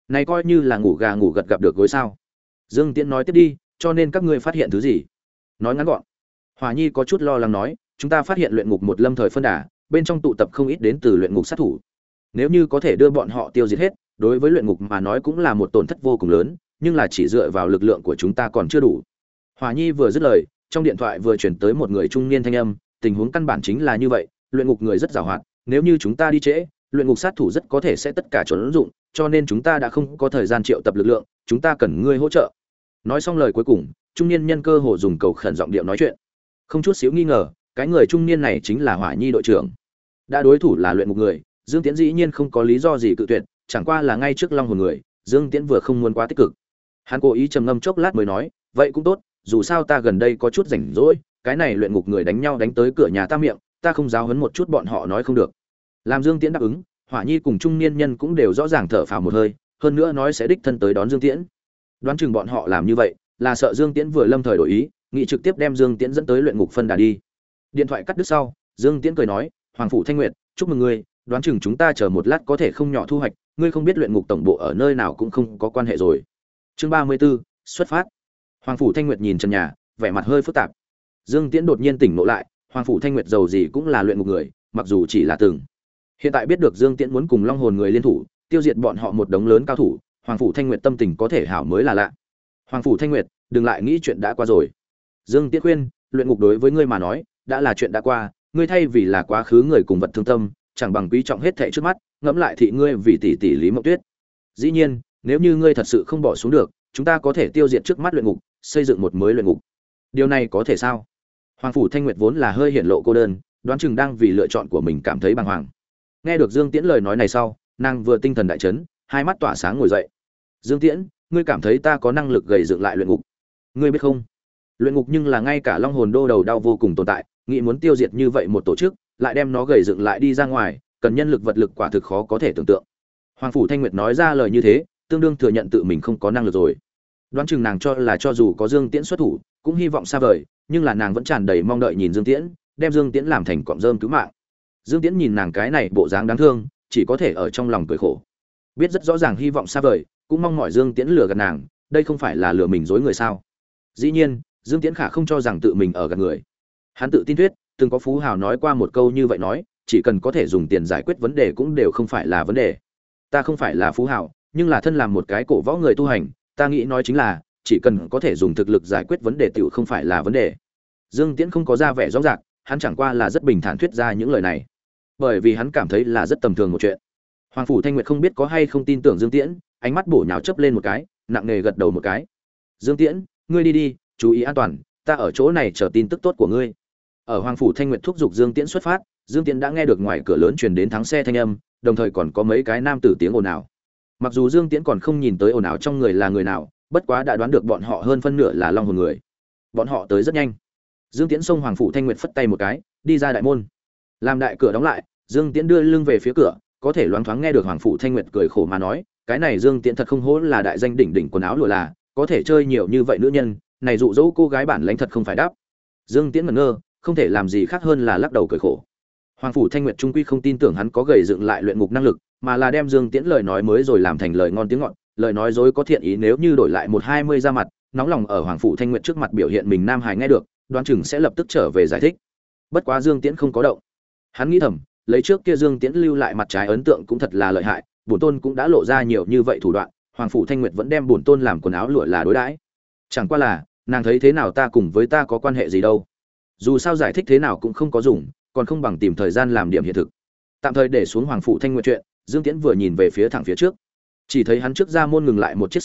Này coi như là ngủ gà ngủ gật gặp được gối sao? Dương Tiễn nói tiếp đi, cho nên các ngươi phát hiện thứ gì? Nói ngắn gọn. Hỏa Nhi có chút lo lắng nói, chúng ta phát hiện luyện ngục một lâm thời phân đà, bên trong tụ tập không ít đến từ luyện ngục sát thủ. Nếu như có thể đưa bọn họ tiêu diệt hết, đối với luyện ngục mà nói cũng là một tổn thất vô cùng lớn, nhưng là chỉ dựa vào lực lượng của chúng ta còn chưa đủ. Hỏa Nhi vừa dứt lời, trong điện thoại vừa chuyển tới một người trung niên thanh âm, tình huống căn bản chính là như vậy, luyện ngục người rất giàu hoạt, nếu như chúng ta đi trễ, luyện ngục sát thủ rất có thể sẽ tất cả trốn dụng, cho nên chúng ta đã không có thời gian triệu tập lực lượng, chúng ta cần ngươi hỗ trợ. Nói xong lời cuối cùng, trung niên nhân cơ hồ dùng cầu khẩn giọng điệu nói chuyện. Không chút xíu nghi ngờ, cái người trung niên này chính là Hỏa Nhi đội trưởng. Đã đối thủ là luyện ngục người, Dương Tiễn dĩ nhiên không có lý do gì cự tuyệt, chẳng qua là ngay trước long hồn người, Dương Tiễn vừa không muốn quá tích cực. Hắn cố ý trầm ngâm chốc lát mới nói, vậy cũng tốt, dù sao ta gần đây có chút rảnh rỗi, cái này luyện ngục người đánh nhau đánh tới cửa nhà ta miệng, ta không giáo huấn một chút bọn họ nói không được. Làm Dương Tiễn đáp ứng, Hỏa Nhi cùng trung niên nhân cũng đều rõ ràng thở phào một hơi, hơn nữa nói sẽ đích thân tới đón Dương Tiễn. Đoán chừng bọn họ làm như vậy là sợ Dương Tiễn vừa lâm thời đổi ý, nghị trực tiếp đem Dương Tiễn dẫn tới luyện ngục phân đà đi. Điện thoại cắt đứt sau, Dương Tiễn cười nói, "Hoàng phủ Thanh Nguyệt, chúc mừng ngươi, đoán chừng chúng ta chờ một lát có thể không nhỏ thu hoạch, ngươi không biết luyện ngục tổng bộ ở nơi nào cũng không có quan hệ rồi." Chương 34, xuất phát. Hoàng phủ Thanh Nguyệt nhìn trần nhà, vẻ mặt hơi phức tạp. Dương Tiễn đột nhiên tỉnh ngộ lại, Hoàng phủ Thanh Nguyệt giàu gì cũng là luyện ngục người, mặc dù chỉ là từng. Hiện tại biết được Dương Tiễn muốn cùng Long hồn người liên thủ, tiêu diệt bọn họ một đống lớn cao thủ, Hoàng phủ Thanh Nguyệt tâm tình có thể hảo mới là lạ. Hoàng phủ Thanh Nguyệt, đừng lại nghĩ chuyện đã qua rồi. Dương Tiễn khuyên, luyện ngục đối với ngươi mà nói, đã là chuyện đã qua, ngươi thay vì là quá khứ người cùng vật thương tâm, chẳng bằng quý trọng hết thảy trước mắt, ngẫm lại thị ngươi vì tỷ tỷ Lý Mộng Tuyết. Dĩ nhiên, nếu như ngươi thật sự không bỏ xuống được, chúng ta có thể tiêu diệt trước mắt luyện ngục, xây dựng một mới luyện ngục. Điều này có thể sao? Hoàng phủ Thanh Nguyệt vốn là hơi hiển lộ cô đơn, đoán chừng đang vì lựa chọn của mình cảm thấy bàng hoàng. Nghe được Dương Tiễn lời nói này sau, nàng vừa tinh thần đại chấn, hai mắt tỏa sáng ngồi dậy. Dương Tiễn, ngươi cảm thấy ta có năng lực gầy dựng lại luyện ngục? Ngươi biết không? Luyện ngục nhưng là ngay cả Long hồn đô đầu đau vô cùng tồn tại, nghĩ muốn tiêu diệt như vậy một tổ chức, lại đem nó gầy dựng lại đi ra ngoài, cần nhân lực vật lực quả thực khó có thể tưởng tượng. Hoàng phủ Thanh Nguyệt nói ra lời như thế, tương đương thừa nhận tự mình không có năng lực rồi. Đoán chừng nàng cho là cho dù có Dương Tiễn xuất thủ, cũng hy vọng xa vời, nhưng là nàng vẫn tràn đầy mong đợi nhìn Dương Tiễn, đem Dương Tiễn làm thành cọng rơm cứu mạng. Dương Tiễn nhìn nàng cái này bộ dáng đáng thương, chỉ có thể ở trong lòng cười khổ. Biết rất rõ ràng hy vọng xa vời, cũng mong mỏi Dương Tiễn lừa gạt nàng, đây không phải là lừa mình dối người sao? Dĩ nhiên, Dương Tiễn khả không cho rằng tự mình ở gạt người. Hắn tự tin thuyết, từng có phú hào nói qua một câu như vậy nói, chỉ cần có thể dùng tiền giải quyết vấn đề cũng đều không phải là vấn đề. Ta không phải là phú hào, nhưng là thân làm một cái cổ võ người tu hành, ta nghĩ nói chính là, chỉ cần có thể dùng thực lực giải quyết vấn đề tiểu không phải là vấn đề. Dương Tiễn không có ra vẻ rõ ràng, hắn chẳng qua là rất bình thản thuyết ra những lời này, bởi vì hắn cảm thấy là rất tầm thường một chuyện. Hoàng phủ Thanh Nguyệt không biết có hay không tin tưởng Dương Tiễn, ánh mắt bổ nhào chớp lên một cái, nặng nề gật đầu một cái. Dương Tiễn, ngươi đi đi, chú ý an toàn, ta ở chỗ này chờ tin tức tốt của ngươi. Ở Hoàng phủ Thanh Nguyệt thúc giục Dương Tiễn xuất phát, Dương Tiễn đã nghe được ngoài cửa lớn truyền đến thắng xe thanh âm, đồng thời còn có mấy cái nam tử tiếng ồn ào. Mặc dù Dương Tiễn còn không nhìn tới ồn ào trong người là người nào, bất quá đã đoán được bọn họ hơn phân nửa là Long hồn người. Bọn họ tới rất nhanh. Dương Tiễn xông Hoàng phủ Thanh Nguyệt phất tay một cái, đi ra đại môn. Làm đại cửa đóng lại, Dương Tiễn đưa lưng về phía cửa, có thể loáng thoáng nghe được Hoàng phủ Thanh Nguyệt cười khổ mà nói, cái này Dương Tiễn thật không hổ là đại danh đỉnh đỉnh quần áo lụa là, có thể chơi nhiều như vậy nữ nhân, này dụ dỗ cô gái bản lãnh thật không phải đáp. Dương Tiễn ngẩn ngơ, không thể làm gì khác hơn là lắc đầu cười khổ. Hoàng phủ Thanh Nguyệt trung quy không tin tưởng hắn có gầy dựng lại luyện ngục năng lực, mà là đem Dương Tiễn lời nói mới rồi làm thành lời ngon tiếng ngọt, lời nói dối có thiện ý nếu như đổi lại 120 ra mặt, nóng lòng ở Hoàng phủ Thanh Nguyệt trước mặt biểu hiện mình nam hài nghe được, đoán chừng sẽ lập tức trở về giải thích. Bất quá Dương Tiễn không có động. Hắn nghĩ thầm, lấy trước kia Dương Tiễn lưu lại mặt trái ấn tượng cũng thật là lợi hại, bổn tôn cũng đã lộ ra nhiều như vậy thủ đoạn, Hoàng phủ Thanh Nguyệt vẫn đem bổn tôn làm quần áo lụa là đối đãi. Chẳng qua là, nàng thấy thế nào ta cùng với ta có quan hệ gì đâu. Dù sao giải thích thế nào cũng không có dùng, còn không bằng tìm thời gian làm điểm hiện thực. Tạm thời để xuống Hoàng phủ Thanh Nguyệt chuyện, Dương Tiễn vừa nhìn về phía thẳng phía trước, chỉ thấy hắn trước ra môn ngừng lại một chiếc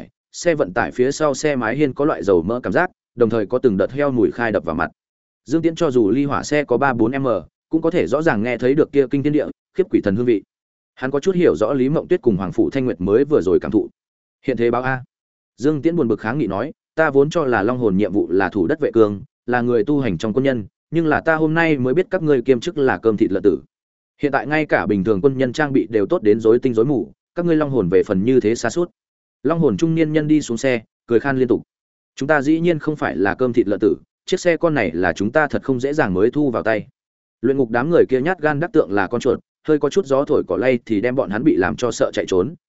xe vận tải phía sau xe mái hiên có loại dầu mỡ cảm giác, đồng thời có từng đợt heo mùi khai đập vào mặt. Dương Tiễn cho dù ly hỏa xe có 3-4m, cũng có thể rõ ràng nghe thấy được kia kinh thiên địa, khiếp quỷ thần hương vị. Hắn có chút hiểu rõ Lý Mộng Tuyết cùng Hoàng phủ Thanh Nguyệt mới vừa rồi cảm thụ. Hiện thế báo a. Dương Tiễn buồn bực kháng nghị nói, ta vốn cho là Long hồn nhiệm vụ là thủ đất vệ cương, là người tu hành trong quân nhân, nhưng là ta hôm nay mới biết các ngươi kiêm chức là cơm thịt lợn tử. Hiện tại ngay cả bình thường quân nhân trang bị đều tốt đến rối tinh rối mù, các ngươi Long hồn về phần như thế xa suốt. Long hồn trung niên nhân đi xuống xe, cười khan liên tục. Chúng ta dĩ nhiên không phải là cơm thịt lợn tử, chiếc xe con này là chúng ta thật không dễ dàng mới thu vào tay. Luyện ngục đám người kia nhát gan đắc tượng là con chuột, hơi có chút gió thổi cỏ lay thì đem bọn hắn bị làm cho sợ chạy trốn,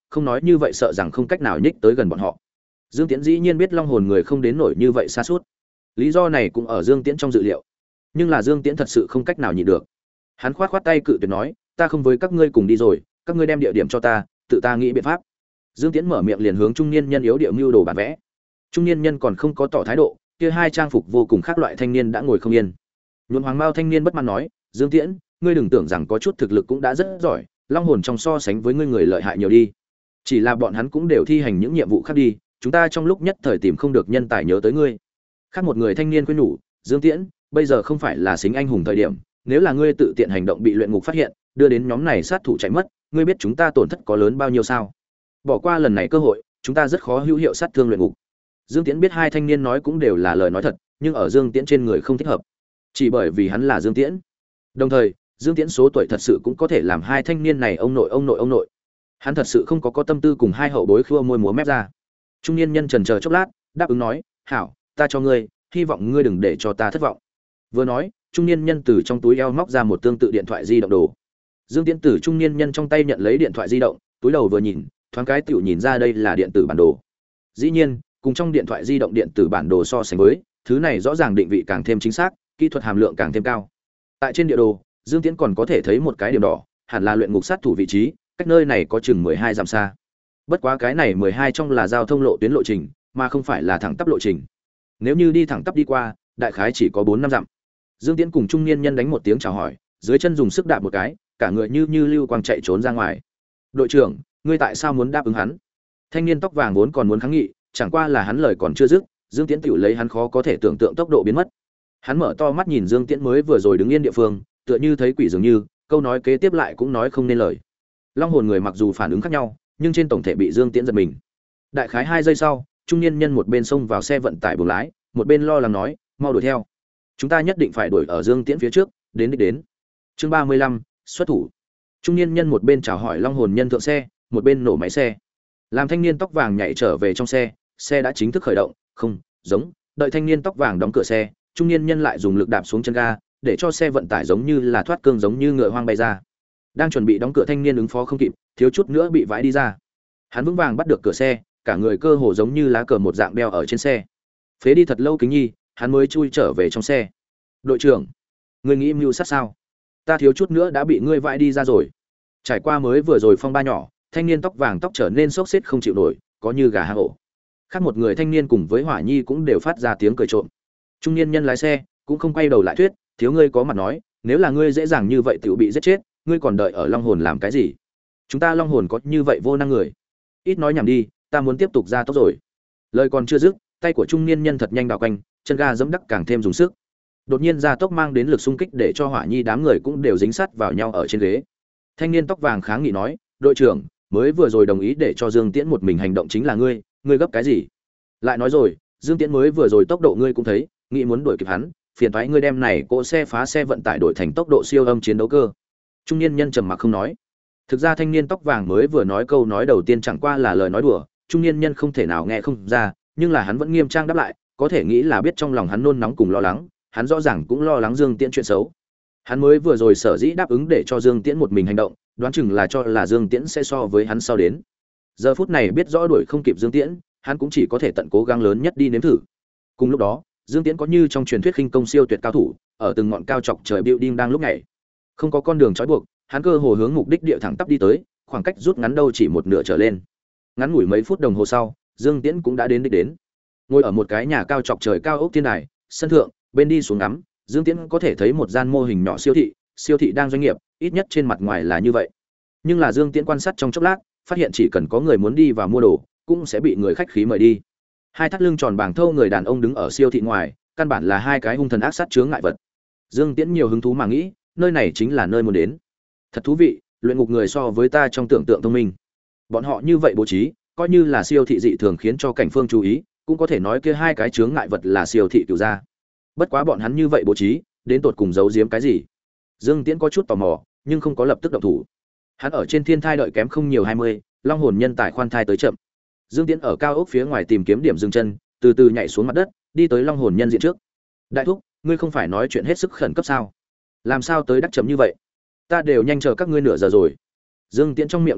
không nói như vậy sợ rằng không cách nào nhích tới gần bọn họ. Dương Tiễn dĩ nhiên biết Long hồn người không đến nổi như vậy xa suốt. Lý do này cũng ở Dương Tiễn trong dự liệu. Nhưng là Dương Tiễn thật sự không cách nào nhịn được. Hắn khoát khoát tay cự tuyệt nói, ta không với các ngươi cùng đi rồi, các ngươi đem địa điểm cho ta, tự ta nghĩ biện pháp. Dương Tiễn mở miệng liền hướng trung niên nhân yếu điệu mưu đồ bản vẽ. Trung niên nhân còn không có tỏ thái độ, kia hai trang phục vô cùng khác loại thanh niên đã ngồi không yên. Nhuận Hoàng Mao thanh niên bất mãn nói, Dương Tiễn, ngươi đừng tưởng rằng có chút thực lực cũng đã rất giỏi, Long hồn trong so sánh với ngươi người lợi hại nhiều đi. Chỉ là bọn hắn cũng đều thi hành những nhiệm vụ khác đi, chúng ta trong lúc nhất thời tìm không được nhân tài nhớ tới ngươi. Khác một người thanh niên khuyên nhủ, Dương Tiễn, bây giờ không phải là xính anh hùng thời điểm, nếu là ngươi tự tiện hành động bị luyện ngục phát hiện, đưa đến nhóm này sát thủ chạy mất, ngươi biết chúng ta tổn thất có lớn bao nhiêu sao? Bỏ qua lần này cơ hội, chúng ta rất khó hữu hiệu sát thương luyện ngục. Dương Tiễn biết hai thanh niên nói cũng đều là lời nói thật, nhưng ở Dương Tiễn trên người không thích hợp, chỉ bởi vì hắn là Dương Tiễn. Đồng thời, Dương Tiễn số tuổi thật sự cũng có thể làm hai thanh niên này ông nội. Hắn thật sự không có tâm tư cùng hai hậu bối khua môi múa mép ra. Trung niên nhân chần chờ chốc lát, đáp ứng nói, "Hảo, ta cho ngươi, hy vọng ngươi đừng để cho ta thất vọng." Vừa nói, trung niên nhân từ trong túi eo móc ra một tương tự điện thoại di động đồ. Dương Tiễn từ trung niên nhân trong tay nhận lấy điện thoại di động, túi đầu vừa nhìn, thoáng cái tựu nhìn ra đây là điện tử bản đồ. Dĩ nhiên, cùng trong điện thoại di động điện tử bản đồ so sánh với, thứ này rõ ràng định vị càng thêm chính xác, kỹ thuật hàm lượng càng thêm cao. Tại trên địa đồ, Dương Tiễn còn có thể thấy một cái điểm đỏ, hẳn là luyện ngục sát thủ vị trí, cách nơi này có chừng 12 dặm xa. Bất quá cái này 12 trong là giao thông lộ tuyến lộ trình, mà không phải là thẳng tắp lộ trình. Nếu như đi thẳng tắp đi qua, đại khái chỉ có 4-5 dặm. Dương Tiễn cùng trung niên nhân đánh một tiếng chào hỏi, dưới chân dùng sức đạp một cái, cả người như lưu quang chạy trốn ra ngoài. "Đội trưởng, ngươi tại sao muốn đáp ứng hắn?" Thanh niên tóc vàng vốn còn muốn kháng nghị, chẳng qua là hắn lời còn chưa dứt, Dương Tiễn tiểu lấy hắn khó có thể tưởng tượng tốc độ biến mất. Hắn mở to mắt nhìn Dương Tiễn mới vừa rồi đứng yên địa phương, tựa như thấy quỷ dường như, câu nói kế tiếp lại cũng nói không nên lời. Long hồn người mặc dù phản ứng khác nhau, nhưng trên tổng thể bị Dương Tiễn giật mình. Đại khái 2 giây sau, trung niên nhân một bên xông vào xe vận tải buồng lái, một bên lo lắng nói, "Mau đuổi theo. Chúng ta nhất định phải đuổi ở Dương Tiễn phía trước, đến đích đến." Chương 35, xuất thủ. Trung niên nhân một bên chào hỏi Long hồn nhân thượng xe, một bên nổ máy xe. Làm thanh niên tóc vàng nhảy trở về trong xe, xe đã chính thức khởi động, không, giống, đợi thanh niên tóc vàng đóng cửa xe, trung niên nhân lại dùng lực đạp xuống chân ga, để cho xe vận tải giống như là thoát cương giống như ngựa hoang bay ra. Đang chuẩn bị đóng cửa thanh niên ứng phó không kịp, thiếu chút nữa bị vãi đi ra. Hắn vững vàng bắt được cửa xe, cả người cơ hồ giống như lá cờ một dạng đeo ở trên xe. Phế đi thật lâu kính nhi, hắn mới chui trở về trong xe. "Đội trưởng, ngươi nghĩ mưu sát sao? Ta thiếu chút nữa đã bị ngươi vãi đi ra rồi." Trải qua mới vừa rồi phong ba nhỏ, thanh niên tóc vàng tóc trở nên xốc xếch không chịu nổi, có như gà hang ổ. Khác một người thanh niên cùng với Hỏa Nhi cũng đều phát ra tiếng cười trộm. Trung niên nhân lái xe cũng không quay đầu lại thuyết, "Thiếu ngươi có mặt nói, nếu là ngươi dễ dàng như vậy tiểu bị giết chết, ngươi còn đợi ở Long hồn làm cái gì? Chúng ta Long hồn có như vậy vô năng người." "Ít nói nhảm đi, ta muốn tiếp tục ra tốc rồi." Lời còn chưa dứt, tay của trung niên nhân thật nhanh đảo quanh, chân ga giẫm đắc càng thêm dùng sức. Đột nhiên ra tốc mang đến lực xung kích để cho Hỏa Nhi đám người cũng đều dính sát vào nhau ở trên ghế. Thanh niên tóc vàng kháng nghị nói, "Đội trưởng, mới vừa rồi đồng ý để cho Dương Tiễn một mình hành động chính là ngươi gấp cái gì? Lại nói rồi, Dương Tiễn mới vừa rồi tốc độ ngươi cũng thấy, nghĩ muốn đuổi kịp hắn, phiền toái ngươi đem này cỗ xe phá xe vận tải đổi thành tốc độ siêu âm chiến đấu cơ." Trung niên nhân trầm mặc không nói. Thực ra thanh niên tóc vàng mới vừa nói câu nói đầu tiên chẳng qua là lời nói đùa, trung niên nhân không thể nào nghe không ra, nhưng là hắn vẫn nghiêm trang đáp lại, có thể nghĩ là biết trong lòng hắn nôn nóng cùng lo lắng, hắn rõ ràng cũng lo lắng Dương Tiễn chuyện xấu. Hắn mới vừa rồi sở dĩ đáp ứng để cho Dương Tiễn một mình hành động, đoán chừng là cho là Dương Tiễn sẽ so với hắn sau đến. Giờ phút này biết rõ đuổi không kịp Dương Tiễn, hắn cũng chỉ có thể tận cố gắng lớn nhất đi nếm thử. Cùng lúc đó, Dương Tiễn có như trong truyền thuyết khinh công siêu tuyệt cao thủ, ở từng ngọn cao chọc trời building đang lúc nhảy. Không có con đường trói buộc, hắn cơ hồ hướng mục đích địa thẳng tắp đi tới, khoảng cách rút ngắn đâu chỉ một nửa trở lên. Ngắn ngủi mấy phút đồng hồ sau, Dương Tiễn cũng đã đến đích đến. Ngồi ở một cái nhà cao chọc trời cao ốc thiên đài, sân thượng, bên đi xuống ngắm, Dương Tiễn có thể thấy một gian mô hình nhỏ siêu thị đang doanh nghiệp, ít nhất trên mặt ngoài là như vậy. Nhưng là Dương Tiễn quan sát trong chốc lát, phát hiện chỉ cần có người muốn đi vào mua đồ, cũng sẽ bị người khách khí mời đi. Hai thắt lưng tròn bảng thâu người đàn ông đứng ở siêu thị ngoài, căn bản là hai cái hung thần ác sát chướng ngại vật. Dương Tiễn nhiều hứng thú mà nghĩ, nơi này chính là nơi muốn đến. Thật thú vị, luyện ngục người so với ta trong tưởng tượng thông minh. Bọn họ như vậy bố trí, coi như là siêu thị dị thường khiến cho cảnh phương chú ý, cũng có thể nói kia hai cái chướng ngại vật là siêu thị cửu gia. Bất quá bọn hắn như vậy bố trí, đến tột cùng giấu giếm cái gì? Dương Tiễn có chút tò mò, nhưng không có lập tức động thủ. Hắn ở trên thiên thai đợi kém không nhiều 20, long hồn nhân tài khoan thai tới chậm. Dương Tiễn ở cao ốc phía ngoài tìm kiếm điểm dừng chân, từ từ nhảy xuống mặt đất, đi tới long hồn nhân diện trước. "Đại thúc, ngươi không phải nói chuyện hết sức khẩn cấp sao? Làm sao tới đắc chậm như vậy? Ta đều nhanh chờ các ngươi nửa giờ rồi." Dương Tiễn trong miệng đại thúc,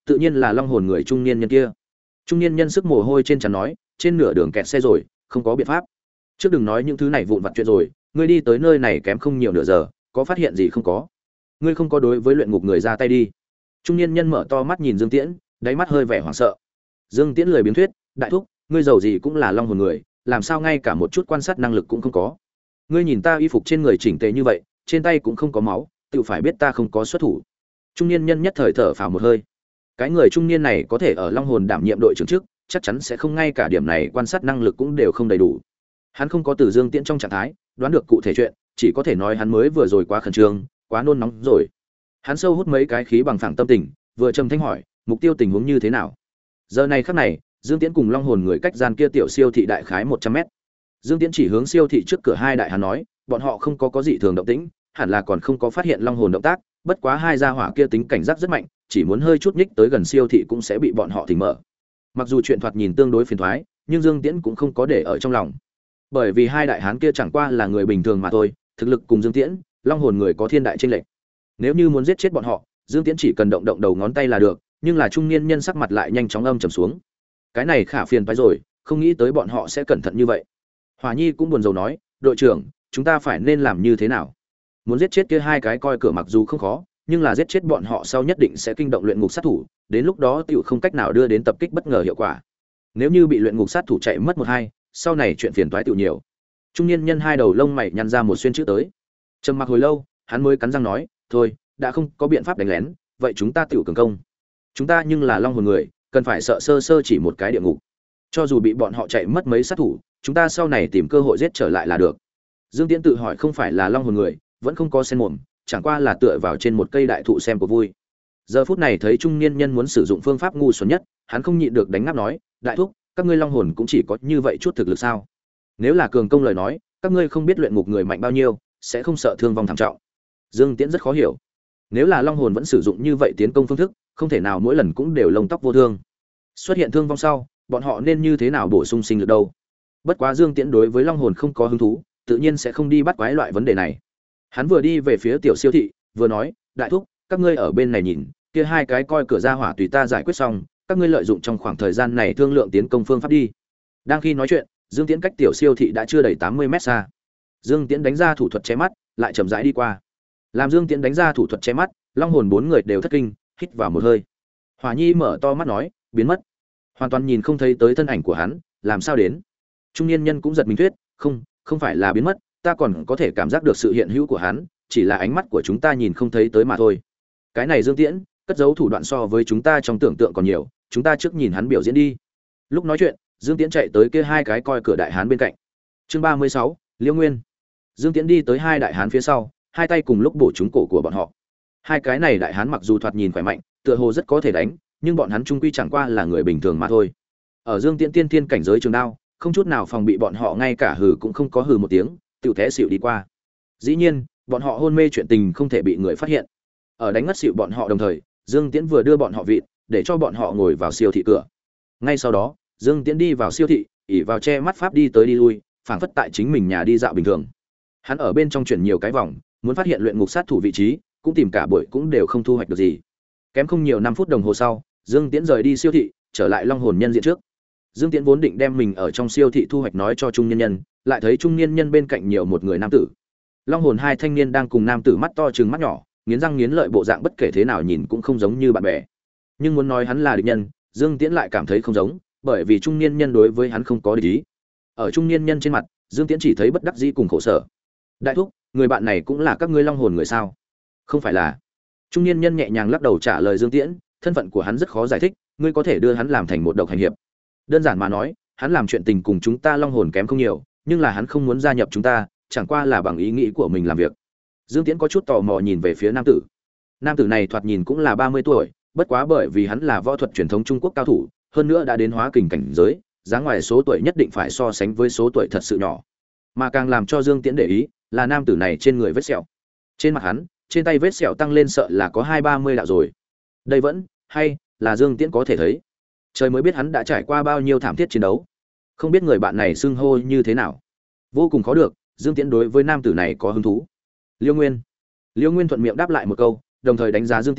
tự nhiên là long hồn người trung niên nhân kia. Trung niên nhân sức mồ hôi trên trán nói, trên nửa đường kẹt xe rồi, không có biện pháp. Trước đừng nói những thứ này vụn vặt chuyện rồi, ngươi đi tới nơi này kém không nhiều nửa giờ, có phát hiện gì không có? Ngươi không có đối với luyện ngục người ra tay đi? Trung niên nhân mở to mắt nhìn Dương Tiễn, đáy mắt hơi vẻ hoảng sợ. Dương Tiễn lười biếng thuyết, đại thúc, ngươi giàu gì cũng là long hồn người, làm sao ngay cả một chút quan sát năng lực cũng không có? Ngươi nhìn ta y phục trên người chỉnh tề như vậy, trên tay cũng không có máu, tự phải biết ta không có xuất thủ. Trung niên nhân nhất thời thở phào một hơi. Cái người trung niên này có thể ở long hồn đảm nhiệm đội trưởng trước, chắc chắn sẽ không ngay cả điểm này quan sát năng lực cũng đều không đầy đủ. Hắn không có từ Dương Tiễn trong trạng thái đoán được cụ thể chuyện, chỉ có thể nói hắn mới vừa rồi quá khẩn trương, quá nôn nóng rồi. Hắn sâu hút mấy cái khí bằng phẳng tâm tình, vừa trầm thanh hỏi, mục tiêu tình huống như thế nào? Giờ này khắc này, Dương Tiễn cùng long hồn người cách gian kia tiểu siêu thị đại khái 100 mét. Dương Tiễn chỉ hướng siêu thị trước cửa hai đại hắn nói, bọn họ không có dị thường động tĩnh, hẳn là còn không có phát hiện long hồn động tác, bất quá hai gia hỏa kia tính cảnh giác rất mạnh, chỉ muốn hơi chút nhích tới gần siêu thị cũng sẽ bị bọn họ thỉnh mở. Mặc dù chuyện thoạt nhìn tương đối phiền toái, nhưng Dương Tiễn cũng không có để ở trong lòng. Bởi vì hai đại hán kia chẳng qua là người bình thường mà thôi, thực lực cùng Dương Tiễn, long hồn người có thiên đại chênh lệch. Nếu như muốn giết chết bọn họ, Dương Tiễn chỉ cần động động đầu ngón tay là được, nhưng là trung niên nhân sắc mặt lại nhanh chóng âm trầm xuống. Cái này khả phiền phải rồi, không nghĩ tới bọn họ sẽ cẩn thận như vậy. Hỏa Nhi cũng buồn rầu nói, đội trưởng, chúng ta phải nên làm như thế nào? Muốn giết chết kia hai cái coi cửa mặc dù không khó, nhưng là giết chết bọn họ sau nhất định sẽ kinh động luyện ngục sát thủ, đến lúc đó tiểu không cách nào đưa đến tập kích bất ngờ hiệu quả. Nếu như bị luyện ngục sát thủ chạy mất một hai, sau này chuyện phiền toái tiểu nhiều. Trung niên nhân hai đầu lông mày nhăn ra một xuyên chữ tới. Trầm mặc hồi lâu, hắn mới cắn răng nói, thôi, đã không có biện pháp đánh lén, vậy chúng ta tiểu cường công. Chúng ta nhưng là long hồn người, cần phải sợ sơ sơ chỉ một cái địa ngục. Cho dù bị bọn họ chạy mất mấy sát thủ, chúng ta sau này tìm cơ hội giết trở lại là được. Dương Tiễn tự hỏi không phải là long hồn người, vẫn không có sen mồm, chẳng qua là tựa vào trên một cây đại thụ xem của vui. Giờ phút này thấy trung niên nhân muốn sử dụng phương pháp ngu xuẩn nhất, hắn không nhịn được đánh ngáp nói, đại thúc, các ngươi long hồn cũng chỉ có như vậy chút thực lực sao? Nếu là cường công lời nói, các ngươi không biết luyện ngục người mạnh bao nhiêu, sẽ không sợ thương vong thảm trọng. Dương Tiễn rất khó hiểu. Nếu là long hồn vẫn sử dụng như vậy tiến công phương thức, không thể nào mỗi lần cũng đều lông tóc vô thương. Xuất hiện thương vong sau, bọn họ nên như thế nào bổ sung sinh lực đâu? Bất quá Dương Tiễn đối với long hồn không có hứng thú, tự nhiên sẽ không đi bắt quái loại vấn đề này. Hắn vừa đi về phía tiểu siêu thị, vừa nói, đại thúc, các ngươi ở bên này nhìn, kia hai cái coi cửa ra hỏa tùy ta giải quyết xong, các ngươi lợi dụng trong khoảng thời gian này thương lượng tiến công phương pháp đi. Đang khi nói chuyện, Dương Tiễn cách tiểu siêu thị đã chưa đầy 80 mét xa. Dương Tiễn đánh ra thủ thuật che mắt, lại chậm rãi đi qua. Làm Dương Tiễn đánh ra thủ thuật che mắt, long hồn bốn người đều thất kinh, hít vào một hơi. Hỏa Nhi mở to mắt nói, biến mất. Hoàn toàn nhìn không thấy tới thân ảnh của hắn, làm sao đến? Trung niên nhân cũng giật mình thuyết, không phải là biến mất, ta còn có thể cảm giác được sự hiện hữu của hắn, chỉ là ánh mắt của chúng ta nhìn không thấy tới mà thôi. Cái này Dương Tiễn, cất giấu thủ đoạn so với chúng ta trong tưởng tượng còn nhiều, chúng ta trước nhìn hắn biểu diễn đi. Lúc nói chuyện, Dương Tiễn chạy tới kia hai cái coi cửa đại hán bên cạnh. Chương 36, Liêu Nguyên. Dương Tiễn đi tới hai đại hán phía sau, hai tay cùng lúc bổ trúng cổ của bọn họ. Hai cái này đại hán mặc dù thoạt nhìn khỏe mạnh, tựa hồ rất có thể đánh, nhưng bọn hắn chung quy chẳng qua là người bình thường mà thôi. Ở Dương Tiễn tiên thiên cảnh giới trường đao, không chút nào phòng bị bọn họ ngay cả hừ cũng không có hừ một tiếng, tiểu té xỉu đi qua. Dĩ nhiên, bọn họ hôn mê chuyện tình không thể bị người phát hiện. Ở đánh ngất xỉu bọn họ đồng thời, Dương Tiễn vừa đưa bọn họ vịt, để cho bọn họ ngồi vào siêu thị cửa. Ngay sau đó, Dương Tiễn đi vào siêu thị, ỉ vào che mắt pháp đi tới đi lui, phảng phất tại chính mình nhà đi dạo bình thường. Hắn ở bên trong chuyển nhiều cái vòng, muốn phát hiện luyện ngục sát thủ vị trí, cũng tìm cả buổi cũng đều không thu hoạch được gì. Kém không nhiều 5 phút đồng hồ sau, Dương Tiễn rời đi siêu thị, trở lại Long Hồn nhân diện trước. Dương Tiễn vốn định đem mình ở trong siêu thị thu hoạch nói cho trung niên nhân, lại thấy trung niên nhân bên cạnh nhiều một người nam tử. Long Hồn hai thanh niên đang cùng nam tử mắt to trừng mắt nhỏ, nghiến răng nghiến lợi bộ dạng bất kể thế nào nhìn cũng không giống như bạn bè. Nhưng muốn nói hắn là địch nhân, Dương Tiễn lại cảm thấy không giống, bởi vì trung niên nhân đối với hắn không có địch ý. Ở trung niên nhân trên mặt, Dương Tiễn chỉ thấy bất đắc dĩ cùng khổ sở. Đại thúc, người bạn này cũng là các ngươi Long Hồn người sao? Không phải là. Trung niên nhân nhẹ nhàng lắc đầu trả lời Dương Tiễn, thân phận của hắn rất khó giải thích, ngươi có thể đưa hắn làm thành một độc hành hiệp. Đơn giản mà nói, hắn làm chuyện tình cùng chúng ta Long Hồn kém không nhiều, nhưng là hắn không muốn gia nhập chúng ta, chẳng qua là bằng ý nghĩ của mình làm việc. Dương Tiễn có chút tò mò nhìn về phía nam tử. Nam tử này thoạt nhìn cũng là 30 tuổi, bất quá bởi vì hắn là võ thuật truyền thống Trung Quốc cao thủ, hơn nữa đã đến hóa kình cảnh giới, dáng ngoài số tuổi nhất định phải so sánh với số tuổi thật sự nhỏ. Mà càng làm cho Dương Tiễn để ý là nam tử này trên người vết sẹo. Trên mặt hắn, trên tay vết sẹo tăng lên sợ là có 20-30 đạo rồi. Đây vẫn hay là Dương Tiễn có thể thấy. Trời mới biết hắn đã trải qua bao nhiêu thảm thiết chiến đấu. Không biết người bạn này xưng hô như thế nào. Vô cùng khó được, Dương Tiễn đối với nam tử này có hứng thú. Liêu Nguyên. Liêu Nguyên thuận miệng đáp lại một câu, đồng thời đánh giá Dương Tiễn,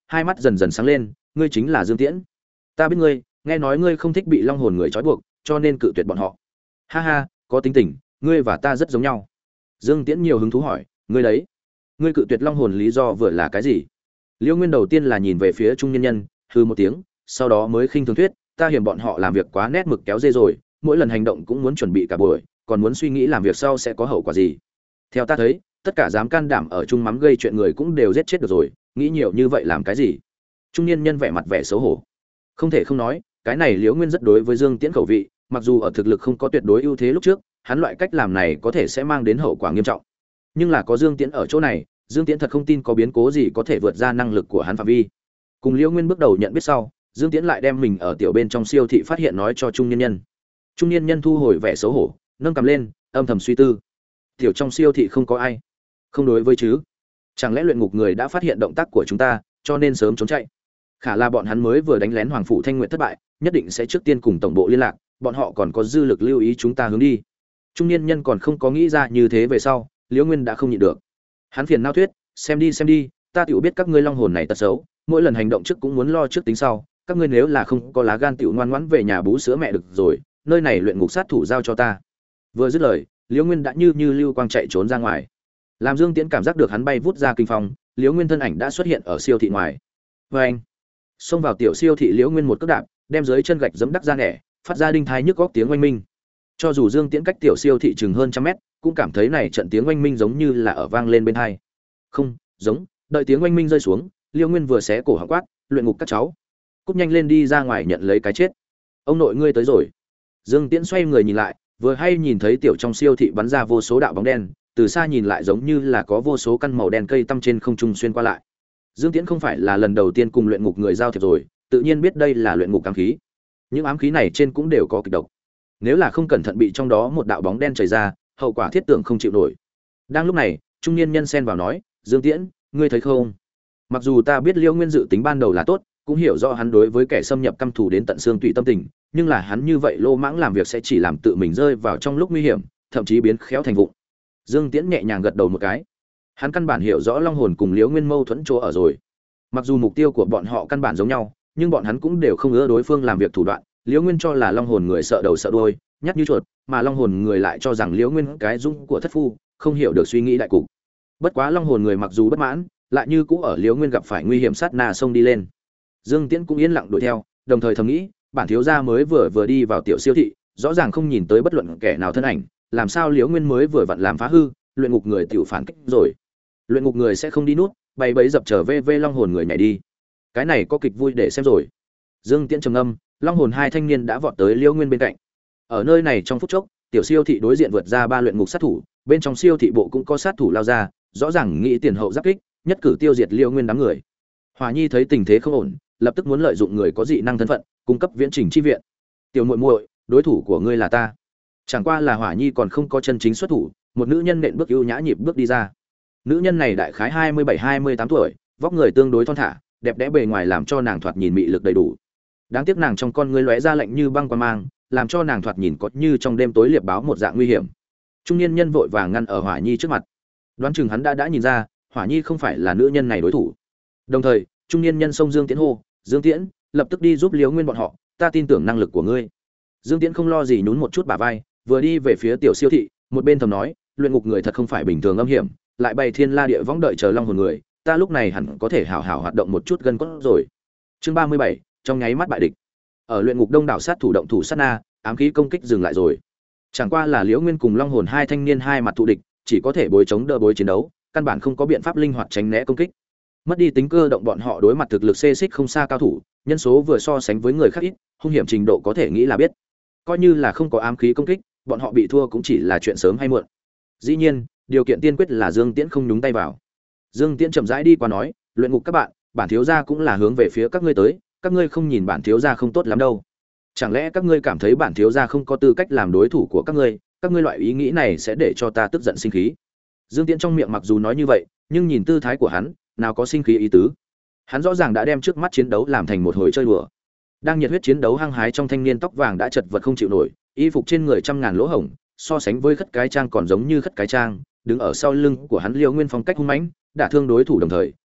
hai mắt dần dần sáng lên, ngươi chính là Dương Tiễn. Ta biết ngươi, nghe nói ngươi không thích bị long hồn người trói buộc, cho nên cự tuyệt bọn họ. Ha ha, có tính tình, ngươi và ta rất giống nhau. Dương Tiễn nhiều hứng thú hỏi, ngươi đấy, ngươi cự tuyệt long hồn lý do vừa là cái gì? Liễu Nguyên đầu tiên là nhìn về phía trung nhân nhân, hừ một tiếng, sau đó mới khinh thường thuyết, ta hiểm bọn họ làm việc quá nét mực kéo dê rồi, mỗi lần hành động cũng muốn chuẩn bị cả buổi, còn muốn suy nghĩ làm việc sau sẽ có hậu quả gì. Theo ta thấy, tất cả dám can đảm ở chung mắm gây chuyện người cũng đều giết chết được rồi, nghĩ nhiều như vậy làm cái gì? Trung niên nhân vẻ mặt vẻ xấu hổ. Không thể không nói, cái này Liễu Nguyên rất đối với Dương Tiễn khẩu vị, mặc dù ở thực lực không có tuyệt đối ưu thế lúc trước, hắn loại cách làm này có thể sẽ mang đến hậu quả nghiêm trọng. Nhưng là có Dương Tiễn ở chỗ này, Dương Tiễn thật không tin có biến cố gì có thể vượt ra năng lực của hắn phạm vi. Cùng Liễu Nguyên bước đầu nhận biết sau, Dương Tiễn lại đem mình ở tiểu bên trong siêu thị phát hiện nói cho trung niên nhân. Trung niên nhân thu hồi vẻ xấu hổ, nâng cằm lên, âm thầm suy tư. Tiểu trong siêu thị không có ai, không đối với chứ? Chẳng lẽ luyện ngục người đã phát hiện động tác của chúng ta, cho nên sớm trốn chạy? Khả là bọn hắn mới vừa đánh lén Hoàng phủ Thanh Nguyệt thất bại, nhất định sẽ trước tiên cùng tổng bộ liên lạc, bọn họ còn có dư lực lưu ý chúng ta hướng đi. Trung niên nhân còn không có nghĩ ra như thế về sau, Liễu Nguyên đã không nhịn được. Hắn phiền não thuyết, xem đi, ta tiểu biết các ngươi long hồn này tật xấu, mỗi lần hành động trước cũng muốn lo trước tính sau, các ngươi nếu là không có lá gan tiểu ngoan ngoãn về nhà bú sữa mẹ được rồi, nơi này luyện ngục sát thủ giao cho ta. Vừa dứt lời, Liễu Nguyên đã như lưu quang chạy trốn ra ngoài. Làm Dương Tiễn cảm giác được hắn bay vút ra kinh phong, Liễu Nguyên thân ảnh đã xuất hiện ở siêu thị ngoài. Anh xông vào tiểu siêu thị, Liễu Nguyên một cước đạp, đem dưới chân gạch giẫm đắc ra nẻ, phát ra đinh thai nhức góc tiếng oanh minh. Cho dù Dương Tiễn cách tiểu siêu thị chừng hơn trăm mét, cũng cảm thấy này trận tiếng oanh minh giống như là ở vang lên bên tai. Không, giống, đợi tiếng oanh minh rơi xuống, Liễu Nguyên vừa xé cổ họng quát, luyện ngục các cháu, cút nhanh lên đi ra ngoài nhận lấy cái chết. Ông nội ngươi tới rồi. Dương Tiễn xoay người nhìn lại, vừa hay nhìn thấy tiểu trong siêu thị bắn ra vô số đạo bóng đen, từ xa nhìn lại giống như là có vô số căn màu đen cây tăm trên không trung xuyên qua lại. Dương Tiễn không phải là lần đầu tiên cùng luyện ngục người giao thiệp rồi, tự nhiên biết đây là luyện ngục ám khí. Những ám khí này trên cũng đều có kịch độc. Nếu là không cẩn thận bị trong đó một đạo bóng đen chảy ra, hậu quả thiết tưởng không chịu nổi. Đang lúc này, trung niên nhân xen vào nói, Dương Tiễn, ngươi thấy không? Mặc dù ta biết Liễu Nguyên dự tính ban đầu là tốt, cũng hiểu rõ hắn đối với kẻ xâm nhập căm thù đến tận xương tủy tâm tình, nhưng là hắn như vậy lô mãng làm việc sẽ chỉ làm tự mình rơi vào trong lúc nguy hiểm, thậm chí biến khéo thành vụng. Dương Tiễn nhẹ nhàng gật đầu một cái. Hắn căn bản hiểu rõ long hồn cùng Liễu Nguyên mâu thuẫn chỗ ở rồi. Mặc dù mục tiêu của bọn họ căn bản giống nhau, nhưng bọn hắn cũng đều không ưa đối phương làm việc thủ đoạn. Liễu Nguyên cho là long hồn người sợ đầu sợ đuôi, nhát như chuột, mà long hồn người lại cho rằng Liễu Nguyên cái dũng của thất phu, không hiểu được suy nghĩ đại cục. Bất quá long hồn người mặc dù bất mãn, lại như cũ ở Liễu Nguyên gặp phải nguy hiểm sát na xông đi lên. Dương Tiễn cũng yên lặng đuổi theo, đồng thời thầm nghĩ, bản thiếu gia mới vừa đi vào tiểu siêu thị, rõ ràng không nhìn tới bất luận kẻ nào thân ảnh, làm sao Liễu Nguyên mới vừa vặn làm phá hư, luyện ngục người tiểu phản kích rồi. Luyện ngục người sẽ không đi nút, bày bẫy dập trở về long hồn người nhảy đi. Cái này có kịch vui để xem rồi. Dương Tiễn trầm ngâm, long hồn hai thanh niên đã vọt tới Liễu Nguyên bên cạnh. Ở nơi này trong phút chốc, tiểu siêu thị đối diện vượt ra ba luyện ngục sát thủ, bên trong siêu thị bộ cũng có sát thủ lao ra, rõ ràng nghĩ tiền hậu giáp kích, nhất cử tiêu diệt Liễu Nguyên đám người. Hỏa Nhi thấy tình thế không ổn, lập tức muốn lợi dụng người có dị năng thân phận, cung cấp viễn trình chi viện. Tiểu muội muội, đối thủ của ngươi là ta. Chẳng qua là Hỏa Nhi còn không có chân chính xuất thủ, một nữ nhân nện bước ưu nhã nhịp bước đi ra. Nữ nhân này đại khái 27-28 tuổi, vóc người tương đối thon thả, đẹp đẽ bề ngoài làm cho nàng thoạt nhìn mị lực đầy đủ. Đáng tiếc nàng trong con ngươi lóe ra lạnh như băng qua mang, làm cho nàng thoạt nhìn có như trong đêm tối liệp báo một dạng nguy hiểm. Trung niên nhân vội vàng ngăn ở Hỏa Nhi trước mặt. Đoán chừng hắn đã nhìn ra, Hỏa Nhi không phải là nữ nhân này đối thủ. Đồng thời, trung niên nhân xông Dương Tiễn hô, Dương Tiễn, lập tức đi giúp Liễu Nguyên bọn họ, ta tin tưởng năng lực của ngươi. Dương Tiễn không lo gì nhún một chút bả vai, vừa đi về phía tiểu siêu thị, một bên thầm nói, luyện ngục người thật không phải bình thường âm hiểm, lại bày thiên la địa võng đợi chờ long hồn người, ta lúc này hẳn có thể hảo hảo hoạt động một chút gân cốt rồi. Chương 37, trong nháy mắt bại địch. Ở luyện ngục đông đảo sát thủ động thủ sát na, ám khí công kích dừng lại rồi. Chẳng qua là Liễu Nguyên cùng long hồn hai thanh niên hai mặt thù địch, chỉ có thể bối chống đỡ bối chiến đấu, căn bản không có biện pháp linh hoạt tránh né công kích. Mất đi tính cơ động, bọn họ đối mặt thực lực xê xích không xa cao thủ, nhân số vừa so sánh với người khác ít, hung hiểm trình độ có thể nghĩ là biết. Coi như là không có ám khí công kích, bọn họ bị thua cũng chỉ là chuyện sớm hay muộn. Dĩ nhiên, điều kiện tiên quyết là Dương Tiễn không nhúng tay vào. Dương Tiễn chậm rãi đi qua nói, luyện ngục các bạn, bản thiếu gia cũng là hướng về phía các ngươi tới, các ngươi không nhìn bản thiếu gia không tốt lắm đâu. Chẳng lẽ các ngươi cảm thấy bản thiếu gia không có tư cách làm đối thủ của các ngươi loại ý nghĩ này sẽ để cho ta tức giận sinh khí. Dương Tiễn trong miệng mặc dù nói như vậy, nhưng nhìn tư thái của hắn, nào có sinh khí ý tứ. Hắn rõ ràng đã đem trước mắt chiến đấu làm thành một hồi chơi đùa. Đang nhiệt huyết chiến đấu hăng hái trong thanh niên tóc vàng đã chật vật không chịu nổi, y phục trên người trăm ngàn lỗ hổng, so sánh với khất cái trang còn giống như khất cái trang, đứng ở sau lưng của hắn Liễu Nguyên phong cách hung mãnh, đả thương đối thủ đồng thời,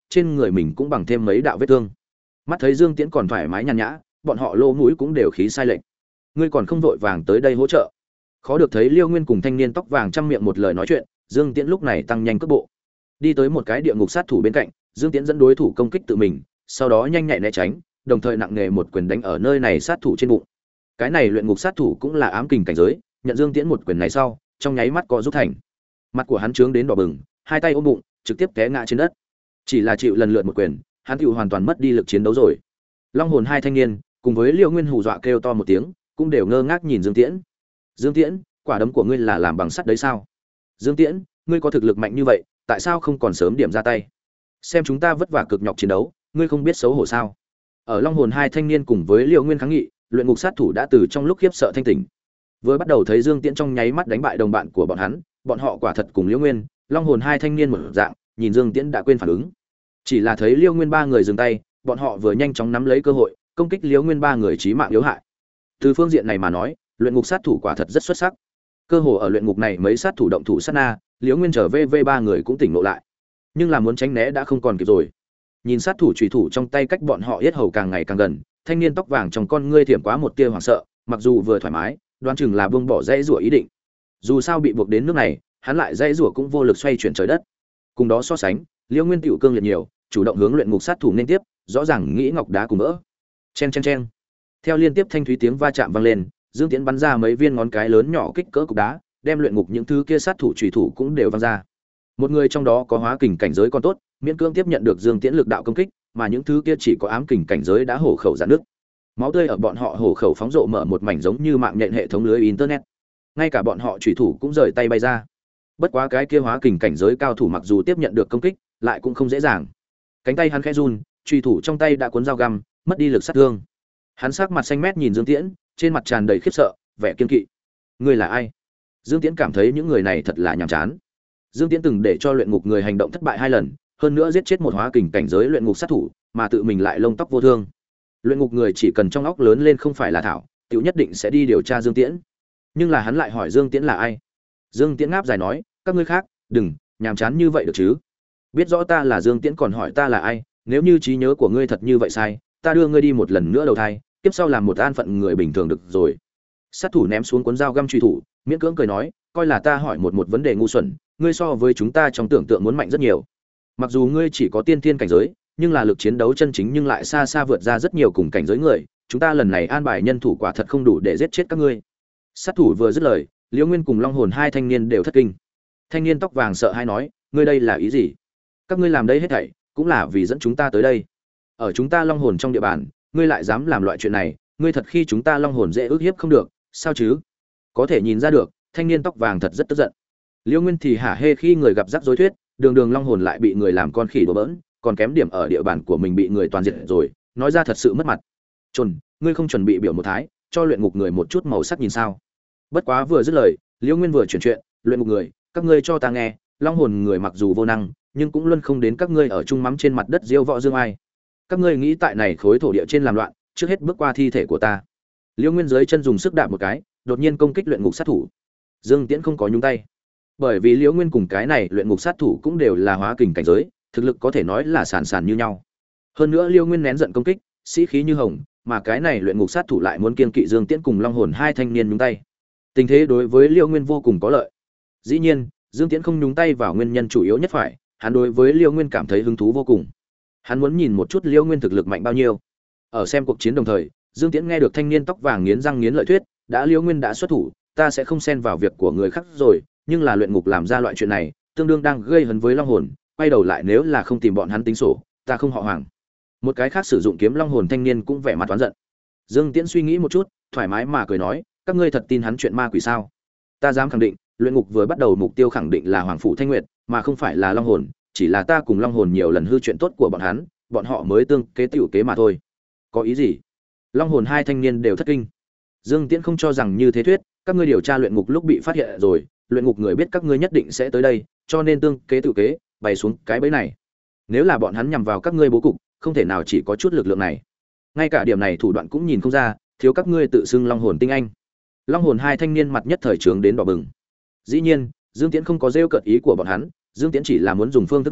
trên người mình cũng bằng thêm mấy đạo vết thương. Mắt thấy Dương Tiễn còn thoải mái nhàn nhã, bọn họ lỗ mũi cũng đều khí sai lệch. Ngươi còn không vội vàng tới đây hỗ trợ? Khó được thấy Liêu Nguyên cùng thanh niên tóc vàng trăm miệng một lời nói chuyện, Dương Tiễn lúc này tăng nhanh cước bộ, đi tới một cái địa ngục sát thủ bên cạnh. Dương Tiễn dẫn đối thủ công kích tự mình, sau đó nhanh nhạy né tránh, đồng thời nặng nề một quyền đánh ở nơi này sát thủ trên bụng. Cái này luyện ngục sát thủ cũng là ám kình cảnh giới, nhận Dương Tiễn một quyền này sau, trong nháy mắt co rút thành. Mặt của hắn trướng đến đỏ bừng, hai tay ôm bụng, trực tiếp té ngã trên đất. Chỉ là chịu lần lượt một quyền, hắn tựu hoàn toàn mất đi lực chiến đấu rồi. Long hồn hai thanh niên, cùng với Liêu Nguyên hù dọa kêu to một tiếng, cũng đều ngơ ngác nhìn Dương Tiễn. Dương Tiễn, quả đấm của ngươi là làm bằng sắt đấy sao? Dương Tiễn, ngươi có thực lực mạnh như vậy, tại sao không còn sớm điểm ra tay? Xem chúng ta vất vả cực nhọc chiến đấu, ngươi không biết xấu hổ sao? Ở Long hồn hai thanh niên cùng với Liêu Nguyên kháng nghị, luyện ngục sát thủ đã từ trong lúc khiếp sợ thanh tỉnh. Vừa bắt đầu thấy Dương Tiễn trong nháy mắt đánh bại đồng bạn của bọn hắn, bọn họ quả thật cùng Liêu Nguyên, Long hồn hai thanh niên mở dạng, nhìn Dương Tiễn đã quên phản ứng. Chỉ là thấy Liêu Nguyên ba người dừng tay, bọn họ vừa nhanh chóng nắm lấy cơ hội, công kích Liêu Nguyên ba người chí mạng yếu hại. Từ phương diện này mà nói, luyện ngục sát thủ quả thật rất xuất sắc. Cơ hồ ở luyện ngục này mấy sát thủ động thủ sát na, Liêu Nguyên trở VV ba người cũng tỉnh ngộ lại. Nhưng là muốn tránh né đã không còn kịp rồi. Nhìn sát thủ chủy thủ trong tay cách bọn họ yết hầu càng ngày càng gần, thanh niên tóc vàng trong con ngươi thiểm quá một tia hoảng sợ, mặc dù vừa thoải mái, đoán chừng là buông bỏ dãy rủa ý định. Dù sao bị buộc đến nước này, hắn lại dãy rủa cũng vô lực xoay chuyển trời đất. Cùng đó so sánh, Liêu Nguyên tiểu cương liệt nhiều, chủ động hướng luyện ngục sát thủ nên tiếp, rõ ràng nghĩ ngọc đá cùng vỡ. Chen chen chen. Theo liên tiếp thanh thúy tiếng va chạm vang lên, Dương Tiễn bắn ra mấy viên ngón cái lớn nhỏ kích cỡ cục đá, đem luyện ngục những thứ kia sát thủ chủy thủ cũng đều văng ra. Một người trong đó có hóa kình cảnh giới còn tốt, miễn cưỡng tiếp nhận được Dương Tiễn lực đạo công kích, mà những thứ kia chỉ có ám kình cảnh giới đã hổ khẩu rạn nước. Máu tươi ở bọn họ hổ khẩu phóng rộ mở một mảnh giống như mạng nhện hệ thống lưới internet. Ngay cả bọn họ chủy thủ cũng rời tay bay ra. Bất quá cái kia hóa kình cảnh giới cao thủ mặc dù tiếp nhận được công kích, lại cũng không dễ dàng. Cánh tay hắn khẽ run, chủy thủ trong tay đã cuốn dao găm, mất đi lực sát thương. Hắn sắc mặt xanh mét nhìn Dương Tiễn, trên mặt tràn đầy khiếp sợ, vẻ kiên kỵ. Ngươi là ai? Dương Tiễn cảm thấy những người này thật là nhàm chán. Dương Tiễn từng để cho luyện ngục người hành động thất bại 2 lần, hơn nữa giết chết một hóa kình cảnh giới luyện ngục sát thủ, mà tự mình lại lông tóc vô thương. Luyện ngục người chỉ cần trong óc lớn lên không phải là thảo, tiểu nhất định sẽ đi điều tra Dương Tiễn. Nhưng là hắn lại hỏi Dương Tiễn là ai? Dương Tiễn ngáp dài nói, các ngươi khác, đừng nhàm chán như vậy được chứ? Biết rõ ta là Dương Tiễn còn hỏi ta là ai, nếu như trí nhớ của ngươi thật như vậy sai, ta đưa ngươi đi một lần nữa đầu thai, tiếp sau làm một an phận người bình thường được rồi. Sát thủ ném xuống cuốn dao găm truy thủ, miễn cưỡng cười nói, coi là ta hỏi một vấn đề ngu xuẩn, ngươi so với chúng ta trong tưởng tượng muốn mạnh rất nhiều. Mặc dù ngươi chỉ có tiên thiên cảnh giới, nhưng là lực chiến đấu chân chính nhưng lại xa xa vượt ra rất nhiều cùng cảnh giới người, chúng ta lần này an bài nhân thủ quả thật không đủ để giết chết các ngươi. Sát thủ vừa dứt lời, Liễu Nguyên cùng Long hồn hai thanh niên đều thất kinh. Thanh niên tóc vàng sợ hãi nói, ngươi đây là ý gì? Các ngươi làm đây hết thảy cũng là vì dẫn chúng ta tới đây. Ở chúng ta Long hồn trong địa bàn, ngươi lại dám làm loại chuyện này, ngươi thật khi chúng ta Long hồn dễ ức hiếp không được, sao chứ? Có thể nhìn ra được, thanh niên tóc vàng thật rất tức giận. Liễu Nguyên thì hả hê khi người gặp rắc rối thuyết, đường Long hồn lại bị người làm con khỉ đùa bỡn, còn kém điểm ở địa bàn của mình bị người toàn diệt rồi, nói ra thật sự mất mặt. Trồn, ngươi không chuẩn bị biểu một thái, cho luyện ngục người một chút màu sắc nhìn sao? Bất quá vừa dứt lời, Liễu Nguyên vừa chuyển chuyện, luyện ngục người, các ngươi cho ta nghe, Long hồn người mặc dù vô năng, nhưng cũng luôn không đến các ngươi ở chung mắm trên mặt đất diêu võ dương ai. Các ngươi nghĩ tại này khối thổ địa trên làm loạn, trước hết bước qua thi thể của ta. Liễu Nguyên dưới chân dùng sức đạp một cái, đột nhiên công kích luyện ngục sát thủ. Dương Tiễn không có nhúng tay, bởi vì Liễu Nguyên cùng cái này luyện ngục sát thủ cũng đều là hóa kình cảnh giới, thực lực có thể nói là sàn sàn như nhau. Hơn nữa Liễu Nguyên nén giận công kích, sĩ khí như hồng, mà cái này luyện ngục sát thủ lại muốn kiêng kỵ Dương Tiễn cùng Long hồn hai thanh niên nhúng tay. Tình thế đối với Liễu Nguyên vô cùng có lợi. Dĩ nhiên, Dương Tiễn không nhúng tay vào nguyên nhân chủ yếu nhất phải, hắn đối với Liễu Nguyên cảm thấy hứng thú vô cùng. Hắn muốn nhìn một chút Liễu Nguyên thực lực mạnh bao nhiêu. Ở xem cuộc chiến đồng thời, Dương Tiễn nghe được thanh niên tóc vàng nghiến răng nghiến lợi thuyết, đã Liễu Nguyên đã xuất thủ, ta sẽ không xen vào việc của người khác rồi, nhưng là luyện ngục làm ra loại chuyện này, tương đương đang gây hấn với Long hồn, quay đầu lại nếu là không tìm bọn hắn tính sổ, ta không họ Hoàng. Một cái khác sử dụng kiếm Long hồn thanh niên cũng vẻ mặt oán giận. Dương Tiễn suy nghĩ một chút, thoải mái mà cười nói, các ngươi thật tin hắn chuyện ma quỷ sao? Ta dám khẳng định, luyện ngục vừa bắt đầu mục tiêu khẳng định là Hoàng phủ Thanh Nguyệt, mà không phải là Long hồn, chỉ là ta cùng Long hồn nhiều lần hư chuyện tốt của bọn hắn, bọn họ mới tương kế tiểu kế mà thôi. Có ý gì? Long hồn hai thanh niên đều thất kinh. Dương Tiễn không cho rằng như thế thuyết, các ngươi điều tra luyện ngục lúc bị phát hiện rồi, luyện ngục người biết các ngươi nhất định sẽ tới đây, cho nên tương kế tự kế, bày xuống cái bẫy này. Nếu là bọn hắn nhằm vào các ngươi bố cục, không thể nào chỉ có chút lực lượng này. Ngay cả điểm này thủ đoạn cũng nhìn không ra, thiếu các ngươi tự xưng Long hồn tinh anh. Long hồn hai thanh niên mặt nhất thời trướng đến đỏ bừng. Dĩ nhiên, Dương Tiễn không có rêu cợt ý của bọn hắn, Dương Tiễn chỉ là muốn dùng phương thức này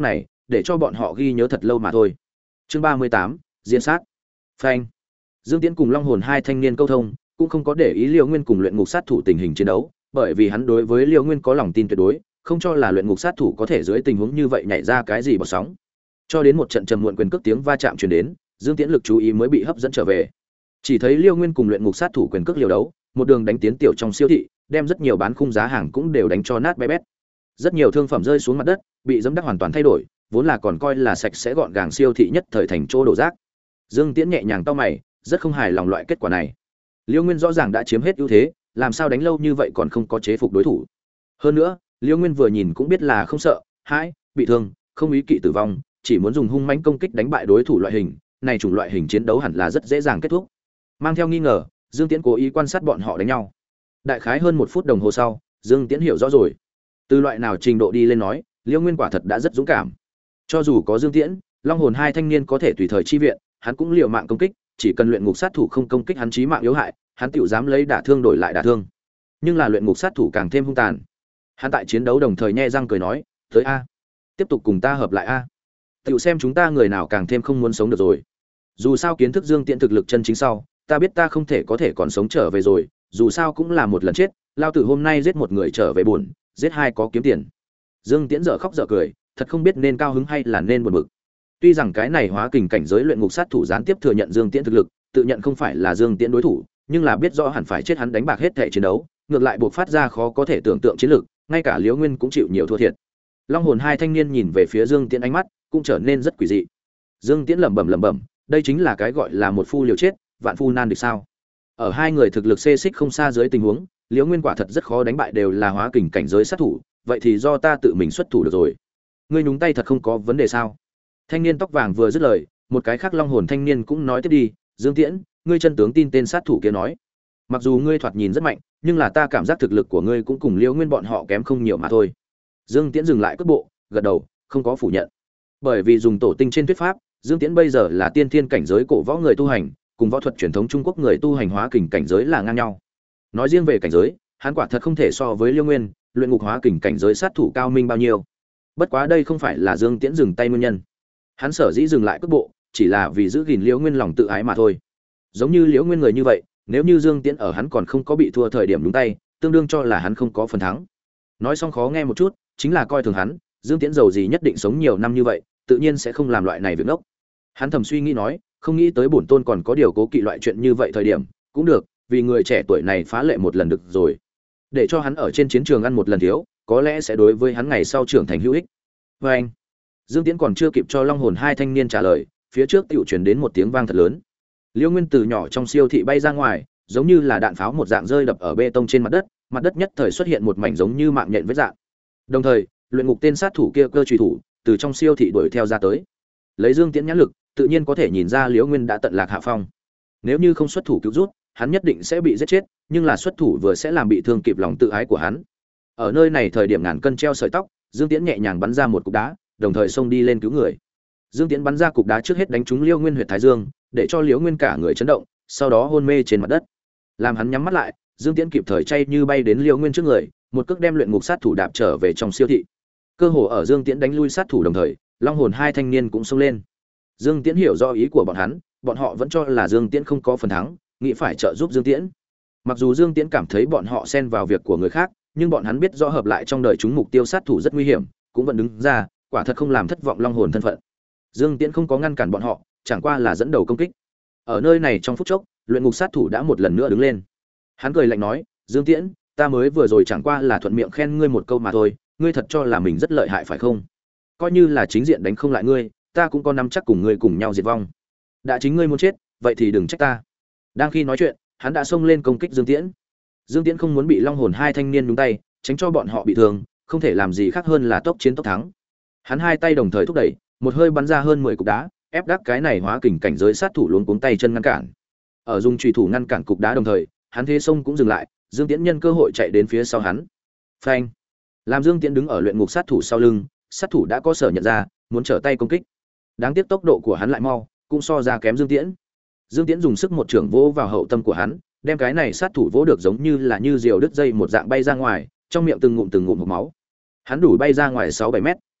để cho bọn họ ghi nhớ thật lâu mà thôi. Chương 38, diễn sát. Phanh. Dương Tiễn cùng Long Hồn hai thanh niên câu thông, cũng không có để ý Liêu Nguyên cùng luyện ngục sát thủ tình hình chiến đấu, bởi vì hắn đối với Liêu Nguyên có lòng tin tuyệt đối, không cho là luyện ngục sát thủ có thể dưới tình huống như vậy nhảy ra cái gì bọt sóng. Cho đến một trận trầm muộn quyền cước tiếng va chạm truyền đến, Dương Tiễn lực chú ý mới bị hấp dẫn trở về. Chỉ thấy Liêu Nguyên cùng luyện ngục sát thủ quyền cước liều đấu, một đường đánh tiến tiểu trong siêu thị, đem rất nhiều bán khung giá hàng cũng đều đánh cho nát bét bét. Rất nhiều thương phẩm rơi xuống mặt đất, bị giẫm đắc hoàn toàn thay đổi, vốn là còn coi là sạch sẽ gọn gàng siêu thị nhất thời thành chỗ đổ rác. Dương Tiễn nhẹ nhàng cau mày, rất không hài lòng loại kết quả này. Liêu Nguyên rõ ràng đã chiếm hết ưu thế, làm sao đánh lâu như vậy còn không có chế phục đối thủ. Hơn nữa, Liêu Nguyên vừa nhìn cũng biết là không sợ, hãi, bị thương, không ý kỵ tử vong, chỉ muốn dùng hung mãnh công kích đánh bại đối thủ loại hình, này chủng loại hình chiến đấu hẳn là rất dễ dàng kết thúc. Mang theo nghi ngờ, Dương Tiễn cố ý quan sát bọn họ đánh nhau. Đại khái hơn 1 phút đồng hồ sau, Dương Tiễn hiểu rõ rồi. Từ loại nào trình độ đi lên nói, Liêu Nguyên quả thật đã rất dũng cảm. Cho dù có Dương Tiễn, Long Hồn hai thanh niên có thể tùy thời chi viện, hắn cũng liều mạng công kích, chỉ cần luyện ngục sát thủ không công kích hắn chí mạng yếu hại, hắn tựu dám lấy đả thương đổi lại đả thương. Nhưng là luyện ngục sát thủ càng thêm hung tàn. Hắn tại chiến đấu đồng thời nhe răng cười nói, "Tới a, tiếp tục cùng ta hợp lại a. Tựu xem chúng ta người nào càng thêm không muốn sống được rồi. Dù sao kiến thức Dương Tiễn thực lực chân chính sau, ta biết ta không thể có thể còn sống trở về rồi, dù sao cũng là một lần chết, lao tử hôm nay giết một người trở về buồn, giết hai có kiếm tiền." Dương Tiễn dở khóc dở cười, thật không biết nên cao hứng hay là nên buồn bực. Tuy rằng cái này hóa kình cảnh giới luyện ngục sát thủ gián tiếp thừa nhận Dương Tiễn thực lực, tự nhận không phải là Dương Tiễn đối thủ, nhưng là biết rõ hẳn phải chết hắn đánh bạc hết thể chiến đấu, ngược lại buộc phát ra khó có thể tưởng tượng chiến lực, ngay cả Liễu Nguyên cũng chịu nhiều thua thiệt. Long Hồn hai thanh niên nhìn về phía Dương Tiễn ánh mắt cũng trở nên rất quỷ dị. Dương Tiễn lẩm bẩm, đây chính là cái gọi là một phu liều chết, vạn phu nan địch sao? Ở hai người thực lực xê xích không xa dưới tình huống, Liễu Nguyên quả thật rất khó đánh bại đều là hóa kình cảnh giới sát thủ, vậy thì do ta tự mình xuất thủ được rồi. Ngươi nhúng tay thật không có vấn đề sao? Thanh niên tóc vàng vừa dứt lời, một cái khác Long Hồn thanh niên cũng nói tiếp đi, Dương Tiễn, ngươi chân tướng tin tên sát thủ kia nói, mặc dù ngươi thoạt nhìn rất mạnh, nhưng là ta cảm giác thực lực của ngươi cũng cùng Liễu Nguyên bọn họ kém không nhiều mà thôi. Dương Tiễn dừng lại cước bộ, gật đầu, không có phủ nhận. Bởi vì dùng tổ tinh trên thuyết pháp, Dương Tiễn bây giờ là tiên thiên cảnh giới cổ võ người tu hành, cùng võ thuật truyền thống Trung Quốc người tu hành hóa kình cảnh giới là ngang nhau. Nói riêng về cảnh giới, hắn quả thật không thể so với Liễu Nguyên, luyện ngục hóa kình cảnh giới sát thủ cao minh bao nhiêu. Bất quá đây không phải là Dương Tiễn dừng tay nguyên nhân. Hắn sở dĩ dừng lại cước bộ, chỉ là vì giữ gìn Liễu Nguyên lòng tự ái mà thôi. Giống như Liễu Nguyên người như vậy, nếu như Dương Tiễn ở hắn còn không có bị thua thời điểm đúng tay, tương đương cho là hắn không có phần thắng. Nói xong khó nghe một chút, chính là coi thường hắn, Dương Tiễn giàu gì nhất định sống nhiều năm như vậy, tự nhiên sẽ không làm loại này việc ngốc. Hắn thầm suy nghĩ nói, không nghĩ tới bổn tôn còn có điều cố kỵ loại chuyện như vậy thời điểm, cũng được, vì người trẻ tuổi này phá lệ một lần được rồi. Để cho hắn ở trên chiến trường ăn một lần thiếu, có lẽ sẽ đối với hắn ngày sau trưởng thành hữu ích. Và anh, Dương Tiễn còn chưa kịp cho Long Hồn hai thanh niên trả lời, phía trước tiểu truyền đến một tiếng vang thật lớn. Liễu Nguyên từ nhỏ trong siêu thị bay ra ngoài, giống như là đạn pháo một dạng rơi đập ở bê tông trên mặt đất nhất thời xuất hiện một mảnh giống như mạng nhện vết dạng. Đồng thời, luyện ngục tên sát thủ kia cơ truy thủ từ trong siêu thị đuổi theo ra tới. Lấy Dương Tiễn nhãn lực, tự nhiên có thể nhìn ra Liễu Nguyên đã tận lạc hạ phong. Nếu như không xuất thủ cứu rút, hắn nhất định sẽ bị giết chết, nhưng là xuất thủ vừa sẽ làm bị thương kịp lòng tự ái của hắn. Ở nơi này thời điểm ngàn cân treo sợi tóc, Dương Tiễn nhẹ nhàng bắn ra một cục đá, đồng thời xông đi lên cứu người. Dương Tiễn bắn ra cục đá trước hết đánh trúng Liễu Nguyên huyệt thái dương, để cho Liễu Nguyên cả người chấn động, sau đó hôn mê trên mặt đất. Làm hắn nhắm mắt lại, Dương Tiễn kịp thời chay như bay đến Liễu Nguyên trước người, một cước đem luyện ngục sát thủ đạp trở về trong siêu thị. Cơ hồ ở Dương Tiễn đánh lui sát thủ đồng thời, Long Hồn hai thanh niên cũng xông lên. Dương Tiễn hiểu rõ ý của bọn họ vẫn cho là Dương Tiễn không có phần thắng, nghĩ phải trợ giúp Dương Tiễn. Mặc dù Dương Tiễn cảm thấy bọn họ xen vào việc của người khác, nhưng bọn hắn biết rõ hợp lại trong đời chúng mục tiêu sát thủ rất nguy hiểm, cũng vẫn đứng ra, quả thật không làm thất vọng Long Hồn thân phận. Dương Tiễn không có ngăn cản bọn họ, chẳng qua là dẫn đầu công kích. Ở nơi này trong phút chốc, luyện ngục sát thủ đã một lần nữa đứng lên. Hắn cười lạnh nói, Dương Tiễn, ta mới vừa rồi chẳng qua là thuận miệng khen ngươi một câu mà thôi, ngươi thật cho là mình rất lợi hại phải không? Coi như là chính diện đánh không lại ngươi, ta cũng có nắm chắc cùng ngươi cùng nhau diệt vong. Đã chính ngươi muốn chết, vậy thì đừng trách ta. Đang khi nói chuyện, hắn đã xông lên công kích Dương Tiễn. Dương Tiễn không muốn bị Long Hồn hai thanh niên nhúng tay, tránh cho bọn họ bị thương, không thể làm gì khác hơn là tốc chiến tốc thắng. Hắn hai tay đồng thời thúc đẩy, một hơi bắn ra hơn 10 cục đá, ép đắc cái này hóa kình cảnh giới sát thủ luống cuống tay chân ngăn cản. Ở dùng chùy thủ ngăn cản cục đá đồng thời, hắn thế sông cũng dừng lại, Dương Tiễn nhân cơ hội chạy đến phía sau hắn. Phanh! Làm Dương Tiễn đứng ở luyện ngục sát thủ sau lưng, sát thủ đã có sở nhận ra, muốn trở tay công kích. Đáng tiếc tốc độ của hắn lại mau, cũng so ra kém Dương Tiễn. Dương Tiễn dùng sức một chưởng vỗ vào hậu tâm của hắn, đem cái này sát thủ vỗ được giống như là diều đứt dây một dạng bay ra ngoài, trong miệng từng ngụm hộc máu. Hắn đủ bay ra ngoài 6-7 mét,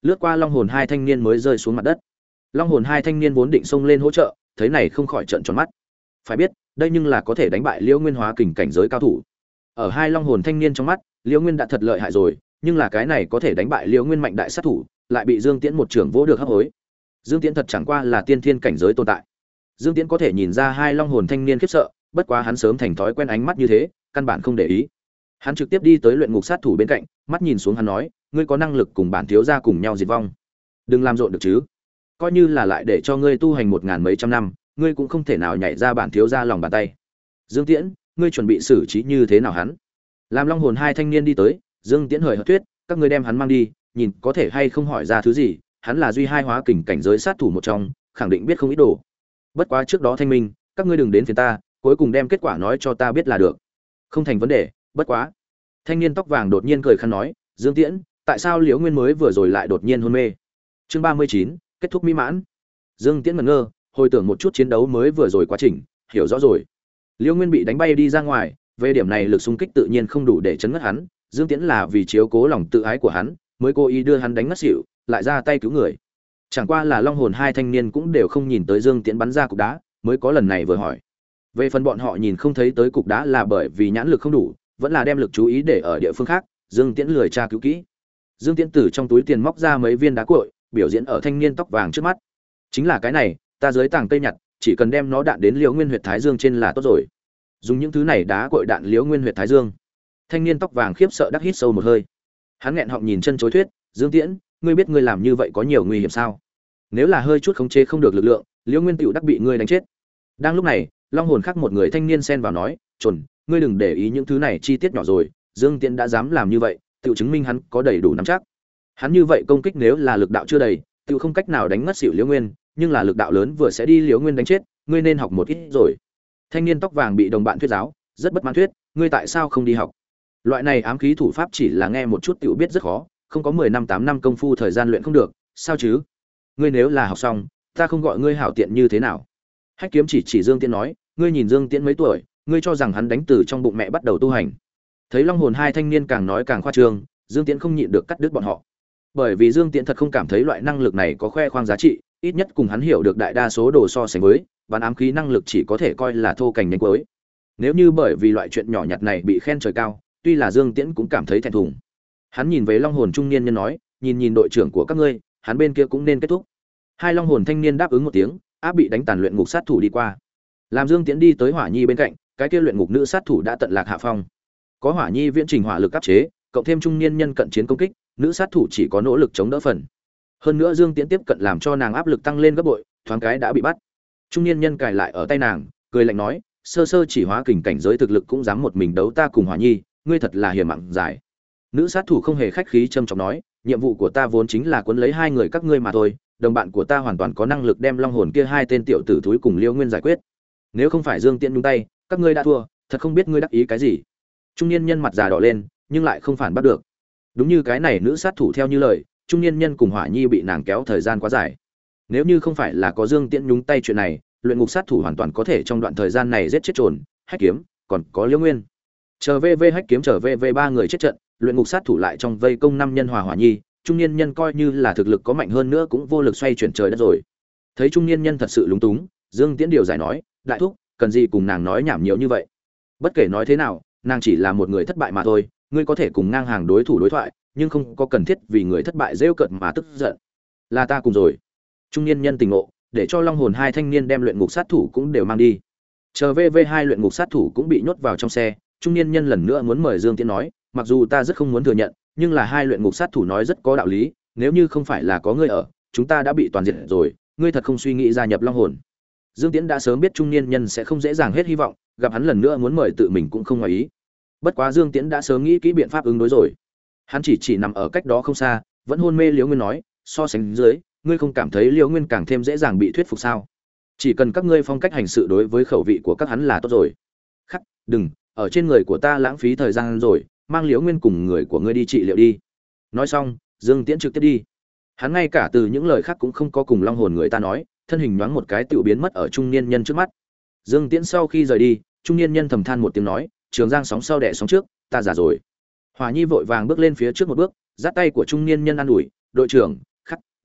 lướt qua long hồn hai thanh niên mới rơi xuống mặt đất. Long hồn hai thanh niên vốn định xông lên hỗ trợ, thấy này không khỏi trợn tròn mắt. Phải biết, đây nhưng là có thể đánh bại Liễu Nguyên hóa kình cảnh giới cao thủ. Ở hai long hồn thanh niên trong mắt, Liễu Nguyên đã thật lợi hại rồi, nhưng là cái này có thể đánh bại Liễu Nguyên mạnh đại sát thủ, lại bị Dương Tiễn một trưởng vỗ được hấp hối. Dương Tiễn thật chẳng qua là tiên thiên cảnh giới tồn tại. Dương Tiễn có thể nhìn ra hai long hồn thanh niên khiếp sợ, bất quá hắn sớm thành thói quen ánh mắt như thế, căn bản không để ý. Hắn trực tiếp đi tới luyện ngục sát thủ bên cạnh, mắt nhìn xuống hắn nói, ngươi có năng lực cùng bản thiếu gia cùng nhau diệt vong. Đừng làm rộn được chứ. Coi như là lại để cho ngươi tu hành 1000 mấy trăm năm, ngươi cũng không thể nào nhảy ra bản thiếu gia lòng bàn tay. Dương Tiễn, ngươi chuẩn bị xử trí như thế nào hắn? Làm long hồn hai thanh niên đi tới, Dương Tiễn hời hợt thuyết, các ngươi đem hắn mang đi, nhìn có thể hay không hỏi ra thứ gì, hắn là duy hai hóa kình cảnh giới sát thủ một trong, khẳng định biết không ít đồ. Bất quá trước đó thanh minh, các ngươi đừng đến phiền ta, cuối cùng đem kết quả nói cho ta biết là được. Không thành vấn đề, bất quá. Thanh niên tóc vàng đột nhiên cười khăn nói, Dương Tiễn, tại sao Liễu Nguyên mới vừa rồi lại đột nhiên hôn mê? Chương 39, kết thúc mỹ mãn. Dương Tiễn ngẩn ngơ, hồi tưởng một chút chiến đấu mới vừa rồi quá trình, hiểu rõ rồi. Liễu Nguyên bị đánh bay đi ra ngoài, về điểm này lực xung kích tự nhiên không đủ để chấn ngất hắn, Dương Tiễn là vì chiếu cố lòng tự ái của hắn, mới cố ý đưa hắn đánh ngất xỉu, lại ra tay cứu người. Chẳng qua là long hồn hai thanh niên cũng đều không nhìn tới Dương Tiễn bắn ra cục đá, mới có lần này vừa hỏi. Về phần bọn họ nhìn không thấy tới cục đá là bởi vì nhãn lực không đủ, vẫn là đem lực chú ý để ở địa phương khác, Dương Tiễn lười tra cứu kỹ. Dương Tiễn từ trong túi tiền móc ra mấy viên đá cuội, biểu diễn ở thanh niên tóc vàng trước mắt. Chính là cái này, ta dưới tảng cây nhặt, chỉ cần đem nó đạn đến Liễu Nguyên huyệt thái dương trên là tốt rồi. Dùng những thứ này đá cuội đạn Liễu Nguyên huyệt thái dương. Thanh niên tóc vàng khiếp sợ đắc hít sâu một hơi. Hắn nghẹn họng nhìn chân chối thuyết, Dương Tiễn, ngươi biết ngươi làm như vậy có nhiều nguy hiểm sao? Nếu là hơi chút khống chế không được lực lượng, Liễu Nguyên tiểu đắc bị ngươi đánh chết. Đang lúc này, long hồn khác một người thanh niên xen vào nói, "Chuẩn, ngươi đừng để ý những thứ này chi tiết nhỏ rồi, Dương Tiễn đã dám làm như vậy, tự chứng minh hắn có đầy đủ nắm chắc. Hắn như vậy công kích nếu là lực đạo chưa đầy, tự không cách nào đánh ngất xỉu Liễu Nguyên, nhưng là lực đạo lớn vừa sẽ đi Liễu Nguyên đánh chết, ngươi nên học một ít rồi." Thanh niên tóc vàng bị đồng bạn thuyết giáo, rất bất mãn thuyết, "Ngươi tại sao không đi học? Loại này ám khí thủ pháp chỉ là nghe một chút tiểu biết rất khó, không có 10 năm 8 năm công phu thời gian luyện không được, sao chứ? Ngươi nếu là học xong, ta không gọi ngươi hảo tiện như thế nào?" Hách Kiếm chỉ Dương Tiễn nói, "Ngươi nhìn Dương Tiễn mấy tuổi, ngươi cho rằng hắn đánh từ trong bụng mẹ bắt đầu tu hành?" Thấy long hồn hai thanh niên càng nói càng khoa trương, Dương Tiễn không nhịn được cắt đứt bọn họ. Bởi vì Dương Tiễn thật không cảm thấy loại năng lực này có khoe khoang giá trị, ít nhất cùng hắn hiểu được đại đa số đồ so sánh với, bắn ám khí năng lực chỉ có thể coi là thô cành nhánh quới. Nếu như bởi vì loại chuyện nhỏ nhặt này bị khen trời cao, tuy là Dương Tiễn cũng cảm thấy thẹn thùng. Hắn nhìn về long hồn trung niên nhân nói, nhìn đội trưởng của các ngươi, hắn bên kia cũng nên kết thúc. Hai long hồn thanh niên đáp ứng một tiếng, áp bị đánh tàn luyện ngục sát thủ đi qua. Làm Dương Tiễn đi tới Hỏa Nhi bên cạnh, cái kia luyện ngục nữ sát thủ đã tận lạc hạ phong. Có Hỏa Nhi viễn trình hỏa lực áp chế, cộng thêm trung niên nhân cận chiến công kích, nữ sát thủ chỉ có nỗ lực chống đỡ phần. Hơn nữa Dương Tiễn tiếp cận làm cho nàng áp lực tăng lên gấp bội, thoáng cái đã bị bắt. Trung niên nhân cài lại ở tay nàng, cười lạnh nói, sơ sơ chỉ hóa kình cảnh giới thực lực cũng dám một mình đấu ta cùng Hỏa Nhi, ngươi thật là hiểm mạng dài. Nữ sát thủ không hề khách khí châm chọc nói, nhiệm vụ của ta vốn chính là cuốn lấy hai người các ngươi mà thôi, đồng bạn của ta hoàn toàn có năng lực đem long hồn kia hai tên tiểu tử thúi cùng Liễu Nguyên giải quyết. Nếu không phải Dương Tiễn nhúng tay, các ngươi đã thua, thật không biết ngươi đắc ý cái gì. Trung niên nhân mặt già đỏ lên, nhưng lại không phản bắt được. Đúng như cái này nữ sát thủ theo như lời, trung niên nhân cùng Hỏa Nhi bị nàng kéo thời gian quá dài. Nếu như không phải là có Dương Tiễn nhúng tay chuyện này, luyện ngục sát thủ hoàn toàn có thể trong đoạn thời gian này giết chết trồn, Hách Kiếm, còn có Liễu Nguyên. Chờ VV Hách Kiếm trở VV ba người chết trận, luyện ngục sát thủ lại trong vây công năm nhân Hòa Hỏa Nhi, trung niên nhân coi như là thực lực có mạnh hơn nữa cũng vô lực xoay chuyển trời đất rồi. Thấy trung niên nhân thật sự lúng túng, Dương Tiễn điều giải nói, đại thúc, cần gì cùng nàng nói nhảm nhiều như vậy? Bất kể nói thế nào, nàng chỉ là một người thất bại mà thôi, ngươi có thể cùng ngang hàng đối thủ đối thoại, nhưng không có cần thiết vì người thất bại rêu cợt mà tức giận. Là ta cùng rồi. Trung niên nhân tỉnh ngộ, để cho long hồn hai thanh niên đem luyện ngục sát thủ cũng đều mang đi. Chờ VV hai luyện ngục sát thủ cũng bị nhốt vào trong xe, trung niên nhân lần nữa muốn mời Dương Tiễn nói, mặc dù ta rất không muốn thừa nhận, nhưng là hai luyện ngục sát thủ nói rất có đạo lý, nếu như không phải là có ngươi ở, chúng ta đã bị toàn diệt rồi, ngươi thật không suy nghĩ gia nhập long hồn. Dương Tiễn đã sớm biết trung niên nhân sẽ không dễ dàng hết hy vọng, gặp hắn lần nữa muốn mời tự mình cũng không ngoài ý. Bất quá Dương Tiễn đã sớm nghĩ kỹ biện pháp ứng đối rồi. Hắn chỉ nằm ở cách đó không xa, vẫn hôn mê Liễu Nguyên nói, so sánh dưới, ngươi không cảm thấy Liễu Nguyên càng thêm dễ dàng bị thuyết phục sao? Chỉ cần các ngươi phong cách hành sự đối với khẩu vị của các hắn là tốt rồi. Khắc, đừng, ở trên người của ta lãng phí thời gian rồi, mang Liễu Nguyên cùng người của ngươi đi trị liệu đi. Nói xong, Dương Tiễn trực tiếp đi. Hắn ngay cả từ những lời khác cũng không có cùng long hồn người ta nói, thân hình nhoáng một cái tựu biến mất ở trung niên nhân trước mắt. Dương Tiễn sau khi rời đi, trung niên nhân thầm than một tiếng nói, Trường Giang sóng sau đẻ sóng trước, ta già rồi. Hỏa Nhi vội vàng bước lên phía trước một bước, giắt tay của trung niên nhân an ủi, đội trưởng,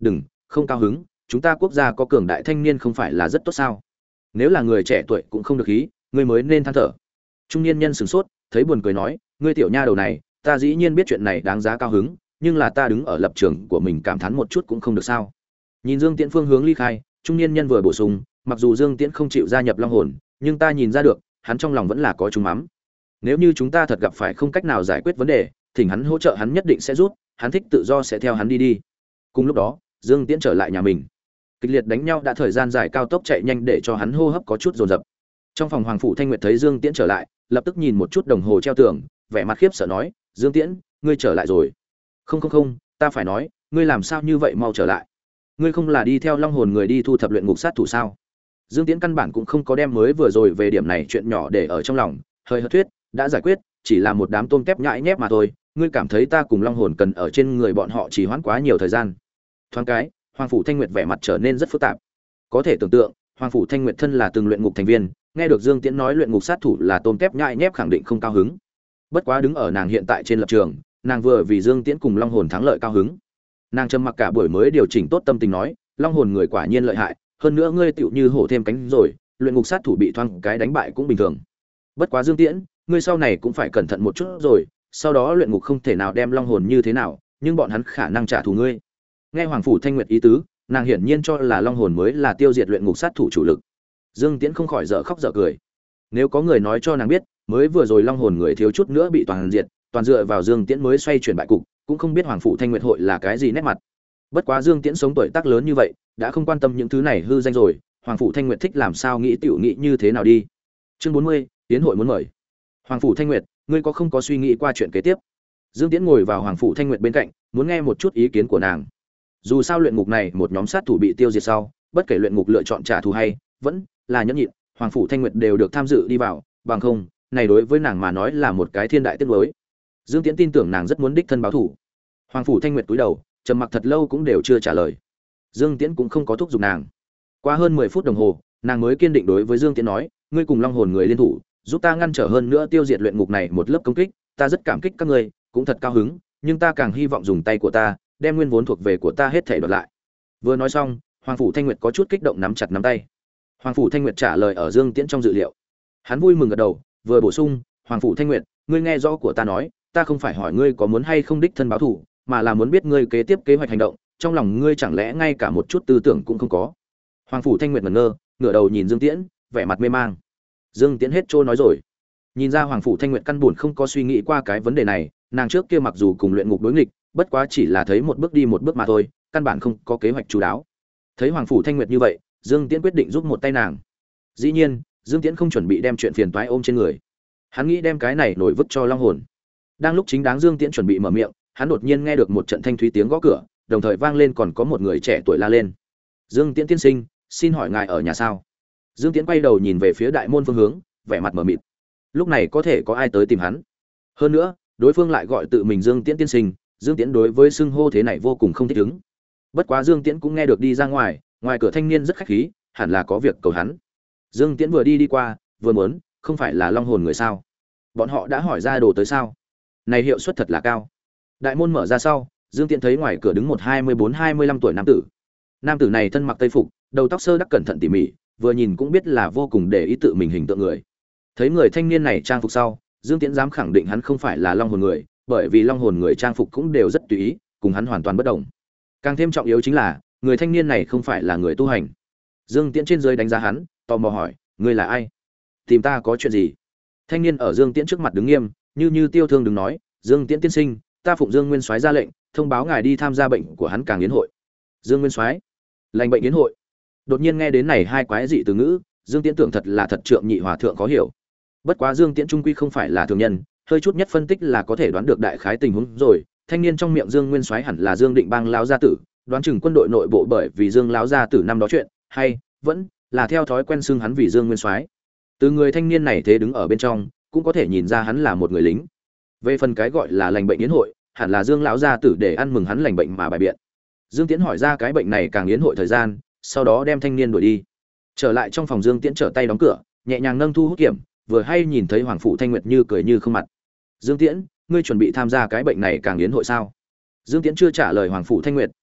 đừng, không cao hứng, chúng ta quốc gia có cường đại thanh niên không phải là rất tốt sao? Nếu là người trẻ tuổi cũng không được ý, ngươi mới nên than thở. Trung niên nhân sửng sốt, thấy buồn cười nói, ngươi tiểu nha đầu này, ta dĩ nhiên biết chuyện này đáng giá cao hứng, nhưng là ta đứng ở lập trường của mình cảm thán một chút cũng không được sao? Nhìn Dương Tiễn phương hướng ly khai, trung niên nhân vừa bổ sung, mặc dù Dương Tiễn không chịu gia nhập Long Hồn, nhưng ta nhìn ra được, hắn trong lòng vẫn là có trúng mắm. Nếu như chúng ta thật gặp phải không cách nào giải quyết vấn đề, thỉnh hắn hỗ trợ hắn nhất định sẽ rút, hắn thích tự do sẽ theo hắn đi đi. Cùng lúc đó, Dương Tiễn trở lại nhà mình. Kịch liệt đánh nhau đã thời gian dài cao tốc chạy nhanh để cho hắn hô hấp có chút dồn dập. Trong phòng Hoàng phủ Thanh Nguyệt thấy Dương Tiễn trở lại, lập tức nhìn một chút đồng hồ treo tường, vẻ mặt khiếp sợ nói, "Dương Tiễn, ngươi trở lại rồi?" Không, ta phải nói, ngươi làm sao như vậy mau trở lại? Ngươi không là đi theo Long Hồn người đi thu thập luyện ngục sát thủ sao?" Dương Tiễn căn bản cũng không có đem mới vừa rồi về điểm này chuyện nhỏ để ở trong lòng, hơi hợt thuyết, "Đã giải quyết, chỉ là một đám tôm tép nhãi nhép mà thôi, ngươi cảm thấy ta cùng Long Hồn cần ở trên người bọn họ trì hoãn quá nhiều thời gian?" Thoáng cái, Hoàng phủ Thanh Nguyệt vẻ mặt trở nên rất phức tạp. Có thể tưởng tượng, Hoàng phủ Thanh Nguyệt thân là từng luyện ngục thành viên, nghe được Dương Tiễn nói luyện ngục sát thủ là tôm tép nhãi nhép khẳng định không cao hứng. Bất quá đứng ở nàng hiện tại trên lập trường, nàng vừa vì Dương Tiễn cùng Long Hồn thắng lợi cao hứng. Nàng trầm mặc cả buổi mới điều chỉnh tốt tâm tình nói, Long Hồn người quả nhiên lợi hại, hơn nữa ngươi tựu như hổ thêm cánh rồi, luyện ngục sát thủ bị thoáng cái đánh bại cũng bình thường. Bất quá Dương Tiễn, ngươi sau này cũng phải cẩn thận một chút rồi, sau đó luyện ngục không thể nào đem Long Hồn như thế nào, nhưng bọn hắn khả năng trả thù ngươi. Nghe Hoàng phủ Thanh Nguyệt ý tứ, nàng hiển nhiên cho là Long Hồn mới là tiêu diệt luyện ngục sát thủ chủ lực. Dương Tiễn không khỏi dở khóc dở cười. Nếu có người nói cho nàng biết, mới vừa rồi Long Hồn người thiếu chút nữa bị toàn diệt, toàn dựa vào Dương Tiễn mới xoay chuyển bại cục, cũng không biết Hoàng phủ Thanh Nguyệt hội là cái gì nét mặt. Bất quá Dương Tiễn sống tuổi tác lớn như vậy, đã không quan tâm những thứ này hư danh rồi, Hoàng phủ Thanh Nguyệt thích làm sao nghĩ tiểu nghĩ như thế nào đi. Chương 40, tiến hội muốn mời. Hoàng phủ Thanh Nguyệt, ngươi có không có suy nghĩ qua chuyện kế tiếp? Dương Tiễn ngồi vào Hoàng phủ Thanh Nguyệt bên cạnh, muốn nghe một chút ý kiến của nàng. Dù sao luyện ngục này một nhóm sát thủ bị tiêu diệt sau, bất kể luyện ngục lựa chọn trả thù hay vẫn là nhẫn nhịn, Hoàng phủ Thanh Nguyệt đều được tham dự đi vào, bằng không, này đối với nàng mà nói là một cái thiên đại tiếc nuối. Dương Tiễn tin tưởng nàng rất muốn đích thân báo thù. Hoàng phủ Thanh Nguyệt cúi đầu, trầm mặc thật lâu cũng đều chưa trả lời. Dương Tiễn cũng không có thúc giục nàng. Qua hơn 10 phút đồng hồ, nàng mới kiên định đối với Dương Tiễn nói, ngươi cùng Long Hồn người liên thủ, giúp ta ngăn trở hơn nữa tiêu diệt luyện ngục này một lớp công kích, ta rất cảm kích các ngươi, cũng thật cao hứng, nhưng ta càng hy vọng dùng tay của ta, đem nguyên vốn thuộc về của ta hết thảy đoạt lại. Vừa nói xong, Hoàng phủ Thanh Nguyệt có chút kích động nắm chặt nắm tay. Hoàng phủ Thanh Nguyệt trả lời ở Dương Tiễn trong dự liệu. Hắn vui mừng gật đầu, vừa bổ sung, Hoàng phủ Thanh Nguyệt, ngươi nghe rõ của ta nói, ta không phải hỏi ngươi có muốn hay không đích thân báo thù, mà là muốn biết ngươi kế tiếp kế hoạch hành động, trong lòng ngươi chẳng lẽ ngay cả một chút tư tưởng cũng không có? Hoàng phủ Thanh Nguyệt ngẩn ngơ, ngửa đầu nhìn Dương Tiễn, vẻ mặt mê mang. Dương Tiễn hết trôi nói rồi. Nhìn ra Hoàng phủ Thanh Nguyệt căn buồn không có suy nghĩ qua cái vấn đề này, nàng trước kia mặc dù cùng luyện ngục đối nghịch, bất quá chỉ là thấy một bước đi một bước mà thôi, căn bản không có kế hoạch chú đáo. Thấy Hoàng phủ Thanh Nguyệt như vậy, Dương Tiễn quyết định giúp một tay nàng. Dĩ nhiên, Dương Tiễn không chuẩn bị đem chuyện phiền toái ôm trên người. Hắn nghĩ đem cái này nổi vứt cho Long Hồn. Đang lúc chính đáng Dương Tiễn chuẩn bị mở miệng, hắn đột nhiên nghe được một trận thanh thúy tiếng gõ cửa, đồng thời vang lên còn có một người trẻ tuổi la lên. "Dương Tiễn tiên sinh, xin hỏi ngài ở nhà sao?" Dương Tiễn quay đầu nhìn về phía đại môn phương hướng, vẻ mặt mờ mịt. Lúc này có thể có ai tới tìm hắn? Hơn nữa, đối phương lại gọi tự mình Dương Tiễn tiên sinh, Dương Tiễn đối với xưng hô thế này vô cùng không thích ứng. Bất quá Dương Tiễn cũng nghe được đi ra ngoài, ngoài cửa thanh niên rất khách khí, hẳn là có việc cầu hắn. Dương Tiễn vừa đi qua, vừa muốn, không phải là Long Hồn người sao? Bọn họ đã hỏi ra đồ tới sao? Này hiệu suất thật là cao. Đại môn mở ra sau, Dương Tiễn thấy ngoài cửa đứng một 24-25 tuổi nam tử. Nam tử này thân mặc tây phục, đầu tóc sơ đắc cẩn thận tỉ mỉ, vừa nhìn cũng biết là vô cùng để ý tự mình hình tượng người. Thấy người thanh niên này trang phục sau, Dương Tiễn dám khẳng định hắn không phải là Long Hồn người, bởi vì Long Hồn người trang phục cũng đều rất tùy ý, cùng hắn hoàn toàn bất đồng. Càng thêm trọng yếu chính là, người thanh niên này không phải là người tu hành. Dương Tiễn trên dưới đánh giá hắn, tò mò hỏi, ngươi là ai? Tìm ta có chuyện gì? Thanh niên ở Dương Tiễn trước mặt đứng nghiêm, như tiêu thương đứng nói, Dương Tiễn tiên sinh, ta phụng Dương Nguyên Soái ra lệnh, thông báo ngài đi tham gia bệnh của hắn càng yến hội. Dương Nguyên Soái, lành bệnh yến hội. Đột nhiên nghe đến này hai quái dị từ ngữ, Dương Tiễn tưởng thật là thật trượng nhị hòa thượng khó hiểu. Bất quá Dương Tiễn trung quy không phải là thường nhân, hơi chút nhất phân tích là có thể đoán được đại khái tình huống rồi. Thanh niên trong miệng Dương Nguyên Soái hẳn là Dương Định Bang lão gia tử, đoán chừng quân đội nội bộ bởi vì Dương lão gia tử năm đó chuyện, hay vẫn là theo thói quen xưng hắn vì Dương Nguyên Soái. Từ người thanh niên này thế đứng ở bên trong, cũng có thể nhìn ra hắn là một người lính. Về phần cái gọi là lành bệnh yến hội, hẳn là Dương lão gia tử để ăn mừng hắn lành bệnh mà bài biện. Dương Tiễn hỏi ra cái bệnh này càng yến hội thời gian, sau đó đem thanh niên đuổi đi. Trở lại trong phòng Dương Tiễn trở tay đóng cửa, nhẹ nhàng nâng thu hút kiểm, vừa hay nhìn thấy Hoàng phủ Thanh Nguyệt như cười như không mặt. "Dương Tiễn, ngươi chuẩn bị tham gia cái bệnh này càng yến hội sao?" Dương Tiễn chưa trả lời Hoàng phủ Thanh Nguyệt,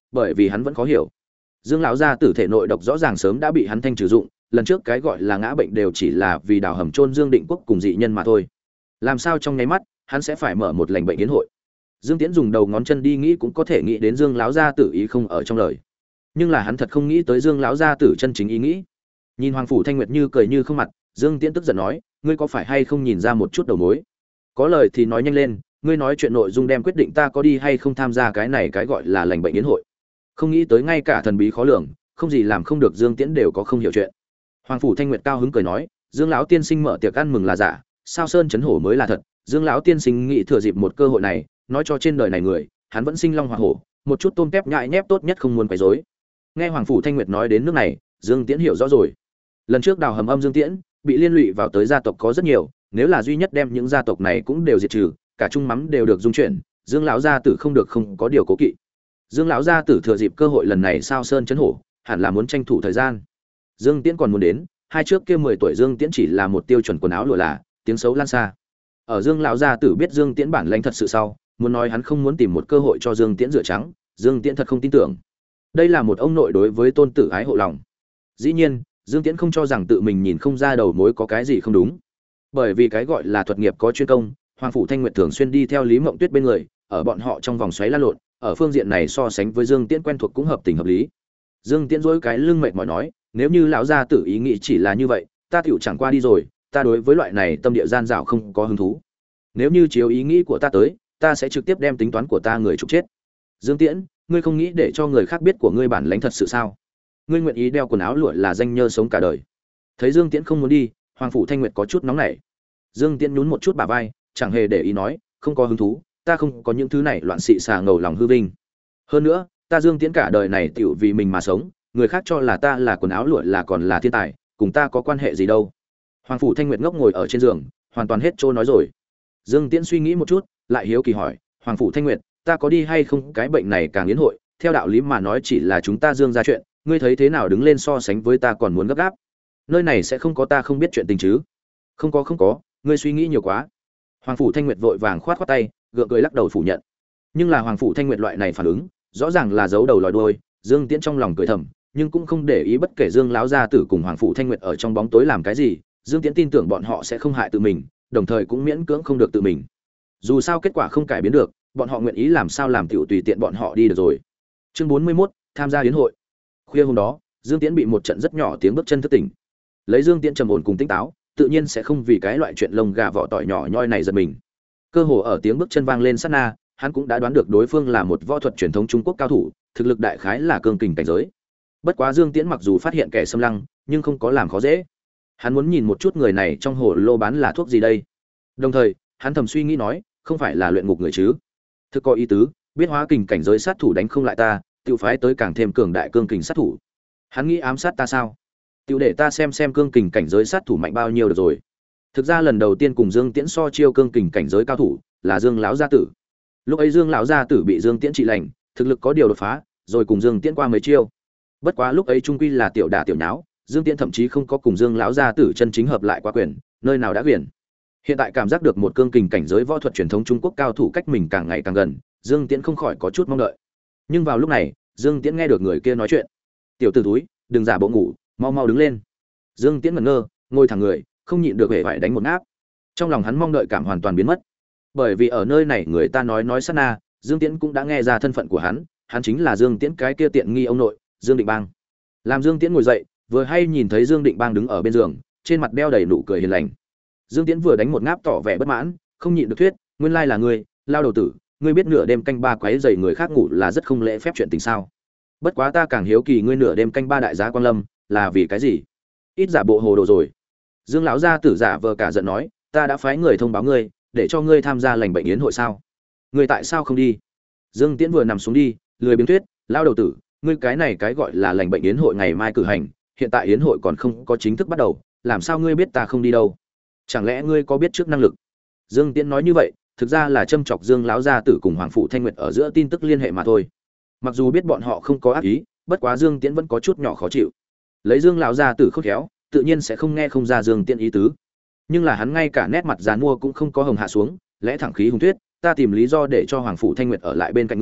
bởi vì hắn vẫn khó hiểu. Dương lão gia tử thể nội độc rõ ràng sớm đã bị hắn thanh trừ dụng, lần trước cái gọi là ngã bệnh đều chỉ là vì đào hầm chôn Dương Định Quốc cùng dị nhân mà thôi. Làm sao trong nháy mắt, hắn sẽ phải mở một lành bệnh yến hội? Dương Tiễn dùng đầu ngón chân đi nghĩ cũng có thể nghĩ đến Dương lão gia tử ý không ở trong lời. Nhưng là hắn thật không nghĩ tới Dương lão gia tử chân chính ý nghĩ. Nhìn Hoàng phủ Thanh Nguyệt như cười như không mặt, Dương Tiễn tức giận nói, ngươi có phải hay không nhìn ra một chút đầu mối? Có lời thì nói nhanh lên, ngươi nói chuyện nội dung đem quyết định ta có đi hay không tham gia cái này cái gọi là lành bệnh yến hội. Không nghĩ tới ngay cả thần bí khó lường, không gì làm không được Dương Tiễn đều có không hiểu chuyện. Hoàng phủ Thanh Nguyệt cao hứng cười nói, Dương lão tiên sinh mở tiệc ăn mừng là giả, sao sơn chấn hổ mới là thật. Dương lão tiên sinh nghĩ thừa dịp một cơ hội này, nói cho trên đời này người, hắn vẫn sinh long hỏa hổ, một chút tôm tép nhại nhép tốt nhất không muốn quấy rối. Nghe Hoàng phủ Thanh Nguyệt nói đến nước này, Dương Tiễn hiểu rõ rồi. Lần trước đào hầm âm Dương Tiễn, bị liên lụy vào tới gia tộc có rất nhiều, nếu là duy nhất đem những gia tộc này cũng đều diệt trừ, cả chung mắm đều được dung chuyển, Dương lão gia tử không được không có điều cố kỵ. Dương lão gia tử thừa dịp cơ hội lần này sao sơn chấn hổ, hẳn là muốn tranh thủ thời gian. Dương Tiễn còn muốn đến, hai trước kia 10 tuổi Dương Tiễn chỉ là một tiêu chuẩn quần áo lụa là, tiếng xấu lan xa. Ở Dương lão gia tử biết Dương Tiễn bản lĩnh thật sự sau, muốn nói hắn không muốn tìm một cơ hội cho Dương Tiễn rửa trắng, Dương Tiễn thật không tin tưởng. Đây là một ông nội đối với tôn tử ái hộ lòng. Dĩ nhiên, Dương Tiễn không cho rằng tự mình nhìn không ra đầu mối có cái gì không đúng. Bởi vì cái gọi là thuật nghiệp có chuyên công, Hoàng phủ Thanh Nguyệt thường xuyên đi theo Lý Mộng Tuyết bên người, ở bọn họ trong vòng xoáy la lộn, ở phương diện này so sánh với Dương Tiễn quen thuộc cũng hợp tình hợp lý. Dương Tiễn dối cái lưng mệt mỏi nói, nếu như lão gia tử ý nghĩ chỉ là như vậy, ta tiểu chẳng qua đi rồi, ta đối với loại này tâm địa gian dảo không có hứng thú. Nếu như chiếu ý nghĩ của ta tới, ta sẽ trực tiếp đem tính toán của ta người trục chết. Dương Tiễn, ngươi không nghĩ để cho người khác biết của ngươi bản lãnh thật sự sao? Ngươi nguyện ý đeo quần áo lụa là danh nhơ sống cả đời. Thấy Dương Tiễn không muốn đi, Hoàng phủ Thanh Nguyệt có chút nóng nảy. Dương Tiễn nhún một chút bả vai, chẳng hề để ý nói, không có hứng thú, ta không có những thứ này loạn xị xà ngầu lòng hư vinh. Hơn nữa, ta Dương Tiễn cả đời này tiểu vì mình mà sống, người khác cho là ta là quần áo lụa là còn là thiên tài, cùng ta có quan hệ gì đâu. Hoàng phủ Thanh Nguyệt ngốc ngồi ở trên giường, hoàn toàn hết trôi nói rồi. Dương Tiễn suy nghĩ một chút, lại hiếu kỳ hỏi, Hoàng phủ Thanh Nguyệt, ta có đi hay không, cái bệnh này càng yến hội, theo đạo lý mà nói chỉ là chúng ta Dương ra chuyện, ngươi thấy thế nào đứng lên so sánh với ta còn muốn gấp gáp. Nơi này sẽ không có ta không biết chuyện tình chứ? Không có, ngươi suy nghĩ nhiều quá. Hoàng phủ Thanh Nguyệt vội vàng khoát khoát tay, gượng cười lắc đầu phủ nhận. Nhưng là Hoàng phủ Thanh Nguyệt loại này phản ứng, rõ ràng là giấu đầu lòi đuôi, Dương Tiễn trong lòng cười thầm, nhưng cũng không để ý bất kể Dương lão gia tử cùng Hoàng phủ Thanh Nguyệt ở trong bóng tối làm cái gì, Dương Tiễn tin tưởng bọn họ sẽ không hại tự mình, đồng thời cũng miễn cưỡng không được tự mình. Dù sao kết quả không cải biến được, bọn họ nguyện ý làm sao làm tiểu tùy tiện bọn họ đi được rồi. Chương 41, tham gia yến hội. Khuya hôm đó, Dương Tiễn bị một trận rất nhỏ tiếng bước chân thức tỉnh. Lấy Dương Tiễn trầm ổn cùng tỉnh táo, tự nhiên sẽ không vì cái loại chuyện lông gà vỏ tỏi nhỏ nhoi này giật mình. Cơ hồ ở tiếng bước chân vang lên sát na, hắn cũng đã đoán được đối phương là một võ thuật truyền thống Trung Quốc cao thủ, thực lực đại khái là cương kình cảnh giới. Bất quá Dương Tiễn mặc dù phát hiện kẻ xâm lăng, nhưng không có làm khó dễ. Hắn muốn nhìn một chút người này trong hồ lô bán là thuốc gì đây. Đồng thời, hắn thầm suy nghĩ nói, không phải là luyện ngục người chứ? Thực có ý tứ, biết hóa kình cảnh giới sát thủ đánh không lại ta, tự phái tới càng thêm cường đại cương kình sát thủ. Hắn nghĩ ám sát ta sao? Tiểu để ta xem cương kình cảnh giới sát thủ mạnh bao nhiêu được rồi. Thực ra lần đầu tiên cùng Dương Tiễn so chiêu cương kình cảnh giới cao thủ là Dương lão gia tử. Lúc ấy Dương lão gia tử bị Dương Tiễn trị lành, thực lực có điều đột phá, rồi cùng Dương Tiễn qua mấy chiêu. Bất quá lúc ấy trung quy là tiểu đả tiểu nháo, Dương Tiễn thậm chí không có cùng Dương lão gia tử chân chính hợp lại qua quyền, nơi nào đã quyền. Hiện tại cảm giác được một cương kình cảnh giới võ thuật truyền thống Trung Quốc cao thủ cách mình càng ngày càng gần, Dương Tiễn không khỏi có chút mong đợi. Nhưng vào lúc này, Dương Tiễn nghe được người kia nói chuyện. "Tiểu tử túi, đừng giả bộ ngủ, mau mau đứng lên." Dương Tiễn ngẩn ngơ, ngồi thẳng người, không nhịn được hề phải đánh một ngáp. Trong lòng hắn mong đợi cảm hoàn toàn biến mất. Bởi vì ở nơi này người ta nói sát na, Dương Tiễn cũng đã nghe ra thân phận của hắn chính là Dương Tiễn cái kia tiện nghi ông nội, Dương Định Bang. Làm Dương Tiễn ngồi dậy, vừa hay nhìn thấy Dương Định Bang đứng ở bên giường, trên mặt đeo đầy nụ cười hiền lành. Dương Tiễn vừa đánh một ngáp tỏ vẻ bất mãn, không nhịn được thuyết, nguyên lai là ngươi, lao đầu tử, ngươi biết nửa đêm canh ba quấy rầy người khác ngủ là rất không lễ phép chuyện tình sao? Bất quá ta càng hiếu kỳ ngươi nửa đêm canh ba đại giá Quan Lâm, là vì cái gì? Ít giả bộ hồ đồ rồi. Dương lão gia tử giả vờ cả giận nói, ta đã phái người thông báo ngươi, để cho ngươi tham gia lành bệnh yến hội sao? Ngươi tại sao không đi? Dương Tiễn vừa nằm xuống đi, lười biếng thuyết, lao đầu tử, ngươi cái này cái gọi là lành bệnh yến hội ngày mai cử hành, hiện tại yến hội còn không có chính thức bắt đầu, làm sao ngươi biết ta không đi đâu? Chẳng lẽ ngươi có biết trước năng lực? Dương Tiễn nói như vậy, thực ra là châm chọc Dương lão gia tử cùng Hoàng phủ Thanh Nguyệt ở giữa tin tức liên hệ mà thôi. Mặc dù biết bọn họ không có ác ý, bất quá Dương Tiễn vẫn có chút nhỏ khó chịu. Lấy Dương lão gia tử khôn khéo, tự nhiên sẽ không nghe không ra Dương Tiễn ý tứ. Nhưng là hắn ngay cả nét mặt giàn mua cũng không có hồng hạ xuống, lẽ thẳng khí hùng thuyết, ta tìm lý do để cho Hoàng phủ Thanh Nguyệt ở lại bên cạnh ngươi,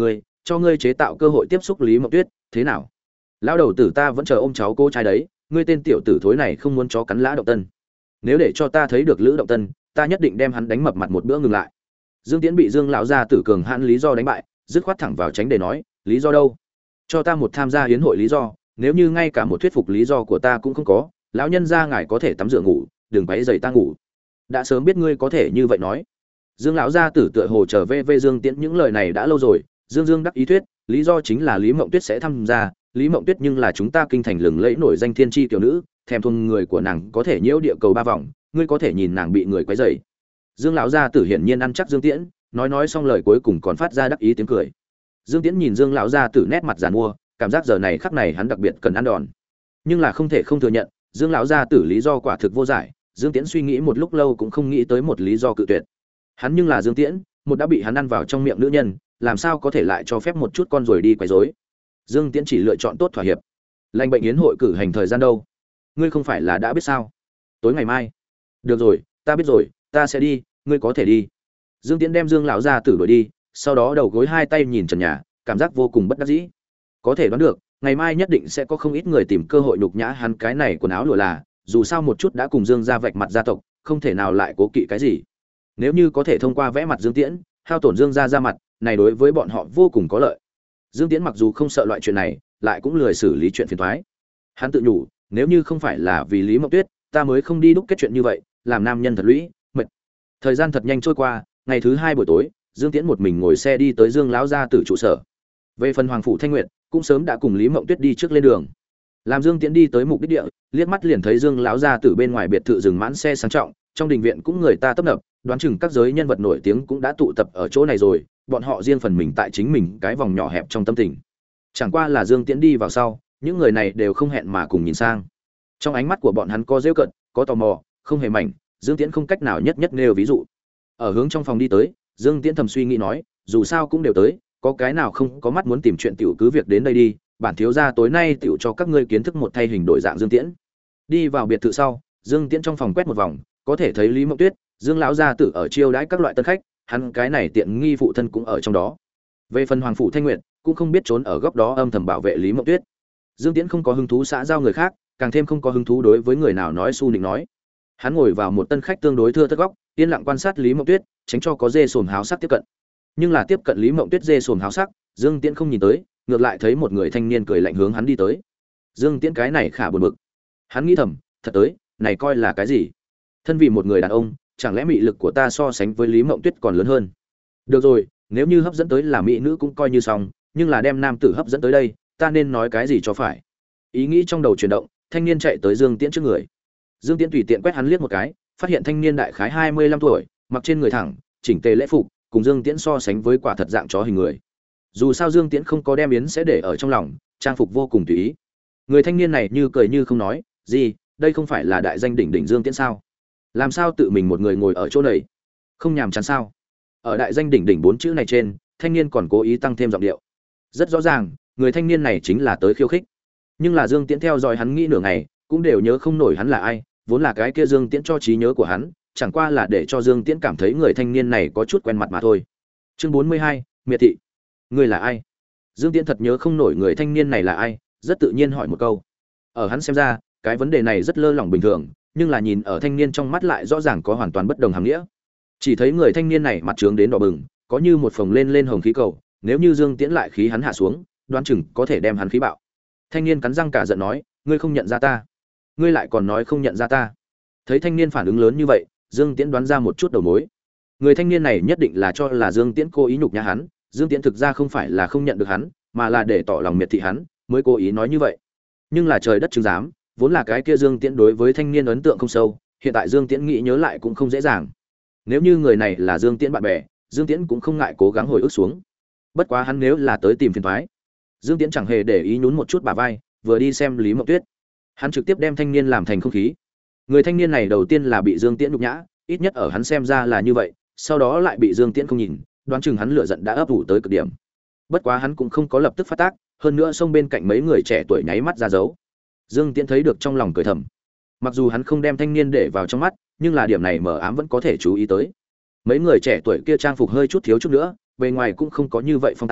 cho ngươi chế tạo cơ hội tiếp xúc Lý Mộng Tuyết, thế nào? Lão đầu tử ta vẫn chờ ôm cháu cô trai đấy, ngươi tên tiểu tử thối này không muốn chó cắn Lã Động Tân. Nếu để cho ta thấy được Lữ Động Tân, ta nhất định đem hắn đánh mập mặt một bữa ngừng lại. Dương Tiễn bị Dương lão gia tử cường hãn lý do đánh bại, dứt khoát thẳng vào tránh để nói, lý do đâu? Cho ta một tham gia hiến hội lý do, nếu như ngay cả một thuyết phục lý do của ta cũng không có, lão nhân gia ngài có thể tắm rửa ngủ, đừng quấy rầy ta ngủ. Đã sớm biết ngươi có thể như vậy nói. Dương lão gia tử tựa hồ trở về Dương Tiễn những lời này đã lâu rồi, Dương đắc ý thuyết, lý do chính là Lý Mộng Tuyết sẽ tham gia, Lý Mộng Tuyết nhưng là chúng ta kinh thành lừng lẫy nổi danh thiên chi tiểu nữ, thèm thuồng người của nàng có thể nhiễu địa cầu ba vòng, ngươi có thể nhìn nàng bị người quấy rầy. Dương lão gia tử hiển nhiên ăn chắc Dương Tiễn, nói xong lời cuối cùng còn phát ra đắc ý tiếng cười. Dương Tiễn nhìn Dương lão gia tử nét mặt giàn mua, cảm giác giờ này khắc này hắn đặc biệt cần ăn đòn. Nhưng là không thể không thừa nhận, Dương lão gia tử lý do quả thực vô giải, Dương Tiễn suy nghĩ một lúc lâu cũng không nghĩ tới một lý do cự tuyệt. Hắn nhưng là Dương Tiễn, một đã bị hắn ăn vào trong miệng nữ nhân, làm sao có thể lại cho phép một chút con rồi đi quấy rối. Dương Tiễn chỉ lựa chọn tốt thỏa hiệp. Lệnh bệnh yến hội cử hành thời gian đâu? Ngươi không phải là đã biết sao? Tối ngày mai. Được rồi, ta biết rồi, ta sẽ đi, ngươi có thể đi. Dương Tiễn đem Dương lão gia tử đuổi đi, sau đó đầu gối hai tay nhìn trần nhà, cảm giác vô cùng bất đắc dĩ. Có thể đoán được, ngày mai nhất định sẽ có không ít người tìm cơ hội nhục nhã hắn cái này quần áo lụa là, dù sao một chút đã cùng Dương gia vạch mặt gia tộc, không thể nào lại cố kỵ cái gì. Nếu như có thể thông qua vẽ mặt Dương Tiễn, hao tổn Dương gia ra mặt, này đối với bọn họ vô cùng có lợi. Dương Tiễn mặc dù không sợ loại chuyện này, lại cũng lười xử lý chuyện phiền toái. Hắn tự nhủ, nếu như không phải là vì Lý Mộng Tuyết, ta mới không đi đúc kết chuyện như vậy, làm nam nhân thật lũy, mệt. Thời gian thật nhanh trôi qua, ngày thứ hai buổi tối, Dương Tiễn một mình ngồi xe đi tới Dương lão gia tử trụ sở. Về phần Hoàng phủ Thanh Nguyệt, cũng sớm đã cùng Lý Mộng Tuyết đi trước lên đường. Làm Dương Tiễn đi tới mục đích địa, liếc mắt liền thấy Dương lão gia tử bên ngoài biệt thự dừng mãn xe sang trọng, trong đình viện cũng người ta tấp nập, đoán chừng các giới nhân vật nổi tiếng cũng đã tụ tập ở chỗ này rồi, bọn họ riêng phần mình tại chính mình cái vòng nhỏ hẹp trong tâm tình. Chẳng qua là Dương Tiễn đi vào sau, những người này đều không hẹn mà cùng nhìn sang. Trong ánh mắt của bọn hắn có giễu cận, có tò mò, không hề mảnh, Dương Tiễn không cách nào nhất nêu ví dụ. Ở hướng trong phòng đi tới, Dương Tiễn thầm suy nghĩ nói, dù sao cũng đều tới, có cái nào không có mắt muốn tìm chuyện tiểu cứ việc đến đây đi, bản thiếu gia tối nay tiểu cho các ngươi kiến thức một thay hình đổi dạng Dương Tiễn. Đi vào biệt thự sau, Dương Tiễn trong phòng quét một vòng, có thể thấy Lý Mộng Tuyết, Dương lão gia tử ở chiêu đãi các loại tân khách, hắn cái này tiện nghi phụ thân cũng ở trong đó. Về phần Hoàng phủ Thanh Nguyệt, cũng không biết trốn ở góc đó âm thầm bảo vệ Lý Mộng Tuyết. Dương Tiễn không có hứng thú xã giao người khác, càng thêm không có hứng thú đối với người nào nói su nịnh nói. Hắn ngồi vào một tân khách tương đối thưa thớt góc, yên lặng quan sát Lý Mộng Tuyết, tránh cho có dê sồm háo sắc tiếp cận. Nhưng là tiếp cận Lý Mộng Tuyết dê sồm háo sắc, Dương Tiễn không nhìn tới, ngược lại thấy một người thanh niên cười lạnh hướng hắn đi tới. Dương Tiễn cái này khả buồn bực. Hắn nghĩ thầm, thật tới, này coi là cái gì? Thân vì một người đàn ông, chẳng lẽ mị lực của ta so sánh với Lý Mộng Tuyết còn lớn hơn? Được rồi, nếu như hấp dẫn tới là mỹ nữ cũng coi như xong, nhưng là đem nam tử hấp dẫn tới đây, ta nên nói cái gì cho phải? Ý nghĩ trong đầu chuyển động, thanh niên chạy tới Dương Tiễn trước người. Dương Tiễn tùy tiện quét hắn liếc một cái, phát hiện thanh niên đại khái 25 tuổi, mặc trên người thẳng, chỉnh tề lễ phục, cùng Dương Tiễn so sánh với quả thật dạng chó hình người. Dù sao Dương Tiễn không có đem yến sẽ để ở trong lòng, trang phục vô cùng tùy ý. Người thanh niên này như cười như không nói, "Gì, đây không phải là đại danh đỉnh đỉnh Dương Tiễn sao? Làm sao tự mình một người ngồi ở chỗ này? Không nhàm chán sao?" Ở đại danh đỉnh đỉnh bốn chữ này trên, thanh niên còn cố ý tăng thêm giọng điệu. Rất rõ ràng, người thanh niên này chính là tới khiêu khích. Nhưng là Dương Tiễn theo dõi hắn nghĩ nửa ngày, cũng đều nhớ không nổi hắn là ai, vốn là cái kia Dương Tiễn cho trí nhớ của hắn, chẳng qua là để cho Dương Tiễn cảm thấy người thanh niên này có chút quen mặt mà thôi. Chương 42, miệt thị. Ngươi là ai? Dương Tiễn thật nhớ không nổi người thanh niên này là ai, rất tự nhiên hỏi một câu. Ở hắn xem ra, cái vấn đề này rất lơ lỏng bình thường, nhưng là nhìn ở thanh niên trong mắt lại rõ ràng có hoàn toàn bất đồng hàm nghĩa. Chỉ thấy người thanh niên này mặt trướng đến đỏ bừng, có như một phồng lên hồng khí cầu, nếu như Dương Tiễn lại khí hắn hạ xuống, đoán chừng có thể đem hắn khí bạo. Thanh niên cắn răng cả giận nói, ngươi không nhận ra ta? Ngươi lại còn nói không nhận ra ta? Thấy thanh niên phản ứng lớn như vậy, Dương Tiễn đoán ra một chút đầu mối. Người thanh niên này nhất định là cho là Dương Tiễn cố ý nhục nhã hắn, Dương Tiễn thực ra không phải là không nhận được hắn, mà là để tỏ lòng miệt thị hắn, mới cố ý nói như vậy. Nhưng là trời đất chứng giám, vốn là cái kia Dương Tiễn đối với thanh niên ấn tượng không sâu, hiện tại Dương Tiễn nghĩ nhớ lại cũng không dễ dàng. Nếu như người này là Dương Tiễn bạn bè, Dương Tiễn cũng không ngại cố gắng hồi ức xuống. Bất quá hắn nếu là tới tìm phiền toái, Dương Tiễn chẳng hề để ý nhún một chút bả vai, vừa đi xem Lý Mộng Tuyết. Hắn trực tiếp đem thanh niên làm thành không khí. Người thanh niên này đầu tiên là bị Dương Tiễn nhục nhã, ít nhất ở hắn xem ra là như vậy, sau đó lại bị Dương Tiễn không nhìn, đoán chừng hắn lửa giận đã ấp ủ tới cực điểm. Bất quá hắn cũng không có lập tức phát tác, hơn nữa xông bên cạnh mấy người trẻ tuổi nháy mắt ra dấu. Dương Tiễn thấy được trong lòng cười thầm. Mặc dù hắn không đem thanh niên để vào trong mắt, nhưng là điểm này mờ ám vẫn có thể chú ý tới. Mấy người trẻ tuổi kia trang phục hơi chút thiếu chút nữa, bề ngoài cũng không có như vậy phong tao,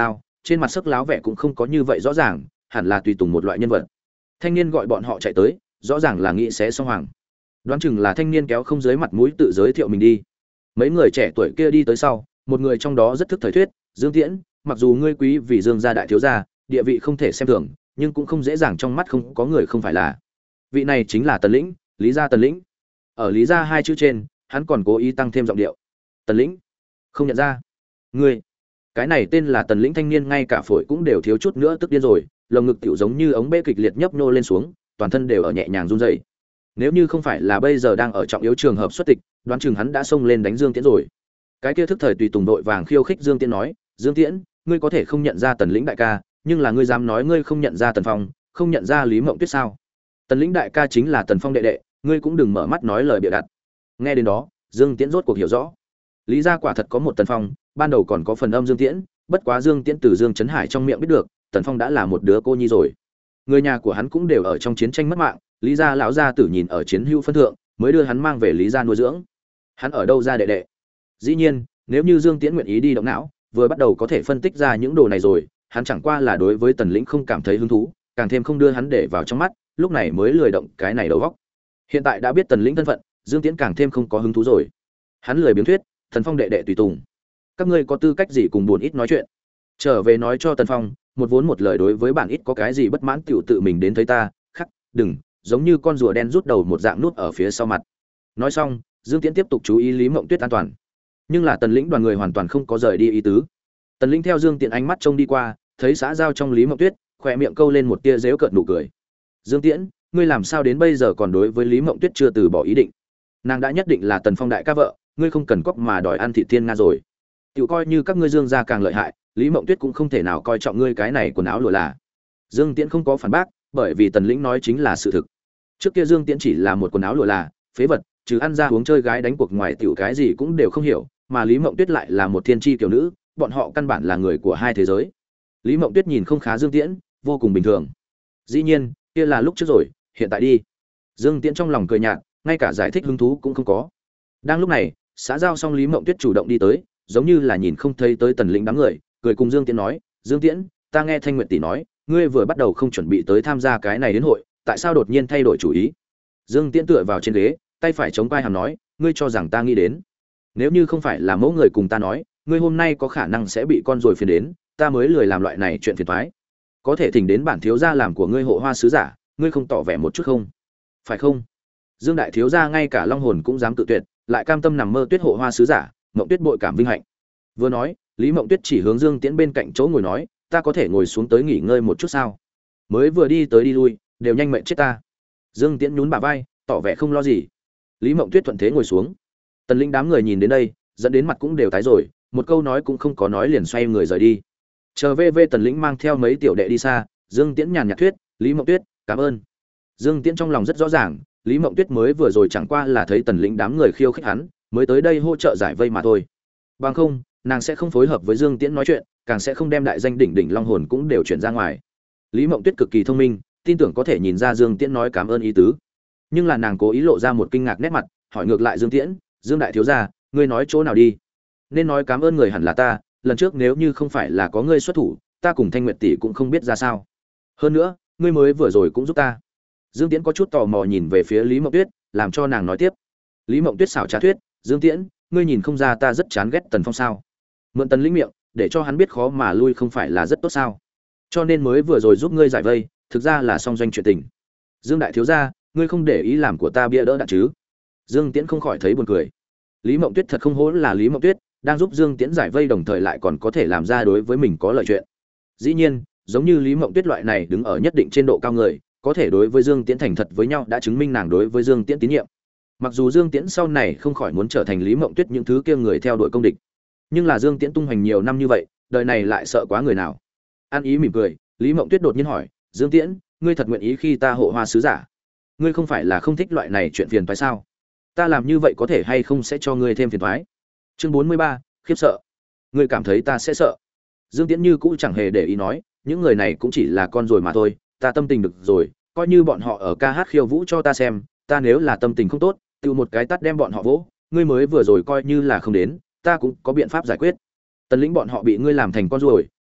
trên mặt sắc láo vẻ cũng không có như vậy rõ ràng, hẳn là tùy tùng một loại nhân vật. Thanh niên gọi bọn họ chạy tới, rõ ràng là nghĩ sẽ xong hoàng. Đoán chừng là thanh niên kéo không dưới mặt mũi tự giới thiệu mình đi. Mấy người trẻ tuổi kia đi tới sau, một người trong đó rất thức thời thuyết, Dương Tiễn, mặc dù ngươi quý vì Dương gia đại thiếu gia, địa vị không thể xem thường, nhưng cũng không dễ dàng trong mắt không có người không phải là. Vị này chính là Tần Lĩnh, Lý gia Tần Lĩnh. Ở Lý gia hai chữ trên, hắn còn cố ý tăng thêm giọng điệu. Tần Lĩnh, không nhận ra. Ngươi, cái này tên là Tần Lĩnh thanh niên ngay cả phổi cũng đều thiếu chút nữa tức điên rồi, lồng ngực tiểu giống như ống bê kịch liệt nhấp nhô lên xuống, toàn thân đều ở nhẹ nhàng run rẩy. Nếu như không phải là bây giờ đang ở trọng yếu trường hợp xuất tịch, đoán chừng hắn đã xông lên đánh Dương Tiễn rồi. Cái kia thức thời tùy tùng đội vàng khiêu khích Dương Tiễn nói, Dương Tiễn, ngươi có thể không nhận ra Tần Lĩnh đại ca, nhưng là ngươi dám nói ngươi không nhận ra Tần Phong, không nhận ra Lý Mộng Tuyết sao? Tần Lĩnh đại ca chính là Tần Phong đệ đệ, ngươi cũng đừng mở mắt nói lời bịa đặt. Nghe đến đó, Dương Tiễn rốt cuộc hiểu rõ. Lý gia quả thật có một Tần Phong, ban đầu còn có phần âm Dương Tiễn, bất quá Dương Tiễn từ Dương Chấn Hải trong miệng biết được, Tần Phong đã là một đứa cô nhi rồi. Người nhà của hắn cũng đều ở trong chiến tranh mất mạng, Lý gia lão gia tử nhìn ở chiến hữu phân thượng, mới đưa hắn mang về Lý gia nuôi dưỡng. Hắn ở đâu ra đệ đệ? Dĩ nhiên, nếu như Dương Tiễn nguyện ý đi động não, vừa bắt đầu có thể phân tích ra những đồ này rồi, hắn chẳng qua là đối với Tần Lĩnh không cảm thấy hứng thú, càng thêm không đưa hắn để vào trong mắt, lúc này mới lười động cái này đầu óc. Hiện tại đã biết Tần Lĩnh thân phận, Dương Tiễn càng thêm không có hứng thú rồi. Hắn lười biếng thuyết, Tần Phong đệ đệ tùy tùng, các ngươi có tư cách gì cùng buồn ít nói chuyện? Trở về nói cho Tần Phong, một vốn một lời đối với bản ít có cái gì bất mãn tiểu tự mình đến thấy ta, khắc, đừng, giống như con rùa đen rút đầu một dạng nút ở phía sau mặt. Nói xong, Dương Tiễn tiếp tục chú ý Lý Mộng Tuyết an toàn. Nhưng là Tần Lĩnh đoàn người hoàn toàn không có rời đi ý tứ. Tần Lĩnh theo Dương Tiễn ánh mắt trông đi qua, thấy xã giao trong Lý Mộng Tuyết, khỏe miệng câu lên một tia giễu cợt nụ cười. Dương Tiễn, ngươi làm sao đến bây giờ còn đối với Lý Mộng Tuyết chưa từ bỏ ý định? Nàng đã nhất định là Tần Phong đại ca vợ, ngươi không cần cóc mà đòi ăn thịt thiên nga rồi. Tiểu coi như các ngươi Dương gia càng lợi hại, Lý Mộng Tuyết cũng không thể nào coi trọng ngươi cái này quần áo lụa là. Dương Tiễn không có phản bác, bởi vì Tần Lĩnh nói chính là sự thực. Trước kia Dương Tiễn chỉ là một quần áo lụa là, phế vật, trừ ăn ra uống chơi gái đánh cuộc ngoài tiểu cái gì cũng đều không hiểu, mà Lý Mộng Tuyết lại là một thiên chi tiểu nữ, bọn họ căn bản là người của hai thế giới. Lý Mộng Tuyết nhìn không khá Dương Tiễn, vô cùng bình thường. Dĩ nhiên, kia là lúc trước rồi, hiện tại đi. Dương Tiễn trong lòng cười nhạt, ngay cả giải thích hứng thú cũng không có. Đang lúc này, xã giao xong Lý Mộng Tuyết chủ động đi tới, giống như là nhìn không thấy tới Tần Lĩnh đám người, cười cùng Dương Tiễn nói, Dương Tiễn, ta nghe Thanh Nguyệt tỷ nói, ngươi vừa bắt đầu không chuẩn bị tới tham gia cái này đến hội, tại sao đột nhiên thay đổi chủ ý? Dương Tiễn tựa vào trên ghế, tay phải chống vai hàm nói, ngươi cho rằng ta nghĩ đến? Nếu như không phải là mẫu người cùng ta nói, ngươi hôm nay có khả năng sẽ bị con rồi phiền đến, ta mới lười làm loại này chuyện phiền toái. Có thể thỉnh đến bản thiếu gia làm của ngươi hộ hoa sứ giả, ngươi không tỏ vẻ một chút không? Phải không? Dương đại thiếu gia ngay cả long hồn cũng dám tự tuyệt, lại cam tâm nằm mơ Tuyết hộ hoa sứ giả, Mộng Tuyết bội cảm vinh hạnh. Vừa nói, Lý Mộng Tuyết chỉ hướng Dương Tiễn bên cạnh chỗ ngồi nói, ta có thể ngồi xuống tới nghỉ ngơi một chút sao? Mới vừa đi tới đi lui, đều nhanh mệnh chết ta. Dương Tiễn nhún bả vai, tỏ vẻ không lo gì. Lý Mộng Tuyết thuận thế ngồi xuống. Tần Lĩnh đám người nhìn đến đây, dẫn đến mặt cũng đều tái rồi, một câu nói cũng không có nói liền xoay người rời đi. Chờ về Tần Lĩnh mang theo mấy tiểu đệ đi xa, Dương Tiễn nhàn nhạt thuyết, Lý Mộng Tuyết, cảm ơn. Dương Tiễn trong lòng rất rõ ràng, Lý Mộng Tuyết mới vừa rồi chẳng qua là thấy Tần Lĩnh đám người khiêu khích hắn, mới tới đây hỗ trợ giải vây mà thôi. Bằng không, nàng sẽ không phối hợp với Dương Tiễn nói chuyện, càng sẽ không đem đại danh đỉnh đỉnh long hồn cũng đều chuyển ra ngoài. Lý Mộng Tuyết cực kỳ thông minh, tin tưởng có thể nhìn ra Dương Tiễn nói cảm ơn ý tứ. Nhưng là nàng cố ý lộ ra một kinh ngạc nét mặt, hỏi ngược lại Dương Tiễn, Dương đại thiếu gia, ngươi nói chỗ nào đi? Nên nói cảm ơn người hẳn là ta, lần trước nếu như không phải là có ngươi xuất thủ, ta cùng Thanh Nguyệt tỷ cũng không biết ra sao. Hơn nữa, ngươi mới vừa rồi cũng giúp ta. Dương Tiễn có chút tò mò nhìn về phía Lý Mộng Tuyết, làm cho nàng nói tiếp. Lý Mộng Tuyết xảo trá thuyết, Dương Tiễn, ngươi nhìn không ra ta rất chán ghét Tần Phong sao? Mượn Tần Lĩnh miệng, để cho hắn biết khó mà lui không phải là rất tốt sao? Cho nên mới vừa rồi giúp ngươi giải vây, thực ra là song doanh chuyện tình. Dương đại thiếu gia, ngươi không để ý làm của ta bia đỡ đạn chứ? Dương Tiễn không khỏi thấy buồn cười. Lý Mộng Tuyết thật không hổ là Lý Mộng Tuyết, đang giúp Dương Tiễn giải vây đồng thời lại còn có thể làm ra đối với mình có lợi chuyện. Dĩ nhiên, giống như Lý Mộng Tuyết loại này đứng ở nhất định trên độ cao người, có thể đối với Dương Tiễn thành thật với nhau đã chứng minh nàng đối với Dương Tiễn tín nhiệm. Mặc dù Dương Tiễn sau này không khỏi muốn trở thành Lý Mộng Tuyết những thứ kia người theo đuổi công địch, nhưng là Dương Tiễn tung hoành nhiều năm như vậy, đời này lại sợ quá người nào. An ý mỉm cười, Lý Mộng Tuyết đột nhiên hỏi, Dương Tiễn, ngươi thật nguyện ý khi ta hộ hoa sứ giả? Ngươi không phải là không thích loại này chuyện phiền toái sao? Ta làm như vậy có thể hay không sẽ cho ngươi thêm phiền toái? Chương 43, khiếp sợ. Ngươi cảm thấy ta sẽ sợ? Dương Tiễn như cũ chẳng hề để ý nói, những người này cũng chỉ là con rồi mà thôi, ta tâm tình được rồi, coi như bọn họ ở ca hát khiêu vũ cho ta xem, ta nếu là tâm tình không tốt, tiêu một cái tát đem bọn họ vỗ, ngươi mới vừa rồi coi như là không đến, ta cũng có biện pháp giải quyết. Tần Lĩnh bọn họ bị ngươi làm thành con ruồi,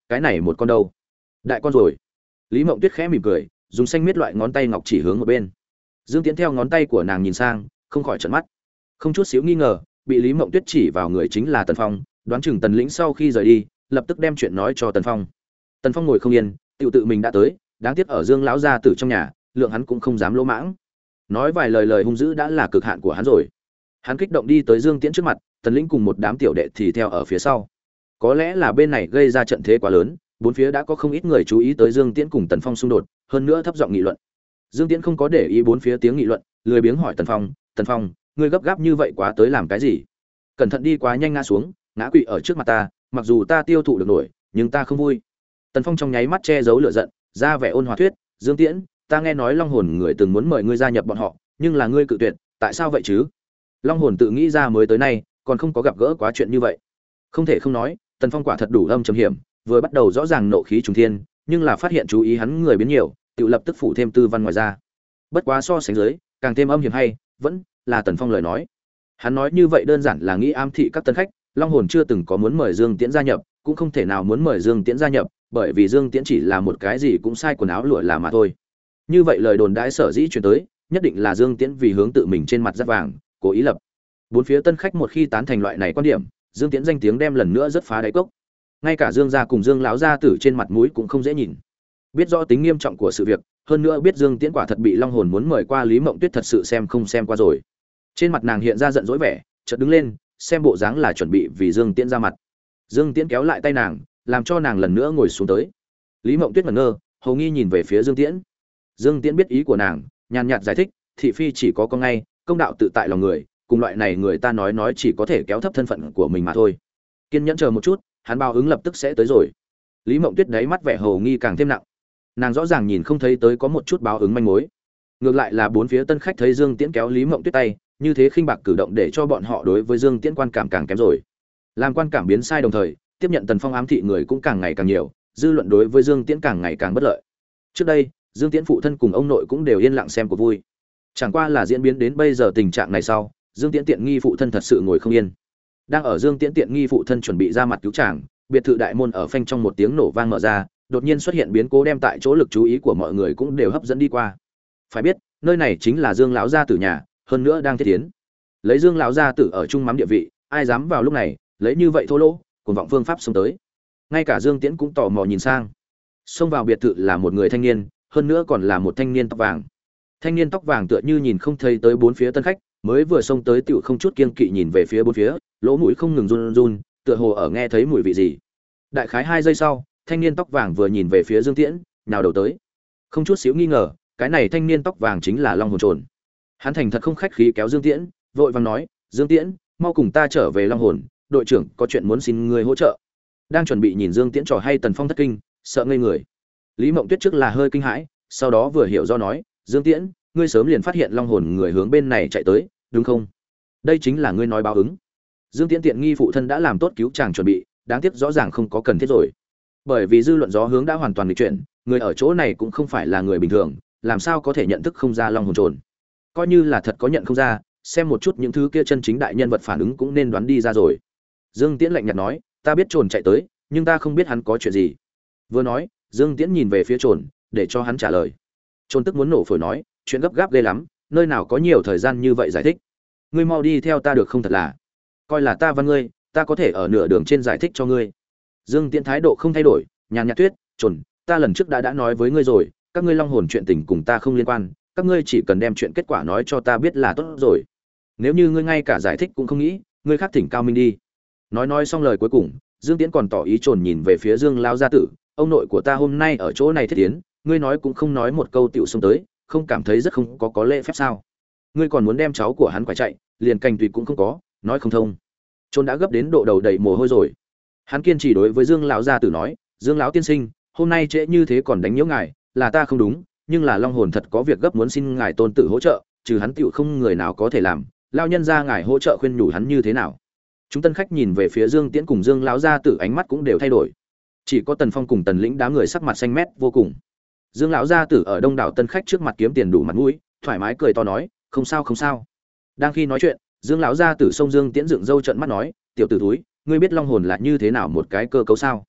cái này một con đâu? Đại con rồi. Lý Mộng Tuyết khẽ mỉm cười, dùng xanh miết loại ngón tay ngọc chỉ hướng một bên. Dương Tiễn theo ngón tay của nàng nhìn sang, không khỏi trợn mắt. Không chút xíu nghi ngờ, bị Lý Mộng Tuyết chỉ vào người chính là Tần Phong, đoán chừng Tần Lĩnh sau khi rời đi, lập tức đem chuyện nói cho Tần Phong. Tần Phong ngồi không yên, tự mình đã tới, đáng tiếc ở Dương lão gia tử trong nhà, lượng hắn cũng không dám lỗ mãng. Nói vài lời hung dữ đã là cực hạn của hắn rồi. Hắn kích động đi tới Dương Tiễn trước mặt, Tần Lĩnh cùng một đám tiểu đệ thì theo ở phía sau. Có lẽ là bên này gây ra trận thế quá lớn, bốn phía đã có không ít người chú ý tới Dương Tiễn cùng Tần Phong xung đột, hơn nữa thấp giọng nghị luận. Dương Tiễn không có để ý bốn phía tiếng nghị luận, lười biếng hỏi Tần Phong, ngươi gấp gáp như vậy quá tới làm cái gì? Cẩn thận đi quá nhanh ngã xuống, ngã quỵ ở trước mặt ta, mặc dù ta tiêu thụ được nổi, nhưng ta không vui. Tần Phong trong nháy mắt che giấu lửa giận, ra vẻ ôn hòa thuyết, Dương Tiễn, ta nghe nói Long Hồn người từng muốn mời ngươi gia nhập bọn họ, nhưng là ngươi cự tuyệt, tại sao vậy chứ? Long Hồn tự nghĩ ra mới tới nay, còn không có gặp gỡ quá chuyện như vậy. Không thể không nói, Tần Phong quả thật đủ âm trầm hiểm, vừa bắt đầu rõ ràng nộ khí trùng thiên, nhưng là phát hiện chú ý hắn người biến nhiều, tự lập tức phủ thêm tư văn ngoài ra. Bất quá so sánh dưới, càng thêm âm hiểm hay, vẫn là Tần Phong lời nói. Hắn nói như vậy đơn giản là nghĩ ám thị các tân khách, Long Hồn chưa từng có muốn mời Dương Tiễn gia nhập, cũng không thể nào muốn mời Dương Tiễn gia nhập, bởi vì Dương Tiễn chỉ là một cái gì cũng sai quần áo lụa là mà thôi. Như vậy lời đồn đãi sở dĩ truyền tới, nhất định là Dương Tiễn vì hướng tự mình trên mặt rất vàng, cố ý lập. Bốn phía tân khách một khi tán thành loại này quan điểm, Dương Tiễn danh tiếng đem lần nữa rất phá đáy cốc. Ngay cả Dương gia cùng Dương lão gia tử trên mặt mũi cũng không dễ nhìn. Biết rõ tính nghiêm trọng của sự việc, hơn nữa biết Dương Tiễn quả thật bị Long Hồn muốn mời qua, Lý Mộng Tuyết thật sự xem không xem qua rồi. Trên mặt nàng hiện ra giận dỗi vẻ, chợt đứng lên, xem bộ dáng là chuẩn bị vì Dương Tiễn ra mặt. Dương Tiễn kéo lại tay nàng, làm cho nàng lần nữa ngồi xuống tới. Lý Mộng Tuyết ngẩn ngơ, hầu nghi nhìn về phía Dương Tiễn. Dương Tiễn biết ý của nàng, nhàn nhạt giải thích, thị phi chỉ có con ngay, công đạo tự tại lòng người, cùng loại này người ta nói chỉ có thể kéo thấp thân phận của mình mà thôi. Kiên nhẫn chờ một chút, hắn báo ứng lập tức sẽ tới rồi. Lý Mộng Tuyết đáy mắt vẻ hầu nghi càng thêm nặng. Nàng rõ ràng nhìn không thấy tới có một chút báo ứng manh mối. Ngược lại là bốn phía tân khách thấy Dương Tiễn kéo Lý Mộng Tuyết tay, như thế khinh bạc cử động để cho bọn họ đối với Dương Tiễn quan cảm càng kém rồi. Làm quan cảm biến sai đồng thời, tiếp nhận Tần Phong ám thị người cũng càng ngày càng nhiều, dư luận đối với Dương Tiễn càng ngày càng bất lợi. Trước đây, Dương Tiễn phụ thân cùng ông nội cũng đều yên lặng xem cuộc vui. Chẳng qua là diễn biến đến bây giờ tình trạng này sau, Dương Tiễn tiện nghi phụ thân thật sự ngồi không yên. Đang ở Dương Tiễn tiện nghi phụ thân chuẩn bị ra mặt cứu chàng, biệt thự đại môn ở phanh trong một tiếng nổ vang mở ra, đột nhiên xuất hiện biến cố đem tại chỗ lực chú ý của mọi người cũng đều hấp dẫn đi qua. Phải biết, nơi này chính là Dương lão gia tử nhà, hơn nữa đang thiết tiến. Lấy Dương lão gia tử ở trung mắm địa vị, ai dám vào lúc này, lấy như vậy thô lỗ, cuồng vọng phương pháp xông tới. Ngay cả Dương Tiễn cũng tò mò nhìn sang. Xông vào biệt thự là một người thanh niên, hơn nữa còn là một thanh niên tóc vàng. Thanh niên tóc vàng tựa như nhìn không thấy tới bốn phía tân khách, mới vừa xông tới tựu không chút kiêng kỵ nhìn về phía bốn phía, lỗ mũi không ngừng run run, tựa hồ ở nghe thấy mùi vị gì. Đại khái 2 giây sau, thanh niên tóc vàng vừa nhìn về phía Dương Tiễn, nào đầu tới. Không chút xíu nghi ngờ, cái này thanh niên tóc vàng chính là Long Hồn Trồn. Hắn thành thật không khách khí kéo Dương Tiễn, vội vàng nói, Dương Tiễn, mau cùng ta trở về Long Hồn, đội trưởng có chuyện muốn xin ngươi hỗ trợ. Đang chuẩn bị nhìn Dương Tiễn trò hay, Tần Phong thất kinh, sợ ngây người. Lý Mộng Tuyết trước là hơi kinh hãi, sau đó vừa hiểu do nói, Dương Tiễn, ngươi sớm liền phát hiện Long Hồn người hướng bên này chạy tới, đúng không? Đây chính là ngươi nói báo ứng. Dương Tiễn tiện nghi phụ thân đã làm tốt cứu chàng chuẩn bị, đáng tiếc rõ ràng không có cần thiết rồi. Bởi vì dư luận gió hướng đã hoàn toàn nghịch chuyển, người ở chỗ này cũng không phải là người bình thường, làm sao có thể nhận thức không ra Long Hồn Trồn. Coi như là thật có nhận không ra, xem một chút những thứ kia chân chính đại nhân vật phản ứng cũng nên đoán đi ra rồi. Dương Tiễn lạnh nhạt nói, ta biết Trồn chạy tới, nhưng ta không biết hắn có chuyện gì. Vừa nói, Dương Tiễn nhìn về phía Trồn, để cho hắn trả lời. Trồn tức muốn nổ phổi nói, chuyện gấp gáp ghê lắm, nơi nào có nhiều thời gian như vậy giải thích. Ngươi mau đi theo ta được không, thật là coi là ta văn ngươi, ta có thể ở nửa đường trên giải thích cho ngươi. Dương Tiễn thái độ không thay đổi, nhàn nhạt tuyết, Trồn, ta lần trước đã nói với ngươi rồi, các ngươi Long Hồn chuyện tình cùng ta không liên quan, các ngươi chỉ cần đem chuyện kết quả nói cho ta biết là tốt rồi. Nếu như ngươi ngay cả giải thích cũng không nghĩ, ngươi khác thỉnh cao minh đi. Nói xong lời cuối cùng, Dương Tiễn còn tỏ ý Trồn nhìn về phía Dương lão gia tử, ông nội của ta hôm nay ở chỗ này thiết tiến, ngươi nói cũng không nói một câu tiểu xông tới, không cảm thấy rất không có lễ phép sao? Ngươi còn muốn đem cháu của hắn quải chạy, liền cành tùy cũng không có, nói không thông. Trôn đã gấp đến độ đầu đầy mồ hôi rồi. Hắn kiên trì đối với Dương lão gia tử nói, Dương lão tiên sinh, hôm nay trễ như thế còn đánh nhiễu ngài, là ta không đúng, nhưng là Long Hồn thật có việc gấp muốn xin ngài tôn tử hỗ trợ, trừ hắn tiểu không người nào có thể làm, lão nhân gia ngài hỗ trợ khuyên nhủ hắn như thế nào? Chúng tân khách nhìn về phía Dương Tiễn cùng Dương lão gia tử, ánh mắt cũng đều thay đổi. Chỉ có Tần Phong cùng Tần Lĩnh đám người sắc mặt xanh mét vô cùng. Dương lão gia tử ở đông đảo tân khách trước mặt kiếm tiền đủ mặt mũi, thoải mái cười to nói, không sao không sao. Đang khi nói chuyện, Dương lão gia tử xông Dương Tiễn dựng râu trợn mắt nói, tiểu tử túi, ngươi biết Long Hồn là như thế nào một cái cơ cấu sao?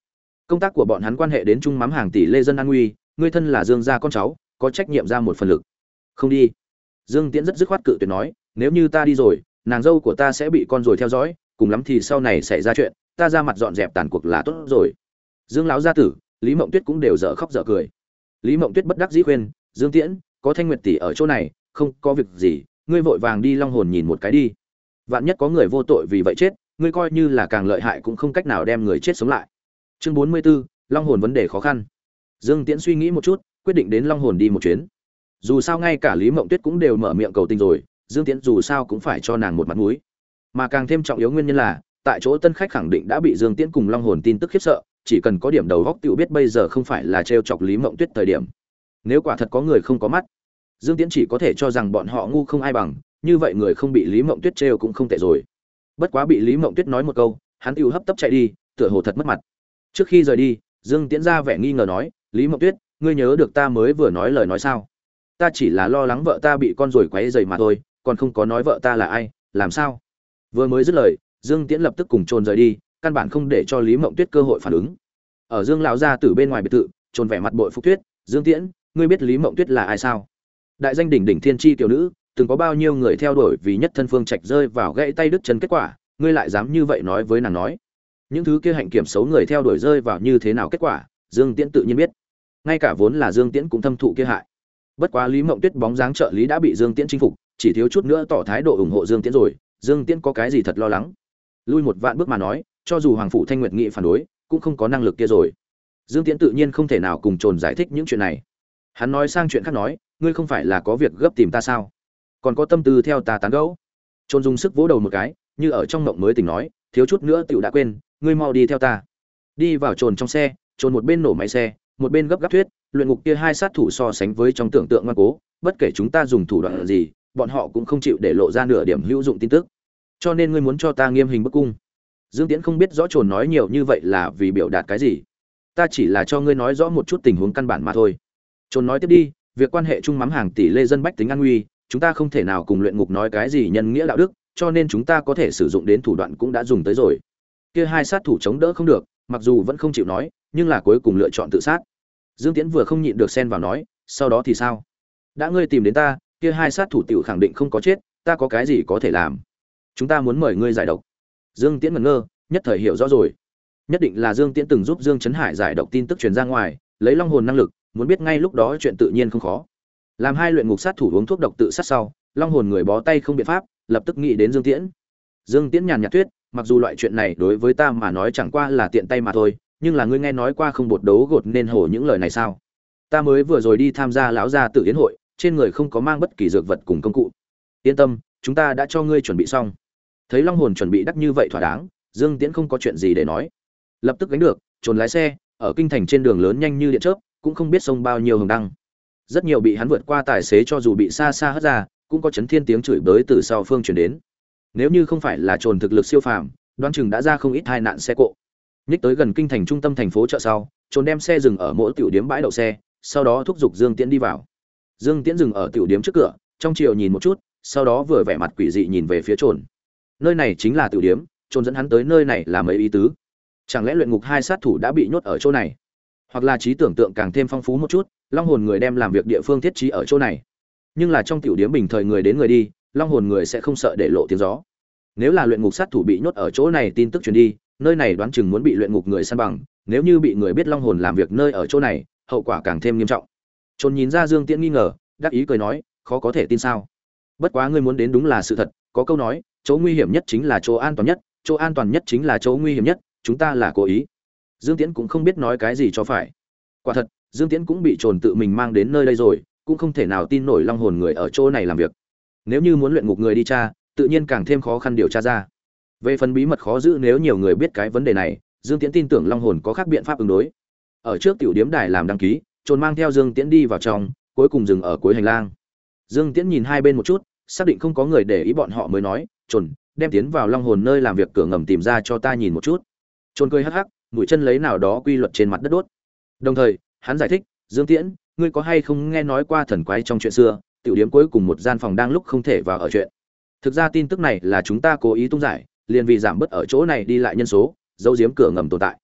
Công tác của bọn hắn quan hệ đến chung mắm hàng tỷ lê dân an nguy, ngươi thân là Dương gia con cháu, có trách nhiệm ra một phần lực. Không đi. Dương Tiễn rất dứt khoát cự tuyệt nói, nếu như ta đi rồi, nàng dâu của ta sẽ bị con rồi theo dõi, cùng lắm thì sau này xảy ra chuyện, ta ra mặt dọn dẹp tàn cuộc là tốt rồi. Dương lão gia tử, Lý Mộng Tuyết cũng đều dở khóc dở cười. Lý Mộng Tuyết bất đắc dĩ khuyên, Dương Tiễn, có Thanh Nguyệt tỷ ở chỗ này, không có việc gì, ngươi vội vàng đi Long Hồn nhìn một cái đi. Vạn nhất có người vô tội vì vậy chết, ngươi coi như là càng lợi hại cũng không cách nào đem người chết sống lại. Chương 44, Long Hồn vấn đề khó khăn. Dương Tiễn suy nghĩ một chút, quyết định đến Long Hồn đi một chuyến. Dù sao ngay cả Lý Mộng Tuyết cũng đều mở miệng cầu tình rồi, Dương Tiễn dù sao cũng phải cho nàng một mặt mũi. Mà càng thêm trọng yếu nguyên nhân là, tại chỗ tân khách khẳng định đã bị Dương Tiễn cùng Long Hồn tin tức khiếp sợ, chỉ cần có điểm đầu góc tiểu biết bây giờ không phải là trêu chọc Lý Mộng Tuyết thời điểm. Nếu quả thật có người không có mắt, Dương Tiễn chỉ có thể cho rằng bọn họ ngu không ai bằng, như vậy người không bị Lý Mộng Tuyết trêu cũng không tệ rồi. Bất quá bị Lý Mộng Tuyết nói một câu, hắn tiểu hấp tấp chạy đi, tựa hồ thật mất mặt. Trước khi rời đi, Dương Tiễn ra vẻ nghi ngờ nói, Lý Mộng Tuyết, ngươi nhớ được ta mới vừa nói lời nói sao? Ta chỉ là lo lắng vợ ta bị con ruồi quấy rầy mà thôi, còn không có nói vợ ta là ai, làm sao? Vừa mới dứt lời, Dương Tiễn lập tức cùng Trồn rời đi, căn bản không để cho Lý Mộng Tuyết cơ hội phản ứng. Ở Dương lão gia tử bên ngoài biệt thự, Trồn vẻ mặt bội phục Tuyết, Dương Tiễn, ngươi biết Lý Mộng Tuyết là ai sao? Đại danh đỉnh đỉnh thiên chi tiểu nữ, từng có bao nhiêu người theo đuổi vì nhất thân phương trạch rơi vào gãy tay đứt chân kết quả, ngươi lại dám như vậy nói với nàng nói? Những thứ kia hạnh kiểm xấu người theo đuổi rơi vào như thế nào kết quả, Dương Tiễn tự nhiên biết. Ngay cả vốn là Dương Tiễn cũng thâm thụ kia hại. Bất quá Lý Mộng Tuyết bóng dáng trợ lý đã bị Dương Tiễn chinh phục, chỉ thiếu chút nữa tỏ thái độ ủng hộ Dương Tiễn rồi, Dương Tiễn có cái gì thật lo lắng. Lui một vạn bước mà nói, cho dù hoàng phủ Thanh Nguyệt nghị phản đối, cũng không có năng lực kia rồi. Dương Tiễn tự nhiên không thể nào cùng Trồn giải thích những chuyện này. Hắn nói sang chuyện khác nói, ngươi không phải là có việc gấp tìm ta sao? Còn có tâm tư theo ta tán gẫu? Trồn dùng sức vỗ đầu một cái, như ở trong mộng mới tỉnh nói, thiếu chút nữa tiểu đã quên, ngươi mau đi theo ta. Đi vào Trồn trong xe, Trồn một bên nổ máy xe, một bên gấp gáp thuyết, luyện ngục kia hai sát thủ so sánh với trong tưởng tượng ngoan cố, bất kể chúng ta dùng thủ đoạn gì, bọn họ cũng không chịu để lộ ra nửa điểm hữu dụng tin tức. Cho nên ngươi muốn cho ta nghiêm hình bức cung. Dương Tiễn không biết rõ Trồn nói nhiều như vậy là vì biểu đạt cái gì. Ta chỉ là cho ngươi nói rõ một chút tình huống căn bản mà thôi. Trồn nói tiếp đi, việc quan hệ chung mắm hàng tỷ lê dân bách tính an nguy, chúng ta không thể nào cùng luyện ngục nói cái gì nhân nghĩa đạo đức, cho nên chúng ta có thể sử dụng đến thủ đoạn cũng đã dùng tới rồi. Kia hai sát thủ chống đỡ không được, mặc dù vẫn không chịu nói, nhưng là cuối cùng lựa chọn tự sát. Dương Tiễn vừa không nhịn được xen vào nói, sau đó thì sao? Đã ngươi tìm đến ta, kia hai sát thủ tiểu khẳng định không có chết, ta có cái gì có thể làm? Chúng ta muốn mời ngươi giải độc. Dương Tiễn ngẩn ngơ, nhất thời hiểu rõ rồi. Nhất định là Dương Tiễn từng giúp Dương Chấn Hải giải độc tin tức truyền ra ngoài, lấy long hồn năng lực, muốn biết ngay lúc đó chuyện tự nhiên không khó. Làm hai luyện ngục sát thủ uống thuốc độc tự sát sau, long hồn người bó tay không biện pháp, lập tức nghĩ đến Dương Tiễn. Dương Tiễn nhàn nhạt thuyết, mặc dù loại chuyện này đối với ta mà nói chẳng qua là tiện tay mà thôi, nhưng là ngươi nghe nói qua không bột đấu gột nên hổ những lời này sao? Ta mới vừa rồi đi tham gia lão gia tử yến hội, trên người không có mang bất kỳ dược vật cùng công cụ. Yên tâm, chúng ta đã cho ngươi chuẩn bị xong. Thấy long hồn chuẩn bị đắc như vậy thỏa đáng, Dương Tiễn không có chuyện gì để nói, lập tức gánh được, Trồn lái xe ở kinh thành trên đường lớn nhanh như điện chớp, cũng không biết sông bao nhiêu hồng đăng. Rất nhiều bị hắn vượt qua tài xế cho dù bị xa xa hất ra, cũng có chấn thiên tiếng chửi bới từ sau phương truyền đến. Nếu như không phải là Trồn thực lực siêu phàm, đoán chừng đã ra không ít tai nạn xe cộ. Nhích tới gần kinh thành trung tâm thành phố chợ sau, Trồn đem xe dừng ở mỗi tiểu điếm bãi đậu xe, sau đó thúc giục Dương Tiễn đi vào. Dương Tiễn dừng ở tiểu điếm trước cửa, trong chiều nhìn một chút, sau đó vừa vẻ mặt quỷ dị nhìn về phía Trồn. Nơi này chính là tiểu điếm, Trồn dẫn hắn tới nơi này là mấy ý tứ? Chẳng lẽ luyện ngục hai sát thủ đã bị nhốt ở chỗ này? Hoặc là trí tưởng tượng càng thêm phong phú một chút, long hồn người đem làm việc địa phương thiết trí ở chỗ này. Nhưng là trong tiểu điếm bình thời người đến người đi, long hồn người sẽ không sợ để lộ tiếng gió. Nếu là luyện ngục sát thủ bị nhốt ở chỗ này tin tức truyền đi, nơi này đoán chừng muốn bị luyện ngục người săn bằng, nếu như bị người biết long hồn làm việc nơi ở chỗ này, hậu quả càng thêm nghiêm trọng. Trồn nhìn ra Dương Tiễn nghi ngờ, đáp ý cười nói, khó có thể tin sao? Bất quá ngươi muốn đến đúng là sự thật, có câu nói, chỗ nguy hiểm nhất chính là chỗ an toàn nhất, chỗ an toàn nhất chính là chỗ nguy hiểm nhất, chúng ta là cố ý. Dương Tiễn cũng không biết nói cái gì cho phải. Quả thật, Dương Tiễn cũng bị Trồn tự mình mang đến nơi đây rồi, cũng không thể nào tin nổi long hồn người ở chỗ này làm việc. Nếu như muốn luyện ngục người đi tra, tự nhiên càng thêm khó khăn điều tra ra. Về phần bí mật khó giữ, nếu nhiều người biết cái vấn đề này, Dương Tiễn tin tưởng long hồn có khác biện pháp ứng đối. Ở trước tiểu điếm đài làm đăng ký, Trồn mang theo Dương Tiễn đi vào trong, cuối cùng dừng ở cuối hành lang. Dương Tiễn nhìn hai bên một chút, xác định không có người để ý bọn họ mới nói, Trồn, đem tiến vào long hồn nơi làm việc cửa ngầm tìm ra cho ta nhìn một chút. Trồn cười hắc hắc, mũi chân lấy nào đó quy luật trên mặt đất đốt. Đồng thời, hắn giải thích, Dương Tiễn, ngươi có hay không nghe nói qua thần quái trong chuyện xưa, tiểu điếm cuối cùng một gian phòng đang lúc không thể vào ở chuyện. Thực ra tin tức này là chúng ta cố ý tung giải, liền vì giảm bớt ở chỗ này đi lại nhân số, giấu giếm cửa ngầm tồn tại.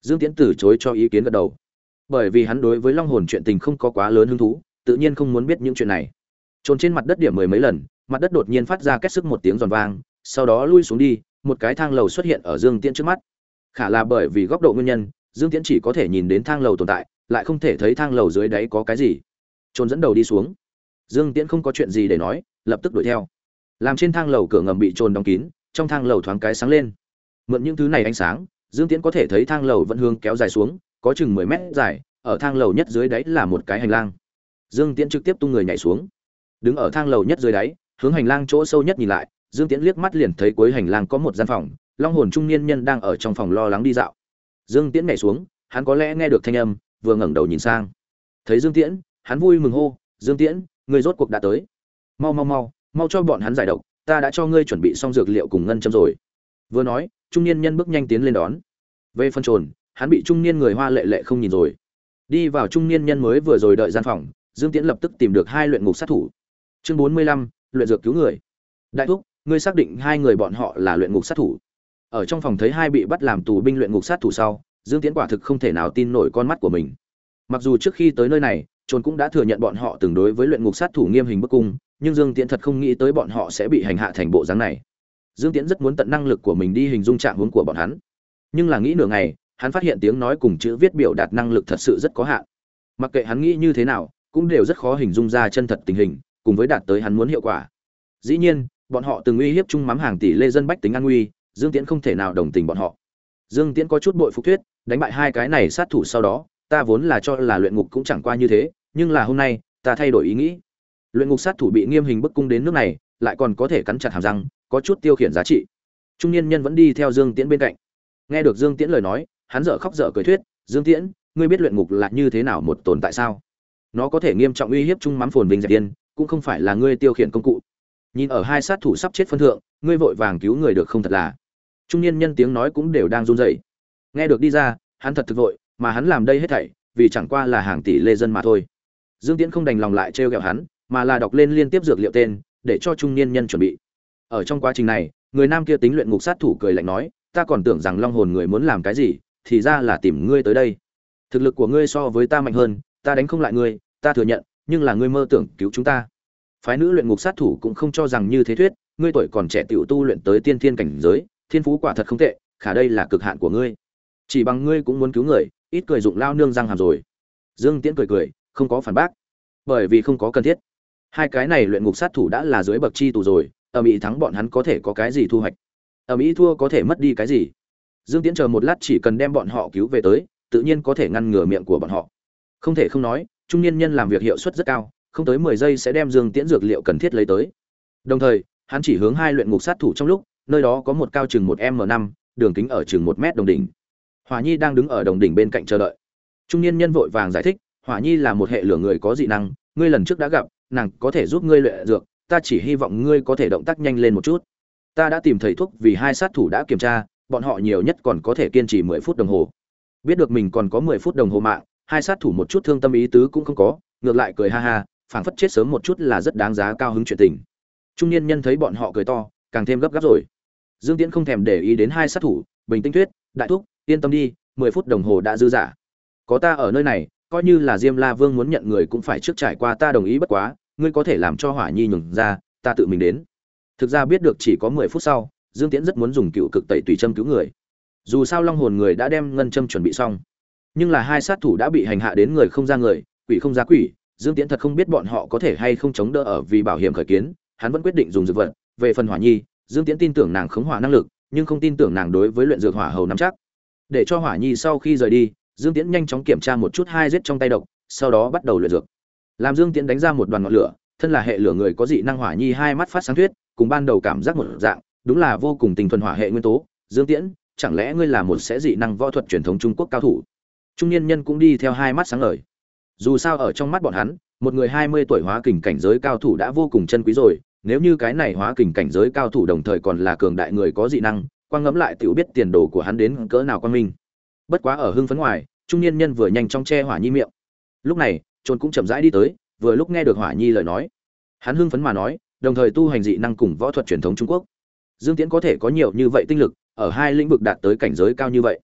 Dương Tiễn từ chối cho ý kiến gật đầu, bởi vì hắn đối với long hồn chuyện tình không có quá lớn hứng thú, tự nhiên không muốn biết những chuyện này. Trồn trên mặt đất điểm mười mấy lần, mặt đất đột nhiên phát ra két sức một tiếng giòn vang, sau đó lui xuống đi, một cái thang lầu xuất hiện ở Dương Tiễn trước mắt. Khả là bởi vì góc độ nguyên nhân, Dương Tiễn chỉ có thể nhìn đến thang lầu tồn tại, lại không thể thấy thang lầu dưới đáy có cái gì. Trồn dẫn đầu đi xuống. Dương Tiễn không có chuyện gì để nói, lập tức đuổi theo. Làm trên thang lầu cửa ngầm bị Trồn đóng kín, trong thang lầu thoáng cái sáng lên. Mượn những thứ này ánh sáng, Dương Tiễn có thể thấy thang lầu vẫn hướng kéo dài xuống, có chừng 10 mét dài, ở thang lầu nhất dưới đáy là một cái hành lang. Dương Tiễn trực tiếp tung người nhảy xuống. Đứng ở thang lầu nhất dưới đáy, hướng hành lang chỗ sâu nhất nhìn lại, Dương Tiễn liếc mắt liền thấy cuối hành lang có một gian phòng, long hồn trung niên nhân đang ở trong phòng lo lắng đi dạo. Dương Tiễn nhảy xuống, hắn có lẽ nghe được thanh âm, vừa ngẩng đầu nhìn sang. Thấy Dương Tiễn, hắn vui mừng hô, "Dương Tiễn, ngươi rốt cuộc đã tới. Mau mau mau, mau cho bọn hắn giải độc, ta đã cho ngươi chuẩn bị xong dược liệu cùng ngân châm rồi." Vừa nói, trung niên nhân bước nhanh tiến lên đón. Về phân trồn, hắn bị trung niên người Hoa lệ lệ không nhìn rồi. Đi vào trung niên nhân mới vừa rồi đợi gian phòng, Dương Tiễn lập tức tìm được hai luyện ngục sát thủ. Chương 45, luyện dược cứu người. Đại thúc, ngươi xác định hai người bọn họ là luyện ngục sát thủ? Ở trong phòng thấy hai bị bắt làm tù binh luyện ngục sát thủ sau, Dương Tiễn quả thực không thể nào tin nổi con mắt của mình. Mặc dù trước khi tới nơi này, Trồn cũng đã thừa nhận bọn họ từng đối với luyện ngục sát thủ nghiêm hình bức cung, nhưng Dương Tiễn thật không nghĩ tới bọn họ sẽ bị hành hạ thành bộ dáng này. Dương Tiễn rất muốn tận năng lực của mình đi hình dung trạng huống của bọn hắn, nhưng là nghĩ nửa ngày, hắn phát hiện tiếng nói cùng chữ viết biểu đạt năng lực thật sự rất có hạn. Mặc kệ hắn nghĩ như thế nào, cũng đều rất khó hình dung ra chân thật tình hình, cùng với đạt tới hắn muốn hiệu quả. Dĩ nhiên, bọn họ từng uy hiếp chung mắm hàng tỷ lê dân bách tính an nguy, Dương Tiễn không thể nào đồng tình bọn họ. Dương Tiễn có chút bội phục thuyết, đánh bại hai cái này sát thủ sau đó, ta vốn là cho là luyện ngục cũng chẳng qua như thế, nhưng là hôm nay, ta thay đổi ý nghĩ. Luyện ngục sát thủ bị nghiêm hình bức cung đến nước này, lại còn có thể cắn chặt hàm răng, có chút tiêu khiển giá trị. Trung niên nhân vẫn đi theo Dương Tiễn bên cạnh. Nghe được Dương Tiễn lời nói, hắn dở khóc dở cười thuyết, "Dương Tiễn, ngươi biết luyện ngục là như thế nào một tồn tại sao? Nó có thể nghiêm trọng uy hiếp chung mắm phồn vinh dẹp yên, cũng không phải là ngươi tiêu khiển công cụ. Nhìn ở hai sát thủ sắp chết phân thượng, ngươi vội vàng cứu người được không thật là." Trung niên nhân tiếng nói cũng đều đang run rẩy. Nghe được đi ra, hắn thật thực vội, mà hắn làm đây hết thảy, vì chẳng qua là hàng tỷ lê dân mà thôi. Dương Tiễn không đành lòng lại trêu ghẹo hắn, mà là đọc lên liên tiếp dược liệu tên, để cho trung niên nhân chuẩn bị. Ở trong quá trình này, người nam kia tính luyện ngục sát thủ cười lạnh nói, "Ta còn tưởng rằng long hồn người muốn làm cái gì, thì ra là tìm ngươi tới đây. Thực lực của ngươi so với ta mạnh hơn, ta đánh không lại ngươi, ta thừa nhận, nhưng là ngươi mơ tưởng cứu chúng ta." Phái nữ luyện ngục sát thủ cũng không cho rằng như thế thuyết, "Ngươi tuổi còn trẻ tiểu tu luyện tới tiên thiên cảnh giới, thiên phú quả thật không tệ, khả đây là cực hạn của ngươi. Chỉ bằng ngươi cũng muốn cứu người, ít cười dụng lao nương răng hàm rồi." Dương Tiễn cười cười, không có phản bác, bởi vì không có cần thiết. Hai cái này luyện ngục sát thủ đã là dưới bậc chi tù rồi, ở Mỹ thắng bọn hắn có thể có cái gì thu hoạch, ở Mỹ thua có thể mất đi cái gì. Dương Tiễn chờ một lát chỉ cần đem bọn họ cứu về tới, tự nhiên có thể ngăn ngừa miệng của bọn họ. Không thể không nói, trung niên nhân làm việc hiệu suất rất cao, không tới 10 giây sẽ đem Dương Tiễn dược liệu cần thiết lấy tới. Đồng thời, hắn chỉ hướng hai luyện ngục sát thủ trong lúc, nơi đó có một cao chừng 1m5, đường kính ở chừng 1 mét đồng đỉnh. Hỏa Nhi đang đứng ở đồng đỉnh bên cạnh chờ đợi. Trung niên nhân vội vàng giải thích, Hỏa Nhi là một hệ lửa người có dị năng, ngươi lần trước đã gặp, nàng có thể giúp ngươi luyện dược, ta chỉ hy vọng ngươi có thể động tác nhanh lên một chút. Ta đã tìm thầy thuốc vì hai sát thủ đã kiểm tra, bọn họ nhiều nhất còn có thể kiên trì 10 phút đồng hồ. Biết được mình còn có 10 phút đồng hồ mạng, hai sát thủ một chút thương tâm ý tứ cũng không có, ngược lại cười ha ha, phảng phất chết sớm một chút là rất đáng giá cao hứng chuyện tình. Trung niên nhân thấy bọn họ cười to, càng thêm gấp gáp rồi. Dương Tiễn không thèm để ý đến hai sát thủ, bình tĩnh thuyết, "Đại thúc, yên tâm đi, 10 phút đồng hồ đã dư dả. Có ta ở nơi này, coi như là Diêm La Vương muốn nhận người cũng phải trước trải qua ta đồng ý, bất quá, ngươi có thể làm cho Hỏa Nhi nhường ra, ta tự mình đến." Thực ra biết được chỉ có 10 phút sau, Dương Tiễn rất muốn dùng cựu cực tẩy tùy châm cứu người. Dù sao long hồn người đã đem ngân châm chuẩn bị xong, nhưng là hai sát thủ đã bị hành hạ đến người không ra người, quỷ không ra quỷ, Dương Tiễn thật không biết bọn họ có thể hay không chống đỡ ở, vì bảo hiểm khởi kiến, hắn vẫn quyết định dùng dược vật. Về phần Hỏa Nhi, Dương Tiễn tin tưởng nàng khống hỏa năng lực, nhưng không tin tưởng nàng đối với luyện dược hỏa hầu nắm chắc. Để cho Hỏa Nhi sau khi rời đi, Dương Tiễn nhanh chóng kiểm tra một chút hai giết trong tay độc, sau đó bắt đầu luyện dược. Làm Dương Tiễn đánh ra một đoàn ngọn lửa, thân là hệ lửa người có dị năng Hỏa Nhi hai mắt phát sáng thuyết, cùng ban đầu cảm giác một dạng, đúng là vô cùng tình thuần hỏa hệ nguyên tố. Dương Tiễn, chẳng lẽ ngươi là một sẽ dị năng võ thuật truyền thống Trung Quốc cao thủ? Trung niên nhân cũng đi theo hai mắt sáng ngời. Dù sao ở trong mắt bọn hắn, một người 20 tuổi hóa kình cảnh giới cao thủ đã vô cùng chân quý rồi, nếu như cái này hóa kình cảnh giới cao thủ đồng thời còn là cường đại người có dị năng, quang ngẫm lại tiểu biết tiền đồ của hắn đến cỡ nào quang minh. Bất quá ở hưng phấn ngoài, trung niên nhân vừa nhanh chóng che Hỏa Nhi miệng. Lúc này, Trôn cũng chậm rãi đi tới, vừa lúc nghe được Hỏa Nhi lời nói. Hắn hưng phấn mà nói, đồng thời tu hành dị năng cùng võ thuật truyền thống Trung Quốc. Dương Tiễn có thể có nhiều như vậy tinh lực, ở hai lĩnh vực đạt tới cảnh giới cao như vậy.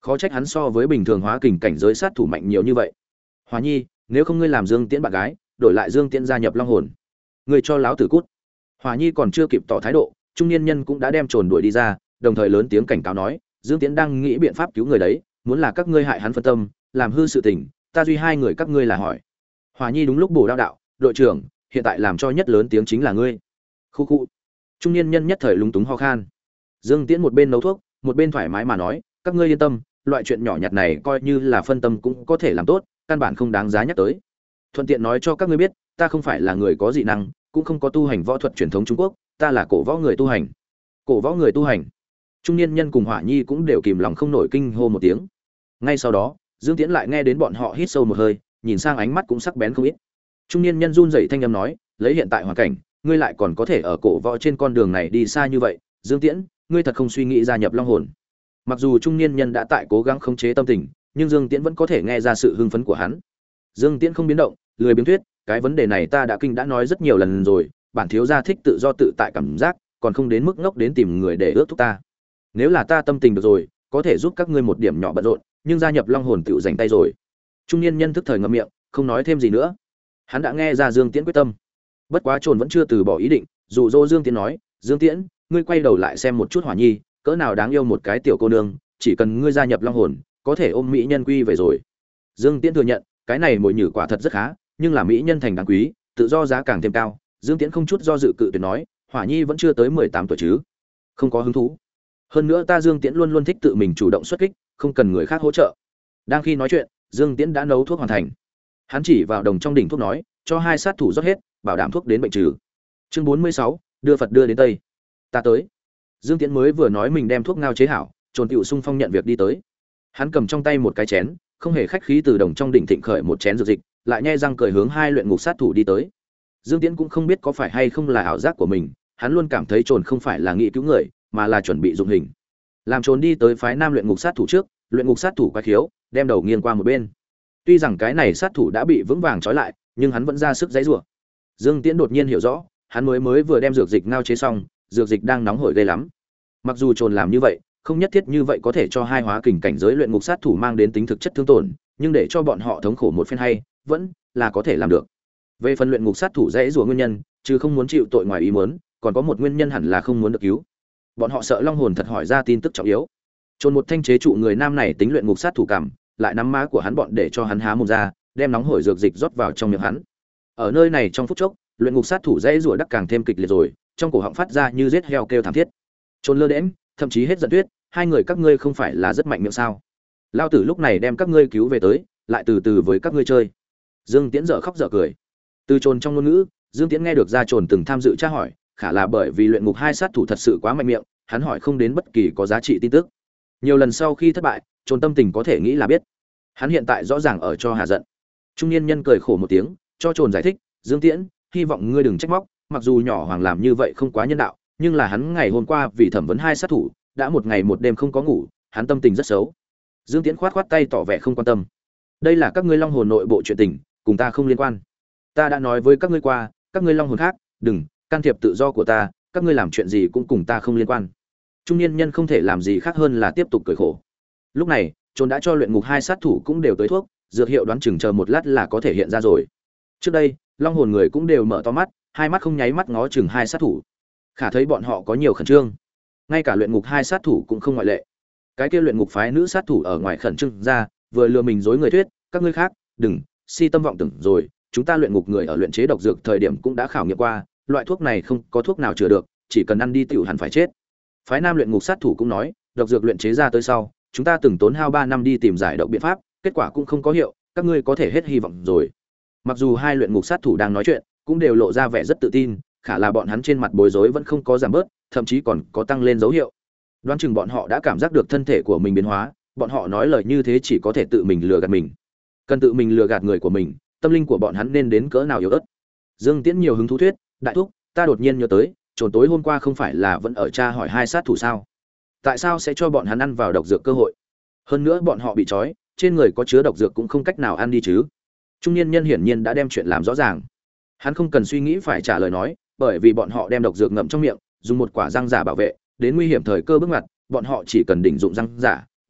Khó trách hắn so với bình thường hóa kình cảnh giới sát thủ mạnh nhiều như vậy. Hòa Nhi, nếu không ngươi làm Dương Tiễn bạn gái, đổi lại Dương Tiễn gia nhập Long Hồn. Ngươi cho láo tử cút. Hòa Nhi còn chưa kịp tỏ thái độ, trung niên nhân cũng đã đem trồn đuổi đi ra, đồng thời lớn tiếng cảnh cáo nói, Dương Tiễn đang nghĩ biện pháp cứu người đấy, muốn là các ngươi hại hắn phân tâm, làm hư sự tình, ta duy hai người các ngươi là hỏi. Hòa Nhi đúng lúc bổ đao đạo, đội trưởng, hiện tại làm cho nhất lớn tiếng chính là ngươi. Khu khu. Trung niên nhân nhất thời lúng túng ho khan. Dương Tiễn một bên nấu thuốc, một bên thoải mái mà nói, các ngươi yên tâm, loại chuyện nhỏ nhặt này coi như là phân tâm cũng có thể làm tốt, căn bản không đáng giá nhắc tới. Thuận tiện nói cho các ngươi biết, ta không phải là người có dị năng, cũng không có tu hành võ thuật truyền thống Trung Quốc, ta là cổ võ người tu hành. Cổ võ người tu hành. Trung niên nhân cùng Hỏa Nhi cũng đều kìm lòng không nổi kinh hô một tiếng. Ngay sau đó, Dương Tiễn lại nghe đến bọn họ hít sâu một hơi, nhìn sang ánh mắt cũng sắc bén không ít. Trung niên nhân run rẩy thanh âm nói, lấy hiện tại hoàn cảnh, ngươi lại còn có thể ở cổ võ trên con đường này đi xa như vậy, Dương Tiễn, ngươi thật không suy nghĩ gia nhập Long Hồn. Mặc dù trung niên nhân đã tại cố gắng khống chế tâm tình, nhưng Dương Tiễn vẫn có thể nghe ra sự hưng phấn của hắn. Dương Tiễn không biến động, lười biếng thuyết, cái vấn đề này ta đã nói rất nhiều lần rồi, bản thiếu gia thích tự do tự tại cảm giác, còn không đến mức ngốc đến tìm người để ước thúc ta. Nếu là ta tâm tình được rồi, có thể giúp các ngươi một điểm nhỏ bận rộn, nhưng gia nhập Long Hồn tựu rảnh tay rồi. Trung niên nhân thức thời ngậm miệng, không nói thêm gì nữa. Hắn đã nghe ra Dương Tiễn quyết tâm. Bất quá Trồn vẫn chưa từ bỏ ý định, dụ dỗ Dương Tiễn nói, Dương Tiễn, ngươi quay đầu lại xem một chút Hỏa Nhi, cỡ nào đáng yêu một cái tiểu cô nương, chỉ cần ngươi gia nhập Long Hồn, có thể ôm mỹ nhân quy về rồi. Dương Tiễn thừa nhận, cái này mồi nhử quả thật rất khá, nhưng là mỹ nhân thành đáng quý, tự do giá càng thêm cao. Dương Tiễn không chút do dự cự tuyệt nói, Hỏa Nhi vẫn chưa tới 18 tuổi chứ, không có hứng thú. Hơn nữa ta Dương Tiễn luôn luôn thích tự mình chủ động xuất kích, không cần người khác hỗ trợ. Đang khi nói chuyện, Dương Tiễn đã nấu thuốc hoàn thành. Hắn chỉ vào đồng trong đỉnh thuốc nói, cho hai sát thủ rót hết, bảo đảm thuốc đến bệnh trừ. Chương 46, đưa Phật đưa đến Tây. Ta tới. Dương Tiễn mới vừa nói mình đem thuốc ngao chế hảo, Trồn Tiểu Sung phong nhận việc đi tới. Hắn cầm trong tay một cái chén, không hề khách khí từ đồng trong đỉnh thịnh khởi một chén dược dịch, lại nhe răng cười hướng hai luyện ngục sát thủ đi tới. Dương Tiễn cũng không biết có phải hay không là ảo giác của mình, hắn luôn cảm thấy Trồn không phải là nghị cứu người, mà là chuẩn bị dụng hình. Làm Trồn đi tới phái Nam luyện ngục sát thủ trước, luyện ngục sát thủ quái khiếu, đem đầu nghiêng qua một bên. Tuy rằng cái này sát thủ đã bị vững vàng trói lại, nhưng hắn vẫn ra sức giãy giụa. Dương Tiễn đột nhiên hiểu rõ, hắn mới vừa đem dược dịch ngao chế xong, dược dịch đang nóng hổi ghê lắm. Mặc dù Trồn làm như vậy, không nhất thiết như vậy có thể cho hai hóa kình cảnh giới luyện ngục sát thủ mang đến tính thực chất thương tổn, nhưng để cho bọn họ thống khổ một phen hay, vẫn là có thể làm được. Về phần luyện ngục sát thủ giãy giụa nguyên nhân, chứ không muốn chịu tội ngoài ý muốn, còn có một nguyên nhân hẳn là không muốn được cứu. Bọn họ sợ Long Hồn thật hỏi ra tin tức trọng yếu. Trồn một thanh chế trụ người nam này tính luyện ngục sát thủ cảm, lại nắm má của hắn bọn để cho hắn há mồm ra, đem nóng hổi dược dịch rót vào trong miệng hắn. Ở nơi này trong phút chốc, luyện ngục sát thủ dãy rủa đắc càng thêm kịch liệt rồi, trong cổ họng phát ra như giết heo kêu thảm thiết. Trồn lơ đễnh, thậm chí hết giận tuyết, hai người các ngươi không phải là rất mạnh miệng sao? Lao tử lúc này đem các ngươi cứu về tới, lại từ từ với các ngươi chơi. Dương Tiễn dở khóc dở cười. Từ Trồn trong ngôn ngữ, Dương Tiễn nghe được ra Trồn từng tham dự tra hỏi, khả là bởi vì luyện ngục hai sát thủ thật sự quá mạnh miệng, hắn hỏi không đến bất kỳ có giá trị tin tức. Nhiều lần sau khi thất bại, Trồn tâm tình có thể nghĩ là biết. Hắn hiện tại rõ ràng ở cho hà giận. Trung niên nhân cười khổ một tiếng, cho Trồn giải thích, Dương Tiễn, hy vọng ngươi đừng trách móc, mặc dù nhỏ hoàng làm như vậy không quá nhân đạo, nhưng là hắn ngày hôm qua vì thẩm vấn hai sát thủ, đã một ngày một đêm không có ngủ, hắn tâm tình rất xấu. Dương Tiễn khoát khoát tay tỏ vẻ không quan tâm. Đây là các ngươi Long Hồn nội bộ chuyện tình, cùng ta không liên quan. Ta đã nói với các ngươi qua, các ngươi Long Hồn khác, đừng can thiệp tự do của ta, các ngươi làm chuyện gì cũng cùng ta không liên quan. Trung niên nhân không thể làm gì khác hơn là tiếp tục cười khổ. Lúc này, Trồn đã cho luyện ngục hai sát thủ cũng đều tới thuốc, dược hiệu đoán chừng chờ một lát là có thể hiện ra rồi. Trước đây, Long Hồn người cũng đều mở to mắt, hai mắt không nháy mắt ngó chừng hai sát thủ. Khả thấy bọn họ có nhiều khẩn trương, ngay cả luyện ngục hai sát thủ cũng không ngoại lệ. Cái kia luyện ngục phái nữ sát thủ ở ngoài khẩn trương ra, vừa lừa mình dối người thuyết, các ngươi khác, đừng si tâm vọng tưởng rồi, chúng ta luyện ngục người ở luyện chế độc dược thời điểm cũng đã khảo nghiệm qua, loại thuốc này không có thuốc nào chữa được, chỉ cần ăn đi tiểu hẳn phải chết. Phái Nam luyện ngục sát thủ cũng nói, độc dược luyện chế ra tới sau, chúng ta từng tốn hao 3 năm đi tìm giải độc biện pháp, kết quả cũng không có hiệu, các ngươi có thể hết hy vọng rồi. Mặc dù hai luyện ngục sát thủ đang nói chuyện, cũng đều lộ ra vẻ rất tự tin, khả là bọn hắn trên mặt bối rối vẫn không có giảm bớt, thậm chí còn có tăng lên dấu hiệu. Đoán chừng bọn họ đã cảm giác được thân thể của mình biến hóa, bọn họ nói lời như thế chỉ có thể tự mình lừa gạt mình. Cần tự mình lừa gạt người của mình, tâm linh của bọn hắn nên đến cỡ nào yếu ớt. Dương Tiễn nhiều hứng thú thuyết, đại thúc, ta đột nhiên nhớ tới, Trồn tối hôm qua không phải là vẫn ở tra hỏi hai sát thủ sao? Tại sao sẽ cho bọn hắn ăn vào độc dược cơ hội? Hơn nữa bọn họ bị trói, trên người có chứa độc dược cũng không cách nào ăn đi chứ? Trung niên nhân hiển nhiên đã đem chuyện làm rõ ràng. Hắn không cần suy nghĩ phải trả lời nói, bởi vì bọn họ đem độc dược ngậm trong miệng, dùng một quả răng giả bảo vệ, đến nguy hiểm thời cơ bước ngoặt, bọn họ chỉ cần đỉnh dụng răng giả,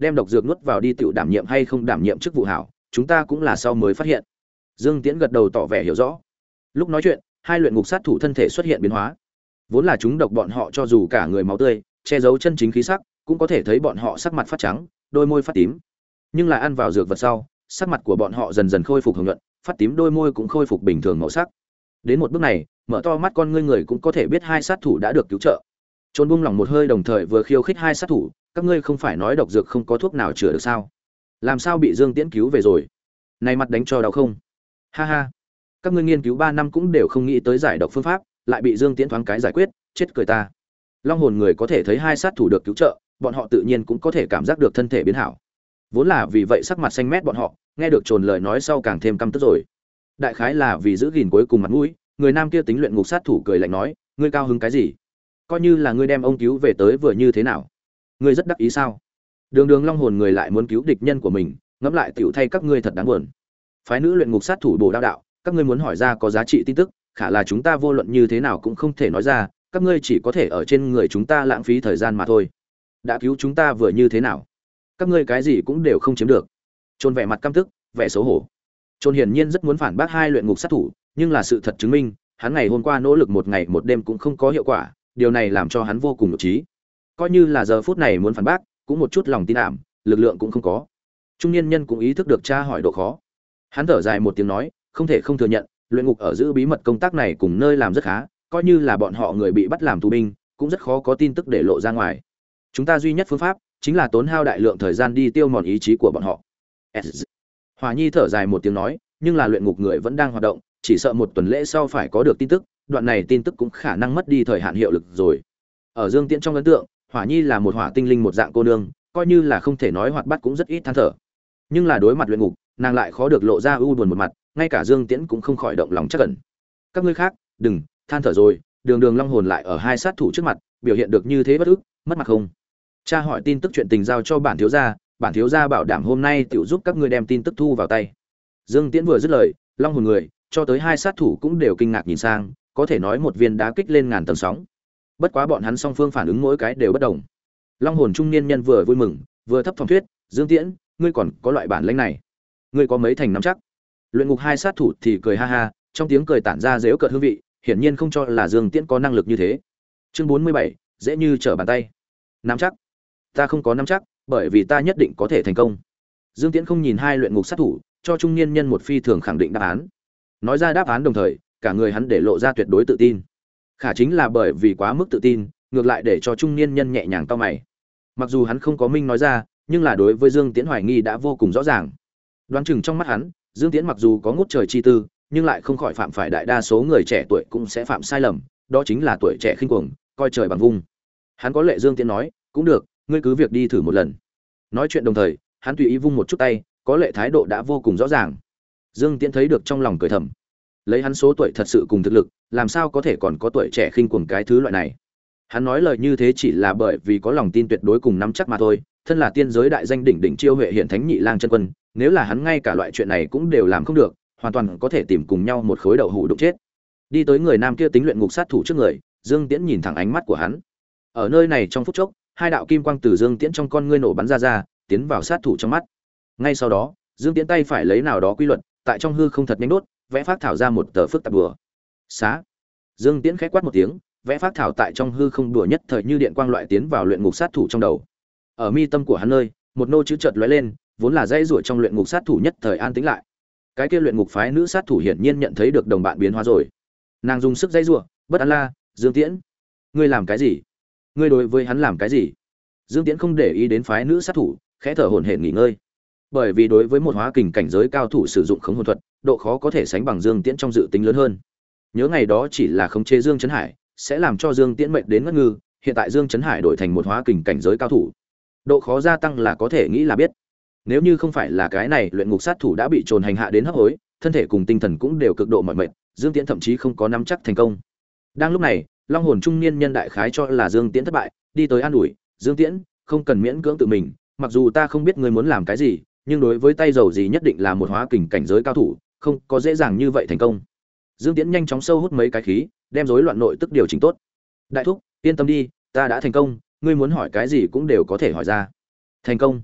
đem độc dược nuốt vào đi tiểu đảm nhiệm hay không đảm nhiệm chức vụ hảo, chúng ta cũng là sau mới phát hiện. Dương Tiễn gật đầu tỏ vẻ hiểu rõ. Lúc nói chuyện, hai luyện ngục sát thủ thân thể xuất hiện biến hóa. Vốn là chúng độc bọn họ cho dù cả người máu tươi, che giấu chân chính khí sắc, cũng có thể thấy bọn họ sắc mặt phát trắng, đôi môi phát tím. Nhưng là ăn vào dược vật sau, sắc mặt của bọn họ dần dần khôi phục hồng nhuận, phát tím đôi môi cũng khôi phục bình thường màu sắc. Đến một bước này, mở to mắt con ngươi người cũng có thể biết hai sát thủ đã được cứu trợ. Trôn buông lỏng một hơi đồng thời vừa khiêu khích hai sát thủ, các ngươi không phải nói độc dược không có thuốc nào chữa được sao? Làm sao bị Dương Tiễn cứu về rồi? Này mặt đánh cho đau không? Ha ha. Các ngươi nghiên cứu 3 năm cũng đều không nghĩ tới giải độc phương pháp, lại bị Dương Tiễn thoáng cái giải quyết, chết cười ta. Long hồn người có thể thấy hai sát thủ được cứu trợ, bọn họ tự nhiên cũng có thể cảm giác được thân thể biến hảo. Vốn là vì vậy sắc mặt xanh mét bọn họ, nghe được Trồn lời nói sau càng thêm căm tức rồi. Đại khái là vì giữ gìn cuối cùng mặt mũi, người nam kia tính luyện ngục sát thủ cười lạnh nói, ngươi cao hứng cái gì? Coi như là ngươi đem ông cứu về tới vừa như thế nào? Ngươi rất đắc ý sao? Đường Đường Long hồn người lại muốn cứu địch nhân của mình, ngẫm lại tiểu thay các ngươi thật đáng buồn. Phái nữ luyện ngục sát thủ Bồ Đao đạo, các ngươi muốn hỏi ra có giá trị tin tức, khả là chúng ta vô luận như thế nào cũng không thể nói ra, các ngươi chỉ có thể ở trên người chúng ta lãng phí thời gian mà thôi. Đã cứu chúng ta vừa như thế nào? Các ngươi cái gì cũng đều không chiếm được. Trôn vẻ mặt căm tức, vẻ xấu hổ. Trôn hiển nhiên rất muốn phản bác hai luyện ngục sát thủ, nhưng là sự thật chứng minh, hắn ngày hôm qua nỗ lực một ngày một đêm cũng không có hiệu quả, điều này làm cho hắn vô cùng nhục trí. Coi như là giờ phút này muốn phản bác, cũng một chút lòng tin ảm, lực lượng cũng không có. Trung niên nhân cũng ý thức được tra hỏi độ khó. Hắn thở dài một tiếng nói, không thể không thừa nhận, luyện ngục ở giữ bí mật công tác này cùng nơi làm rất khá, coi như là bọn họ người bị bắt làm tù binh, cũng rất khó có tin tức để lộ ra ngoài. Chúng ta duy nhất phương pháp chính là tốn hao đại lượng thời gian đi tiêu mòn ý chí của bọn họ. Hòa Nhi thở dài một tiếng nói, nhưng là luyện ngục người vẫn đang hoạt động, chỉ sợ một tuần lễ sau phải có được tin tức, đoạn này tin tức cũng khả năng mất đi thời hạn hiệu lực rồi. Ở Dương Tiễn trong ấn tượng, Hỏa Nhi là một hỏa tinh linh một dạng cô nương, coi như là không thể nói hoạt bát cũng rất ít than thở. Nhưng là đối mặt luyện ngục, nàng lại khó được lộ ra ưu buồn một mặt, ngay cả Dương Tiễn cũng không khỏi động lòng chắc ẩn. Các ngươi khác, đừng than thở rồi, Đường Đường Long hồn lại ở hai sát thủ trước mặt, biểu hiện được như thế bất ức, mất mặt không? Cha hỏi tin tức chuyện tình giao cho bản thiếu gia bảo đảm hôm nay tiểu giúp các ngươi đem tin tức thu vào tay. Dương Tiễn vừa dứt lời, Long hồn người, cho tới hai sát thủ cũng đều kinh ngạc nhìn sang, có thể nói một viên đá kích lên ngàn tầng sóng. Bất quá bọn hắn song phương phản ứng mỗi cái đều bất đồng. Long hồn trung niên nhân vừa vui mừng, vừa thấp thỏm thuyết, Dương Tiễn, ngươi còn có loại bản lĩnh này, ngươi có mấy thành nắm chắc? Luyện ngục hai sát thủ thì cười ha ha, trong tiếng cười tản ra giễu cợt hương vị, hiển nhiên không cho là Dương Tiễn có năng lực như thế. Chương 47, dễ như trở bàn tay. Nắm chắc? Ta không có nắm chắc, bởi vì ta nhất định có thể thành công. Dương Tiễn không nhìn hai luyện ngục sát thủ, cho trung niên nhân một phi thường khẳng định đáp án. Nói ra đáp án đồng thời, cả người hắn để lộ ra tuyệt đối tự tin. Khả chính là bởi vì quá mức tự tin, ngược lại để cho trung niên nhân nhẹ nhàng cau mày. Mặc dù hắn không có minh nói ra, nhưng là đối với Dương Tiễn hoài nghi đã vô cùng rõ ràng. Đoán chừng trong mắt hắn, Dương Tiễn mặc dù có ngút trời chi tư, nhưng lại không khỏi phạm phải đại đa số người trẻ tuổi cũng sẽ phạm sai lầm, đó chính là tuổi trẻ khinh cuồng, coi trời bằng vung. Hắn có lệ Dương Tiễn nói, cũng được, ngươi cứ việc đi thử một lần. Nói chuyện đồng thời, hắn tùy ý vung một chút tay, có lệ thái độ đã vô cùng rõ ràng. Dương Tiễn thấy được trong lòng cười thầm. Lấy hắn số tuổi thật sự cùng thực lực, làm sao có thể còn có tuổi trẻ khinh cuồng cái thứ loại này. Hắn nói lời như thế chỉ là bởi vì có lòng tin tuyệt đối cùng nắm chắc mà thôi, thân là tiên giới đại danh đỉnh đỉnh chiêu huệ hiện thánh nhị lang chân quân, nếu là hắn ngay cả loại chuyện này cũng đều làm không được, hoàn toàn có thể tìm cùng nhau một khối đậu hũ đụng chết. Đi tới người nam kia tính luyện ngục sát thủ trước người, Dương Tiễn nhìn thẳng ánh mắt của hắn. Ở nơi này trong phút chốc, hai đạo kim quang từ Dương Tiễn trong con ngươi nổ bắn ra, tiến vào sát thủ trong mắt. Ngay sau đó, Dương Tiễn tay phải lấy nào đó quy luật, tại trong hư không thật nhanh đốt, vẽ phác thảo ra một tờ phức tạp bùa. Xá. Dương Tiễn khẽ quát một tiếng, vẽ phác thảo tại trong hư không đùa nhất thời như điện quang loại tiến vào luyện ngục sát thủ trong đầu. Ở mi tâm của hắn nơi, một nô chữ chợt lóe lên, vốn là dây rủa trong luyện ngục sát thủ nhất thời an tĩnh lại. Cái kia luyện ngục phái nữ sát thủ hiển nhiên nhận thấy được đồng bạn biến hóa rồi. Nàng dùng sức dây rủa, bất an la, Dương Tiễn, ngươi làm cái gì? Ngươi đối với hắn làm cái gì? Dương Tiễn không để ý đến phái nữ sát thủ, khẽ thở hổn hển nghỉ ngơi. Bởi vì đối với một hóa kình cảnh giới cao thủ sử dụng khống hồn thuật, độ khó có thể sánh bằng Dương Tiễn trong dự tính lớn hơn. Nhớ ngày đó chỉ là khống chế Dương Chấn Hải, sẽ làm cho Dương Tiễn mệt đến ngất ngư, hiện tại Dương Chấn Hải đổi thành một hóa kình cảnh giới cao thủ. Độ khó gia tăng là có thể nghĩ là biết. Nếu như không phải là cái này luyện ngục sát thủ đã bị trồn hành hạ đến hấp hối, thân thể cùng tinh thần cũng đều cực độ mỏi mệt, Dương Tiễn thậm chí không có nắm chắc thành công. Đang lúc này, Long hồn trung niên nhân đại khái cho là Dương Tiễn thất bại, đi tới an ủi, "Dương Tiễn, không cần miễn cưỡng tự mình, mặc dù ta không biết ngươi muốn làm cái gì, nhưng đối với tay dầu gì nhất định là một hóa kình cảnh giới cao thủ, không có dễ dàng như vậy thành công." Dương Tiễn nhanh chóng sâu hút mấy cái khí, đem rối loạn nội tức điều chỉnh tốt. "Đại thúc, yên tâm đi, ta đã thành công, ngươi muốn hỏi cái gì cũng đều có thể hỏi ra." "Thành công?"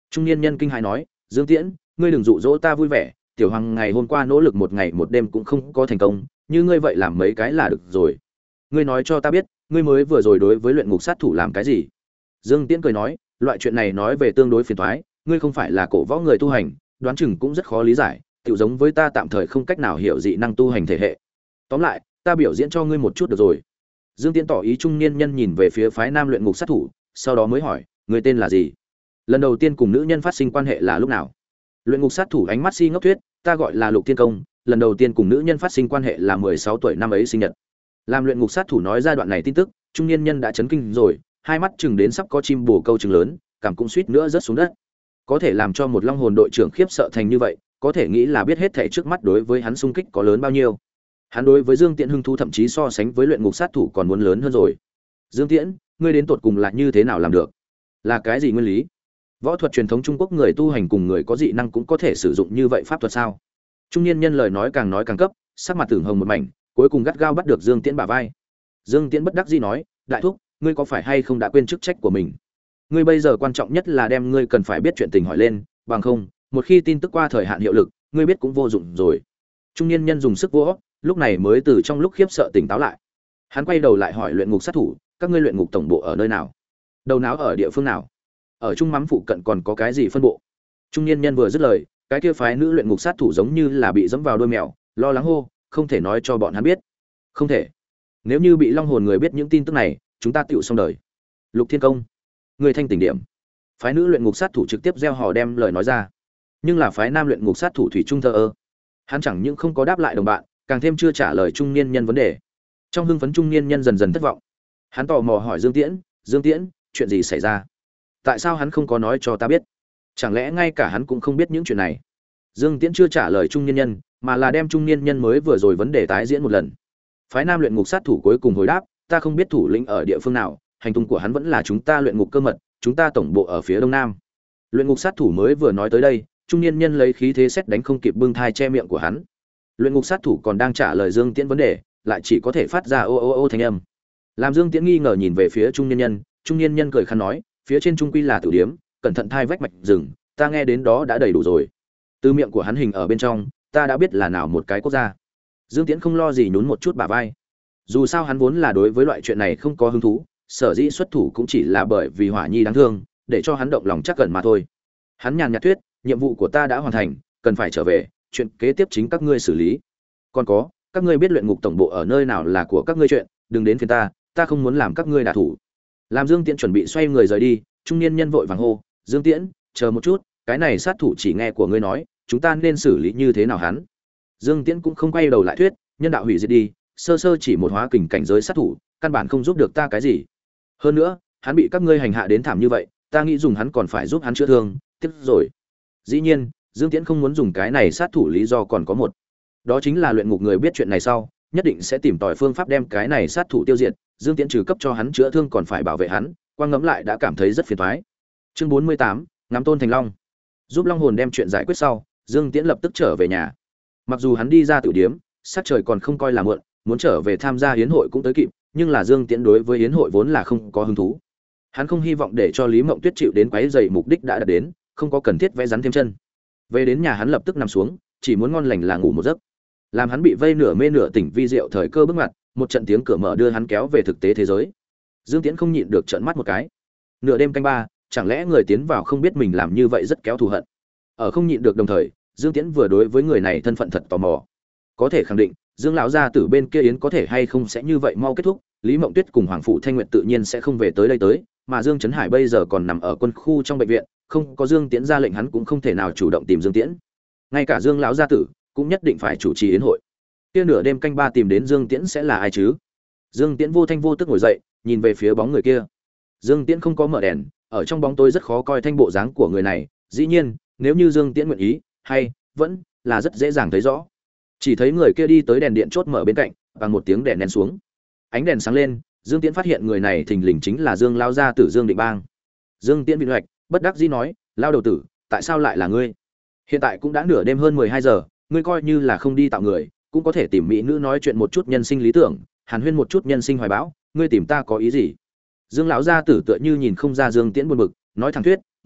Trung niên nhân kinh hãi nói, Dương Tiễn, ngươi đừng dụ dỗ ta vui vẻ, tiểu hoàng ngày hôm qua nỗ lực một ngày một đêm cũng không có thành công, như ngươi vậy làm mấy cái là được rồi. Ngươi nói cho ta biết, ngươi mới vừa rồi đối với luyện ngục sát thủ làm cái gì? Dương Tiễn cười nói, loại chuyện này nói về tương đối phiền toái, ngươi không phải là cổ võ người tu hành, đoán chừng cũng rất khó lý giải, tựu giống với ta tạm thời không cách nào hiểu dị năng tu hành thể hệ. Tóm lại, ta biểu diễn cho ngươi một chút được rồi. Dương Tiễn tỏ ý trung niên nhân nhìn về phía phái nam luyện ngục sát thủ, sau đó mới hỏi, ngươi tên là gì? Lần đầu tiên cùng nữ nhân phát sinh quan hệ là lúc nào? Luyện ngục sát thủ ánh mắt si ngốc thuyết, ta gọi là Lục Thiên Công, lần đầu tiên cùng nữ nhân phát sinh quan hệ là 16 tuổi năm ấy sinh nhật. Làm luyện ngục sát thủ nói ra đoạn này tin tức, trung niên nhân đã chấn kinh rồi, hai mắt chừng đến sắp có chim bồ câu chừng lớn, cảm cũng suýt nữa rớt xuống đất. Có thể làm cho một long hồn đội trưởng khiếp sợ thành như vậy, có thể nghĩ là biết hết thảy trước mắt đối với hắn xung kích có lớn bao nhiêu. Hắn đối với Dương Tiễn hứng thú thậm chí so sánh với luyện ngục sát thủ còn muốn lớn hơn rồi. Dương Tiễn, ngươi đến tột cùng là như thế nào làm được? Là cái gì nguyên lý? Võ thuật truyền thống Trung Quốc người tu hành cùng người có dị năng cũng có thể sử dụng như vậy pháp thuật sao? Trung niên nhân lời nói càng cấp, sắc mặt tưởng hồng một mảnh, cuối cùng gắt gao bắt được Dương Tiễn bả vai. Dương Tiễn bất đắc dĩ nói, đại thúc, ngươi có phải hay không đã quên chức trách của mình? Ngươi bây giờ quan trọng nhất là đem ngươi cần phải biết chuyện tình hỏi lên, bằng không, một khi tin tức qua thời hạn hiệu lực, ngươi biết cũng vô dụng rồi. Trung niên nhân dùng sức vỗ, lúc này mới từ trong lúc khiếp sợ tỉnh táo lại. Hắn quay đầu lại hỏi luyện ngục sát thủ, các ngươi luyện ngục tổng bộ ở nơi nào? Đầu não ở địa phương nào? Ở Trung Mắm phụ cận còn có cái gì phân bộ? Trung niên nhân vừa dứt lời, cái kia phái nữ luyện ngục sát thủ giống như là bị dẫm vào đuôi mèo, lo lắng hô, không thể nói cho bọn hắn biết. Không thể. Nếu như bị long hồn người biết những tin tức này, chúng ta tựu xong đời. Lục Thiên Công, người thanh tỉnh điểm. Phái nữ luyện ngục sát thủ trực tiếp gieo hò đem lời nói ra. Nhưng là phái nam luyện ngục sát thủ thủy trung thờ ơ. Hắn chẳng những không có đáp lại đồng bạn, càng thêm chưa trả lời trung niên nhân vấn đề. Trong hưng phấn trung niên nhân dần dần thất vọng. Hắn tò mò hỏi Dương Tiễn, Dương Tiễn, chuyện gì xảy ra? Tại sao hắn không có nói cho ta biết? Chẳng lẽ ngay cả hắn cũng không biết những chuyện này? Dương Tiễn chưa trả lời trung niên nhân, mà là đem trung niên nhân mới vừa rồi vấn đề tái diễn một lần. Phái nam luyện ngục sát thủ cuối cùng hồi đáp, ta không biết thủ lĩnh ở địa phương nào, hành tung của hắn vẫn là chúng ta luyện ngục cơ mật, chúng ta tổng bộ ở phía đông nam. Luyện ngục sát thủ mới vừa nói tới đây, trung niên nhân lấy khí thế xét đánh không kịp bưng thai che miệng của hắn. Luyện ngục sát thủ còn đang trả lời Dương Tiễn vấn đề, lại chỉ có thể phát ra ô ô ô thanh âm. Làm Dương Tiễn nghi ngờ nhìn về phía trung niên nhân cười khăn nói, phía trên trung quy là tử điếm, cẩn thận thai vách mạch rừng, ta nghe đến đó đã đầy đủ rồi. Từ miệng của hắn hình ở bên trong, ta đã biết là nào một cái quốc gia. Dương Tiễn không lo gì nhún một chút bả vai. Dù sao hắn vốn là đối với loại chuyện này không có hứng thú, sở dĩ xuất thủ cũng chỉ là bởi vì Hỏa Nhi đáng thương, để cho hắn động lòng chắc gần mà thôi. Hắn nhàn nhạt thuyết, nhiệm vụ của ta đã hoàn thành, cần phải trở về, chuyện kế tiếp chính các ngươi xử lý. Còn có, các ngươi biết luyện ngục tổng bộ ở nơi nào là của các ngươi chuyện, đừng đến phiền ta không muốn làm các ngươi đả thủ. Làm Dương Tiễn chuẩn bị xoay người rời đi, trung niên nhân vội vàng hô, Dương Tiễn, chờ một chút, cái này sát thủ chỉ nghe của ngươi nói, chúng ta nên xử lý như thế nào hắn? Dương Tiễn cũng không quay đầu lại thuyết, nhân đạo hủy diệt đi, sơ sơ chỉ một hóa kình cảnh giới sát thủ, căn bản không giúp được ta cái gì. Hơn nữa, hắn bị các ngươi hành hạ đến thảm như vậy, ta nghĩ dùng hắn còn phải giúp hắn chữa thương, tiếc rồi. Dĩ nhiên, Dương Tiễn không muốn dùng cái này sát thủ lý do còn có một. Đó chính là luyện ngục người biết chuyện này sau, nhất định sẽ tìm tòi phương pháp đem cái này sát thủ tiêu diệt, Dương Tiễn trừ cấp cho hắn chữa thương còn phải bảo vệ hắn, quang ngẫm lại đã cảm thấy rất phiền toái. Chương 48, ngắm Tôn Thành Long. Giúp Long hồn đem chuyện giải quyết sau, Dương Tiễn lập tức trở về nhà. Mặc dù hắn đi ra tiểu điếm, sắc trời còn không coi là muộn, muốn trở về tham gia yến hội cũng tới kịp, nhưng là Dương Tiễn đối với yến hội vốn là không có hứng thú. Hắn không hy vọng để cho Lý Mộng Tuyết chịu đến quấy rầy, mục đích đã đạt đến, không có cần thiết vẽ rắn thêm chân. Về đến nhà hắn lập tức nằm xuống, chỉ muốn ngon lành là ngủ một giấc. Làm hắn bị vây nửa mê nửa tỉnh vi diệu thời cơ bước ngoặt, một trận tiếng cửa mở đưa hắn kéo về thực tế thế giới. Dương Tiễn không nhịn được trợn mắt một cái. Nửa đêm canh ba, chẳng lẽ người tiến vào không biết mình làm như vậy rất kéo thù hận. Ở không nhịn được đồng thời, Dương Tiễn vừa đối với người này thân phận thật tò mò. Có thể khẳng định, Dương lão gia tử bên kia yến có thể hay không sẽ như vậy mau kết thúc, Lý Mộng Tuyết cùng Hoàng phụ Thanh Nguyệt tự nhiên sẽ không về tới đây tới, mà Dương Chấn Hải bây giờ còn nằm ở quân khu trong bệnh viện, không có Dương Tiễn ra lệnh hắn cũng không thể nào chủ động tìm Dương Tiễn. Ngay cả Dương lão gia tử cũng nhất định phải chủ trì yến hội. Kia nửa đêm canh ba tìm đến Dương Tiễn sẽ là ai chứ? Dương Tiễn vô thanh vô tức ngồi dậy, nhìn về phía bóng người kia. Dương Tiễn không có mở đèn, ở trong bóng tối rất khó coi thanh bộ dáng của người này, dĩ nhiên, nếu như Dương Tiễn nguyện ý, hay vẫn là rất dễ dàng thấy rõ. Chỉ thấy người kia đi tới đèn điện chốt mở bên cạnh, bằng một tiếng đèn nén xuống. Ánh đèn sáng lên, Dương Tiễn phát hiện người này thình lình chính là Dương lão gia tử Dương Định Bang. Dương Tiễn bị hoạch, bất đắc dĩ nói, "Lão đầu tử, tại sao lại là ngươi? Hiện tại cũng đã nửa đêm hơn 12 giờ, ngươi coi như là không đi tạo người, cũng có thể tìm mỹ nữ nói chuyện một chút nhân sinh lý tưởng, hàn huyên một chút nhân sinh hoài bão, ngươi tìm ta có ý gì?" Dương lão gia tử tựa như nhìn không ra Dương Tiễn buồn bực, nói thẳng thuyết,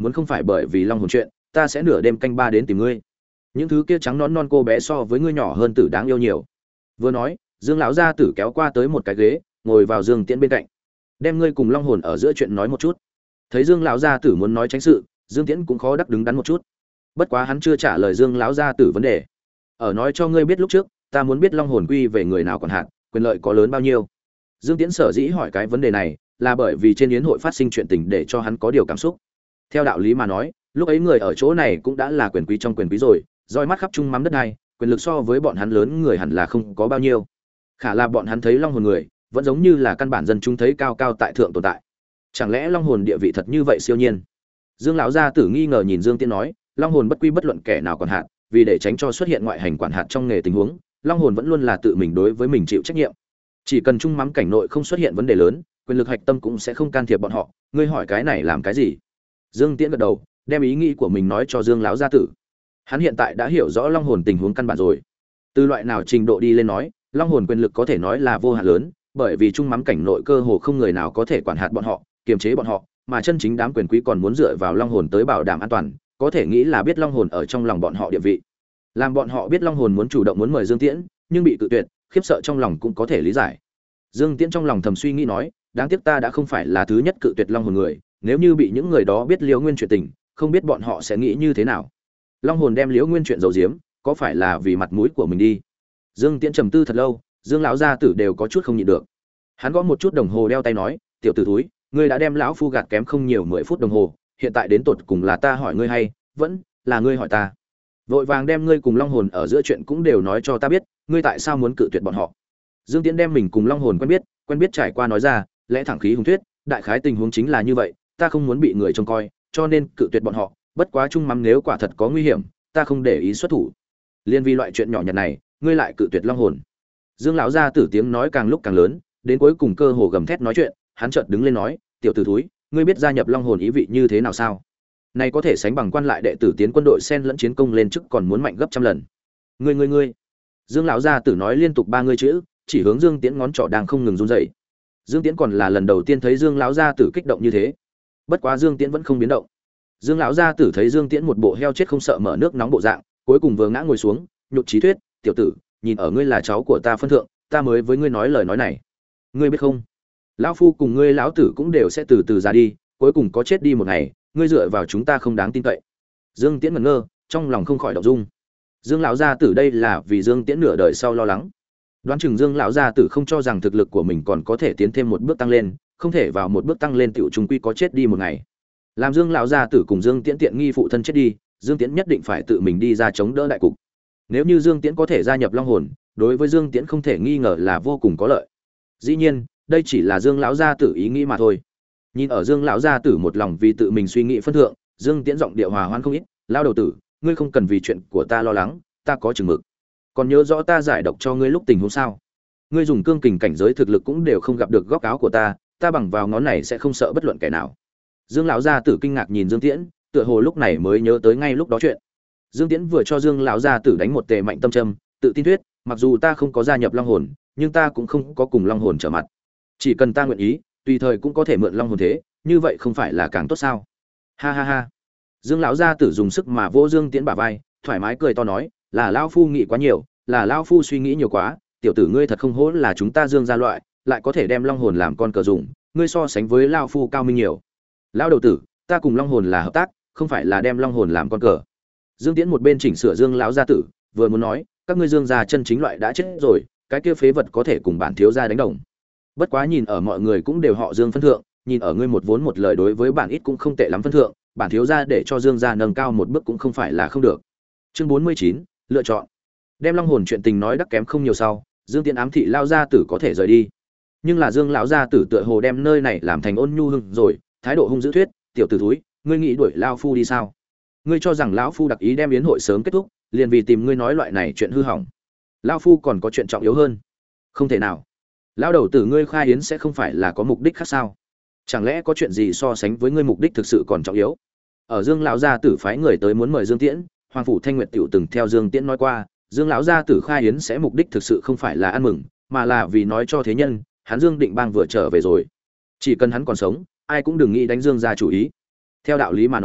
muốn không phải bởi vì long hồn chuyện, ta sẽ nửa đêm canh ba đến tìm ngươi. Những thứ kia trắng nón non cô bé so với ngươi nhỏ hơn tử đáng yêu nhiều. Vừa nói, Dương lão gia tử kéo qua tới một cái ghế, ngồi vào Dương Tiễn bên cạnh. Đem ngươi cùng long hồn ở giữa chuyện nói một chút. Thấy Dương lão gia tử muốn nói tránh sự, Dương Tiễn cũng khó đắc đứng đắn một chút. Bất quá hắn chưa trả lời Dương lão gia tử vấn đề. Ở nói cho ngươi biết lúc trước, ta muốn biết long hồn quy về người nào còn hạn, quyền lợi có lớn bao nhiêu. Dương Tiễn sở dĩ hỏi cái vấn đề này, là bởi vì trên yến hội phát sinh chuyện tình để cho hắn có điều cảm xúc. Theo đạo lý mà nói, lúc ấy người ở chỗ này cũng đã là quyền quý trong quyền quý rồi, roi mắt khắp trung mắm đất này, quyền lực so với bọn hắn lớn người hẳn là không có bao nhiêu. Khả là bọn hắn thấy long hồn người, vẫn giống như là căn bản dân chúng thấy cao cao tại thượng tồn tại. Chẳng lẽ long hồn địa vị thật như vậy siêu nhiên? Dương lão gia tử nghi ngờ nhìn Dương Tiễn nói, long hồn bất quy bất luận kẻ nào còn hạn, vì để tránh cho xuất hiện ngoại hành quản hạt trong nghề tình huống, long hồn vẫn luôn là tự mình đối với mình chịu trách nhiệm. Chỉ cần trung mắm cảnh nội không xuất hiện vấn đề lớn, quyền lực hạch tâm cũng sẽ không can thiệp bọn họ. Ngươi hỏi cái này làm cái gì? Dương Tiễn gật đầu, đem ý nghĩ của mình nói cho Dương lão gia tử. Hắn hiện tại đã hiểu rõ long hồn tình huống căn bản rồi. Từ loại nào trình độ đi lên nói, long hồn quyền lực có thể nói là vô hạn lớn, bởi vì trung mắm cảnh nội cơ hồ không người nào có thể quản hạt bọn họ, kiềm chế bọn họ, mà chân chính đám quyền quý còn muốn dựa vào long hồn tới bảo đảm an toàn, có thể nghĩ là biết long hồn ở trong lòng bọn họ địa vị. Làm bọn họ biết long hồn muốn chủ động muốn mời Dương Tiễn, nhưng bị cự tuyệt, khiếp sợ trong lòng cũng có thể lý giải. Dương Tiễn trong lòng thầm suy nghĩ nói, đáng tiếc ta đã không phải là thứ nhất cự tuyệt long hồn người, nếu như bị những người đó biết Liễu Nguyên chuyện tình, không biết bọn họ sẽ nghĩ như thế nào. Long hồn đem Liễu Nguyên chuyện giấu giếm, có phải là vì mặt mũi của mình đi? Dương Tiễn trầm tư thật lâu, Dương lão gia tử đều có chút không nhịn được. Hắn gõ một chút đồng hồ đeo tay nói, tiểu tử thúi, ngươi đã đem lão phu gạt kém không nhiều 10 phút đồng hồ, hiện tại đến tột cùng là ta hỏi ngươi hay vẫn là ngươi hỏi ta? Vội vàng đem ngươi cùng long hồn ở giữa chuyện cũng đều nói cho ta biết, ngươi tại sao muốn cự tuyệt bọn họ? Dương Tiễn đem mình cùng long hồn quen biết trải qua nói ra, lẽ thẳng khí hùng thuyết, đại khái tình huống chính là như vậy, ta không muốn bị người trông coi, cho nên cự tuyệt bọn họ, bất quá chung mắm nếu quả thật có nguy hiểm, ta không để ý xuất thủ. Liên vì loại chuyện nhỏ nhặt này, ngươi lại cự tuyệt long hồn. Dương lão gia tử tiếng nói càng lúc càng lớn, đến cuối cùng cơ hồ gầm thét nói chuyện, hắn chợt đứng lên nói, tiểu tử thúi, ngươi biết gia nhập long hồn ý vị như thế nào sao? Này có thể sánh bằng quan lại đệ tử tiến quân đội xen lẫn chiến công lên chức còn muốn mạnh gấp trăm lần. Ngươi. Dương lão gia tử nói liên tục ba ngươi chữ, chỉ hướng Dương Tiễn ngón trỏ đang không ngừng run rẩy. Dương Tiễn còn là lần đầu tiên thấy Dương lão gia tử kích động như thế. Bất quá Dương Tiễn vẫn không biến động. Dương lão gia tử thấy Dương Tiễn một bộ heo chết không sợ mở nước nóng bộ dạng, cuối cùng vừa ngã ngồi xuống, nhục trí thuyết, tiểu tử, nhìn ở ngươi là cháu của ta phân thượng, ta mới với ngươi nói lời nói này. Ngươi biết không? Lão phu cùng ngươi lão tử cũng đều sẽ từ từ ra đi, cuối cùng có chết đi một ngày, ngươi dựa vào chúng ta không đáng tin cậy. Dương Tiễn ngẩn ngơ, trong lòng không khỏi động dung. Dương lão gia tử đây là vì Dương Tiễn nửa đời sau lo lắng. Đoán chừng Dương lão gia tử không cho rằng thực lực của mình còn có thể tiến thêm một bước tăng lên, không thể vào một bước tăng lên tiểu trùng quy có chết đi một ngày. Làm Dương lão gia tử cùng Dương Tiễn tiện nghi phụ thân chết đi, Dương Tiễn nhất định phải tự mình đi ra chống đỡ đại cục. Nếu như Dương Tiễn có thể gia nhập Long hồn, đối với Dương Tiễn không thể nghi ngờ là vô cùng có lợi. Dĩ nhiên, đây chỉ là Dương lão gia tử ý nghĩ mà thôi. Nhìn ở Dương lão gia tử một lòng vì tự mình suy nghĩ phân thượng, Dương Tiễn giọng điệu hòa hoãn không ít, "Lão đầu tử, ngươi không cần vì chuyện của ta lo lắng, ta có chừng mực. Còn nhớ rõ ta giải độc cho ngươi lúc tình huống sao? Ngươi dùng cương kình cảnh giới thực lực cũng đều không gặp được góc áo của ta, ta bằng vào ngón này sẽ không sợ bất luận kẻ nào." Dương lão gia tử kinh ngạc nhìn Dương Tiễn, tựa hồ lúc này mới nhớ tới ngay lúc đó chuyện. Dương Tiễn vừa cho Dương lão gia tử đánh một tề mạnh tâm châm, tự tin thuyết, mặc dù ta không có gia nhập Long hồn, nhưng ta cũng không có cùng Long hồn trở mặt. Chỉ cần ta nguyện ý, tùy thời cũng có thể mượn Long hồn thế, như vậy không phải là càng tốt sao? Ha ha ha. Dương lão gia tử dùng sức mà vỗ Dương Tiễn bả vai, thoải mái cười to nói, là lão phu nghĩ quá nhiều, là lão phu suy nghĩ nhiều quá, tiểu tử ngươi thật không hổ là chúng ta Dương gia loại, lại có thể đem Long hồn làm con cờ dùng, ngươi so sánh với lão phu cao minh nhiều. Lão đầu tử, ta cùng Long hồn là hợp tác, không phải là đem Long hồn làm con cờ. Dương Tiễn một bên chỉnh sửa Dương lão gia tử, vừa muốn nói, các ngươi Dương gia chân chính loại đã chết rồi, cái kia phế vật có thể cùng bản thiếu gia đánh đồng. Bất quá nhìn ở mọi người cũng đều họ Dương phân thượng, nhìn ở ngươi một vốn một lời đối với bản ít cũng không tệ lắm phân thượng, bản thiếu gia để cho Dương gia nâng cao một bước cũng không phải là không được. Chương 49, lựa chọn. Đem Long hồn chuyện tình nói đắc kém không nhiều sau, Dương Tiễn ám thị lão gia tử có thể rời đi. Nhưng là Dương lão gia tử tựa hồ đem nơi này làm thành ôn nhu hưng rồi, thái độ hung dữ thuyết, tiểu tử thúi, ngươi nghĩ đuổi lão phu đi sao? Ngươi cho rằng lão phu đặc ý đem yến hội sớm kết thúc, liền vì tìm ngươi nói loại này chuyện hư hỏng. Lão phu còn có chuyện trọng yếu hơn. Không thể nào. Lão đầu tử ngươi khai yến sẽ không phải là có mục đích khác sao? Chẳng lẽ có chuyện gì so sánh với ngươi mục đích thực sự còn trọng yếu? Ở Dương lão gia tử phái người tới muốn mời Dương Tiễn, Hoàng phủ Thanh Nguyệt tiểu từng theo Dương Tiễn nói qua, Dương lão gia tử khai yến sẽ mục đích thực sự không phải là ăn mừng, mà là vì nói cho thế nhân, hắn Dương Định Bang vừa trở về rồi. Chỉ cần hắn còn sống, ai cũng đừng nghĩ đánh Dương gia chủ ý. Theo đạo lý mà nói,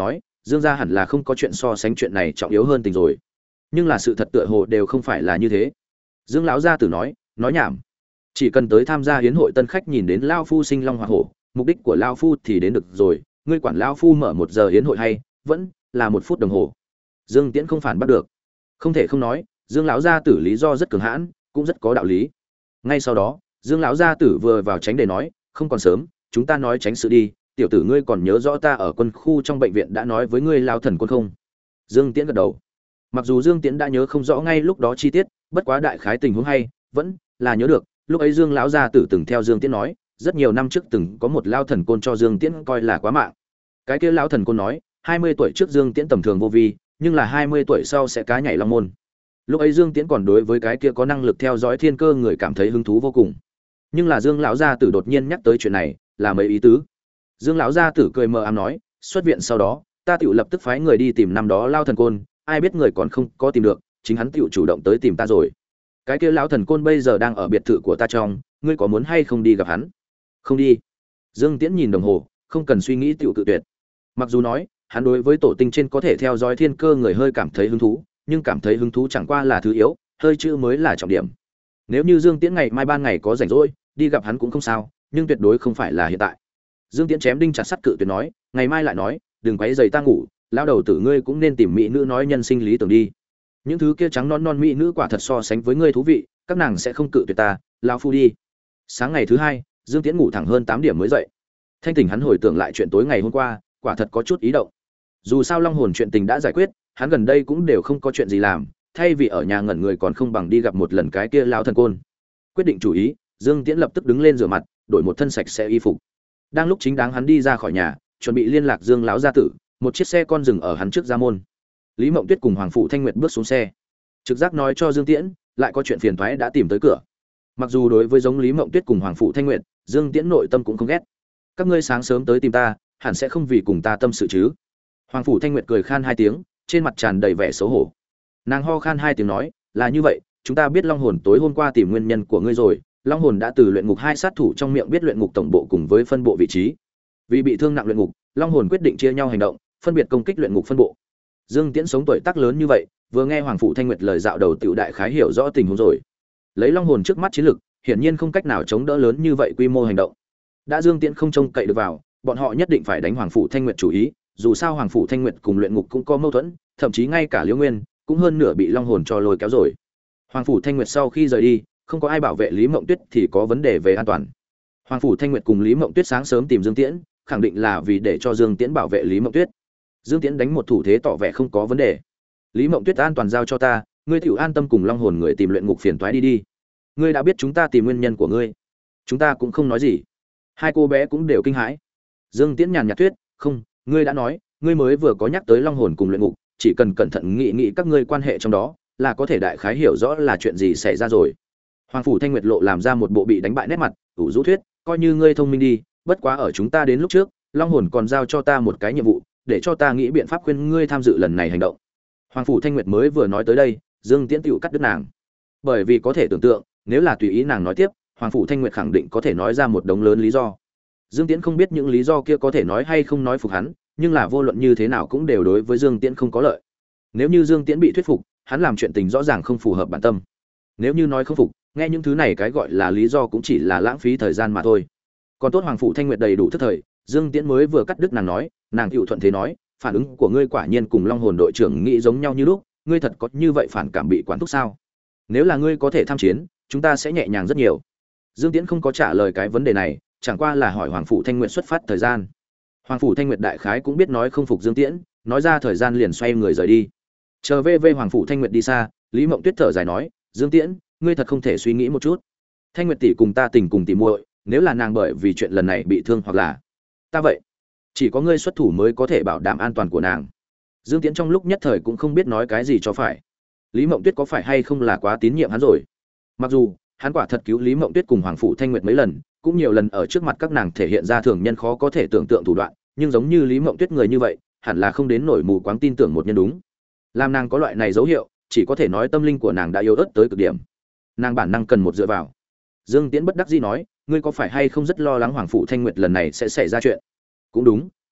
Dương gia hẳn là không có chuyện so sánh chuyện này trọng yếu hơn tình rồi. Nhưng là sự thật tựa hồ đều không phải là như thế. Dương lão gia tử nói nhảm. Chỉ cần tới tham gia hiến hội tân khách nhìn đến lão phu sinh long hỏa hổ, mục đích của lão phu thì đến được rồi, ngươi quản lão phu mở 1 giờ hiến hội hay vẫn là 1 phút đồng hồ. Dương Tiễn không phản bắt được. Không thể không nói, Dương lão gia tử lý do rất cường hãn, cũng rất có đạo lý. Ngay sau đó, Dương lão gia tử vừa vào tránh để nói, không còn sớm, chúng ta nói tránh sự đi, tiểu tử ngươi còn nhớ rõ ta ở quân khu trong bệnh viện đã nói với ngươi lão thần quân không? Dương Tiễn gật đầu. Mặc dù Dương Tiễn đã nhớ không rõ ngay lúc đó chi tiết, bất quá đại khái tình huống hay vẫn là nhớ được, lúc ấy Dương lão gia tử từng theo Dương Tiễn nói, rất nhiều năm trước từng có một lão thần côn cho Dương Tiễn coi là quá mạng. Cái kia lão thần côn nói, 20 tuổi trước Dương Tiễn tầm thường vô vi, nhưng là 20 tuổi sau sẽ cá nhảy long môn. Lúc ấy Dương Tiễn còn đối với cái kia có năng lực theo dõi thiên cơ người cảm thấy hứng thú vô cùng. Nhưng là Dương lão gia tử đột nhiên nhắc tới chuyện này, là mấy ý tứ. Dương lão gia tử cười mờ ám nói, xuất viện sau đó, ta tiểu lập tức phái người đi tìm năm đó lão thần côn, ai biết người còn không có tìm được, chính hắn tiểu chủ động tới tìm ta rồi. Cái kia lão thần côn bây giờ đang ở biệt thự của ta trong, ngươi có muốn hay không đi gặp hắn? Không đi. Dương Tiễn nhìn đồng hồ, không cần suy nghĩ tiểu cự tuyệt. Mặc dù nói, hắn đối với tổ tinh trên có thể theo dõi thiên cơ người hơi cảm thấy hứng thú, nhưng cảm thấy hứng thú chẳng qua là thứ yếu, hơi chữ mới là trọng điểm. Nếu như Dương Tiễn ngày mai ban ngày có rảnh rỗi, đi gặp hắn cũng không sao, nhưng tuyệt đối không phải là hiện tại. Dương Tiễn chém đinh chặt sắt cự tuyệt nói, ngày mai lại nói, đừng quấy rầy ta ngủ, lão đầu tử ngươi cũng nên tìm mỹ nữ nói nhân sinh lý tưởng đi. Những thứ kia trắng non non mỹ nữ quả thật so sánh với ngươi thú vị, các nàng sẽ không cự tuyệt ta, lão phu đi. Sáng ngày thứ hai, Dương Tiễn ngủ thẳng hơn 8 điểm mới dậy. Thanh tỉnh hắn hồi tưởng lại chuyện tối ngày hôm qua, quả thật có chút ý động. Dù sao Long Hồn chuyện tình đã giải quyết, hắn gần đây cũng đều không có chuyện gì làm, thay vì ở nhà ngẩn người còn không bằng đi gặp một lần cái kia lão thần côn. Quyết định chủ ý, Dương Tiễn lập tức đứng lên rửa mặt, đổi một thân sạch sẽ y phục. Đang lúc chính đáng hắn đi ra khỏi nhà, chuẩn bị liên lạc Dương lão gia tử, một chiếc xe con dừng ở hắn trước gia môn. Lý Mộng Tuyết cùng Hoàng phụ Thanh Nguyệt bước xuống xe. Trực giác nói cho Dương Tiễn, lại có chuyện phiền toái đã tìm tới cửa. Mặc dù đối với giống Lý Mộng Tuyết cùng Hoàng phụ Thanh Nguyệt, Dương Tiễn nội tâm cũng không ghét. Các ngươi sáng sớm tới tìm ta, hẳn sẽ không vì cùng ta tâm sự chứ? Hoàng phủ Thanh Nguyệt cười khan 2 tiếng, trên mặt tràn đầy vẻ xấu hổ. Nàng ho khan 2 tiếng nói, là như vậy, chúng ta biết Long Hồn tối hôm qua tìm nguyên nhân của ngươi rồi, Long Hồn đã từ luyện ngục 2 sát thủ trong miệng biết luyện ngục tổng bộ cùng với phân bộ vị trí. Vì bị thương nặng luyện ngục, Long Hồn quyết định chia nhau hành động, phân biệt công kích luyện ngục phân bộ. Dương Tiễn sống tuổi tác lớn như vậy, vừa nghe Hoàng phủ Thanh Nguyệt lời dạo đầu tiểu đại khái hiểu rõ tình huống rồi. Lấy Long Hồn trước mắt chiến lực, hiển nhiên không cách nào chống đỡ lớn như vậy quy mô hành động. Đã Dương Tiễn không trông cậy được vào, bọn họ nhất định phải đánh Hoàng phủ Thanh Nguyệt chủ ý, dù sao Hoàng phủ Thanh Nguyệt cùng luyện ngục cũng có mâu thuẫn, thậm chí ngay cả Liễu Nguyên cũng hơn nửa bị Long Hồn cho lôi kéo rồi. Hoàng phủ Thanh Nguyệt sau khi rời đi, không có ai bảo vệ Lý Mộng Tuyết thì có vấn đề về an toàn. Hoàng phủ Thanh Nguyệt cùng Lý Mộng Tuyết sáng sớm tìm Dương Tiễn, khẳng định là vì để cho Dương Tiễn bảo vệ Lý Mộng Tuyết. Dương Tiễn đánh một thủ thế tỏ vẻ không có vấn đề. Lý Mộng Tuyết an toàn giao cho ta, ngươi tiểu an tâm cùng Long Hồn người tìm luyện ngục phiền toái đi đi. Ngươi đã biết chúng ta tìm nguyên nhân của ngươi, chúng ta cũng không nói gì. Hai cô bé cũng đều kinh hãi. Dương Tiễn nhàn nhạt thuyết, không, ngươi đã nói, ngươi mới vừa có nhắc tới Long Hồn cùng luyện ngục, chỉ cần cẩn thận nghĩ nghĩ các ngươi quan hệ trong đó, là có thể đại khái hiểu rõ là chuyện gì xảy ra rồi. Hoàng phủ Thanh Nguyệt lộ làm ra một bộ bị đánh bại nét mặt, ủ rũ thuyết, coi như ngươi thông minh đi, bất quá ở chúng ta đến lúc trước, Long Hồn còn giao cho ta một cái nhiệm vụ, để cho ta nghĩ biện pháp khuyên ngươi tham dự lần này hành động. Hoàng phủ Thanh Nguyệt mới vừa nói tới đây, Dương Tiễn tựu cắt đứt nàng. Bởi vì có thể tưởng tượng, nếu là tùy ý nàng nói tiếp, Hoàng phủ Thanh Nguyệt khẳng định có thể nói ra một đống lớn lý do. Dương Tiễn không biết những lý do kia có thể nói hay không nói phục hắn, nhưng là vô luận như thế nào cũng đều đối với Dương Tiễn không có lợi. Nếu như Dương Tiễn bị thuyết phục, hắn làm chuyện tình rõ ràng không phù hợp bản tâm. Nếu như nói không phục, nghe những thứ này cái gọi là lý do cũng chỉ là lãng phí thời gian mà thôi. Còn tốt Hoàng phủ Thanh Nguyệt đầy đủ thức thời, Dương Tiễn mới vừa cắt đứt nàng nói, nàng hữu thuận thế nói, phản ứng của ngươi quả nhiên cùng Long Hồn đội trưởng nghĩ giống nhau như lúc, ngươi thật có như vậy phản cảm bị quản thúc sao? Nếu là ngươi có thể tham chiến, chúng ta sẽ nhẹ nhàng rất nhiều. Dương Tiễn không có trả lời cái vấn đề này, chẳng qua là hỏi Hoàng phủ Thanh Nguyệt xuất phát thời gian. Hoàng phủ Thanh Nguyệt đại khái cũng biết nói không phục Dương Tiễn, nói ra thời gian liền xoay người rời đi. Chờ về Hoàng phủ Thanh Nguyệt đi xa, Lý Mộng Tuyết thở dài nói, Dương Tiễn, ngươi thật không thể suy nghĩ một chút. Thanh Nguyệt tỷ cùng ta tình cùng tỷ muội, nếu là nàng bởi vì chuyện lần này bị thương hoặc là ta vậy, chỉ có ngươi xuất thủ mới có thể bảo đảm an toàn của nàng. Dương Tiễn trong lúc nhất thời cũng không biết nói cái gì cho phải. Lý Mộng Tuyết có phải hay không là quá tín nhiệm hắn rồi? Mặc dù hắn quả thật cứu Lý Mộng Tuyết cùng Hoàng phủ Thanh Nguyệt mấy lần, cũng nhiều lần ở trước mặt các nàng thể hiện ra thường nhân khó có thể tưởng tượng thủ đoạn, nhưng giống như Lý Mộng Tuyết người như vậy, hẳn là không đến nổi mù quáng tin tưởng một nhân đúng. Làm nàng có loại này dấu hiệu, chỉ có thể nói tâm linh của nàng đã yếu ớt tới cực điểm. Nàng bản năng cần một dựa vào. Dương Tiễn bất đắc dĩ nói, ngươi có phải hay không rất lo lắng Hoàng phủ Thanh Nguyệt lần này sẽ xảy ra chuyện? Cũng đúng,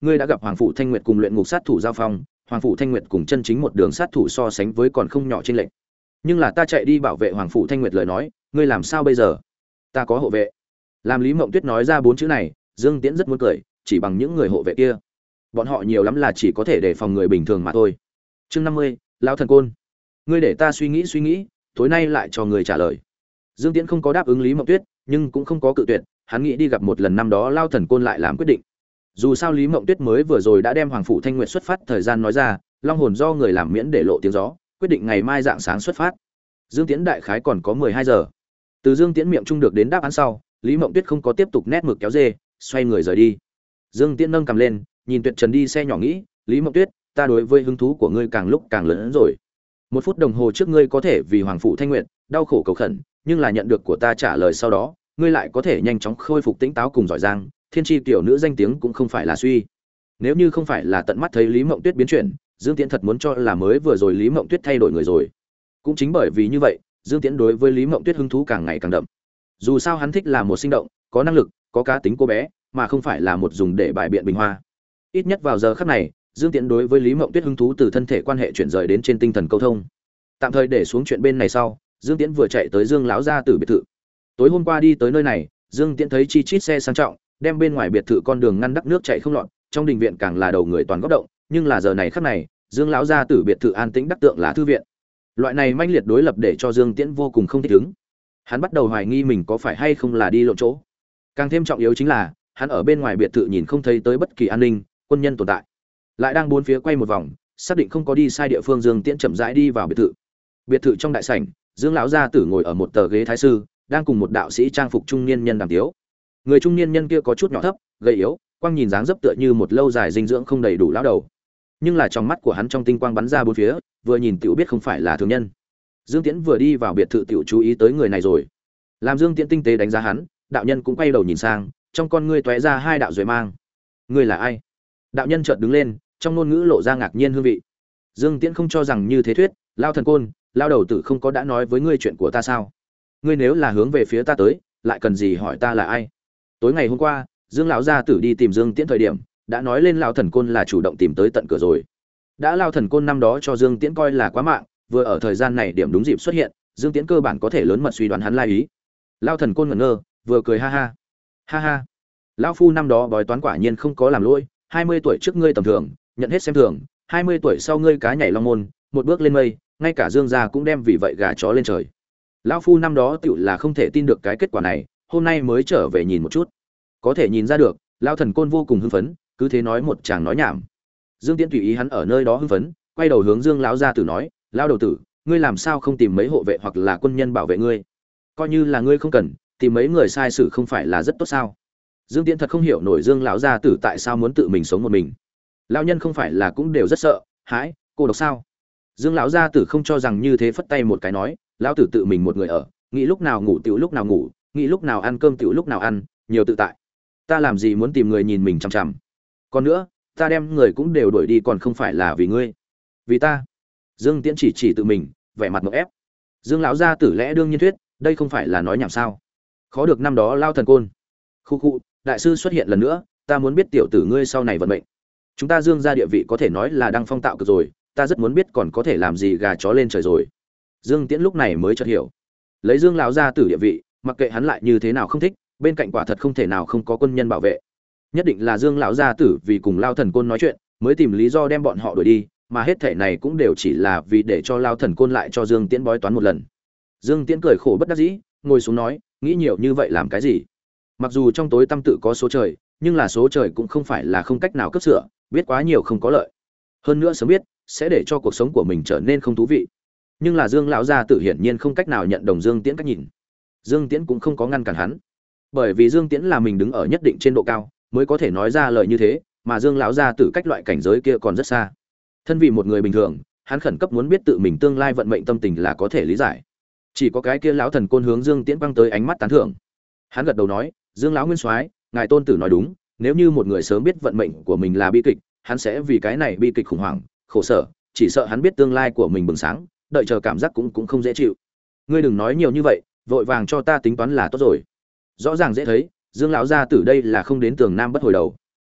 ngươi đã gặp Hoàng Phủ Thanh Nguyệt cùng luyện ngục sát thủ giao phong, Hoàng Phủ Thanh Nguyệt cùng chân chính một đường sát thủ so sánh với còn không nhỏ trên lệnh. Nhưng là ta chạy đi bảo vệ Hoàng Phủ Thanh Nguyệt lời nói, ngươi làm sao bây giờ? Ta có hộ vệ. Làm Lý Mộng Tuyết nói ra 4 chữ này, Dương Tiễn rất muốn cười, chỉ bằng những người hộ vệ kia, bọn họ nhiều lắm là chỉ có thể đề phòng người bình thường mà thôi. Chương 50, lão thần côn. Ngươi để ta suy nghĩ, tối nay lại cho người trả lời. Dương Tiễn không có đáp ứng Lý Mộng Tuyết, nhưng cũng không có cự tuyệt, hắn nghĩ đi gặp một lần năm đó Lão thần côn lại làm quyết định. Dù sao Lý Mộng Tuyết mới vừa rồi đã đem Hoàng Phủ Thanh Nguyệt xuất phát thời gian nói ra, long hồn do người làm miễn để lộ tiếng gió, quyết định ngày mai dạng sáng xuất phát. Dương Tiễn đại khái còn có 12 giờ. Từ Dương Tiễn miệng trung được đến đáp án sau, Lý Mộng Tuyết không có tiếp tục nét mực kéo dê, xoay người rời đi. Dương Tiễn nâng cầm lên, nhìn Tuyệt Trần đi xe nhỏ nghĩ, Lý Mộng Tuyết, ta đối với hứng thú của ngươi càng lúc càng lớn hơn rồi. 1 phút đồng hồ trước ngươi có thể vì Hoàng Phủ Thanh Nguyệt đau khổ cầu khẩn, nhưng là nhận được của ta trả lời sau đó, ngươi lại có thể nhanh chóng khôi phục tỉnh táo cùng giỏi giang, thiên tri tiểu nữ danh tiếng cũng không phải là suy. Nếu như không phải là tận mắt thấy Lý Mộng Tuyết biến chuyển, Dương Tiễn thật muốn cho là mới vừa rồi Lý Mộng Tuyết thay đổi người rồi. Cũng chính bởi vì như vậy, Dương Tiễn đối với Lý Mộng Tuyết hứng thú càng ngày càng đậm. Dù sao hắn thích là một sinh động, có năng lực, có cá tính cô bé, mà không phải là một dùng để bài biện bình hoa. Ít nhất vào giờ khắc này, Dương Tiễn đối với Lý Mộng Tuyết hứng thú từ thân thể quan hệ chuyển rời đến trên tinh thần câu thông. Tạm thời để xuống chuyện bên này sau, Dương Tiễn vừa chạy tới Dương lão gia tử biệt thự. Tối hôm qua đi tới nơi này, Dương Tiễn thấy chi chít xe sang trọng, đem bên ngoài biệt thự con đường ngăn đắp nước chảy không lọt, trong đình viện càng là đầu người toàn góp động, nhưng là giờ này khắc này, Dương lão gia tử biệt thự an tĩnh đắc tượng là thư viện. Loại này manh liệt đối lập để cho Dương Tiễn vô cùng không thích ứng. Hắn bắt đầu hoài nghi mình có phải hay không là đi lộn chỗ. Càng thêm trọng yếu chính là, hắn ở bên ngoài biệt thự nhìn không thấy tới bất kỳ an ninh, quân nhân tồn tại. Lại đang bốn phía quay một vòng, xác định không có đi sai địa phương, Dương Tiễn chậm rãi đi vào biệt thự. Biệt thự trong đại sảnh, Dương lão gia tử ngồi ở một tờ ghế thái sư, đang cùng một đạo sĩ trang phục trung niên nhân đàm tiếu. Người trung niên nhân kia có chút nhỏ thấp, gầy yếu, quang nhìn dáng dấp tựa như một lâu dài dinh dưỡng không đầy đủ lão đầu. Nhưng là trong mắt của hắn trong tinh quang bắn ra bốn phía, vừa nhìn tiểu biết không phải là thường nhân. Dương Tiễn vừa đi vào biệt thự tiểu chú ý tới người này rồi. Làm Dương Tiễn tinh tế đánh giá hắn, đạo nhân cũng quay đầu nhìn sang, trong con ngươi tóe ra 2 đạo duệ mang. Ngươi là ai? Đạo nhân chợt đứng lên, trong ngôn ngữ lộ ra ngạc nhiên hương vị. Dương Tiễn không cho rằng như thế thuyết, lao thần côn, lao đầu tử không có đã nói với ngươi chuyện của ta sao? Ngươi nếu là hướng về phía ta tới, lại cần gì hỏi ta là ai? Tối ngày hôm qua, Dương lão gia tử đi tìm Dương Tiễn thời điểm, đã nói lên lão thần côn là chủ động tìm tới tận cửa rồi. Đã lao thần côn năm đó cho Dương Tiễn coi là quá mạng, vừa ở thời gian này điểm đúng dịp xuất hiện, Dương Tiễn cơ bản có thể lớn mật suy đoán hắn lai ý. Lao thần côn ngẩn ngơ, vừa cười ha ha. Ha ha. Lão phu năm đó bói toán quả nhiên không có làm lỗi, 20 tuổi trước ngươi tầm thường, nhận hết xem thường, 20 tuổi sau ngươi cá nhảy long môn, một bước lên mây, ngay cả Dương gia cũng đem vì vậy gà chó lên trời. Lão phu năm đó tựu là không thể tin được cái kết quả này, hôm nay mới trở về nhìn một chút. Có thể nhìn ra được, lão thần côn vô cùng hưng phấn, cứ thế nói một chàng nói nhảm. Dương Tiễn tùy ý hắn ở nơi đó hưng phấn, quay đầu hướng Dương lão gia tử nói, lão đầu tử, ngươi làm sao không tìm mấy hộ vệ hoặc là quân nhân bảo vệ ngươi? Coi như là ngươi không cần, tìm mấy người sai sử không phải là rất tốt sao? Dương Tiễn thật không hiểu nổi Dương lão gia tử tại sao muốn tự mình sống một mình. Lão nhân không phải là cũng đều rất sợ, hãi, cô độc sao? Dương lão gia tử không cho rằng như thế, phất tay một cái nói, lão tử tự mình một người ở, nghĩ lúc nào ngủ tiểu lúc nào ngủ, nghĩ lúc nào ăn cơm tiểu lúc nào ăn, nhiều tự tại. Ta làm gì muốn tìm người nhìn mình chằm chằm? Còn nữa, ta đem người cũng đều đuổi đi còn không phải là vì ngươi, vì ta. Dương Tiễn chỉ tự mình, vẻ mặt ngộp ép. Dương lão gia tử lẽ đương nhiên thuyết, đây không phải là nói nhảm sao? Khó được năm đó lao thần côn. Khu khu, đại sư xuất hiện lần nữa, ta muốn biết tiểu tử ngươi sau này vận mệnh. Chúng ta Dương gia địa vị có thể nói là đang phong tạo cực rồi, ta rất muốn biết còn có thể làm gì gà chó lên trời rồi. Dương Tiễn lúc này mới chợt hiểu, lấy Dương lão gia tử địa vị, mặc kệ hắn lại như thế nào không thích, bên cạnh quả thật không thể nào không có quân nhân bảo vệ. Nhất định là Dương lão gia tử vì cùng lao thần côn nói chuyện, mới tìm lý do đem bọn họ đuổi đi, mà hết thảy này cũng đều chỉ là vì để cho lao thần côn lại cho Dương Tiễn bói toán một lần. Dương Tiễn cười khổ bất đắc dĩ, ngồi xuống nói, nghĩ nhiều như vậy làm cái gì? Mặc dù trong tối tăm tự có số trời, nhưng là số trời cũng không phải là không cách nào cấp sửa, biết quá nhiều không có lợi. Hơn nữa sớm biết sẽ để cho cuộc sống của mình trở nên không thú vị. Nhưng là Dương lão gia tử hiển nhiên không cách nào nhận đồng Dương Tiễn cách nhìn. Dương Tiễn cũng không có ngăn cản hắn, bởi vì Dương Tiễn là mình đứng ở nhất định trên độ cao, mới có thể nói ra lời như thế, mà Dương lão gia tử cách loại cảnh giới kia còn rất xa. Thân vì một người bình thường, hắn khẩn cấp muốn biết tự mình tương lai vận mệnh tâm tình là có thể lý giải. Chỉ có cái kia lão thần côn hướng Dương Tiễn quăng tới ánh mắt tán thưởng. Hắn gật đầu nói, Dương lão nguyên soái, ngài tôn tử nói đúng, nếu như một người sớm biết vận mệnh của mình là bi kịch, hắn sẽ vì cái này bi kịch khủng hoảng, khổ sở, chỉ sợ hắn biết tương lai của mình bừng sáng, đợi chờ cảm giác cũng không dễ chịu. Ngươi đừng nói nhiều như vậy, vội vàng cho ta tính toán là tốt rồi. Rõ ràng dễ thấy, Dương lão gia tử đây là không đến tường nam bất hồi đầu.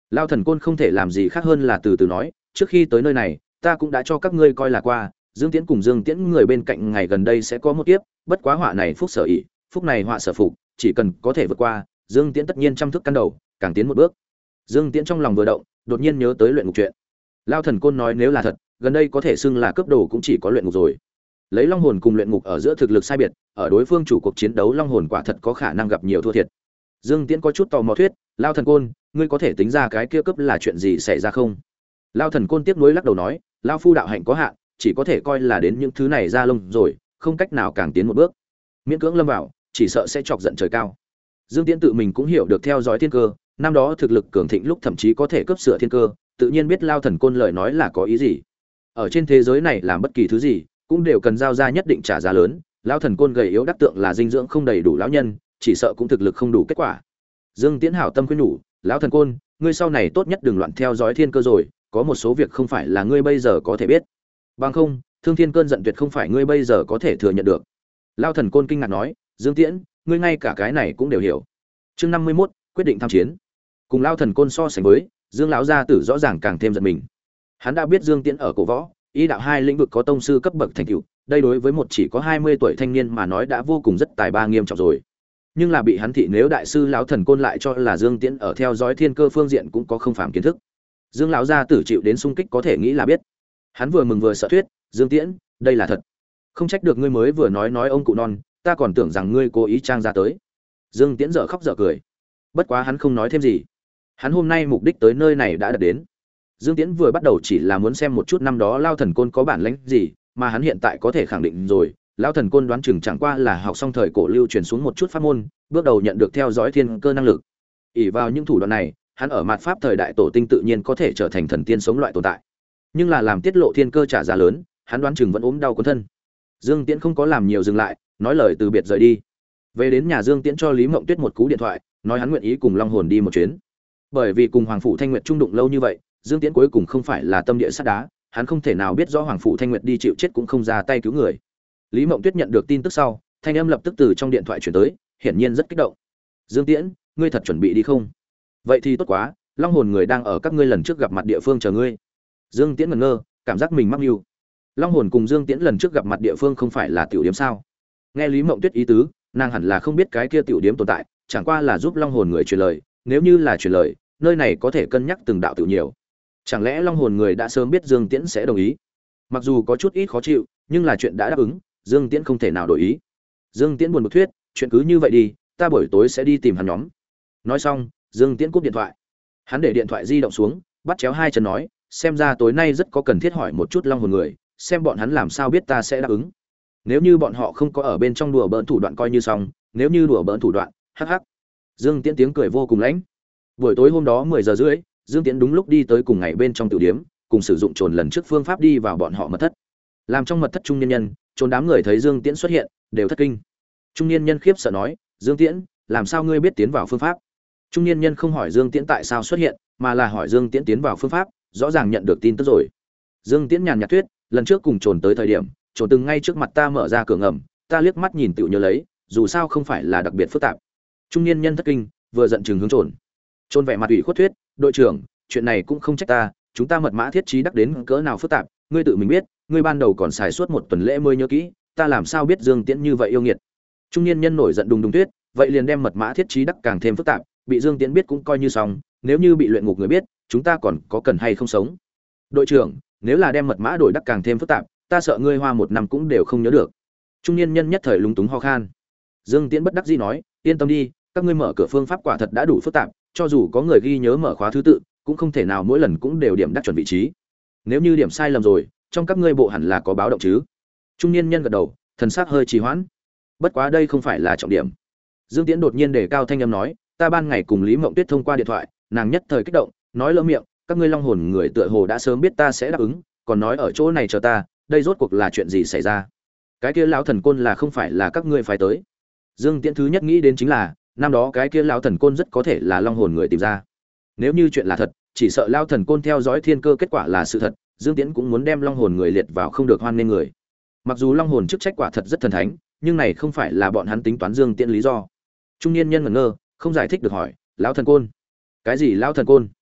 Lao thần côn không thể làm gì khác hơn là từ từ nói, trước khi tới nơi này ta cũng đã cho các ngươi coi là qua, Dương Tiễn cùng Dương Tiễn người bên cạnh ngày gần đây sẽ có một kiếp, bất quá họa này phúc sở ỷ, phúc này họa sở phục, chỉ cần có thể vượt qua, Dương Tiễn tất nhiên trăm thức căn đầu, càng tiến một bước. Dương Tiễn trong lòng vừa động, đột nhiên nhớ tới luyện ngục chuyện. Lao thần côn nói nếu là thật, gần đây có thể xưng là cướp đồ cũng chỉ có luyện ngục rồi. Lấy long hồn cùng luyện ngục ở giữa thực lực sai biệt, ở đối phương chủ cuộc chiến đấu long hồn quả thật có khả năng gặp nhiều thua thiệt. Dương Tiễn có chút tò mò thuyết, Lao thần côn, ngươi có thể tính ra cái kia cướp là chuyện gì xảy ra không? Lao thần côn tiếp nối lắc đầu nói, Lao phu đạo hạnh có hạn, chỉ có thể coi là đến những thứ này ra lông rồi, không cách nào càng tiến một bước. Miễn cưỡng lâm vào, chỉ sợ sẽ chọc giận trời cao. Dương Tiễn tự mình cũng hiểu được theo dõi thiên cơ, năm đó thực lực cường thịnh lúc thậm chí có thể cấp sửa thiên cơ, tự nhiên biết Lao thần côn lời nói là có ý gì. Ở trên thế giới này làm bất kỳ thứ gì, cũng đều cần giao ra nhất định trả giá lớn. Lao thần côn gầy yếu đắc tượng là dinh dưỡng không đầy đủ lão nhân, chỉ sợ cũng thực lực không đủ kết quả. Dương Tiễn hảo tâm khuyên nhủ, lão thần côn, ngươi sau này tốt nhất đừng loạn theo dõi thiên cơ rồi, có một số việc không phải là ngươi bây giờ có thể biết. Bằng không, thương thiên cơn giận tuyệt không phải ngươi bây giờ có thể thừa nhận được. Lao thần côn kinh ngạc nói, Dương Tiễn, ngươi ngay cả cái này cũng đều hiểu. Chương 51, quyết định tham chiến. Cùng Lao thần côn so sánh với, Dương lão gia tử rõ ràng càng thêm giận mình. Hắn đã biết Dương Tiễn ở cổ võ, y đạo hai lĩnh vực có tông sư cấp bậc thành tựu, đây đối với một chỉ có 20 tuổi thanh niên mà nói đã vô cùng rất tài ba nghiêm trọng rồi. Nhưng là bị hắn thị nếu đại sư lão thần côn lại cho là Dương Tiễn ở theo dõi thiên cơ phương diện cũng có không phàm kiến thức. Dương lão gia tử chịu đến xung kích có thể nghĩ là biết. Hắn vừa mừng vừa sợ thuyết, Dương Tiễn, đây là thật. Không trách được ngươi mới vừa nói ông cụ non, ta còn tưởng rằng ngươi cố ý trang ra tới. Dương Tiễn dở khóc dở cười. Bất quá hắn không nói thêm gì. Hắn hôm nay mục đích tới nơi này đã đạt đến. Dương Tiễn vừa bắt đầu chỉ là muốn xem một chút năm đó Lao thần côn có bản lĩnh gì, mà hắn hiện tại có thể khẳng định rồi, Lao thần côn đoán chừng chẳng qua là học xong thời cổ lưu truyền xuống một chút pháp môn, bước đầu nhận được theo dõi thiên cơ năng lực. Ỷ vào những thủ đoạn này, hắn ở mạt pháp thời đại tổ tinh tự nhiên có thể trở thành thần tiên sống loại tồn tại. Nhưng là làm tiết lộ thiên cơ trả giá lớn, hắn đoán chừng vẫn ốm đau cuốn thân. Dương Tiễn không có làm nhiều dừng lại, nói lời từ biệt rời đi. Về đến nhà, Dương Tiễn cho Lý Mộng Tuyết một cú điện thoại, nói hắn nguyện ý cùng Long Hồn đi một chuyến. Bởi vì cùng Hoàng phủ Thanh Nguyệt chung đụng lâu như vậy, Dương Tiễn cuối cùng không phải là tâm địa sắt đá, hắn không thể nào biết rõ Hoàng phủ Thanh Nguyệt đi chịu chết cũng không ra tay cứu người. Lý Mộng Tuyết nhận được tin tức sau, thanh âm lập tức từ trong điện thoại chuyển tới, hiển nhiên rất kích động. Dương Tiễn, ngươi thật chuẩn bị đi không? Vậy thì tốt quá, Long Hồn người đang ở các ngươi lần trước gặp mặt địa phương chờ ngươi. Dương Tiễn ngẩn ngơ, cảm giác mình mắc mưu. Long Hồn cùng Dương Tiễn lần trước gặp mặt địa phương không phải là tiểu điếm sao? Nghe Lý Mộng Tuyết ý tứ, nàng hẳn là không biết cái kia tiểu điếm tồn tại, chẳng qua là giúp Long Hồn người truyền lời, nếu như là truyền lời, nơi này có thể cân nhắc từng đạo tiểu nhiều. Chẳng lẽ Long Hồn người đã sớm biết Dương Tiễn sẽ đồng ý? Mặc dù có chút ít khó chịu, nhưng là chuyện đã đáp ứng, Dương Tiễn không thể nào đổi ý. Dương Tiễn buồn bực thuyết, chuyện cứ như vậy đi, ta buổi tối sẽ đi tìm hắn nhóm. Nói xong, Dương Tiễn cúp điện thoại. Hắn để điện thoại di động xuống, bắt chéo hai chân nói, xem ra tối nay rất có cần thiết hỏi một chút Long Hồn người, xem bọn hắn làm sao biết ta sẽ đáp ứng. Nếu như bọn họ không có ở bên trong đùa bỡn thủ đoạn coi như xong, nếu như đùa bỡn thủ đoạn, hắc hắc. Dương Tiễn tiếng cười vô cùng lãnh. Buổi tối hôm đó 10 giờ rưỡi, Dương Tiễn đúng lúc đi tới cùng ngày bên trong tiểu điếm, cùng sử dụng trồn lần trước phương pháp đi vào bọn họ mật thất. Làm trong mật thất trung niên nhân, trốn đám người thấy Dương Tiễn xuất hiện, đều thất kinh. Trung niên nhân khiếp sợ nói, Dương Tiễn, làm sao ngươi biết tiến vào phương pháp? Trung niên nhân không hỏi Dương Tiễn tại sao xuất hiện, mà là hỏi Dương Tiễn tiến vào phương pháp, rõ ràng nhận được tin tức rồi. Dương Tiễn nhàn nhạt thuyết, lần trước cùng trồn tới thời điểm, trồn từng ngay trước mặt ta mở ra cửa ngầm, ta liếc mắt nhìn tựu nhớ lấy, dù sao không phải là đặc biệt phức tạp. Trung niên nhân thất kinh, vừa giận chừng hướng trồn. Trồn vẻ mặt ủy khuất thuyết, đội trưởng, chuyện này cũng không trách ta, chúng ta mật mã thiết trí đắc đến cỡ nào phức tạp, ngươi tự mình biết, ngươi ban đầu còn xài suốt một tuần lễ mới nhớ kỹ, ta làm sao biết Dương Tiễn như vậy yêu nghiệt. Trung niên nhân nổi giận đùng đùng tuyết, vậy liền đem mật mã thiết trí đắc càng thêm phức tạp, bị Dương Tiễn biết cũng coi như xong, nếu như bị luyện ngục người biết, chúng ta còn có cần hay không sống. Đội trưởng, nếu là đem mật mã đổi đắc càng thêm phức tạp, ta sợ ngươi hoa một năm cũng đều không nhớ được. Trung niên nhân nhất thời lúng túng ho khan. Dương Tiễn bất đắc dĩ nói, yên tâm đi, các ngươi mở cửa phương pháp quả thật đã đủ phức tạp, cho dù có người ghi nhớ mở khóa thứ tự, cũng không thể nào mỗi lần cũng đều điểm đắc chuẩn vị trí. Nếu như điểm sai lầm rồi, trong các ngươi bộ hẳn là có báo động chứ? Trung niên nhân gật đầu, thần sắc hơi trì hoãn. Bất quá đây không phải là trọng điểm. Dương Tiễn đột nhiên đề cao thanh âm nói, ta ban ngày cùng Lý Mộng Tuyết thông qua điện thoại, nàng nhất thời kích động, nói lỡ miệng, các ngươi Long Hồn người tựa hồ đã sớm biết ta sẽ đáp ứng, còn nói ở chỗ này chờ ta, đây rốt cuộc là chuyện gì xảy ra? Cái kia lão thần côn là không phải là các ngươi phải tới? Dương Tiễn thứ nhất nghĩ đến chính là, năm đó cái kia lão thần côn rất có thể là Long Hồn người tìm ra. Nếu như chuyện là thật, chỉ sợ lão thần côn theo dõi thiên cơ kết quả là sự thật, Dương Tiễn cũng muốn đem Long Hồn người liệt vào không được hoan nghênh người. Mặc dù Long Hồn chức trách quả thật rất thần thánh, nhưng này không phải là bọn hắn tính toán Dương Tiễn lý do. Trung niên nhân ngẩn ngơ, không giải thích được hỏi, lão thần côn? Cái gì lão thần côn?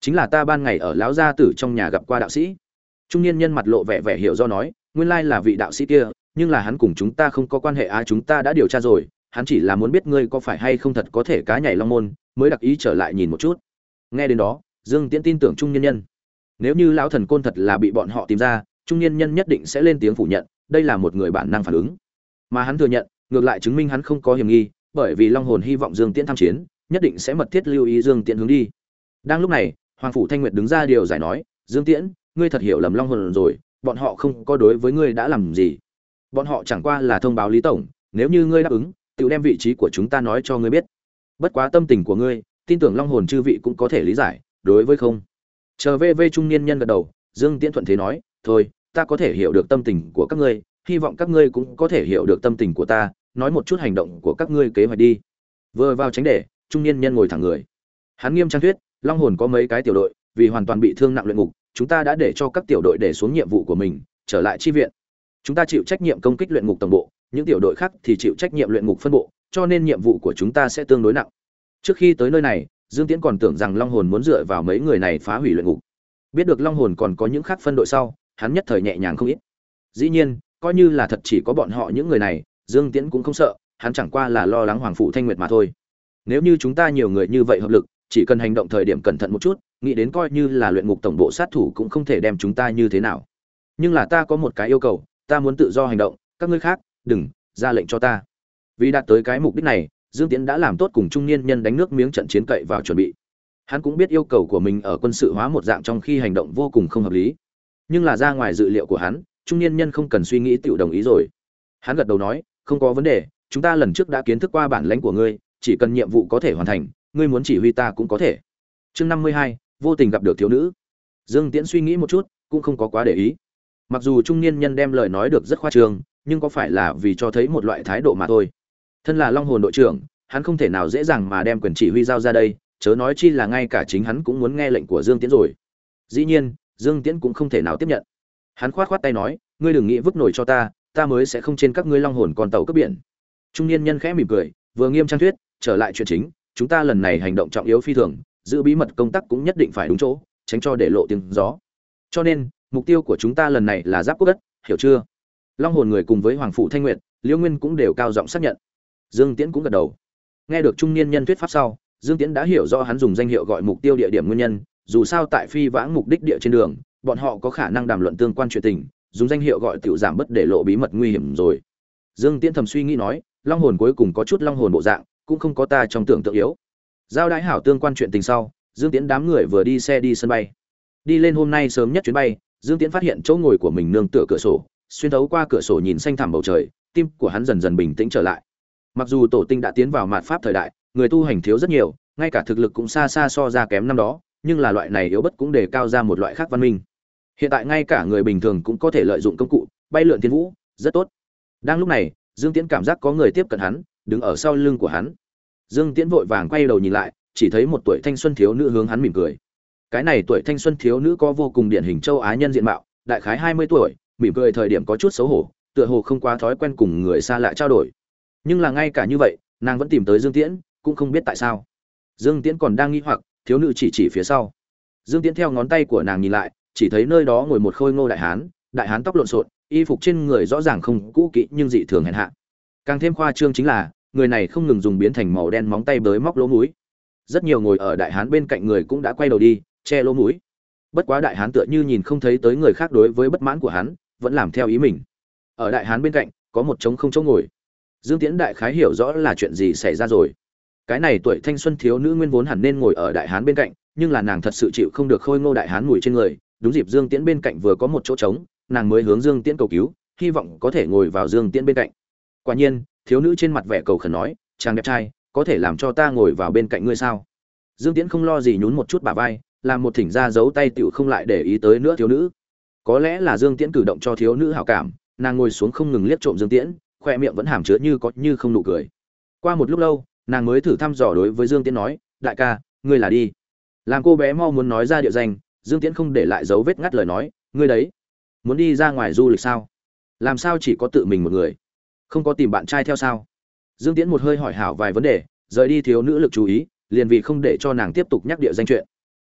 Chính là ta ban ngày ở lão gia tử trong nhà gặp qua đạo sĩ. Trung niên nhân mặt lộ vẻ vẻ hiểu do nói, nguyên lai là vị đạo sĩ kia, nhưng là hắn cùng chúng ta không có quan hệ á, chúng ta đã điều tra rồi, hắn chỉ là muốn biết ngươi có phải hay không thật có thể cá nhảy long môn, mới đặc ý trở lại nhìn một chút. Nghe đến đó, Dương Tiễn tin tưởng trung niên nhân. Nếu như lão thần côn thật là bị bọn họ tìm ra, trung niên nhân nhất định sẽ lên tiếng phủ nhận, đây là một người bản năng phản ứng. Mà hắn thừa nhận, ngược lại chứng minh hắn không có hiểm nghi, bởi vì Long Hồn hy vọng Dương Tiễn tham chiến, nhất định sẽ mật thiết lưu ý Dương Tiễn hướng đi. Đang lúc này, Hoàng phủ Thanh Nguyệt đứng ra điều giải nói, Dương Tiễn, ngươi thật hiểu lầm Long Hồn rồi, bọn họ không có đối với ngươi đã làm gì. Bọn họ chẳng qua là thông báo Lý tổng, nếu như ngươi đáp ứng, tự đem vị trí của chúng ta nói cho ngươi biết. Bất quá tâm tình của ngươi, tin tưởng Long Hồn chư vị cũng có thể lý giải, đối với không. Chờ VV trung niên nhân gật đầu, Dương Tiễn thuận thế nói, thôi, ta có thể hiểu được tâm tình của các ngươi, hy vọng các ngươi cũng có thể hiểu được tâm tình của ta, nói một chút hành động của các ngươi kế hoạch đi. Vừa vào tránh để, trung niên nhân ngồi thẳng người. Hắn nghiêm trang thuyết, Long Hồn có mấy cái tiểu đội, vì hoàn toàn bị thương nặng luyện ngục, chúng ta đã để cho các tiểu đội để xuống nhiệm vụ của mình, trở lại chi viện. Chúng ta chịu trách nhiệm công kích luyện ngục tổng bộ, những tiểu đội khác thì chịu trách nhiệm luyện ngục phân bộ, cho nên nhiệm vụ của chúng ta sẽ tương đối nặng. Trước khi tới nơi này, Dương Tiễn còn tưởng rằng Long Hồn muốn dựa vào mấy người này phá hủy luyện ngục. Biết được Long Hồn còn có những khác phân đội sau, hắn nhất thời nhẹ nhàng không ít. Dĩ nhiên, coi như là thật chỉ có bọn họ những người này, Dương Tiễn cũng không sợ, hắn chẳng qua là lo lắng Hoàng phủ Thanh Nguyệt mà thôi. Nếu như chúng ta nhiều người như vậy hợp lực, chỉ cần hành động thời điểm cẩn thận một chút, nghĩ đến coi như là luyện ngục tổng bộ sát thủ cũng không thể đem chúng ta như thế nào. Nhưng là ta có một cái yêu cầu, ta muốn tự do hành động, các ngươi khác đừng ra lệnh cho ta. Vì đạt tới cái mục đích này, Dương Tiễn đã làm tốt cùng trung niên nhân đánh nước miếng trận chiến cậy vào chuẩn bị. Hắn cũng biết yêu cầu của mình ở quân sự hóa một dạng trong khi hành động vô cùng không hợp lý. Nhưng là ra ngoài dự liệu của hắn, trung niên nhân không cần suy nghĩ tự đồng ý rồi. Hắn gật đầu nói, không có vấn đề, chúng ta lần trước đã kiến thức qua bản lãnh của ngươi, chỉ cần nhiệm vụ có thể hoàn thành, ngươi muốn chỉ huy ta cũng có thể. Chương 52, vô tình gặp được thiếu nữ. Dương Tiễn suy nghĩ một chút, cũng không có quá để ý. Mặc dù trung niên nhân đem lời nói được rất khoa trương, nhưng có phải là vì cho thấy một loại thái độ mà thôi. Thân là Long Hồn đội trưởng, hắn không thể nào dễ dàng mà đem quyền chỉ huy giao ra đây, chớ nói chi là ngay cả chính hắn cũng muốn nghe lệnh của Dương Tiễn rồi. Dĩ nhiên, Dương Tiễn cũng không thể nào tiếp nhận. Hắn khoát khoát tay nói, ngươi đừng nghĩ vứt nổi cho ta, ta mới sẽ không trên các ngươi Long Hồn con tàu cướp biển. Trung niên nhân khẽ mỉm cười, vừa nghiêm trang thuyết, trở lại chuyện chính, chúng ta lần này hành động trọng yếu phi thường, giữ bí mật công tác cũng nhất định phải đúng chỗ, tránh cho để lộ tiếng gió. Cho nên, mục tiêu của chúng ta lần này là Giáp Quốc đất, hiểu chưa? Long Hồn người cùng với Hoàng phủ Thanh Nguyệt, Liễu Nguyên cũng đều cao giọng xác nhận. Dương Tiễn cũng gật đầu. Nghe được trung niên nhân thuyết pháp sau, Dương Tiễn đã hiểu rõ hắn dùng danh hiệu gọi mục tiêu địa điểm nguyên nhân, dù sao tại phi vãng mục đích địa trên đường, bọn họ có khả năng đàm luận tương quan chuyện tình, dùng danh hiệu gọi tiểu giảm bất để lộ bí mật nguy hiểm rồi. Dương Tiễn thầm suy nghĩ nói, Long Hồn cuối cùng có chút Long Hồn bộ dạng, cũng không có ta trong tưởng tượng yếu. Giao đái hảo tương quan chuyện tình sau, Dương Tiễn đám người vừa đi xe đi sân bay. Đi lên hôm nay sớm nhất chuyến bay, Dương Tiễn phát hiện chỗ ngồi của mình nương tựa cửa sổ, xuyên thấu qua cửa sổ nhìn xanh thẳm bầu trời, tim của hắn dần dần bình tĩnh trở lại. Mặc dù tổ tinh đã tiến vào mạt pháp thời đại, người tu hành thiếu rất nhiều, ngay cả thực lực cũng xa xa so ra kém năm đó, nhưng là loại này yếu bất cũng đề cao ra một loại khác văn minh. Hiện tại ngay cả người bình thường cũng có thể lợi dụng công cụ bay lượn thiên vũ, rất tốt. Đang lúc này, Dương Tiễn cảm giác có người tiếp cận hắn, đứng ở sau lưng của hắn. Dương Tiễn vội vàng quay đầu nhìn lại, chỉ thấy một tuổi thanh xuân thiếu nữ hướng hắn mỉm cười. Cái này tuổi thanh xuân thiếu nữ có vô cùng điển hình châu Á nhân diện mạo, đại khái 20 tuổi, mỉm cười thời điểm có chút xấu hổ, tựa hồ không quá thói quen cùng người xa lạ trao đổi. Nhưng là ngay cả như vậy, nàng vẫn tìm tới Dương Tiễn, cũng không biết tại sao. Dương Tiễn còn đang nghi hoặc, thiếu nữ chỉ phía sau. Dương Tiễn theo ngón tay của nàng nhìn lại, chỉ thấy nơi đó ngồi một khôi ngô đại hán tóc lộn xộn, y phục trên người rõ ràng không cũ kỹ nhưng dị thường hèn hạ. Càng thêm khoa trương chính là, người này không ngừng dùng biến thành màu đen móng tay bới móc lỗ mũi. Rất nhiều ngồi ở đại hán bên cạnh người cũng đã quay đầu đi, che lỗ mũi. Bất quá đại hán tựa như nhìn không thấy tới người khác đối với bất mãn của hắn, vẫn làm theo ý mình. Ở đại hán bên cạnh, có một trống không chỗ ngồi. Dương Tiễn đại khái hiểu rõ là chuyện gì xảy ra rồi. Cái này tuổi thanh xuân thiếu nữ nguyên vốn hẳn nên ngồi ở đại hán bên cạnh, nhưng là nàng thật sự chịu không được khôi ngô đại hán mùi trên người, đúng dịp Dương Tiễn bên cạnh vừa có một chỗ trống, nàng mới hướng Dương Tiễn cầu cứu, hy vọng có thể ngồi vào Dương Tiễn bên cạnh. Quả nhiên, thiếu nữ trên mặt vẻ cầu khẩn nói, chàng đẹp trai, có thể làm cho ta ngồi vào bên cạnh ngươi sao? Dương Tiễn không lo gì nhún một chút bả vai, làm một thỉnh ra giấu tay tiểu không lại để ý tới nữa thiếu nữ. Có lẽ là Dương Tiễn cử động cho thiếu nữ hảo cảm, nàng ngồi xuống không ngừng liếc trộm Dương Tiễn, khoe miệng vẫn hàm chứa như có như không nụ cười. Qua một lúc lâu, nàng mới thử thăm dò đối với Dương Tiễn nói, đại ca, ngươi là đi. Làm cô bé mau muốn nói ra địa danh, Dương Tiễn không để lại dấu vết ngắt lời nói, ngươi đấy, muốn đi ra ngoài du lịch sao? Làm sao chỉ có tự mình một người, không có tìm bạn trai theo sao? Dương Tiễn một hơi hỏi hảo vài vấn đề, rời đi thiếu nữ lực chú ý, liền vì không để cho nàng tiếp tục nhắc địa danh chuyện.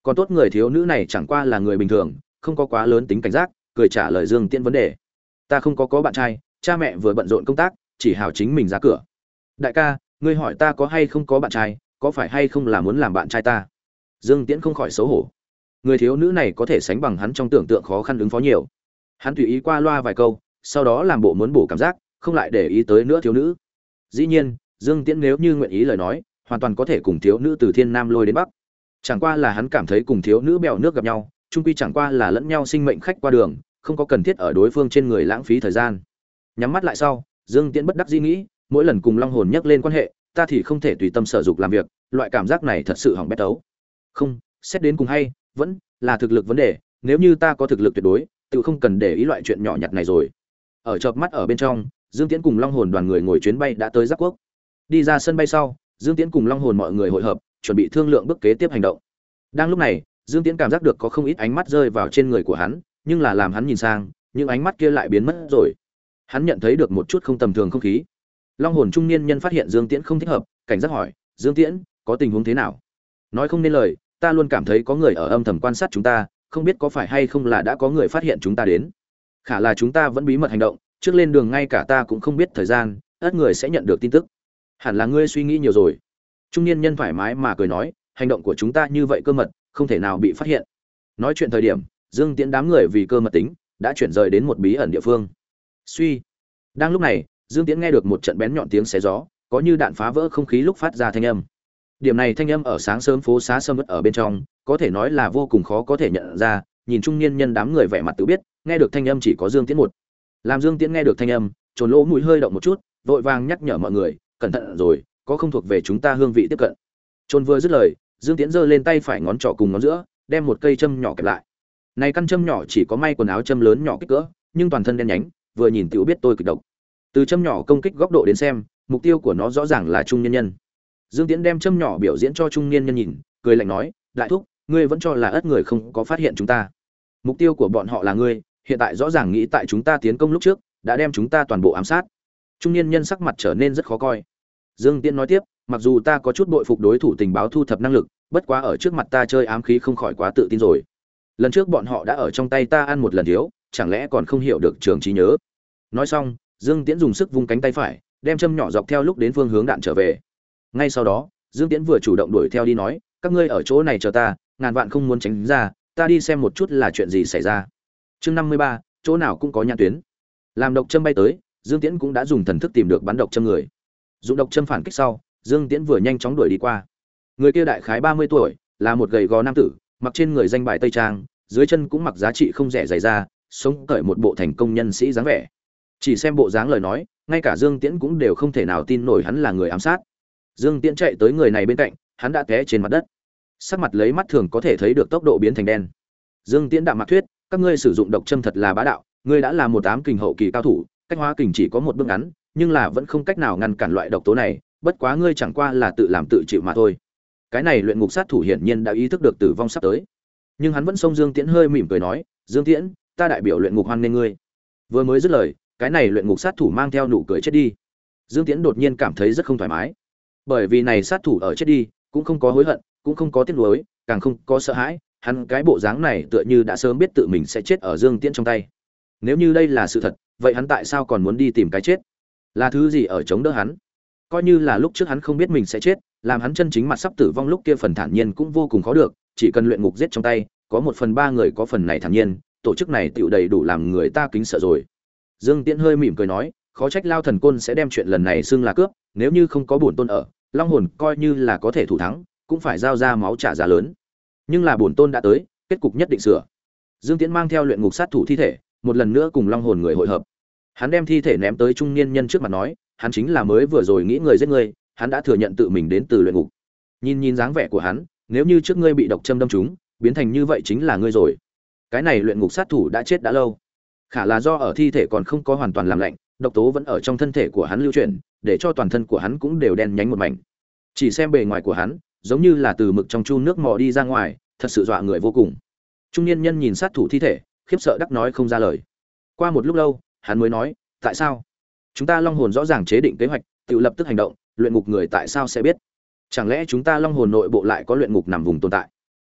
Còn tốt người thiếu nữ này chẳng qua là người bình thường, không có quá lớn tính cảnh giác, cười trả lời Dương Tiễn vấn đề. Ta không có bạn trai, cha mẹ vừa bận rộn công tác, chỉ hào chính mình ra cửa. Đại ca, ngươi hỏi ta có hay không có bạn trai, có phải hay không là muốn làm bạn trai ta? Dương Tiễn không khỏi xấu hổ. Người thiếu nữ này có thể sánh bằng hắn trong tưởng tượng khó khăn ứng phó nhiều. Hắn tùy ý qua loa vài câu, sau đó làm bộ muốn bổ cảm giác, không lại để ý tới nữa thiếu nữ. Dĩ nhiên, Dương Tiễn nếu như nguyện ý lời nói, hoàn toàn có thể cùng thiếu nữ từ Thiên Nam lôi đến Bắc. Chẳng qua là hắn cảm thấy cùng thiếu nữ bèo nước gặp nhau, chung quy chẳng qua là lẫn nhau sinh mệnh khách qua đường, không có cần thiết ở đối phương trên người lãng phí thời gian. Nhắm mắt lại sau, Dương Tiễn bất đắc dĩ nghĩ, mỗi lần cùng Long Hồn nhắc lên quan hệ, ta thì không thể tùy tâm sở dục làm việc, loại cảm giác này thật sự hỏng bét ấu. Không, xét đến cùng hay, vẫn là thực lực vấn đề, nếu như ta có thực lực tuyệt đối, tự không cần để ý loại chuyện nhỏ nhặt này rồi. Ở chợp mắt ở bên trong, Dương Tiễn cùng Long Hồn đoàn người ngồi chuyến bay đã tới Giáp Quốc. Đi ra sân bay sau, Dương Tiễn cùng Long Hồn mọi người hội hợp, chuẩn bị thương lượng bước kế tiếp hành động. Đang lúc này, Dương Tiễn cảm giác được có không ít ánh mắt rơi vào trên người của hắn, nhưng là làm hắn nhìn sang, những ánh mắt kia lại biến mất rồi. Hắn nhận thấy được một chút không tầm thường không khí. Long Hồn trung niên nhân phát hiện Dương Tiễn không thích hợp, cảnh giác hỏi, "Dương Tiễn, có tình huống thế nào?" Nói không nên lời, ta luôn cảm thấy có người ở âm thầm quan sát chúng ta, không biết có phải hay không là đã có người phát hiện chúng ta đến. Khả là chúng ta vẫn bí mật hành động, trước lên đường ngay cả ta cũng không biết thời gian, ắt người sẽ nhận được tin tức. Hẳn là ngươi suy nghĩ nhiều rồi. Trung niên nhân thoải mái mà cười nói, hành động của chúng ta như vậy cơ mật, không thể nào bị phát hiện. Nói chuyện thời điểm, Dương Tiễn đám người vì cơ mật tính, đã chuyển rời đến một bí ẩn địa phương. Suy. Đang lúc này, Dương Tiễn nghe được một trận bén nhọn tiếng xé gió, có như đạn phá vỡ không khí lúc phát ra thanh âm. Điểm này thanh âm ở sáng sớm phố xá sâm uất ở bên trong, có thể nói là vô cùng khó có thể nhận ra, nhìn trung niên nhân đám người vẻ mặt tự biết, nghe được thanh âm chỉ có Dương Tiễn một. Làm Dương Tiễn nghe được thanh âm, trồn lỗ mũi hơi động một chút, vội vàng nhắc nhở mọi người, cẩn thận rồi, có không thuộc về chúng ta hương vị tiếp cận. Trồn vừa dứt lời, Dương Tiễn giơ lên tay phải ngón trỏ cùng ngón giữa, đem một cây châm nhỏ kẹp lại. Này căn châm nhỏ chỉ có may quần áo châm lớn nhỏ kích cỡ, nhưng toàn thân đen nhánh, vừa nhìn tiểu biết tôi kịch độc. Từ châm nhỏ công kích góc độ đến xem, mục tiêu của nó rõ ràng là trung niên nhân. Dương Tiễn đem châm nhỏ biểu diễn cho trung niên nhân nhìn, cười lạnh nói, "Đại thúc, ngươi vẫn cho là ất người không có phát hiện chúng ta. Mục tiêu của bọn họ là ngươi, hiện tại rõ ràng nghĩ tại chúng ta tiến công lúc trước, đã đem chúng ta toàn bộ ám sát." Trung niên nhân sắc mặt trở nên rất khó coi. Dương Tiễn nói tiếp, "Mặc dù ta có chút bội phục đối thủ tình báo thu thập năng lực, bất quá ở trước mặt ta chơi ám khí không khỏi quá tự tin rồi. Lần trước bọn họ đã ở trong tay ta ăn một lần thiếu, chẳng lẽ còn không hiểu được trường trí nhớ." Nói xong, Dương Tiễn dùng sức vung cánh tay phải, đem châm nhỏ dọc theo lúc đến phương hướng đạn trở về. Ngay sau đó, Dương Tiễn vừa chủ động đuổi theo đi nói, "Các ngươi ở chỗ này chờ ta, ngàn vạn không muốn tránh ra, ta đi xem một chút là chuyện gì xảy ra." Chương 53, chỗ nào cũng có nhãn tuyến. Làm độc châm bay tới, Dương Tiễn cũng đã dùng thần thức tìm được bắn độc châm người. Dụng độc châm phản kích sau, Dương Tiễn vừa nhanh chóng đuổi đi qua. Người kia đại khái 30 tuổi, là một gầy gò nam tử, mặc trên người danh bài tây trang, dưới chân cũng mặc giá trị không rẻ giày da, sống cởi một bộ thành công nhân sĩ dáng vẻ. Chỉ xem bộ dáng lời nói, ngay cả Dương Tiễn cũng đều không thể nào tin nổi hắn là người ám sát. Dương Tiễn chạy tới người này bên cạnh, hắn đã té trên mặt đất. Sắc mặt lấy mắt thường có thể thấy được tốc độ biến thành đen. Dương Tiễn đạm mạc thuyết, "Các ngươi sử dụng độc châm thật là bá đạo, ngươi đã là một ám kình hậu kỳ cao thủ, cách hóa kình chỉ có một bước ngắn, nhưng là vẫn không cách nào ngăn cản loại độc tố này, bất quá ngươi chẳng qua là tự làm tự chịu mà thôi." Cái này luyện ngục sát thủ hiển nhiên đã ý thức được tử vong sắp tới. Nhưng hắn vẫn xông Dương Tiễn hơi mỉm cười nói, "Dương Tiễn, ta đại biểu luyện ngục hoan nghênh ngươi." Vừa mới dứt lời, cái này luyện ngục sát thủ mang theo nụ cười chết đi. Dương Tiễn đột nhiên cảm thấy rất không thoải mái. Bởi vì này sát thủ ở chết đi, cũng không có hối hận, cũng không có tiếc nuối, càng không có sợ hãi, hắn cái bộ dáng này tựa như đã sớm biết tự mình sẽ chết ở Dương Tiễn trong tay. Nếu như đây là sự thật, vậy hắn tại sao còn muốn đi tìm cái chết? Là thứ gì ở chống đỡ hắn? Coi như là lúc trước hắn không biết mình sẽ chết, làm hắn chân chính mặt sắp tử vong lúc kia phần thản nhiên cũng vô cùng khó được, chỉ cần luyện ngục giết trong tay, có 1/3 người có phần này thản nhiên, tổ chức này tựu đầy đủ làm người ta kính sợ rồi. Dương Tiễn hơi mỉm cười nói, khó trách Lao Thần Côn sẽ đem chuyện lần này xưng là cướp, nếu như không có bổn tôn ở, Long Hồn coi như là có thể thủ thắng, cũng phải giao ra máu trả giá lớn. Nhưng là bổn tôn đã tới, kết cục nhất định sửa. Dương Tiễn mang theo luyện ngục sát thủ thi thể, một lần nữa cùng Long Hồn người hội hợp. Hắn đem thi thể ném tới trung niên nhân trước mặt nói, hắn chính là mới vừa rồi nghĩ người giết người, hắn đã thừa nhận tự mình đến từ luyện ngục. Nhìn dáng vẻ của hắn, nếu như trước ngươi bị độc châm đâm trúng, biến thành như vậy chính là ngươi rồi. Cái này luyện ngục sát thủ đã chết đã lâu. Khả là do ở thi thể còn không có hoàn toàn làm lạnh, độc tố vẫn ở trong thân thể của hắn lưu chuyển, để cho toàn thân của hắn cũng đều đen nhánh một mảnh. Chỉ xem bề ngoài của hắn, giống như là từ mực trong chu nước mò đi ra ngoài, thật sự dọa người vô cùng. Trung niên nhân nhìn sát thủ thi thể, khiếp sợ đắc nói không ra lời. Qua một lúc lâu, hắn mới nói, tại sao? Chúng ta Long Hồn rõ ràng chế định kế hoạch, tự lập tức hành động, luyện ngục người tại sao sẽ biết? Chẳng lẽ chúng ta Long Hồn nội bộ lại có luyện ngục nằm vùng tồn tại?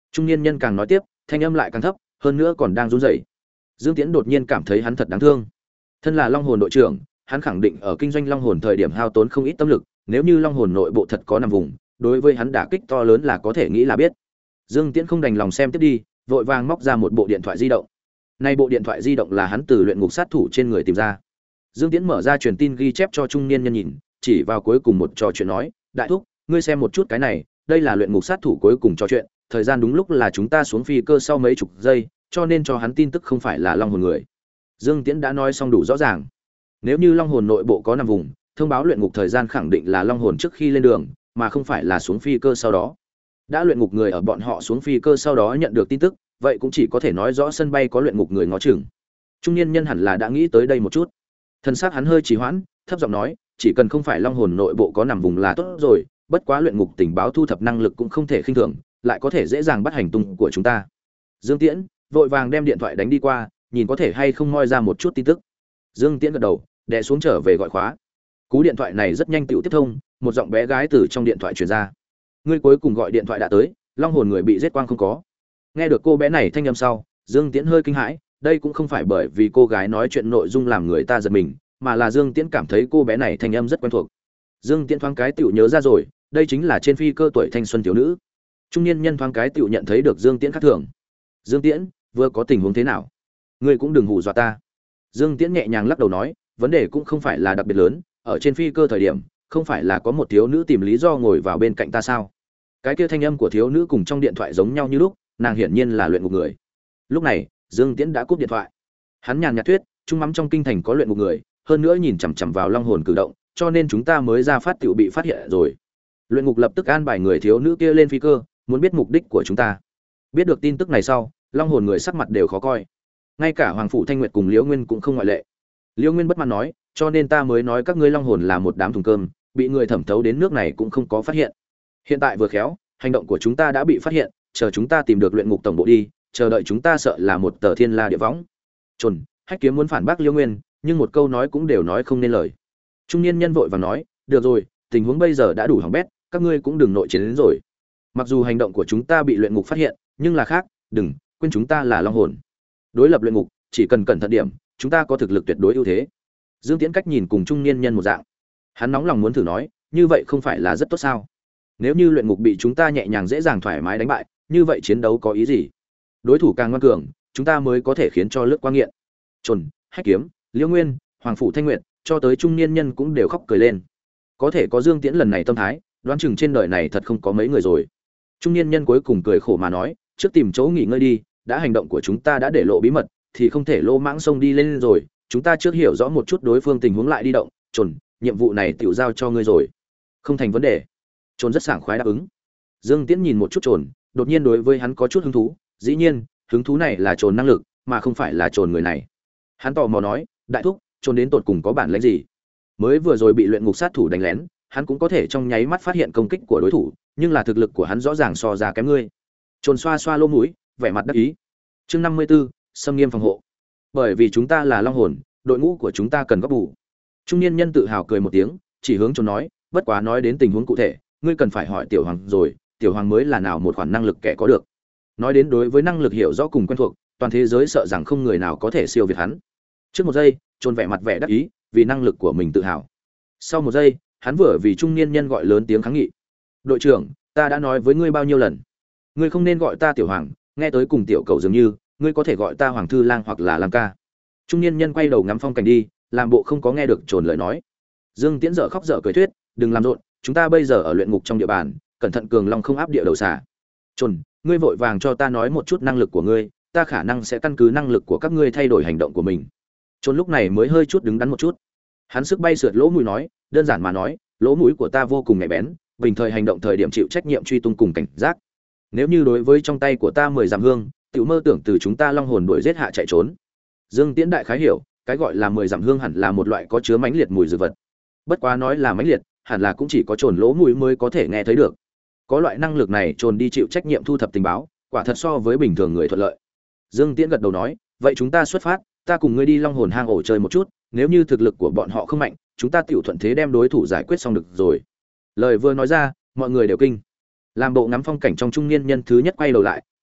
Trung niên nhân càng nói tiếp, thanh âm lại càng thấp, hơn nữa còn đang run rẩy. Dương Tiễn đột nhiên cảm thấy hắn thật đáng thương. Thân là Long Hồn đội trưởng, hắn khẳng định ở kinh doanh Long Hồn thời điểm hao tốn không ít tâm lực, nếu như Long Hồn nội bộ thật có nằm vùng, đối với hắn đả kích to lớn là có thể nghĩ là biết. Dương Tiễn không đành lòng xem tiếp đi, vội vàng móc ra một bộ điện thoại di động. Nay bộ điện thoại di động là hắn từ luyện ngục sát thủ trên người tìm ra. Dương Tiễn mở ra truyền tin ghi chép cho trung niên nhân nhìn, chỉ vào cuối cùng một trò chuyện nói, đại thúc, ngươi xem một chút cái này, đây là luyện ngục sát thủ cuối cùng trò chuyện, thời gian đúng lúc là chúng ta xuống phi cơ sau mấy chục giây, cho nên cho hắn tin tức không phải là Long Hồn người. Dương Tiễn đã nói xong đủ rõ ràng. Nếu như Long Hồn nội bộ có nằm vùng, thông báo luyện ngục thời gian khẳng định là Long Hồn trước khi lên đường, mà không phải là xuống phi cơ sau đó. Đã luyện ngục người ở bọn họ xuống phi cơ sau đó nhận được tin tức, vậy cũng chỉ có thể nói rõ sân bay có luyện ngục người ngó chừng. Trung niên nhân hẳn là đã nghĩ tới đây một chút. Thân xác hắn hơi trì hoãn, thấp giọng nói, chỉ cần không phải Long Hồn nội bộ có nằm vùng là tốt rồi, bất quá luyện ngục tình báo thu thập năng lực cũng không thể khinh thường, lại có thể dễ dàng bắt hành tung của chúng ta. Dương Tiễn vội vàng đem điện thoại đánh đi qua, nhìn có thể hay không moi ra một chút tin tức. Dương Tiễn gật đầu, đè xuống trở về gọi khóa. Cú điện thoại này rất nhanh tựu tiếp thông, một giọng bé gái từ trong điện thoại truyền ra. Ngươi cuối cùng gọi điện thoại đã tới, Long Hồn người bị giết quang không có. Nghe được cô bé này thanh âm sau, Dương Tiễn hơi kinh hãi, đây cũng không phải bởi vì cô gái nói chuyện nội dung làm người ta giật mình, mà là Dương Tiễn cảm thấy cô bé này thanh âm rất quen thuộc. Dương Tiễn thoáng cái tựu nhớ ra rồi, đây chính là trên phi cơ tuổi thanh xuân thiếu nữ. Trung niên nhân thoáng cái tựu nhận thấy được Dương Tiễn khác thường. Dương Tiễn, vừa có tình huống thế nào? Ngươi cũng đừng hù dọa ta. Dương Tiễn nhẹ nhàng lắc đầu nói, vấn đề cũng không phải là đặc biệt lớn, ở trên phi cơ thời điểm, không phải là có một thiếu nữ tìm lý do ngồi vào bên cạnh ta sao? Cái kia thanh âm của thiếu nữ cùng trong điện thoại giống nhau như lúc, nàng hiển nhiên là luyện ngục người. Lúc này, Dương Tiễn đã cúp điện thoại. Hắn nhàn nhạt thuyết, trung mắm trong kinh thành có luyện ngục người, hơn nữa nhìn chằm chằm vào Long Hồn cử động, cho nên chúng ta mới ra phát tiểu bị phát hiện rồi. Luyện ngục lập tức an bài người thiếu nữ kia lên phi cơ, muốn biết mục đích của chúng ta. Biết được tin tức này sau, Long Hồn người sắc mặt đều khó coi. Ngay cả Hoàng phủ Thanh Nguyệt cùng Liễu Nguyên cũng không ngoại lệ. Liễu Nguyên bất mãn nói, cho nên ta mới nói các ngươi Long Hồn là một đám thùng cơm, bị người thẩm thấu đến nước này cũng không có phát hiện. Hiện tại vừa khéo, hành động của chúng ta đã bị phát hiện, chờ chúng ta tìm được luyện ngục tổng bộ đi, chờ đợi chúng ta sợ là một tờ thiên la địa võng. Trồn, Hách Kiếm muốn phản bác Liễu Nguyên, nhưng một câu nói cũng đều nói không nên lời. Trung niên nhân vội vàng nói, được rồi, tình huống bây giờ đã đủ hỏng bét, các ngươi cũng đừng nội chiến đến rồi. Mặc dù hành động của chúng ta bị luyện ngục phát hiện, nhưng là khác, đừng quên chúng ta là Long Hồn. Đối lập luyện ngục, chỉ cần cẩn thận điểm, chúng ta có thực lực tuyệt đối ưu thế. Dương Tiễn cách nhìn cùng trung niên nhân một dạng. Hắn nóng lòng muốn thử nói, như vậy không phải là rất tốt sao? Nếu như luyện ngục bị chúng ta nhẹ nhàng dễ dàng thoải mái đánh bại, như vậy chiến đấu có ý gì? Đối thủ càng ngoan cường, chúng ta mới có thể khiến cho lướt qua nghiện. Trồn, Hách Kiếm, Liễu Nguyên, Hoàng phủ Thanh Nguyệt, cho tới trung niên nhân cũng đều khóc cười lên. Có thể có Dương Tiễn lần này tâm thái, đoán chừng trên đời này thật không có mấy người rồi. Trung niên nhân cuối cùng cười khổ mà nói, trước tìm chỗ nghỉ ngơi đi, đã hành động của chúng ta đã để lộ bí mật, thì không thể lô mãng xông đi lên rồi, chúng ta trước hiểu rõ một chút đối phương tình huống lại đi động. Trồn, nhiệm vụ này tiểu giao cho ngươi rồi. Không thành vấn đề. Trồn rất sảng khoái đáp ứng. Dương Tiễn nhìn một chút Trồn, đột nhiên đối với hắn có chút hứng thú, dĩ nhiên, hứng thú này là Trồn năng lực, mà không phải là Trồn người này. Hắn tò mò nói, đại thúc, Trồn đến tột cùng có bản lĩnh gì? Mới vừa rồi bị luyện ngục sát thủ đánh lén, hắn cũng có thể trong nháy mắt phát hiện công kích của đối thủ, nhưng là thực lực của hắn rõ ràng so ra kém ngươi. Trồn xoa xoa lỗ mũi, vẻ mặt đắc ý. Chương 54, xâm nghiêm phòng hộ. Bởi vì chúng ta là Long Hồn, đội ngũ của chúng ta cần góp bù. Trung niên nhân tự hào cười một tiếng, chỉ hướng Trồn nói, bất quá nói đến tình huống cụ thể, ngươi cần phải hỏi Tiểu Hoàng rồi, Tiểu Hoàng mới là nào một khoản năng lực kẻ có được. Nói đến đối với năng lực hiểu rõ cùng quen thuộc, toàn thế giới sợ rằng không người nào có thể siêu việt hắn. Trước một giây, Trồn vẻ mặt vẻ đắc ý, vì năng lực của mình tự hào. Sau một giây, hắn vừa vì trung niên nhân gọi lớn tiếng kháng nghị. Đội trưởng, ta đã nói với ngươi bao nhiêu lần, ngươi không nên gọi ta Tiểu Hoàng, nghe tới cùng tiểu cầu dường như, ngươi có thể gọi ta Hoàng thư lang hoặc là Lam ca. Trung niên nhân quay đầu ngắm phong cảnh đi, làm bộ không có nghe được Trồn lời nói. Dương Tiễn dở khóc dở cười thuyết, đừng làm rộn, chúng ta bây giờ ở luyện ngục trong địa bàn, cẩn thận cường long không áp địa đầu xả. Trồn, ngươi vội vàng cho ta nói một chút năng lực của ngươi, ta khả năng sẽ căn cứ năng lực của các ngươi thay đổi hành động của mình. Trồn lúc này mới hơi chút đứng đắn một chút. Hắn sức bay sượt lỗ mũi nói, đơn giản mà nói, lỗ mũi của ta vô cùng nhạy bén, bình thời hành động thời điểm chịu trách nhiệm truy tung cùng cảnh giác. Nếu như đối với trong tay của ta 10 dặm hương, tiểu mơ tưởng từ chúng ta Long Hồn đuổi giết hạ chạy trốn. Dương Tiễn đại khái hiểu, cái gọi là 10 dặm hương hẳn là một loại có chứa mãnh liệt mùi dược vật. Bất quá nói là mãnh liệt, hẳn là cũng chỉ có Trồn lỗ mũi mới có thể nghe thấy được. Có loại năng lực này, Trồn đi chịu trách nhiệm thu thập tình báo, quả thật so với bình thường người thuận lợi. Dương Tiễn gật đầu nói, vậy chúng ta xuất phát, ta cùng ngươi đi Long Hồn hang ổ chơi một chút, nếu như thực lực của bọn họ không mạnh, chúng ta tiểu thuận thế đem đối thủ giải quyết xong được rồi. Lời vừa nói ra, mọi người đều kinh. Làm bộ ngắm phong cảnh trong trung niên nhân thứ nhất quay đầu lại,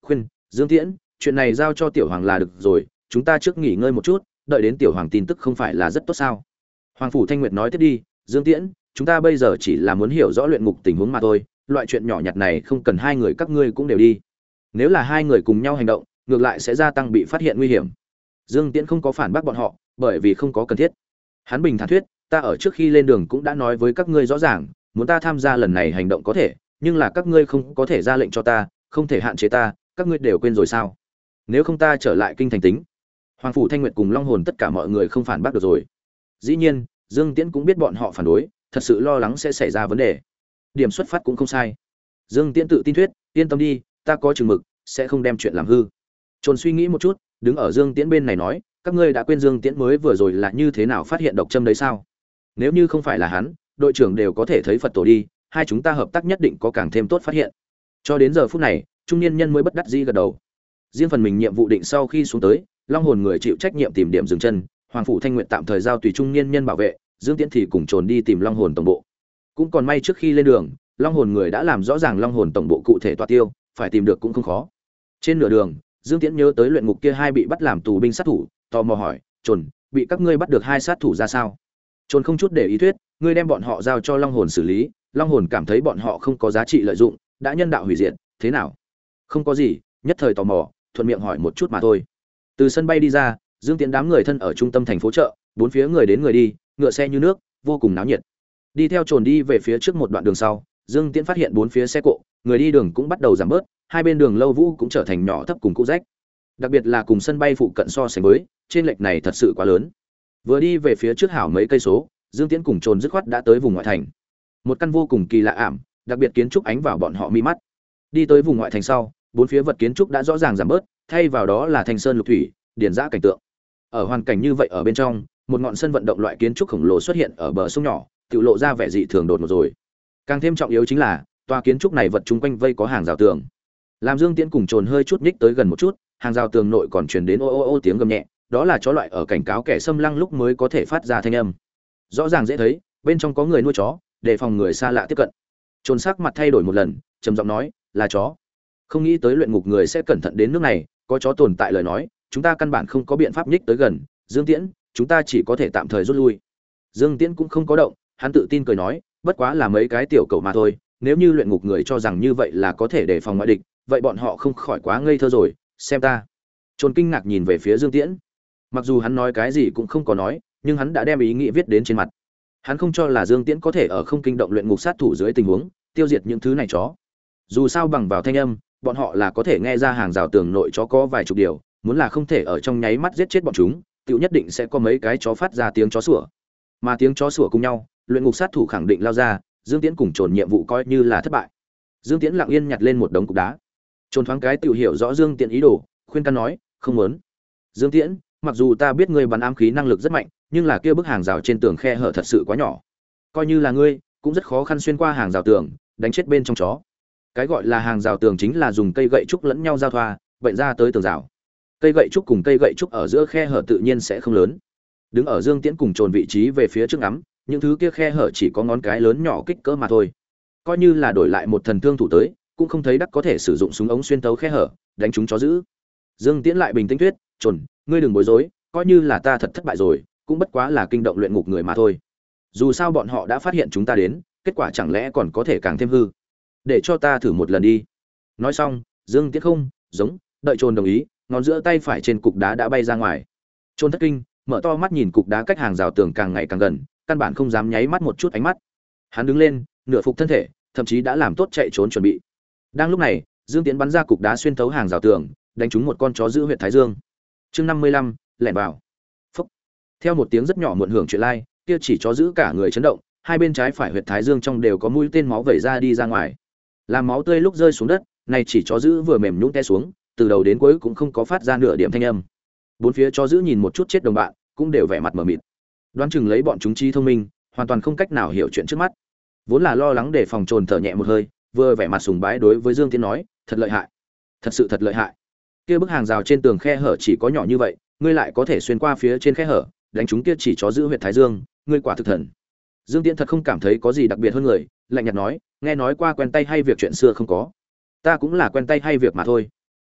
khuyên Dương Tiễn, chuyện này giao cho tiểu hoàng là được rồi, chúng ta trước nghỉ ngơi một chút, đợi đến tiểu hoàng tin tức không phải là rất tốt sao? Hoàng phủ Thanh Nguyệt nói tiếp đi, Dương Tiễn, chúng ta bây giờ chỉ là muốn hiểu rõ luyện ngục tình huống mà thôi, loại chuyện nhỏ nhặt này không cần hai người các ngươi cũng đều đi. Nếu là hai người cùng nhau hành động, ngược lại sẽ gia tăng bị phát hiện nguy hiểm. Dương Tiễn không có phản bác bọn họ, bởi vì không có cần thiết. Hắn bình thản thuyết, ta ở trước khi lên đường cũng đã nói với các ngươi rõ ràng, muốn ta tham gia lần này hành động có thể, nhưng là các ngươi không có thể ra lệnh cho ta, không thể hạn chế ta, các ngươi đều quên rồi sao? Nếu không ta trở lại kinh thành tính. Hoàng phủ Thanh Nguyệt cùng Long Hồn tất cả mọi người không phản bác được rồi. Dĩ nhiên, Dương Tiễn cũng biết bọn họ phản đối, thật sự lo lắng sẽ xảy ra vấn đề. Điểm xuất phát cũng không sai. Dương Tiễn tự tin thuyết, yên tâm đi, ta có chừng mực, sẽ không đem chuyện làm hư. Trồn suy nghĩ một chút, đứng ở Dương Tiễn bên này nói, các ngươi đã quên Dương Tiễn mới vừa rồi là như thế nào phát hiện độc châm đấy sao? Nếu như không phải là hắn, đội trưởng đều có thể thấy Phật tổ đi, hai chúng ta hợp tác nhất định có càng thêm tốt phát hiện. Cho đến giờ phút này, trung niên nhân mới bất đắc dĩ gật đầu. Riêng phần mình nhiệm vụ định sau khi xuống tới, Long Hồn người chịu trách nhiệm tìm điểm dừng chân, Hoàng phủ Thanh Nguyệt tạm thời giao tùy trung niên nhân bảo vệ, Dương Tiễn thì cùng Trồn đi tìm Long Hồn tổng bộ. Cũng còn may trước khi lên đường, Long Hồn người đã làm rõ ràng Long Hồn tổng bộ cụ thể tọa tiêu, phải tìm được cũng không khó. Trên nửa đường, Dương Tiễn nhớ tới luyện ngục kia hai bị bắt làm tù binh sát thủ, tò mò hỏi, "Trồn, bị các ngươi bắt được hai sát thủ ra sao?" Trồn không chút để ý thuyết, "Ngươi đem bọn họ giao cho Long Hồn xử lý, Long Hồn cảm thấy bọn họ không có giá trị lợi dụng, đã nhân đạo hủy diệt, thế nào?" "Không có gì, nhất thời tò mò, thuận miệng hỏi một chút mà thôi." Từ sân bay đi ra, Dương Tiễn đám người thân ở trung tâm thành phố chợ, bốn phía người đến người đi, ngựa xe như nước, vô cùng náo nhiệt. Đi theo Trồn đi về phía trước một đoạn đường sau, Dương Tiễn phát hiện bốn phía xe cộ, người đi đường cũng bắt đầu giảm bớt, hai bên đường lâu vũ cũng trở thành nhỏ thấp cùng cũ rách. Đặc biệt là cùng sân bay phụ cận so sánh với, trên lệch này thật sự quá lớn. Vừa đi về phía trước hảo mấy cây số, Dương Tiễn cùng Trồn dứt khoát đã tới vùng ngoại thành. Một căn vô cùng kỳ lạ ảm, đặc biệt kiến trúc ánh vào bọn họ mi mắt. Đi tới vùng ngoại thành sau, bốn phía vật kiến trúc đã rõ ràng giảm bớt, thay vào đó là thanh sơn lục thủy, điển dã cảnh tượng. Ở hoàn cảnh như vậy ở bên trong, một ngọn sân vận động loại kiến trúc khổng lồ xuất hiện ở bờ sông nhỏ, tự lộ ra vẻ dị thường đột ngột rồi. Càng thêm trọng yếu chính là, tòa kiến trúc này vật chung quanh vây có hàng rào tường. Làm Dương Tiễn cùng Trồn hơi chút nhích tới gần một chút, hàng rào tường nội còn truyền đến ô ô ô tiếng gầm nhẹ, đó là chó loại ở cảnh cáo kẻ xâm lăng lúc mới có thể phát ra thanh âm. Rõ ràng dễ thấy, bên trong có người nuôi chó, đề phòng người xa lạ tiếp cận. Trồn sắc mặt thay đổi một lần, trầm giọng nói, "Là chó." Không nghĩ tới luyện ngục người sẽ cẩn thận đến nước này, có chó tồn tại lời nói, chúng ta căn bản không có biện pháp nhích tới gần, Dương Tiễn, chúng ta chỉ có thể tạm thời rút lui. Dương Tiễn cũng không có động, hắn tự tin cười nói, bất quá là mấy cái tiểu cẩu mà thôi, nếu như luyện ngục người cho rằng như vậy là có thể đề phòng ngoại địch, vậy bọn họ không khỏi quá ngây thơ rồi, xem ta. Trồn kinh ngạc nhìn về phía Dương Tiễn. Mặc dù hắn nói cái gì cũng không có nói, nhưng hắn đã đem ý nghĩ viết đến trên mặt. Hắn không cho là Dương Tiễn có thể ở không kinh động luyện ngục sát thủ dưới tình huống, tiêu diệt những thứ này chó. Dù sao bằng vào thanh âm, bọn họ là có thể nghe ra hàng rào tường nội chó có vài chục điều, muốn là không thể ở trong nháy mắt giết chết bọn chúng, tiểu nhất định sẽ có mấy cái chó phát ra tiếng chó sủa. Mà tiếng chó sủa cùng nhau, luyện ngục sát thủ khẳng định lao ra, Dương Tiễn cùng Trồn nhiệm vụ coi như là thất bại. Dương Tiễn lặng yên nhặt lên một đống cục đá. Trồn thoáng cái tiểu hiểu rõ Dương Tiễn ý đồ, khuyên can nói, "Không muốn." "Dương Tiễn, mặc dù ta biết ngươi bắn ám khí năng lực rất mạnh, nhưng là kia bức hàng rào trên tường khe hở thật sự quá nhỏ. Coi như là ngươi, cũng rất khó khăn xuyên qua hàng rào tường, đánh chết bên trong chó." Cái gọi là hàng rào tường chính là dùng cây gậy trúc lẫn nhau giao thoa, bệnh ra tới tường rào. Cây gậy trúc cùng cây gậy trúc ở giữa khe hở tự nhiên sẽ không lớn. Đứng ở Dương Tiễn cùng Trồn vị trí về phía trước ngắm, những thứ kia khe hở chỉ có ngón cái lớn nhỏ kích cỡ mà thôi. Coi như là đổi lại một thần thương thủ tới, cũng không thấy đắc có thể sử dụng súng ống xuyên tấu khe hở, đánh chúng chó dữ. Dương Tiễn lại bình tĩnh thuyết, "Trồn, ngươi đừng bối rối, coi như là ta thật thất bại rồi, cũng bất quá là kinh động luyện ngục người mà thôi. Dù sao bọn họ đã phát hiện chúng ta đến, kết quả chẳng lẽ còn có thể càng thêm hư. Để cho ta thử một lần đi." Nói xong, Dương Tiễn không, giống, đợi Trồn đồng ý, ngón giữa tay phải trên cục đá đã bay ra ngoài. Trồn thất kinh, mở to mắt nhìn cục đá cách hàng rào tường càng ngày càng gần, căn bản không dám nháy mắt một chút ánh mắt. Hắn đứng lên, nửa phục thân thể, thậm chí đã làm tốt chạy trốn chuẩn bị. Đang lúc này, Dương Tiễn bắn ra cục đá xuyên thấu hàng rào tường, đánh trúng một con chó giữ huyệt thái dương. Chương 55, lẻn vào. Phốc. Theo một tiếng rất nhỏ muộn hưởng chuyện lai, kia chỉ chó giữ cả người chấn động, hai bên trái phải huyệt thái dương trong đều có mũi tên máu vẩy ra đi ra ngoài. Làm máu tươi lúc rơi xuống đất, này chỉ chó giữ vừa mềm nhũn té xuống, từ đầu đến cuối cũng không có phát ra nửa điểm thanh âm. Bốn phía chó giữ nhìn một chút chết đồng bạn, cũng đều vẻ mặt mờ mịt. Đoán chừng lấy bọn chúng trí thông minh, hoàn toàn không cách nào hiểu chuyện trước mắt. Vốn là lo lắng để phòng Trồn thở nhẹ một hơi, vừa vẻ mặt sùng bái đối với Dương Tiễn nói, "Thật lợi hại, thật sự thật lợi hại. Kia bức hàng rào trên tường khe hở chỉ có nhỏ như vậy, ngươi lại có thể xuyên qua phía trên khe hở, đánh chúng kia chỉ chó giữ huyệt thái dương, ngươi quả thực thần." Dương Tiễn thật không cảm thấy có gì đặc biệt hơn người, lạnh nhạt nói, "Nghe nói qua quen tay hay việc chuyện xưa không có. Ta cũng là quen tay hay việc mà thôi.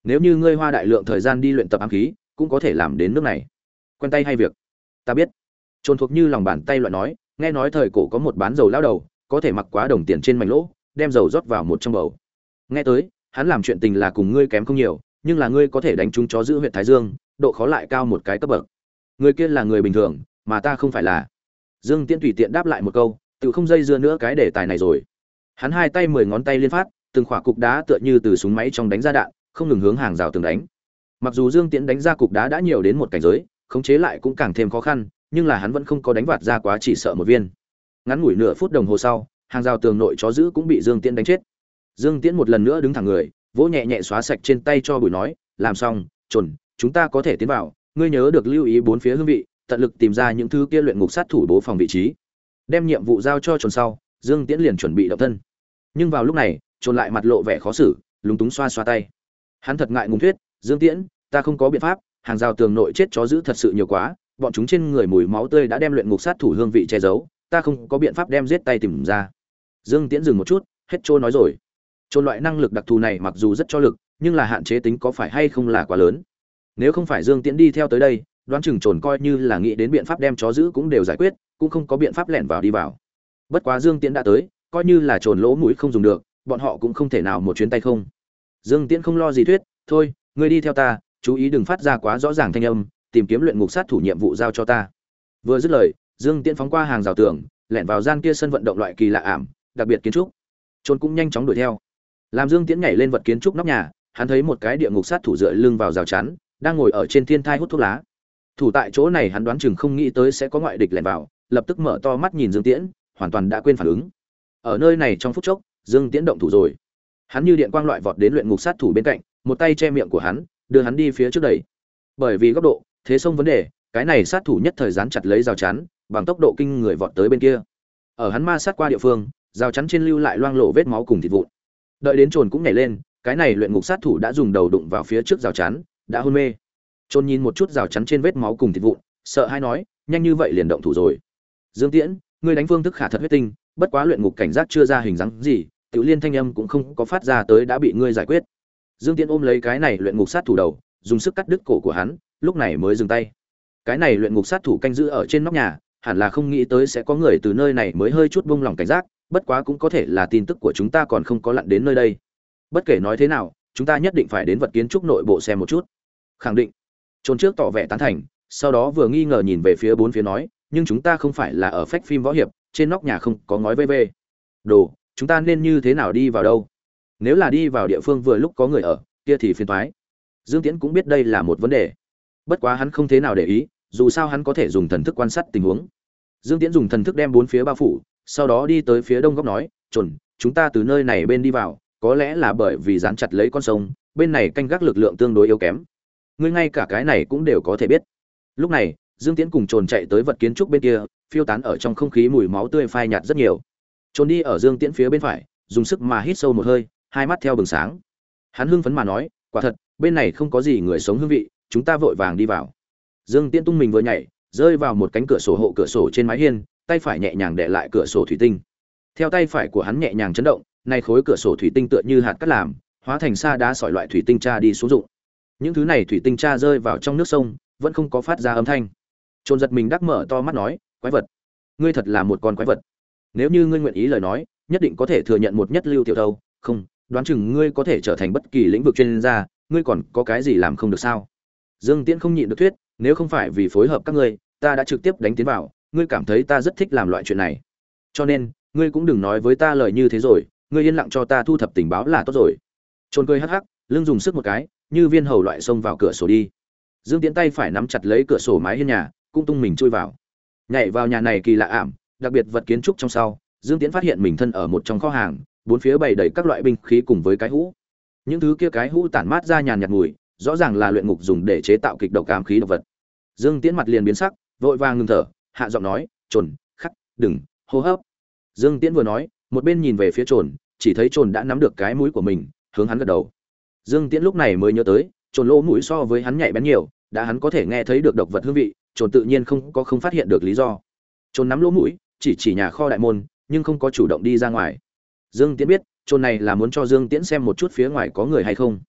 nếu như ngươi hoa đại lượng thời gian đi luyện tập ám khí cũng có thể làm đến nước này. Quen tay hay việc? Ta biết. Trồn thuộc như lòng bàn tay loại nói, nghe nói thời cổ có một bán dầu lão đầu có thể mặc quá đồng tiền trên mảnh lỗ, đem dầu rót vào một trong bầu. Nghe tới hắn làm chuyện tình là cùng ngươi kém không nhiều, nhưng là ngươi có thể đánh trúng chó giữ huyệt thái dương, độ khó lại cao một cái cấp bậc. Người kia là người bình thường, mà ta không phải là. Dương Tiễn tùy tiện đáp lại một câu, tự không dây dưa nữa cái đề tài này rồi. Hắn hai tay 10 ngón tay liên phát, từng khỏa cục đá tựa như từ súng máy trong đánh ra đạn, không ngừng hướng hàng rào tường đánh. Mặc dù Dương Tiễn đánh ra cục đá đã nhiều đến một cảnh giới, khống chế lại cũng càng thêm khó khăn, nhưng là hắn vẫn không có đánh vạt ra quá, chỉ sợ một viên. Ngắn ngủi nửa phút đồng hồ sau, hàng rào tường nội chó giữ cũng bị Dương Tiễn đánh chết. Dương Tiễn một lần nữa đứng thẳng người, vỗ nhẹ nhẹ xóa sạch trên tay cho bụi nói, làm xong, chuẩn, chúng ta có thể tiến vào, ngươi nhớ được lưu ý bốn phía hương vị, tận lực tìm ra những thứ kia luyện ngục sát thủ bố phòng vị trí. Đem nhiệm vụ giao cho Trồn sau, Dương Tiễn liền chuẩn bị động thân. Nhưng vào lúc này, Trồn lại mặt lộ vẻ khó xử, lúng túng xoa xoa tay. Hắn thật ngại ngùng thuyết, Dương Tiễn, ta không có biện pháp, hàng rào tường nội chết chó giữ thật sự nhiều quá, bọn chúng trên người mùi máu tươi đã đem luyện ngục sát thủ hương vị che giấu, ta không có biện pháp đem giết tay tìm ra. Dương Tiễn dừng một chút, hết trôi nói rồi. Trồn loại năng lực đặc thù này mặc dù rất cho lực, nhưng là hạn chế tính có phải hay không là quá lớn. Nếu không phải Dương Tiễn đi theo tới đây, đoán chừng Trồn coi như là nghĩ đến biện pháp đem chó giữ cũng đều giải quyết, cũng không có biện pháp lẻn vào đi vào. Bất quá Dương Tiễn đã tới, coi như là Trồn lỗ mũi không dùng được, bọn họ cũng không thể nào một chuyến tay không. Dương Tiễn không lo gì thuyết, thôi, ngươi đi theo ta, chú ý đừng phát ra quá rõ ràng thanh âm, tìm kiếm luyện ngục sát thủ nhiệm vụ giao cho ta. Vừa dứt lời, Dương Tiễn phóng qua hàng rào tường, lẻn vào gian kia sân vận động loại kỳ lạ ảm, đặc biệt kiến trúc. Trồn cũng nhanh chóng đuổi theo. Làm Dương Tiễn nhảy lên vật kiến trúc nóc nhà, hắn thấy một cái địa ngục sát thủ dựa lưng vào rào chắn, đang ngồi ở trên thiên thai hút thuốc lá. Thủ tại chỗ này hắn đoán chừng không nghĩ tới sẽ có ngoại địch lẻn vào, lập tức mở to mắt nhìn Dương Tiễn, hoàn toàn đã quên phản ứng. Ở nơi này trong phút chốc, Dương Tiễn động thủ rồi. Hắn như điện quang loại vọt đến luyện ngục sát thủ bên cạnh, một tay che miệng của hắn, đưa hắn đi phía trước đẩy. Bởi vì góc độ, thế xông vấn đề, cái này sát thủ nhất thời dán chặt lấy rào chắn, bằng tốc độ kinh người vọt tới bên kia. Ở hắn ma sát qua địa phương, rào chắn trên lưu lại loang lổ vết máu cùng thịt vụn. Đợi đến Trồn cũng nhảy lên, cái này luyện ngục sát thủ đã dùng đầu đụng vào phía trước rào chắn, đã hôn mê. Trồn nhìn một chút rào chắn trên vết máu cùng thịt vụn, sợ hãi nói, nhanh như vậy liền động thủ rồi. Dương Tiễn, ngươi đánh phương thức khả thật huyết tinh, bất quá luyện ngục cảnh giác chưa ra hình dáng gì, tiểu liên thanh âm cũng không có phát ra tới đã bị ngươi giải quyết. Dương Tiễn ôm lấy cái này luyện ngục sát thủ đầu, dùng sức cắt đứt cổ của hắn, lúc này mới dừng tay. Cái này luyện ngục sát thủ canh giữ ở trên nóc nhà, hẳn là không nghĩ tới sẽ có người từ nơi này mới hơi chút buông lỏng cảnh giác, bất quá cũng có thể là tin tức của chúng ta còn không có lặn đến nơi đây. Bất kể nói thế nào, chúng ta nhất định phải đến vật kiến trúc nội bộ xem một chút. Khẳng định. Trốn trước tỏ vẻ tán thành, sau đó vừa nghi ngờ nhìn về phía bốn phía nói, nhưng chúng ta không phải là ở phách phim võ hiệp, trên nóc nhà không có ngói vv. Đồ, chúng ta nên như thế nào đi vào đâu? Nếu là đi vào địa phương vừa lúc có người ở, kia thì phiền toái. Dương Tiễn cũng biết đây là một vấn đề. Bất quá hắn không thế nào để ý, dù sao hắn có thể dùng thần thức quan sát tình huống. Dương Tiễn dùng thần thức đem bốn phía bao phủ, sau đó đi tới phía đông góc nói, "Trồn, chúng ta từ nơi này bên đi vào, có lẽ là bởi vì dán chặt lấy con sông, bên này canh gác lực lượng tương đối yếu kém. Ngươi ngay cả cái này cũng đều có thể biết." Lúc này, Dương Tiễn cùng Trồn chạy tới vật kiến trúc bên kia, phiêu tán ở trong không khí mùi máu tươi phai nhạt rất nhiều. Trồn đi ở Dương Tiễn phía bên phải, dùng sức mà hít sâu một hơi, hai mắt theo bừng sáng. Hắn hưng phấn mà nói, "Quả thật, bên này không có gì người sống hương vị, chúng ta vội vàng đi vào." Dương Tiễn tung mình vừa nhảy, rơi vào một cánh cửa sổ hộ cửa sổ trên mái hiên, tay phải nhẹ nhàng đè lại cửa sổ thủy tinh. Theo tay phải của hắn nhẹ nhàng chấn động, này khối cửa sổ thủy tinh tựa như hạt cát làm, hóa thành sa đá sỏi loại thủy tinh tra đi xuống dụng. Những thứ này thủy tinh tra rơi vào trong nước sông, vẫn không có phát ra âm thanh. Trồn giật mình đắc mở to mắt nói, "Quái vật, ngươi thật là một con quái vật. Nếu như ngươi nguyện ý lời nói, nhất định có thể thừa nhận một nhất lưu tiểu thâu, không, đoán chừng ngươi có thể trở thành bất kỳ lĩnh vực chuyên gia, ngươi còn có cái gì làm không được sao?" Dương Tiễn không nhịn được thuyết, "Nếu không phải vì phối hợp các ngươi, ta đã trực tiếp đánh tiến vào, ngươi cảm thấy ta rất thích làm loại chuyện này. Cho nên, ngươi cũng đừng nói với ta lời như thế rồi, ngươi yên lặng cho ta thu thập tình báo là tốt rồi." Trồn cười hắc hắc, lưng dùng sức một cái, như viên hầu loại xông vào cửa sổ đi. Dương Tiễn tay phải nắm chặt lấy cửa sổ mái hiên nhà, cũng tung mình chui vào. Nhảy vào nhà này kỳ lạ ảm, đặc biệt vật kiến trúc trong sau, Dương Tiễn phát hiện mình thân ở một trong kho hàng, bốn phía bày đầy các loại binh khí cùng với cái hũ. Những thứ kia cái hũ tản mát ra nhàn nhạt mùi, rõ ràng là luyện ngục dùng để chế tạo kịch độc ám khí độc vật. Dương Tiễn mặt liền biến sắc, vội vàng ngừng thở, hạ giọng nói, "Trồn, khắc, đừng hô hấp." Dương Tiễn vừa nói, một bên nhìn về phía Trồn, chỉ thấy Trồn đã nắm được cái mũi của mình, hướng hắn gật đầu. Dương Tiễn lúc này mới nhớ tới, Trồn lỗ mũi so với hắn nhạy bén nhiều, đã hắn có thể nghe thấy được độc vật hương vị, Trồn tự nhiên không phát hiện được lý do. Trồn nắm lỗ mũi, chỉ nhà kho đại môn, nhưng không có chủ động đi ra ngoài. Dương Tiễn biết, Trồn này là muốn cho Dương Tiễn xem một chút phía ngoài có người hay không.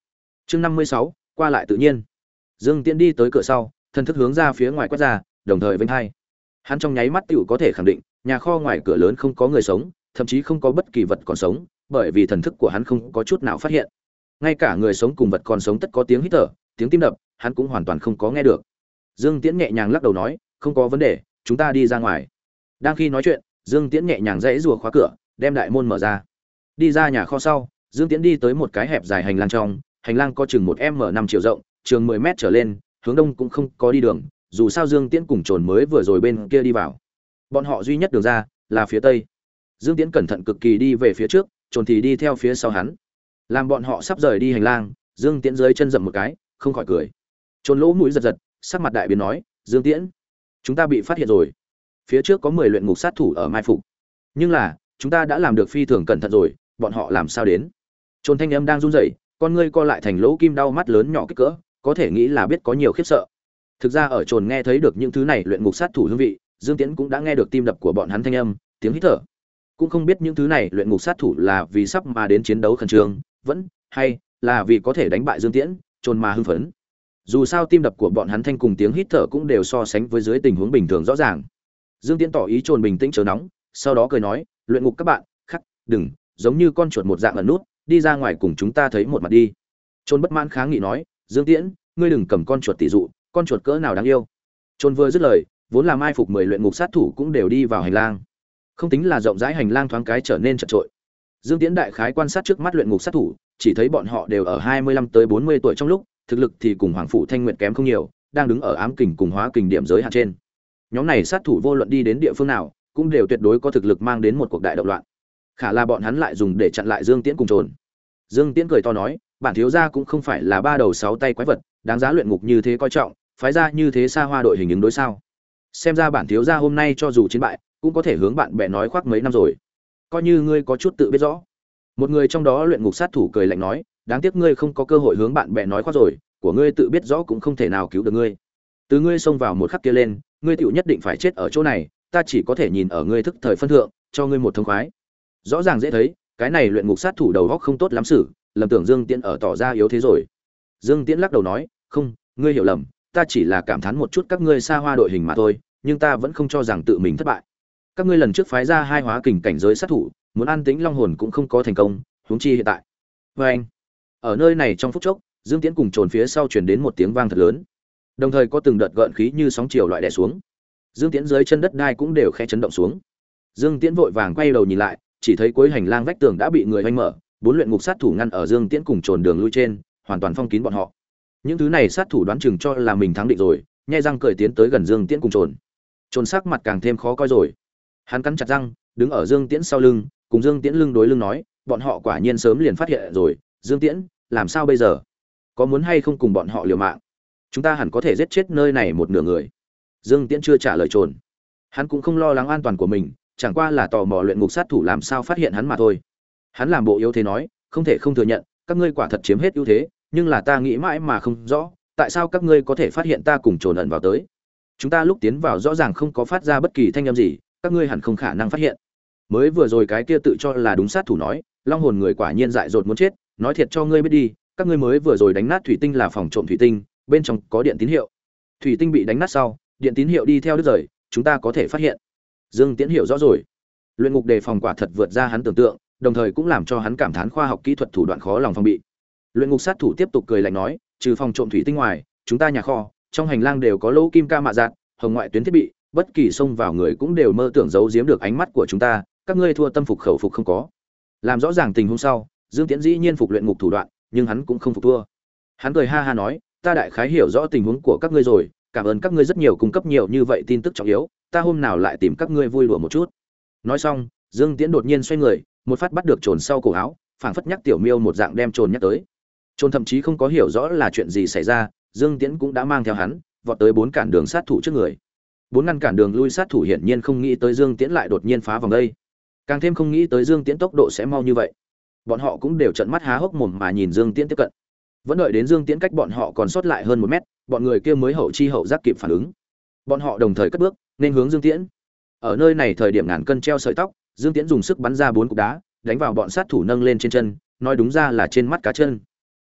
Chương 56, qua lại tự nhiên. Dương Tiễn đi tới cửa sau, thân thức hướng ra phía ngoài quét ra, đồng thời vênh hai. Hắn trong nháy mắt tựu có thể khẳng định, nhà kho ngoài cửa lớn không có người sống, thậm chí không có bất kỳ vật còn sống, bởi vì thần thức của hắn không có chút nào phát hiện. Ngay cả người sống cùng vật còn sống tất có tiếng hít thở, tiếng tim đập, hắn cũng hoàn toàn không có nghe được. Dương Tiễn nhẹ nhàng lắc đầu nói, không có vấn đề, chúng ta đi ra ngoài. Đang khi nói chuyện, Dương Tiễn nhẹ nhàng giãy giụa khóa cửa, đem đại môn mở ra. Đi ra nhà kho sau, Dương Tiễn đi tới một cái hẹp dài hành lang trong, hành lang có chừng 1m5 chiều rộng, trường 10 mét trở lên, hướng đông cũng không có đi đường, dù sao Dương Tiễn cùng Trồn mới vừa rồi bên kia đi vào. Bọn họ duy nhất đường ra là phía tây. Dương Tiễn cẩn thận cực kỳ đi về phía trước, Trồn thì đi theo phía sau hắn. Làm bọn họ sắp rời đi hành lang, Dương Tiễn dưới chân dậm một cái, không khỏi cười. Trồn lỗ mũi giật giật, sắc mặt đại biến nói, "Dương Tiễn, chúng ta bị phát hiện rồi. Phía trước có 10 luyện ngục sát thủ ở mai phục. Nhưng là, chúng ta đã làm được phi thường cẩn thận rồi, bọn họ làm sao đến?" Trồn thanh âm đang run rẩy, con ngươi co lại thành lỗ kim đau mắt lớn nhỏ kích cỡ, có thể nghĩ là biết có nhiều khiếp sợ. Thực ra ở Trồn nghe thấy được những thứ này luyện ngục sát thủ hương vị, Dương Tiễn cũng đã nghe được tim đập của bọn hắn thanh âm, tiếng hít thở. Cũng không biết những thứ này luyện ngục sát thủ là vì sắp mà đến chiến đấu khẩn trương, vẫn hay là vì có thể đánh bại Dương Tiễn, Trồn mà hưng phấn. Dù sao tim đập của bọn hắn thanh cùng tiếng hít thở cũng đều so sánh với dưới tình huống bình thường rõ ràng. Dương Tiễn tỏ ý Trồn bình tĩnh chớ nóng, sau đó cười nói, "Luyện ngục các bạn, khắc, đừng, giống như con chuột một dạng ẩn nút, đi ra ngoài cùng chúng ta thấy một mặt đi." Trồn bất mãn kháng nghị nói, "Dương Tiễn, ngươi đừng cầm con chuột tỷ dụ, con chuột cỡ nào đáng yêu." Trồn vừa dứt lời, vốn là mai phục 10 luyện ngục sát thủ cũng đều đi vào hành lang. Không tính là rộng rãi hành lang thoáng cái trở nên chật trội. Dương Tiễn đại khái quan sát trước mắt luyện ngục sát thủ, chỉ thấy bọn họ đều ở 25 tới 40 tuổi trong lúc, thực lực thì cùng Hoàng phủ Thanh Nguyệt kém không nhiều, đang đứng ở ám kình cùng hóa kình điểm giới hạn trên. Nhóm này sát thủ vô luận đi đến địa phương nào, cũng đều tuyệt đối có thực lực mang đến một cuộc đại động loạn. Khả là bọn hắn lại dùng để chặn lại Dương Tiễn cùng Trồn. Dương Tiễn cười to nói, bản thiếu gia cũng không phải là 3 đầu 6 tay quái vật, đáng giá luyện ngục như thế coi trọng, phái ra như thế xa hoa đội hình ứng đối sao? Xem ra bản thiếu gia hôm nay cho dù chiến bại, cũng có thể hướng bạn bè nói khoác mấy năm rồi. Coi như ngươi có chút tự biết rõ. Một người trong đó luyện ngục sát thủ cười lạnh nói, đáng tiếc ngươi không có cơ hội hướng bạn bè nói khoác rồi, của ngươi tự biết rõ cũng không thể nào cứu được ngươi. Từ ngươi xông vào một khắc kia lên, ngươi tựu nhất định phải chết ở chỗ này, ta chỉ có thể nhìn ở ngươi thức thời phân thượng, cho ngươi một thông khoái. Rõ ràng dễ thấy, cái này luyện ngục sát thủ đầu óc không tốt lắm xử, lầm tưởng Dương Tiễn ở tỏ ra yếu thế rồi. Dương Tiễn lắc đầu nói, không, ngươi hiểu lầm, ta chỉ là cảm thán một chút các ngươi xa hoa đội hình mà thôi, nhưng ta vẫn không cho rằng tự mình thất bại. Các ngươi lần trước phái ra 2 hóa kình cảnh giới sát thủ, muốn an tĩnh long hồn cũng không có thành công, huống chi hiện tại. Và anh, ở nơi này trong phút chốc, Dương Tiễn cùng Trồn phía sau truyền đến một tiếng vang thật lớn, đồng thời có từng đợt gợn khí như sóng chiều loại đè xuống. Dương Tiễn dưới chân đất đai cũng đều khẽ chấn động xuống. Dương Tiễn vội vàng quay đầu nhìn lại, chỉ thấy cuối hành lang vách tường đã bị người hoành mở, 4 luyện ngục sát thủ ngăn ở Dương Tiễn cùng Trồn đường lui trên, hoàn toàn phong kín bọn họ. Những thứ này sát thủ đoán chừng cho là mình thắng định rồi, nhe răng cười tiến tới gần Dương Tiễn cùng Trồn. Trồn sắc mặt càng thêm khó coi rồi. Hắn cắn chặt răng, đứng ở Dương Tiễn sau lưng, cùng Dương Tiễn lưng đối lưng nói, bọn họ quả nhiên sớm liền phát hiện rồi, Dương Tiễn, làm sao bây giờ? Có muốn hay không cùng bọn họ liều mạng? Chúng ta hẳn có thể giết chết nơi này một nửa người. Dương Tiễn chưa trả lời Trồn. Hắn cũng không lo lắng an toàn của mình, chẳng qua là tò mò luyện ngục sát thủ làm sao phát hiện hắn mà thôi. Hắn làm bộ yếu thế nói, không thể không thừa nhận, các ngươi quả thật chiếm hết ưu thế, nhưng là ta nghĩ mãi mà không rõ, tại sao các ngươi có thể phát hiện ta cùng Trồn ẩn vào tới. Chúng ta lúc tiến vào rõ ràng không có phát ra bất kỳ thanh âm gì, các ngươi hẳn không khả năng phát hiện. Mới vừa rồi cái kia tự cho là đúng sát thủ nói, long hồn người quả nhiên dại dột muốn chết, nói thiệt cho ngươi biết đi, các ngươi mới vừa rồi đánh nát thủy tinh là phòng trộm thủy tinh, bên trong có điện tín hiệu. Thủy tinh bị đánh nát sau, điện tín hiệu đi theo đứt rời, chúng ta có thể phát hiện. Dương Tiễn hiểu rõ rồi. Luyện ngục đề phòng quả thật vượt ra hắn tưởng tượng, đồng thời cũng làm cho hắn cảm thán khoa học kỹ thuật thủ đoạn khó lòng phòng bị. Luyện ngục sát thủ tiếp tục cười lạnh nói, trừ phòng trộm thủy tinh ngoài, chúng ta nhà kho, trong hành lang đều có lỗ kim ca mạ giạt, hồng ngoại tuyến thiết bị, bất kỳ xông vào người cũng đều mơ tưởng giấu giếm được ánh mắt của chúng ta, các ngươi thua tâm phục khẩu phục không có. Làm rõ ràng tình huống sau, Dương Tiễn dĩ nhiên phục luyện ngục thủ đoạn, nhưng hắn cũng không phục thua. Hắn cười ha ha nói, ta đại khái hiểu rõ tình huống của các ngươi rồi, cảm ơn các ngươi rất nhiều cung cấp nhiều như vậy tin tức trọng yếu, ta hôm nào lại tìm các ngươi vui đùa một chút. Nói xong, Dương Tiễn đột nhiên xoay người, một phát bắt được Trồn sau cổ áo, phảng phất nhắc tiểu miêu một dạng đem Trồn nhắc tới. Trồn thậm chí không có hiểu rõ là chuyện gì xảy ra, Dương Tiễn cũng đã mang theo hắn, vọt tới 4 cản đường sát thủ trước người. 4 ngăn cản đường lui sát thủ hiển nhiên không nghĩ tới Dương Tiễn lại đột nhiên phá vòng đây, càng thêm không nghĩ tới Dương Tiễn tốc độ sẽ mau như vậy. Bọn họ cũng đều trợn mắt há hốc mồm mà nhìn Dương Tiễn tiếp cận. Vẫn đợi đến Dương Tiễn cách bọn họ còn sót lại hơn 1 mét, bọn người kia mới hậu chi hậu giác kịp phản ứng. Bọn họ đồng thời cất bước, nên hướng Dương Tiễn. Ở nơi này thời điểm ngàn cân treo sợi tóc, Dương Tiễn dùng sức bắn ra 4 cục đá, đánh vào bọn sát thủ nâng lên trên chân, nói đúng ra là trên mắt cá chân.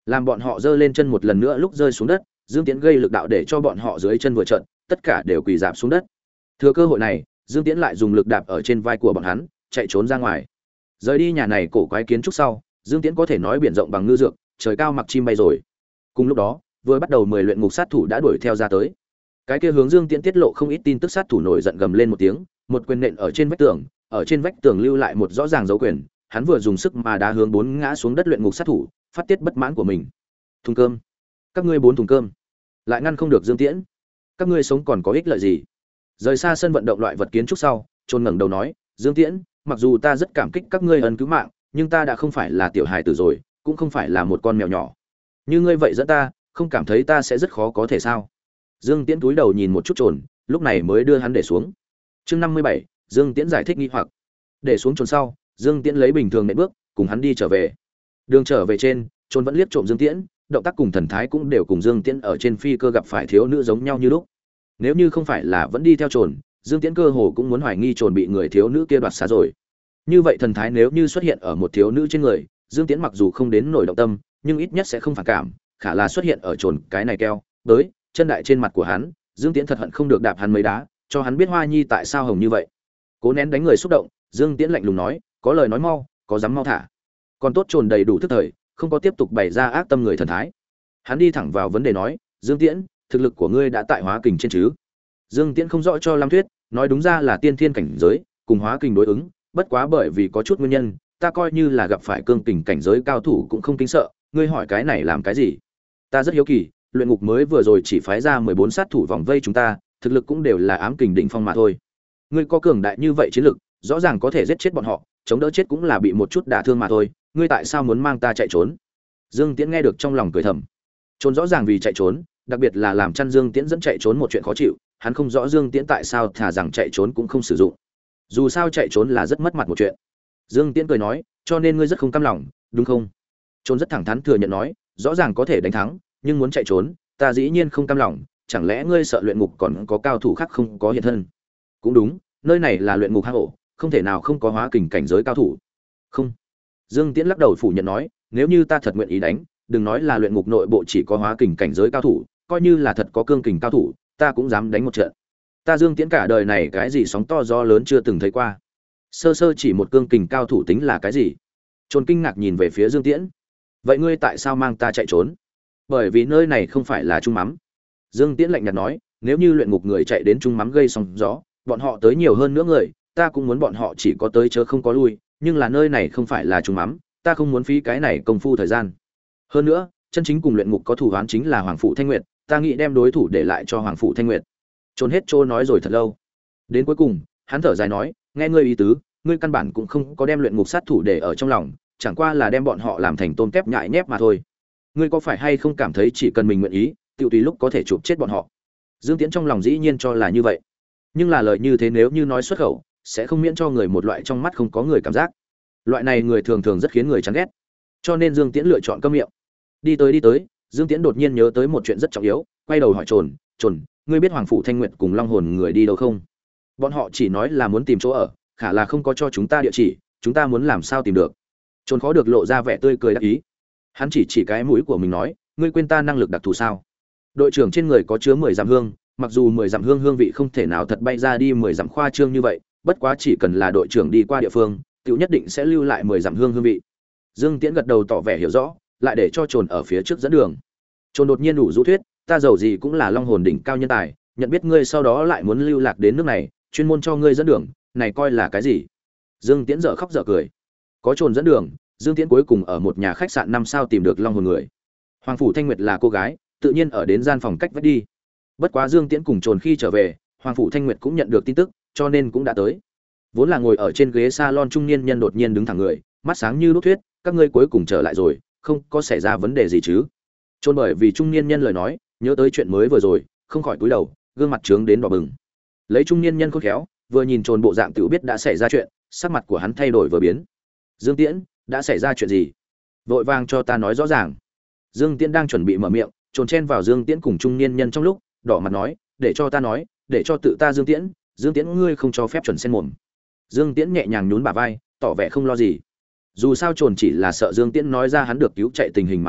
Làm bọn họ giơ lên chân một lần nữa lúc rơi xuống đất, Dương Tiễn gây lực đạo để cho bọn họ dưới chân vừa trận, tất cả đều quỳ rạp xuống đất. Thừa cơ hội này, Dương Tiễn lại dùng lực đạp ở trên vai của bọn hắn, chạy trốn ra ngoài. Rời đi nhà này cổ quái kiến trúc sau, Dương Tiễn có thể nói biển rộng bằng ngư dược, trời cao mặc chim bay rồi. Cùng lúc đó, vừa bắt đầu 10 luyện ngục sát thủ đã đuổi theo ra tới. Cái kia hướng Dương Tiễn tiết lộ không ít tin tức sát thủ nổi giận gầm lên một tiếng, một quyền nện ở trên vách tường lưu lại một rõ ràng dấu quyền, hắn vừa dùng sức mà đá hướng 4 ngã xuống đất luyện ngục sát thủ, phát tiết bất mãn của mình. Thùng cơm, các ngươi 4 thùng cơm, lại ngăn không được Dương Tiễn. Các ngươi sống còn có ích lợi gì? Rời xa sân vận động loại vật kiến trúc sau, Trôn ngẩng đầu nói, Dương Tiễn, mặc dù ta rất cảm kích các ngươi ân cứu mạng, nhưng ta đã không phải là tiểu hài tử rồi, cũng không phải là một con mèo nhỏ. Như ngươi vậy dẫn ta, không cảm thấy ta sẽ rất khó có thể sao? Dương Tiễn cúi đầu nhìn một chút Trồn, lúc này mới đưa hắn để xuống. Chương 57, Dương Tiễn giải thích nghi hoặc. Để xuống Trồn sau, Dương Tiễn lấy bình thường nện bước, cùng hắn đi trở về. Đường trở về trên, Trồn vẫn liếc trộm Dương Tiễn, động tác cùng thần thái cũng đều cùng Dương Tiễn ở trên phi cơ gặp phải thiếu nữ giống nhau như lúc. Nếu như không phải là vẫn đi theo Trồn, Dương Tiễn cơ hồ cũng muốn hoài nghi Trồn bị người thiếu nữ kia đoạt xá rồi. Như vậy thần thái nếu như xuất hiện ở một thiếu nữ trên người, Dương Tiễn mặc dù không đến nổi động tâm, nhưng ít nhất sẽ không phản cảm, khả là xuất hiện ở Trồn cái này keo, tới, chân đại trên mặt của hắn, Dương Tiễn thật hận không được đạp hắn mấy đá, cho hắn biết Hoa Nhi tại sao hồng như vậy. Cố nén đánh người xúc động, Dương Tiễn lạnh lùng nói, có lời nói mau, có dám mau thả. Còn tốt Trồn đầy đủ thức thời, không có tiếp tục bày ra ác tâm người thần thái. Hắn đi thẳng vào vấn đề nói, Dương Tiễn, thực lực của ngươi đã tại hóa kình trên chứ? Dương Tiễn không rõ cho Lam Thuyết, nói đúng ra là tiên thiên cảnh giới, cùng hóa kình đối ứng, bất quá bởi vì có chút nguyên nhân, ta coi như là gặp phải cương kình cảnh giới cao thủ cũng không kinh sợ, ngươi hỏi cái này làm cái gì? Ta rất hiếu kỳ, luyện ngục mới vừa rồi chỉ phái ra 14 sát thủ vòng vây chúng ta, thực lực cũng đều là ám kình đỉnh phong mà thôi. Ngươi có cường đại như vậy chiến lực, rõ ràng có thể giết chết bọn họ, chống đỡ chết cũng là bị một chút đả thương mà thôi, ngươi tại sao muốn mang ta chạy trốn? Dương Tiễn nghe được trong lòng cười thầm. Trốn rõ ràng vì chạy trốn, đặc biệt là làm chăn Dương Tiễn dẫn chạy trốn một chuyện khó chịu, hắn không rõ Dương Tiễn tại sao thà rằng chạy trốn cũng không sử dụng. Dù sao chạy trốn là rất mất mặt một chuyện. Dương Tiễn cười nói, cho nên ngươi rất không cam lòng, đúng không? Trốn rất thẳng thắn thừa nhận nói, rõ ràng có thể đánh thắng, nhưng muốn chạy trốn, ta dĩ nhiên không cam lòng, chẳng lẽ ngươi sợ luyện ngục còn có cao thủ khác không có hiện thân? Cũng đúng, nơi này là luyện ngục hang ổ, không thể nào không có hóa kình cảnh giới cao thủ. Không. Dương Tiễn lắc đầu phủ nhận nói, nếu như ta thật nguyện ý đánh, đừng nói là luyện ngục nội bộ chỉ có hóa kình cảnh giới cao thủ, coi như là thật có cương kình cao thủ, ta cũng dám đánh một trận. Ta Dương Tiễn cả đời này cái gì sóng to gió lớn chưa từng thấy qua. Sơ sơ chỉ một cương kình cao thủ tính là cái gì? Trôn kinh ngạc nhìn về phía Dương Tiễn. Vậy ngươi tại sao mang ta chạy trốn? Bởi vì nơi này không phải là trung mắm. Dương Tiễn lạnh nhạt nói, nếu như luyện ngục người chạy đến trung mắm gây sóng gió, bọn họ tới nhiều hơn nữa người, ta cũng muốn bọn họ chỉ có tới chớ không có lui, nhưng là nơi này không phải là trung mắm, ta không muốn phí cái này công phu thời gian. Hơn nữa, chân chính cùng luyện ngục có thủ án chính là Hoàng phụ Thanh Nguyệt, ta nghĩ đem đối thủ để lại cho Hoàng phụ Thanh Nguyệt. Trốn hết trô nói rồi thật lâu. Đến cuối cùng, hắn thở dài nói, nghe ngươi ý tứ, ngươi căn bản cũng không có đem luyện ngục sát thủ để ở trong lòng, chẳng qua là đem bọn họ làm thành tôm kép nhại nhép mà thôi. Ngươi có phải hay không cảm thấy chỉ cần mình nguyện ý, tiểu tùy lúc có thể chụp chết bọn họ? Dương Tiễn trong lòng dĩ nhiên cho là như vậy, nhưng là lời như thế nếu như nói xuất khẩu, sẽ không miễn cho người một loại trong mắt không có người cảm giác. Loại này người thường thường rất khiến người chán ghét, cho nên Dương Tiễn lựa chọn câm miệng. Đi tới, Dương Tiễn đột nhiên nhớ tới một chuyện rất trọng yếu, quay đầu hỏi Trồn, ngươi biết Hoàng phủ Thanh Nguyệt cùng Long hồn người đi đâu không? Bọn họ chỉ nói là muốn tìm chỗ ở, khả là không có cho chúng ta địa chỉ, chúng ta muốn làm sao tìm được? Trồn khó được lộ ra vẻ tươi cười đắc ý. Hắn chỉ cái mũi của mình nói, ngươi quên ta năng lực đặc thù sao? Đội trưởng trên người có chứa 10 dặm hương, mặc dù 10 dặm hương hương vị không thể nào thật bay ra đi 10 dặm khoa trương như vậy, bất quá chỉ cần là đội trưởng đi qua địa phương, tiểu nhất định sẽ lưu lại 10 dặm hương hương vị. Dương Tiễn gật đầu tỏ vẻ hiểu rõ, lại để cho Trồn ở phía trước dẫn đường. Trồn đột nhiên đủ rũ thuyết, ta giàu gì cũng là Long hồn đỉnh cao nhân tài, nhận biết ngươi sau đó lại muốn lưu lạc đến nước này, chuyên môn cho ngươi dẫn đường, này coi là cái gì? Dương Tiễn dở khóc dở cười. Có Trồn dẫn đường, Dương Tiễn cuối cùng ở một nhà khách sạn 5 sao tìm được Long hồn người. Hoàng phủ Thanh Nguyệt là cô gái, tự nhiên ở đến gian phòng cách vách đi. Bất quá Dương Tiễn cùng Trồn khi trở về, Hoàng phủ Thanh Nguyệt cũng nhận được tin tức, cho nên cũng đã tới. Vốn là ngồi ở trên ghế salon trung niên nhân đột nhiên đứng thẳng người, mắt sáng như đốt thuyết, các ngươi cuối cùng trở lại rồi, không có xảy ra vấn đề gì chứ? Trồn bởi vì trung niên nhân lời nói, nhớ tới chuyện mới vừa rồi, không khỏi cúi đầu, gương mặt trướng đến đỏ bừng. Lấy trung niên nhân khôn khéo, vừa nhìn Trồn bộ dạng tự biết đã xảy ra chuyện, sắc mặt của hắn thay đổi vừa biến. Dương Tiễn, đã xảy ra chuyện gì? Vội vàng cho ta nói rõ ràng. Dương Tiễn đang chuẩn bị mở miệng, Trồn chen vào Dương Tiễn cùng trung niên nhân trong lúc, đỏ mặt nói, để cho ta nói, để cho tự ta Dương Tiễn ngươi không cho phép chuẩn xen mồm. Dương Tiễn nhẹ nhàng nhún bả vai, tỏ vẻ không lo gì. Dù sao Trồn chỉ là sợ Dương Tiễn nói ra hắn được cứu chạy tình hình mà thôi,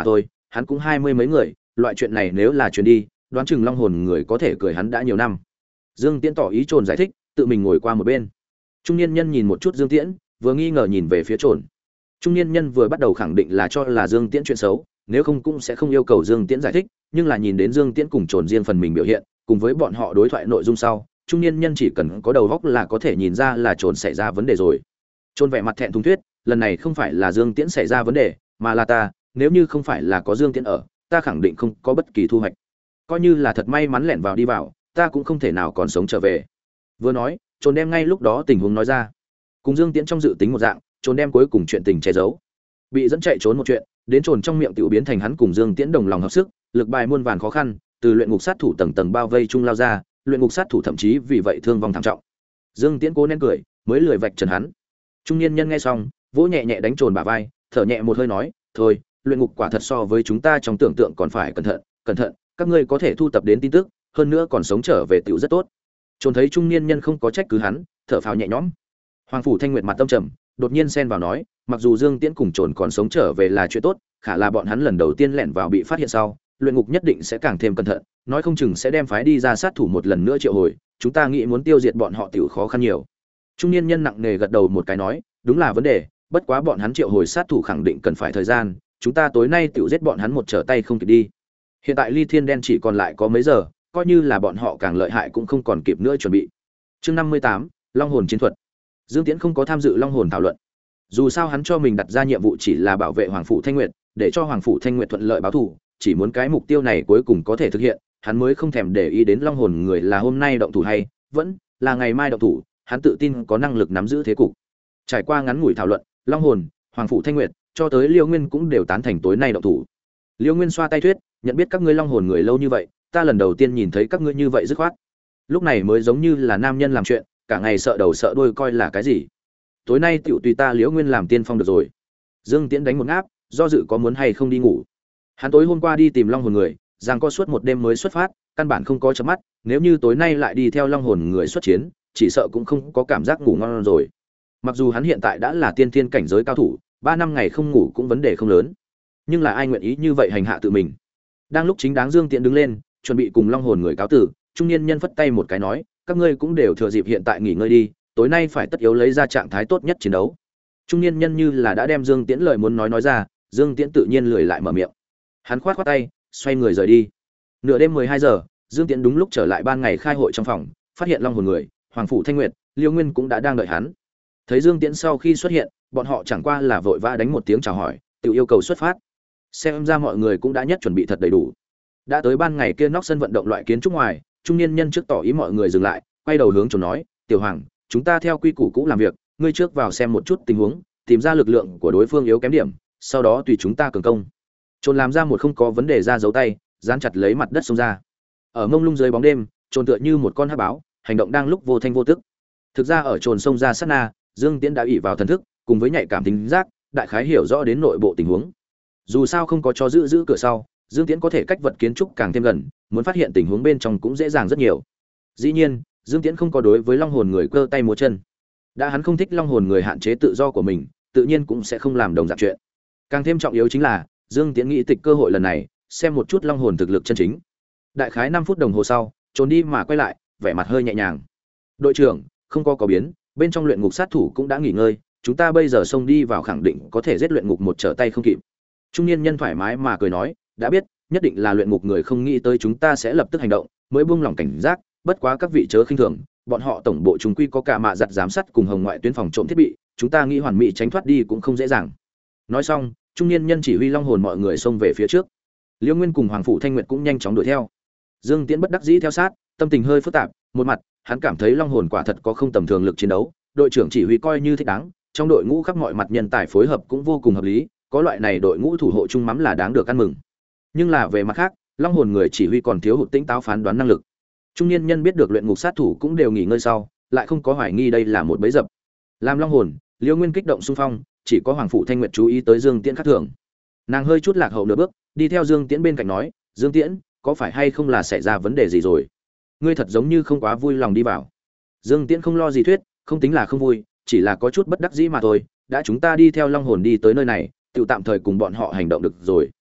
hắn cũng 20 mấy người, loại chuyện này nếu là chuyện đi, đoán chừng long hồn người có thể cười hắn đã nhiều năm. Dương Tiễn tỏ ý Trồn giải thích, tự mình ngồi qua một bên. Trung niên nhân nhìn một chút Dương Tiễn, vừa nghi ngờ nhìn về phía Trồn. Trung niên nhân vừa bắt đầu khẳng định là cho là Dương Tiễn chuyện xấu, nếu không cũng sẽ không yêu cầu Dương Tiễn giải thích, nhưng là nhìn đến Dương Tiễn cùng Trồn riêng phần mình biểu hiện, cùng với bọn họ đối thoại nội dung sau, trung niên nhân chỉ cần có đầu óc là có thể nhìn ra là Trồn xảy ra vấn đề rồi. Trồn vẻ mặt thẹn thùng thuyết, lần này không phải là Dương Tiễn xảy ra vấn đề, mà là ta, nếu như không phải là có Dương Tiễn ở, ta khẳng định không có bất kỳ thu hoạch. Coi như là thật may mắn lẻn vào đi vào, ta cũng không thể nào còn sống trở về. Vừa nói, Trồn đem ngay lúc đó tình huống nói ra. Cùng Dương Tiễn trong dự tính một dạng, Trồn đem cuối cùng chuyện tình che giấu. Bị dẫn chạy trốn một chuyện, đến Trồn trong miệng tiểu biến thành hắn cùng Dương Tiễn đồng lòng hợp sức, lực bài muôn vàn khó khăn, từ luyện ngục sát thủ tầng tầng bao vây chung lao ra, luyện ngục sát thủ thậm chí vì vậy thương vong thảm trọng. Dương Tiễn cố nén cười, mới lười vạch trần hắn. Trung niên nhân nghe xong, vỗ nhẹ nhẹ đánh Trồn bả vai, thở nhẹ một hơi nói, "Thôi, luyện ngục quả thật so với chúng ta trong tưởng tượng còn phải cẩn thận, các ngươi có thể thu tập đến tin tức, hơn nữa còn sống trở về tiểu rất tốt." Trồn thấy trung niên nhân không có trách cứ hắn, thở phào nhẹ nhõm. Hoàng phủ Thanh Nguyệt mặt tâm trầm, đột nhiên xen vào nói, mặc dù Dương Tiễn cùng Trồn còn sống trở về là chuyện tốt, khả là bọn hắn lần đầu tiên lẻn vào bị phát hiện sau, luyện ngục nhất định sẽ càng thêm cẩn thận, nói không chừng sẽ đem phái đi ra sát thủ một lần nữa triệu hồi, chúng ta nghĩ muốn tiêu diệt bọn họ tiểu khó khăn nhiều. Trung niên nhân nặng nề gật đầu một cái nói, đúng là vấn đề, bất quá bọn hắn triệu hồi sát thủ khẳng định cần phải thời gian, chúng ta tối nay tiểu giết bọn hắn một trở tay không kịp đi. Hiện tại Ly Thiên Đen chỉ còn lại có mấy giờ, coi như là bọn họ càng lợi hại cũng không còn kịp nữa chuẩn bị. Chương 58, Long hồn chiến thuật. Dương Tiễn không có tham dự Long hồn thảo luận. Dù sao hắn cho mình đặt ra nhiệm vụ chỉ là bảo vệ Hoàng phủ Thanh Nguyệt, để cho Hoàng phủ Thanh Nguyệt thuận lợi báo thù, chỉ muốn cái mục tiêu này cuối cùng có thể thực hiện, hắn mới không thèm để ý đến Long hồn người là hôm nay động thủ hay vẫn là ngày mai động thủ, hắn tự tin có năng lực nắm giữ thế cục. Trải qua ngắn ngủi thảo luận, Long hồn, Hoàng phủ Thanh Nguyệt, cho tới Liêu Nguyên cũng đều tán thành tối nay động thủ. Liêu Nguyên xoa tay thuyết, nhận biết các ngươi Long hồn người lâu như vậy, ta lần đầu tiên nhìn thấy các ngươi như vậy dứt khoát. Lúc này mới giống như là nam nhân làm chuyện, cả ngày sợ đầu sợ đuôi coi là cái gì. Tối nay tiểu tùy ta Liễu Nguyên làm tiên phong được rồi. Dương Tiễn đánh một ngáp, do dự có muốn hay không đi ngủ. Hắn tối hôm qua đi tìm Long hồn người, rằng có suốt một đêm mới xuất phát, căn bản không có chớp mắt, nếu như tối nay lại đi theo Long hồn người xuất chiến, chỉ sợ cũng không có cảm giác ngủ ngon rồi. Mặc dù hắn hiện tại đã là tiên thiên cảnh giới cao thủ, 3 năm ngày không ngủ cũng vấn đề không lớn, nhưng là ai nguyện ý như vậy hành hạ tự mình. Đang lúc chính đáng Dương Tiễn đứng lên, chuẩn bị cùng Long hồn người cáo tử, trung niên nhân phất tay một cái nói, các ngươi cũng đều thừa dịp hiện tại nghỉ ngơi đi, tối nay phải tất yếu lấy ra trạng thái tốt nhất chiến đấu. Trung niên nhân như là đã đem Dương Tiễn lời muốn nói ra, Dương Tiễn tự nhiên lười lại mở miệng. Hắn khoát khoát tay, xoay người rời đi. Nửa đêm 12 giờ, Dương Tiễn đúng lúc trở lại ban ngày khai hội trong phòng, phát hiện Long hồn người, Hoàng phủ Thanh Nguyệt, Liêu Nguyên cũng đã đang đợi hắn. Thấy Dương Tiễn sau khi xuất hiện, bọn họ chẳng qua là vội vã đánh một tiếng chào hỏi, tự yêu cầu xuất phát. Xem ra mọi người cũng đã nhất chuẩn bị thật đầy đủ. Đã tới ban ngày kia nóc sân vận động loại kiến trúc ngoài, trung niên nhân trước tỏ ý mọi người dừng lại, quay đầu hướng Trồn nói, "Tiểu Hoàng, chúng ta theo quy củ cũ làm việc, ngươi trước vào xem một chút tình huống, tìm ra lực lượng của đối phương yếu kém điểm, sau đó tùy chúng ta cường công." Trồn làm ra một không có vấn đề ra dấu tay, dán chặt lấy mặt đất xông ra. Ở mông lung dưới bóng đêm, Trồn tựa như một con hắc báo, hành động đang lúc vô thanh vô tức. Thực ra ở Trồn xông ra sát na, Dương Tiễn đã ỷ vào thần thức, cùng với nhạy cảm tính giác, đại khái hiểu rõ đến nội bộ tình huống. Dù sao không có cho giữ cửa sau, Dương Tiễn có thể cách vật kiến trúc càng thêm gần, muốn phát hiện tình huống bên trong cũng dễ dàng rất nhiều. Dĩ nhiên, Dương Tiễn không có đối với Long hồn người cơ tay múa chân. Đã hắn không thích Long hồn người hạn chế tự do của mình, tự nhiên cũng sẽ không làm đồng dạng chuyện. Càng thêm trọng yếu chính là, Dương Tiễn nghĩ tịch cơ hội lần này, xem một chút Long hồn thực lực chân chính. Đại khái 5 phút đồng hồ sau, Trốn đi mà quay lại, vẻ mặt hơi nhẹ nhàng. "Đội trưởng, không có biến, bên trong luyện ngục sát thủ cũng đã nghỉ ngơi, chúng ta bây giờ xông đi vào khẳng định có thể giết luyện ngục một trở tay không kịp." Trung niên nhân thoải mái mà cười nói, "Đã biết, nhất định là luyện ngục người không nghĩ tới chúng ta sẽ lập tức hành động, mới buông lỏng cảnh giác, bất quá các vị chớ khinh thường, bọn họ tổng bộ chúng quy có cả mạ giặt giám sát cùng hồng ngoại tuyến phòng trộm thiết bị, chúng ta nghĩ hoàn mỹ tránh thoát đi cũng không dễ dàng." Nói xong, trung niên nhân chỉ huy Long hồn mọi người xông về phía trước. Liễu Nguyên cùng Hoàng phủ Thanh Nguyệt cũng nhanh chóng đuổi theo. Dương Tiễn bất đắc dĩ theo sát, tâm tình hơi phức tạp, một mặt, hắn cảm thấy Long hồn quả thật có không tầm thường lực chiến đấu, đội trưởng chỉ huy coi như thích đáng, trong đội ngũ khắp mọi mặt nhân tài phối hợp cũng vô cùng hợp lý, có loại này đội ngũ thủ hộ chung mắm là đáng được ăn mừng. Nhưng là về mặt khác, Long hồn người chỉ huy còn thiếu hụt tĩnh táo phán đoán năng lực. Trung niên nhân biết được luyện ngục sát thủ cũng đều nghỉ ngơi sau, lại không có hoài nghi đây là một bẫy dập. Làm Long hồn, Liễu Nguyên kích động xung phong, chỉ có Hoàng phủ Thanh Nguyệt chú ý tới Dương Tiễn khác thường. Nàng hơi chút lạc hậu nửa bước, đi theo Dương Tiễn bên cạnh nói, "Dương Tiễn, có phải hay không là xảy ra vấn đề gì rồi? Ngươi thật giống như không quá vui lòng đi vào." Dương Tiễn không lo gì thuyết, "Không tính là không vui, chỉ là có chút bất đắc dĩ mà thôi, đã chúng ta đi theo Long hồn đi tới nơi này, tự tạm thời cùng bọn họ hành động được rồi."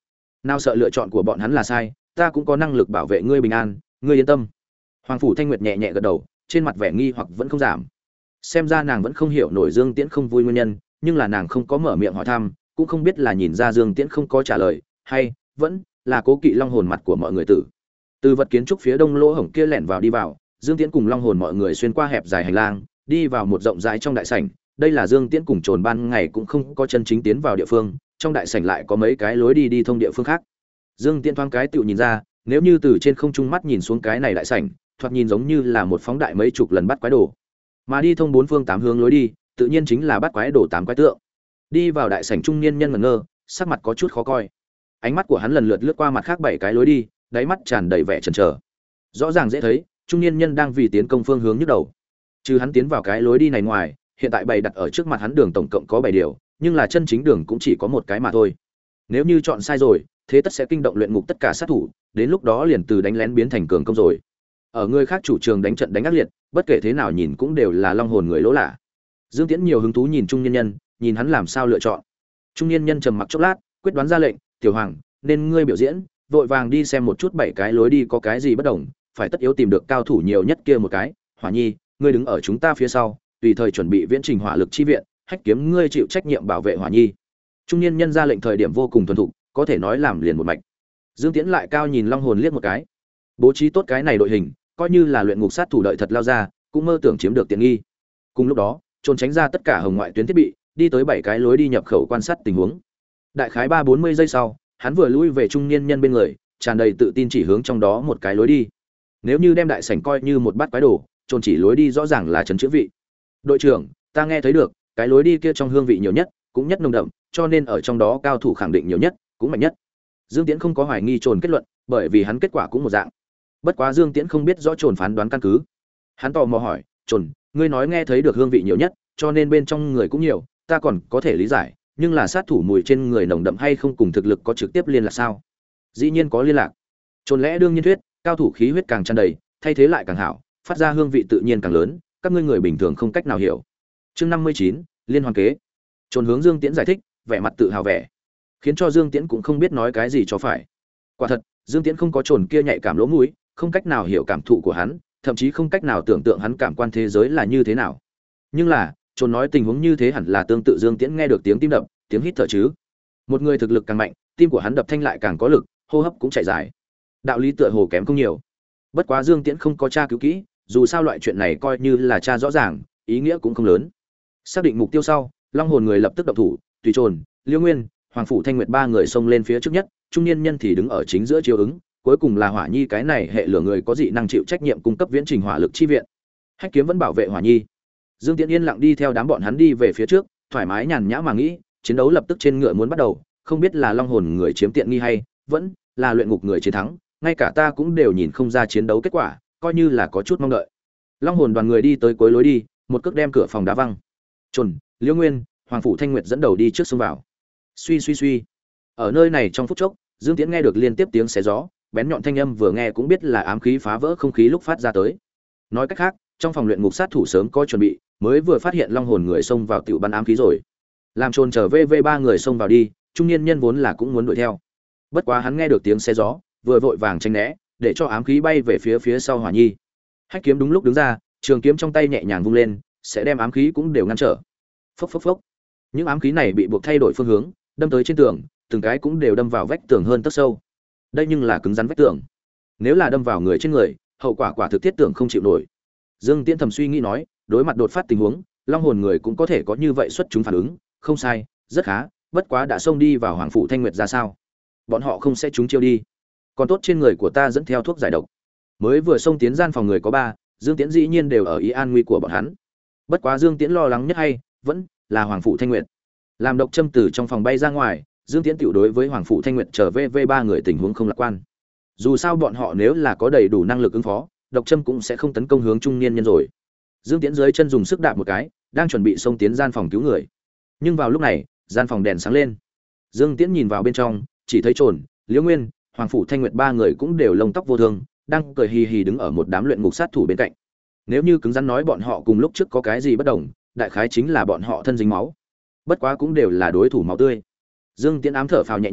Nào sợ lựa chọn của bọn hắn là sai, ta cũng có năng lực bảo vệ ngươi bình an, ngươi yên tâm. Hoàng phủ Thanh Nguyệt nhẹ nhẹ gật đầu, trên mặt vẻ nghi hoặc vẫn không giảm. Xem ra nàng vẫn không hiểu nổi Dương Tiễn không vui nguyên nhân, nhưng là nàng không có mở miệng hỏi thăm, cũng không biết là nhìn ra Dương Tiễn không có trả lời, hay vẫn là cố kỵ long hồn mặt của mọi người tử. Từ vật kiến trúc phía đông lỗ hổng kia lẻn vào đi vào, Dương Tiễn cùng long hồn mọi người xuyên qua hẹp dài hành lang, đi vào một rộng rãi trong đại sảnh. Đây là Dương Tiễn cùng Trồn ban ngày cũng không có chân chính tiến vào địa phương, trong đại sảnh lại có mấy cái lối đi đi thông địa phương khác. Dương Tiễn thoáng cái tựu nhìn ra, nếu như từ trên không trung mắt nhìn xuống cái này đại sảnh, thoạt nhìn giống như là một phóng đại mấy chục lần bắt quái đồ. Mà đi thông bốn phương tám hướng lối đi, tự nhiên chính là bắt quái đồ tám quái tượng. Đi vào đại sảnh, trung niên nhân ngẩn ngơ, sắc mặt có chút khó coi. Ánh mắt của hắn lần lượt lướt qua mặt khác bảy cái lối đi, đáy mắt tràn đầy vẻ chần chờ. Rõ ràng dễ thấy, trung niên nhân đang vì tiến công phương hướng nhức đầu. Trừ hắn tiến vào cái lối đi này ngoài, hiện tại bày đặt ở trước mặt hắn đường tổng cộng có 7 điều, nhưng là chân chính đường cũng chỉ có một cái mà thôi. Nếu như chọn sai rồi, thế tất sẽ kinh động luyện ngục tất cả sát thủ, đến lúc đó liền từ đánh lén biến thành cường công rồi. Ở người khác chủ trường đánh trận đánh ác liệt, bất kể thế nào nhìn cũng đều là long hồn người lỗ lạ. Dương Tiễn nhiều hứng thú nhìn trung niên nhân, nhìn hắn làm sao lựa chọn. Trung niên nhân trầm mặc chốc lát, quyết đoán ra lệnh, "Tiểu Hoàng, nên ngươi biểu diễn, vội vàng đi xem một chút 7 cái lối đi có cái gì bất đồng, phải tất yếu tìm được cao thủ nhiều nhất kia một cái. Hỏa Nhi, ngươi đứng ở chúng ta phía sau, tùy thời chuẩn bị viễn trình hỏa lực chi viện, Hách Kiếm ngươi chịu trách nhiệm bảo vệ Hỏa Nhi." Trung niên nhân ra lệnh thời điểm vô cùng thuần thục, có thể nói làm liền một mạch. Dương Tiễn lại cao nhìn long hồn liếc một cái. Bố trí tốt cái này đội hình, coi như là luyện ngục sát thủ đợi thật lao ra, cũng mơ tưởng chiếm được tiện nghi. Cùng lúc đó, trốn tránh ra tất cả hồng ngoại tuyến thiết bị, đi tới 7 cái lối đi nhập khẩu quan sát tình huống. Đại khái 3-40 giây sau, hắn vừa lui về trung niên nhân bên người, tràn đầy tự tin chỉ hướng trong đó một cái lối đi. Nếu như đem đại sảnh coi như một bát quái đồ, trồn chỉ lối đi rõ ràng là trấn chữ vị. "Đội trưởng, ta nghe thấy được, cái lối đi kia trong hương vị nhiều nhất, cũng nhất nồng đậm, cho nên ở trong đó cao thủ khẳng định nhiều nhất, cũng mạnh nhất." Dương Tiễn không có hoài nghi trồn kết luận, bởi vì hắn kết quả cũng một dạng. Bất quá Dương Tiễn không biết rõ trồn phán đoán căn cứ. Hắn tò mò hỏi, "Trồn, ngươi nói nghe thấy được hương vị nhiều nhất, cho nên bên trong người cũng nhiều, ta còn có thể lý giải, nhưng là sát thủ mùi trên người nồng đậm hay không cùng thực lực có trực tiếp liên lạc sao?" "Dĩ nhiên có liên lạc." Trồn lẽ đương nhiên thuyết, cao thủ khí huyết càng tràn đầy, thay thế lại càng hảo, phát ra hương vị tự nhiên càng lớn, các ngươi người bình thường không cách nào hiểu. Chương 59, liên hoàn kế. Trồn hướng Dương Tiễn giải thích, vẻ mặt tự hào vẻ, khiến cho Dương Tiễn cũng không biết nói cái gì cho phải. Quả thật, Dương Tiễn không có trồn kia nhạy cảm lỗ mũi, không cách nào hiểu cảm thụ của hắn, thậm chí không cách nào tưởng tượng hắn cảm quan thế giới là như thế nào. Nhưng là, trồn nói tình huống như thế hẳn là tương tự Dương Tiễn nghe được tiếng tim đập, tiếng hít thở chứ. Một người thực lực càng mạnh, tim của hắn đập thanh lại càng có lực, hô hấp cũng chạy dài. Đạo lý tựa hồ kém không nhiều. Bất quá Dương Tiễn không có tra cứu kỹ, dù sao loại chuyện này coi như là tra rõ ràng, ý nghĩa cũng không lớn. Xác định mục tiêu sau, long hồn người lập tức động thủ, tùy trồn, Liêu Nguyên, Hoàng phủ Thanh Nguyệt ba người xông lên phía trước nhất, trung niên nhân thì đứng ở chính giữa chiếu ứng, cuối cùng là Hỏa Nhi cái này hệ lửa người có dị năng chịu trách nhiệm cung cấp viễn trình hỏa lực chi viện. Hách Kiếm vẫn bảo vệ Hỏa Nhi. Dương Tiễn yên lặng đi theo đám bọn hắn đi về phía trước, thoải mái nhàn nhã mà nghĩ, chiến đấu lập tức trên ngựa muốn bắt đầu, không biết là long hồn người chiếm tiện nghi hay vẫn là luyện ngục người chiến thắng, ngay cả ta cũng đều nhìn không ra chiến đấu kết quả, coi như là có chút mong đợi. Long hồn đoàn người đi tới cuối lối đi, một cước đem cửa phòng đá văng. Trồn, Liễu Nguyên, Hoàng phủ Thanh Nguyệt dẫn đầu đi trước xông vào. Suy suy suy. Ở nơi này trong phút chốc, Dương Tiễn nghe được liên tiếp tiếng xé gió, bén nhọn thanh âm vừa nghe cũng biết là ám khí phá vỡ không khí lúc phát ra tới. Nói cách khác, trong phòng luyện ngục sát thủ sớm có chuẩn bị, mới vừa phát hiện long hồn người xông vào tiểu bắn ám khí rồi. Làm Trồn trở VV ba người xông vào đi, trung niên nhân vốn là cũng muốn đuổi theo. Bất quá hắn nghe được tiếng xé gió, vừa vội vàng tránh né, để cho ám khí bay về phía sau Hỏa Nhi. Hách Kiếm đúng lúc đứng ra, trường kiếm trong tay nhẹ nhàng vung lên, sẽ đem ám khí cũng đều ngăn trở. Phốc phốc phốc. Những ám khí này bị buộc thay đổi phương hướng, đâm tới trên tường, từng cái cũng đều đâm vào vách tường hơn tấc sâu. Đây nhưng là cứng rắn vách tường. Nếu là đâm vào người trên người, hậu quả quả thực thiết tưởng không chịu nổi. Dương Tiễn thầm suy nghĩ nói, đối mặt đột phát tình huống, long hồn người cũng có thể có như vậy xuất chúng phản ứng, không sai, rất khá, bất quá đã xông đi vào Hoàng phủ Thanh Nguyệt ra sao? Bọn họ không sẽ trúng chiêu đi. Còn tốt trên người của ta dẫn theo thuốc giải độc. Mới vừa xông tiến gian phòng người có 3, Dương Tiễn dĩ nhiên đều ở ý an nguy của bọn hắn. Bất quá Dương Tiễn lo lắng nhất hay vẫn là Hoàng phủ Thanh Nguyệt. Làm độc châm từ trong phòng bay ra ngoài, Dương Tiễn tiểu đối với Hoàng phủ Thanh Nguyệt trở về ba người tình huống không lạc quan. Dù sao bọn họ nếu là có đầy đủ năng lực ứng phó, độc châm cũng sẽ không tấn công hướng trung niên nhân rồi. Dương Tiễn dưới chân dùng sức đạp một cái, đang chuẩn bị xông tiến gian phòng cứu người. Nhưng vào lúc này, gian phòng đèn sáng lên. Dương Tiễn nhìn vào bên trong, chỉ thấy Trồn, Liễu Nguyên, Hoàng phủ Thanh Nguyệt ba người cũng đều lông tóc vô thương, đang cười hì hì đứng ở một đám luyện ngục sát thủ bên cạnh. Nếu như cứng rắn nói bọn họ cùng lúc trước có cái gì bất đồng, đại khái chính là bọn họ thân dính máu. Bất quá cũng đều là đối thủ máu tươi. Dương Tiễn ám thở phào nhẹ nhõm,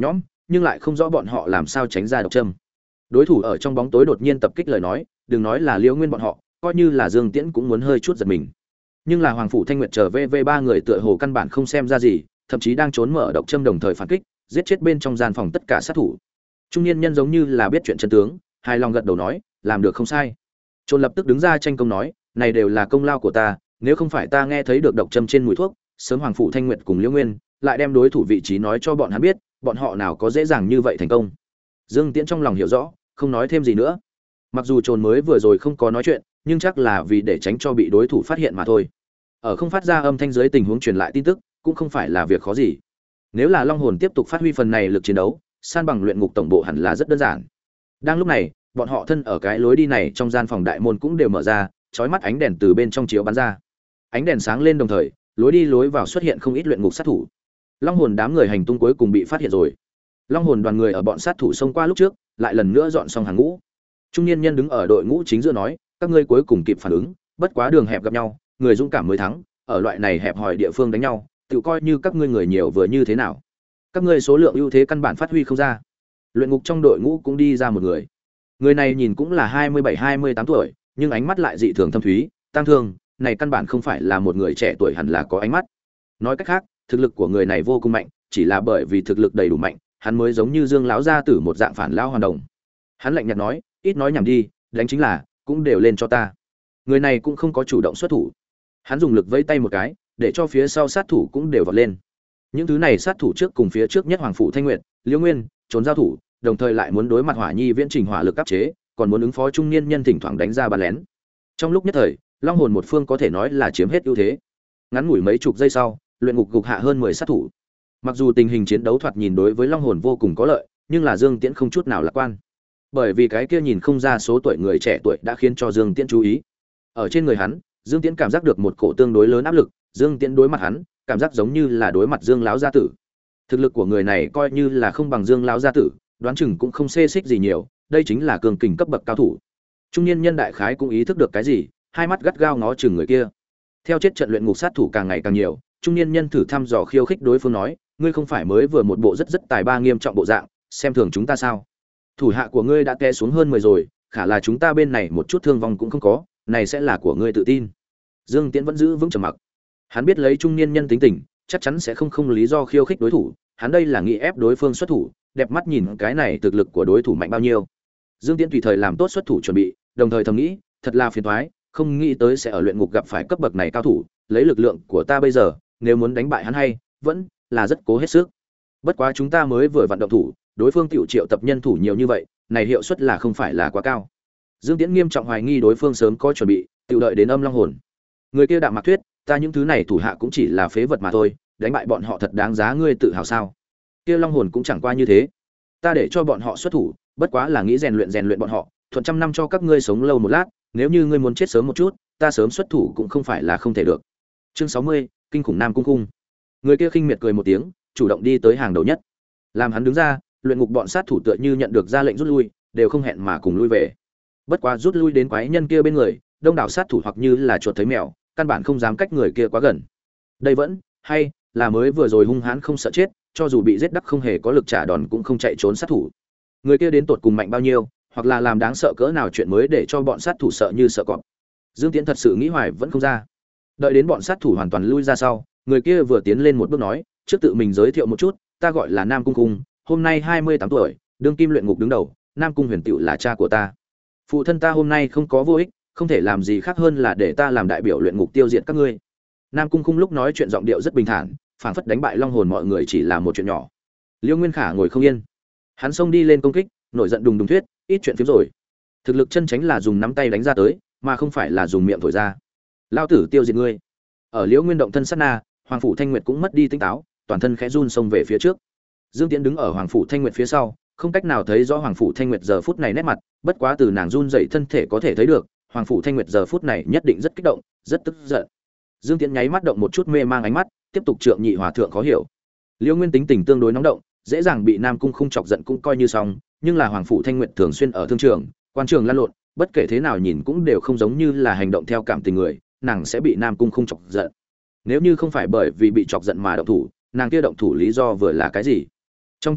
nhưng lại không rõ bọn họ làm sao tránh ra độc châm. Đối thủ ở trong bóng tối đột nhiên tập kích lời nói, đừng nói là Liễu Nguyên bọn họ, coi như là Dương Tiễn cũng muốn hơi chút giật mình. Nhưng là Hoàng phủ Thanh Nguyệt trở về ba người tựa hồ căn bản không xem ra gì, thậm chí đang trốn mở độc châm đồng thời phản kích, giết chết bên trong gian phòng tất cả sát thủ. Trung niên nhân giống như là biết chuyện chân tướng, hài lòng gật đầu nói, làm được không sai. Trôn lập tức đứng ra tranh công nói, này đều là công lao của ta, nếu không phải ta nghe thấy được độc châm trên mùi thuốc, sớm Hoàng phủ Thanh Nguyệt cùng Liễu Nguyên lại đem đối thủ vị trí nói cho bọn hắn biết, bọn họ nào có dễ dàng như vậy thành công. Dương Tiễn trong lòng hiểu rõ, không nói thêm gì nữa. Mặc dù Trồn mới vừa rồi không có nói chuyện, nhưng chắc là vì để tránh cho bị đối thủ phát hiện mà thôi. Ở không phát ra âm thanh dưới tình huống truyền lại tin tức, cũng không phải là việc khó gì. Nếu là Long Hồn tiếp tục phát huy phần này lực chiến đấu, san bằng luyện ngục tổng bộ hẳn là rất đơn giản. Đang lúc này, bọn họ thân ở cái lối đi này trong gian phòng đại môn cũng đều mở ra, chói mắt ánh đèn từ bên trong chiếu bắn ra. Ánh đèn sáng lên đồng thời, lối đi lối vào xuất hiện không ít luyện ngục sát thủ. Long Hồn đám người hành tung cuối cùng bị phát hiện rồi. Long Hồn đoàn người ở bọn sát thủ xông qua lúc trước, lại lần nữa dọn xong hàng ngũ. Trung niên nhân đứng ở đội ngũ chính giữa nói, các ngươi cuối cùng kịp phản ứng, bất quá đường hẹp gặp nhau, người dũng cảm mới thắng, ở loại này hẹp hòi địa phương đánh nhau, tự coi như các ngươi người nhiều vừa như thế nào. Các ngươi số lượng ưu thế căn bản phát huy không ra. Luyện ngục trong đội ngũ cũng đi ra một người. Người này nhìn cũng là 27-28 tuổi, nhưng ánh mắt lại dị thường thâm thúy, tăng thương, này căn bản không phải là một người trẻ tuổi hẳn là có ánh mắt. Nói cách khác, thực lực của người này vô cùng mạnh, chỉ là bởi vì thực lực đầy đủ mạnh, hắn mới giống như Dương lão gia tử một dạng phản lão hoàn đồng. Hắn lạnh nhạt nói, ít nói nhảm đi, đánh chính là, cũng đều lên cho ta. Người này cũng không có chủ động xuất thủ. Hắn dùng lực vẫy tay một cái, để cho phía sau sát thủ cũng đều vọt lên. Những thứ này sát thủ trước cùng phía trước nhất Hoàng phủ Thanh Nguyệt, Liễu Nguyên, trốn giao thủ, đồng thời lại muốn đối mặt Hỏa Nhi viễn trình hỏa lực áp chế, còn muốn ứng phó trung niên nhân thỉnh thoảng đánh ra bắn lén. Trong lúc nhất thời, Long Hồn một phương có thể nói là chiếm hết ưu thế. Ngắn ngủi mấy chục giây sau, luyện ngục gục hạ hơn 10 sát thủ. Mặc dù tình hình chiến đấu thoạt nhìn đối với Long Hồn vô cùng có lợi, nhưng là Dương Tiễn không chút nào lạc quan. Bởi vì cái kia nhìn không ra số tuổi người trẻ tuổi đã khiến cho Dương Tiễn chú ý. Ở trên người hắn, Dương Tiễn cảm giác được một cổ tương đối lớn áp lực, Dương Tiễn đối mặt hắn, cảm giác giống như là đối mặt Dương lão gia tử. Thực lực của người này coi như là không bằng Dương lão gia tử, đoán chừng cũng không xê xích gì nhiều, đây chính là cường kình cấp bậc cao thủ. Trung niên nhân đại khái cũng ý thức được cái gì, hai mắt gắt gao ngó chừng người kia. Theo chết trận luyện ngục sát thủ càng ngày càng nhiều, trung niên nhân thử thăm dò khiêu khích đối phương nói, ngươi không phải mới vừa một bộ rất tài ba nghiêm trọng bộ dạng, xem thường chúng ta sao? Thủ hạ của ngươi đã té xuống hơn 10 rồi, khả là chúng ta bên này một chút thương vong cũng không có, này sẽ là của ngươi tự tin. Dương Tiễn vẫn giữ vững trầm mặc. Hắn biết lấy trung niên nhân tính tình, chắc chắn sẽ không lý do khiêu khích đối thủ, hắn đây là nghĩ ép đối phương xuất thủ, đẹp mắt nhìn cái này thực lực của đối thủ mạnh bao nhiêu. Dương Tiễn tùy thời làm tốt xuất thủ chuẩn bị, đồng thời thầm nghĩ, thật là phiền toái, không nghĩ tới sẽ ở luyện ngục gặp phải cấp bậc này cao thủ, lấy lực lượng của ta bây giờ, nếu muốn đánh bại hắn hay, vẫn là rất cố hết sức. Bất quá chúng ta mới vừa vận động thủ, đối phương tiểu triệu tập nhân thủ nhiều như vậy, này hiệu suất là không phải là quá cao. Dương Tiễn nghiêm trọng hoài nghi đối phương sớm có chuẩn bị, tiểu đợi đến âm long hồn. Người kia Đạm Mạc Thuyết, ta những thứ này thủ hạ cũng chỉ là phế vật mà thôi, đánh bại bọn họ thật đáng giá ngươi tự hào sao? Kia long hồn cũng chẳng qua như thế. Ta để cho bọn họ xuất thủ, bất quá là nghĩ rèn luyện bọn họ, thuận trăm năm cho các ngươi sống lâu một lát, nếu như ngươi muốn chết sớm một chút, ta sớm xuất thủ cũng không phải là không thể được. Chương 60, kinh khủng Nam Cung Cung. Người kia khinh miệt cười một tiếng, chủ động đi tới hàng đầu nhất. Làm hắn đứng ra, luyện ngục bọn sát thủ tựa như nhận được ra lệnh rút lui, đều không hẹn mà cùng lui về. Bất quá rút lui đến quái nhân kia bên người, đông đảo sát thủ hoặc như là chuột thấy mèo, căn bản không dám cách người kia quá gần. Đây vẫn hay là mới vừa rồi hung hãn không sợ chết, cho dù bị giết đắc không hề có lực trả đòn cũng không chạy trốn sát thủ. Người kia đến tột cùng mạnh bao nhiêu, hoặc là làm đáng sợ cỡ nào chuyện mới để cho bọn sát thủ sợ như sợ cọp. Dương Tiễn thật sự nghĩ hoài vẫn không ra. Đợi đến bọn sát thủ hoàn toàn lui ra sau, người kia vừa tiến lên một bước nói, trước tự mình giới thiệu một chút, ta gọi là Nam Cung Cung, hôm nay 28 tuổi, đương kim luyện ngục đứng đầu, Nam Cung Huyền Tựu là cha của ta. Phụ thân ta hôm nay không có vô ích, không thể làm gì khác hơn là để ta làm đại biểu luyện ngục tiêu diệt các ngươi. Nam Cung Cung lúc nói chuyện giọng điệu rất bình thản, phảng phất đánh bại long hồn mọi người chỉ là một chuyện nhỏ. Liêu Nguyên Khả ngồi không yên, hắn xông đi lên công kích, nổi giận đùng đùng thuyết, ít chuyện phiếm rồi. Thực lực chân chính là dùng nắm tay đánh ra tới, mà không phải là dùng miệng thổi ra. Lao tử tiêu diệt ngươi. Ở Liễu Nguyên động thân sát na, Hoàng phủ Thanh Nguyệt cũng mất đi tỉnh táo, toàn thân khẽ run xông về phía trước. Dương Tiễn đứng ở Hoàng phủ Thanh Nguyệt phía sau, không cách nào thấy rõ Hoàng phủ Thanh Nguyệt giờ phút này nét mặt, bất quá từ nàng run rẩy thân thể có thể thấy được, Hoàng phủ Thanh Nguyệt giờ phút này nhất định rất kích động, rất tức giận. Dương Tiễn nháy mắt động một chút mê mang ánh mắt, tiếp tục trượng nhị hòa thượng khó hiểu. Liễu Nguyên tính tình tương đối nóng động, dễ dàng bị Nam Cung Khung chọc giận cũng coi như xong, nhưng là Hoàng phủ Thanh Nguyệt thường xuyên ở thương trường, quan trường lăn lộn, bất kể thế nào nhìn cũng đều không giống như là hành động theo cảm tình người, nàng sẽ bị Nam Cung Khung chọc giận. Nếu như không phải bởi vì bị chọc giận mà động thủ, nàng kia động thủ lý do vừa là cái gì? Trong chớp mắt,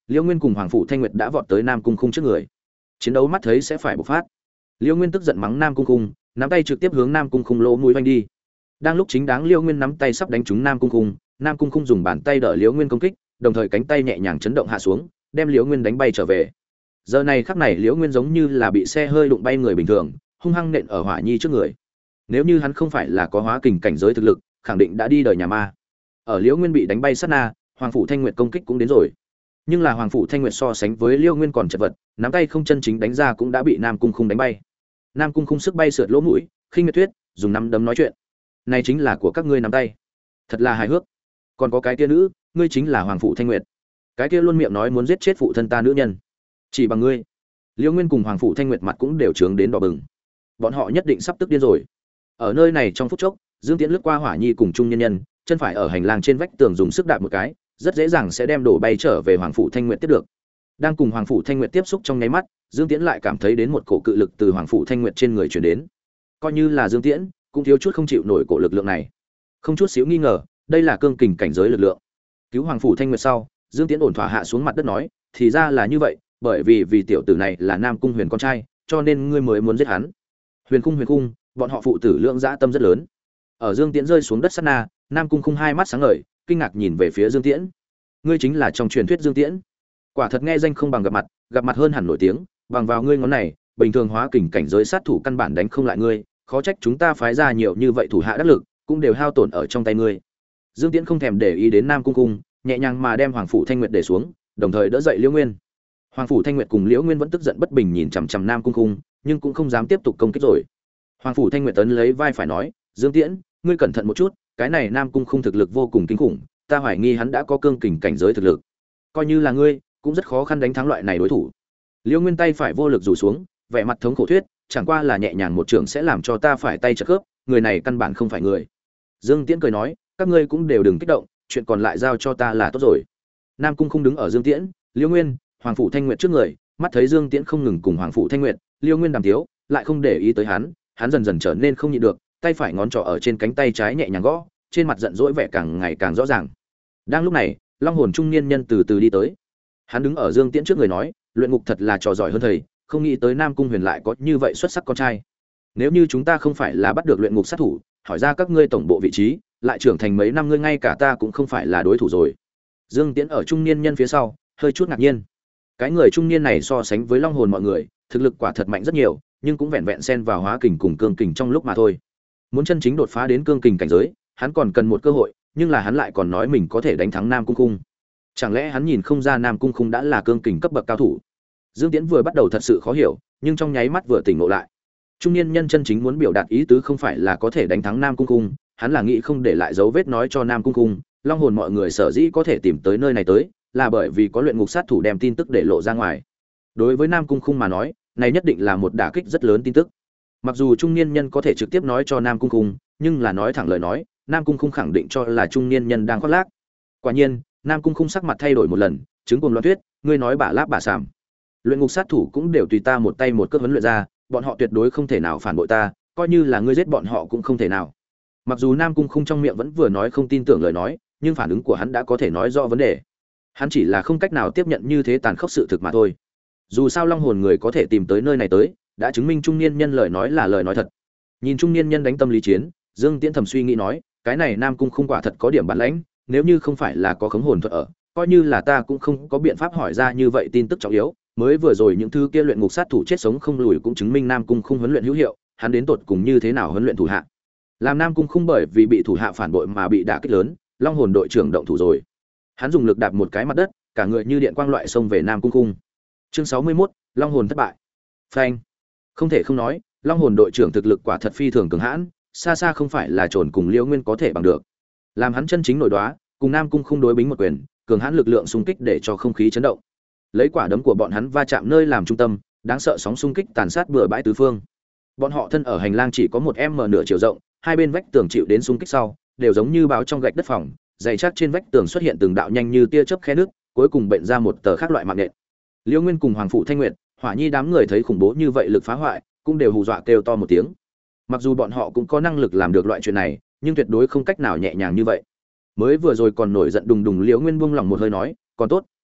Liễu Nguyên cùng Hoàng Phủ Thanh Nguyệt đã vọt tới Nam Cung Khung trước người. Chiến đấu mắt thấy sẽ phải bộc phát. Liễu Nguyên tức giận mắng Nam Cung Khung, nắm tay trực tiếp hướng Nam Cung Khung lỗ mũi vanh đi. Đang lúc chính đáng Liễu Nguyên nắm tay sắp đánh trúng Nam Cung Khung dùng bàn tay đỡ Liễu Nguyên công kích, đồng thời cánh tay nhẹ nhàng chấn động hạ xuống, đem Liễu Nguyên đánh bay trở về. Giờ này khắc này Liễu Nguyên giống như là bị xe hơi đụng bay người bình thường, hung hăng nện ở Hỏa Nhi trước người. Nếu như hắn không phải là có hóa kình cảnh giới thực lực, khẳng định đã đi đời nhà ma. Ở Liễu Nguyên bị đánh bay sát na, Hoàng Phủ Thanh Nguyệt công kích cũng đến rồi. Nhưng là Hoàng Phủ Thanh Nguyệt so sánh với Liễu Nguyên còn chật vật, nắm tay không chân chính đánh ra cũng đã bị Nam Cung Khung đánh bay. Nam Cung Khung sức bay sượt lỗ mũi, khinh miệt tuyết, dùng nắm đấm nói chuyện. Này chính là của các ngươi nắm tay. Thật là hài hước. Còn có cái kia nữ, ngươi chính là Hoàng Phủ Thanh Nguyệt. Cái kia luôn miệng nói muốn giết chết phụ thân ta nữ nhân. Chỉ bằng ngươi. Liễu Nguyên cùng Hoàng Phủ Thanh Nguyệt mặt cũng đều trướng đến đỏ bừng. Bọn họ nhất định sắp tức điên rồi. Ở nơi này trong phút chốc, Dương Tiễn lướt qua Hỏa Nhi cùng Trung Nhân Nhân, chân phải ở hành lang trên vách tường dùng sức đạp một cái, rất dễ dàng sẽ đem đổ bay trở về Hoàng Phủ Thanh Nguyệt tiếp được. Đang cùng Hoàng Phủ Thanh Nguyệt tiếp xúc trong nháy mắt, Dương Tiễn lại cảm thấy đến một cổ cự lực từ Hoàng Phủ Thanh Nguyệt trên người truyền đến. Coi như là Dương Tiễn, cũng thiếu chút không chịu nổi cổ lực lượng này. Không chút xíu nghi ngờ, đây là cương kình cảnh giới lực lượng. Cứu Hoàng Phủ Thanh Nguyệt sau, Dương Tiễn ổn thỏa hạ xuống mặt đất nói, thì ra là như vậy, bởi vì tiểu tử này là Nam Cung Huyền con trai, cho nên ngươi mới muốn giết hắn. Huyền Cung, bọn họ phụ tử lượng dã tâm rất lớn. Ở Dương Tiễn rơi xuống đất sát na, Nam Cung Khung hai mắt sáng ngời, kinh ngạc nhìn về phía Dương Tiễn. Ngươi chính là trong truyền thuyết Dương Tiễn. Quả thật nghe danh không bằng gặp mặt hơn hẳn nổi tiếng, bằng vào ngươi ngón này, bình thường hóa kình cảnh giới sát thủ căn bản đánh không lại ngươi, khó trách chúng ta phái ra nhiều như vậy thủ hạ đắc lực, cũng đều hao tổn ở trong tay ngươi. Dương Tiễn không thèm để ý đến Nam Cung Khung, nhẹ nhàng mà đem Hoàng Phủ Thanh Nguyệt để xuống, đồng thời đỡ dậy Liễu Nguyên. Hoàng Phủ Thanh Nguyệt cùng Liễu Nguyên vẫn tức giận bất bình nhìn chằm chằm Nam Cung Khung, nhưng cũng không dám tiếp tục công kích rồi. Hoàng Phủ Thanh Nguyệt tấn lấy vai phải nói, Dương Tiễn, ngươi cẩn thận một chút, cái này Nam Cung Khung thực lực vô cùng kinh khủng, ta hoài nghi hắn đã có cương kình cảnh giới thực lực. Coi như là ngươi, cũng rất khó khăn đánh thắng loại này đối thủ. Liễu Nguyên tay phải vô lực rủ xuống, vẻ mặt thống khổ thuyết, chẳng qua là nhẹ nhàng một trường sẽ làm cho ta phải tay chật khớp, người này căn bản không phải người. Dương Tiễn cười nói, các ngươi cũng đều đừng kích động, chuyện còn lại giao cho ta là tốt rồi. Nam Cung Khung đứng ở Dương Tiễn, Liễu Nguyên, Hoàng Phủ Thanh Nguyệt trước người, mắt thấy Dương Tiễn không ngừng cùng Hoàng Phủ Thanh Nguyệt, Liễu Nguyên đàm tiếu, lại không để ý tới hắn dần dần trở nên không nhịn được, tay phải ngón trỏ ở trên cánh tay trái nhẹ nhàng gõ, trên mặt giận dỗi vẻ càng ngày càng rõ ràng. Đang lúc này, Long Hồn trung niên nhân từ từ đi tới. Hắn đứng ở Dương Tiễn trước người nói, luyện ngục thật là trò giỏi hơn thầy, không nghĩ tới Nam Cung Huyền lại có như vậy xuất sắc con trai. Nếu như chúng ta không phải là bắt được luyện ngục sát thủ, hỏi ra các ngươi tổng bộ vị trí, lại trưởng thành mấy năm ngươi ngay cả ta cũng không phải là đối thủ rồi. Dương Tiễn ở trung niên nhân phía sau, hơi chút ngạc nhiên. Cái người trung niên này so sánh với Long Hồn mọi người, thực lực quả thật mạnh rất nhiều, nhưng cũng vẹn vẹn xen vào hóa kình cùng cương kình trong lúc mà thôi. Muốn chân chính đột phá đến cương kình cảnh giới, hắn còn cần một cơ hội, nhưng là hắn lại còn nói mình có thể đánh thắng Nam Cung Khung. Chẳng lẽ hắn nhìn không ra Nam Cung Khung đã là cương kình cấp bậc cao thủ? Dương Tiễn vừa bắt đầu thật sự khó hiểu, nhưng trong nháy mắt vừa tỉnh ngộ lại. Trung niên nhân chân chính muốn biểu đạt ý tứ không phải là có thể đánh thắng Nam Cung Khung, hắn là nghĩ không để lại dấu vết nói cho Nam Cung Khung, Long Hồn mọi người sở dĩ có thể tìm tới nơi này tới, là bởi vì có luyện ngục sát thủ đem tin tức để lộ ra ngoài. Đối với Nam Cung Khung mà nói, này nhất định là một đả kích rất lớn tin tức. Mặc dù trung niên nhân có thể trực tiếp nói cho Nam Cung Khung, nhưng là nói thẳng lời nói, Nam Cung Khung khẳng định cho là trung niên nhân đang khoác lác. Quả nhiên, Nam Cung Khung sắc mặt thay đổi một lần, chứng cùng loạn thuyết, ngươi nói bả láp bả sàm. Luyện ngục sát thủ cũng đều tùy ta một tay một cước huấn luyện ra, bọn họ tuyệt đối không thể nào phản bội ta, coi như là ngươi giết bọn họ cũng không thể nào. Mặc dù Nam Cung Khung trong miệng vẫn vừa nói không tin tưởng lời nói, nhưng phản ứng của hắn đã có thể nói rõ vấn đề. Hắn chỉ là không cách nào tiếp nhận như thế tàn khốc sự thực mà thôi. Dù sao Long Hồn người có thể tìm tới nơi này tới, đã chứng minh trung niên nhân lời nói là lời nói thật. Nhìn trung niên nhân đánh tâm lý chiến, Dương Tiễn thầm suy nghĩ nói, cái này Nam Cung Khung quả thật có điểm bản lãnh, nếu như không phải là có khống hồn thuật ở, coi như là ta cũng không có biện pháp hỏi ra như vậy tin tức trọng yếu. Mới vừa rồi những thứ kia luyện ngục sát thủ chết sống không lùi cũng chứng minh Nam Cung Khung huấn luyện hữu hiệu, hắn đến tột cùng như thế nào huấn luyện thủ hạ. Làm Nam Cung Khung bởi vì bị thủ hạ phản bội mà bị đả kích lớn, Long Hồn đội trưởng động thủ rồi. Hắn dùng lực đạp một cái mặt đất, cả người như điện quang loại xông về Nam Cung Khung. Chương 61, Long Hồn thất bại. Phanh. Không thể không nói, Long Hồn đội trưởng thực lực quả thật phi thường cường hãn, xa xa không phải là trồn cùng Liễu Nguyên có thể bằng được. Làm hắn chân chính nổi đoá, cùng Nam Cung Khung đối bính một quyền, cường hãn lực lượng xung kích để cho không khí chấn động. Lấy quả đấm của bọn hắn va chạm nơi làm trung tâm, đáng sợ sóng xung kích tàn sát bừa bãi tứ phương. Bọn họ thân ở hành lang chỉ có một nửa chiều rộng, hai bên vách tường chịu đến xung kích sau, đều giống như báo trong gạch đất phòng, dày chắc trên vách tường xuất hiện từng đạo nhanh như tia chớp khe nước, cuối cùng bệnh ra một tờ khác loại mạng nện. Liễu Nguyên cùng Hoàng Phủ Thanh Nguyệt, Hỏa Nhi đám người thấy khủng bố như vậy lực phá hoại, cũng đều hù dọa kêu to một tiếng. Mặc dù bọn họ cũng có năng lực làm được loại chuyện này, nhưng tuyệt đối không cách nào nhẹ nhàng như vậy. Mới vừa rồi còn nổi giận đùng đùng Liễu Nguyên buông lỏng một hơi nói, còn tốt,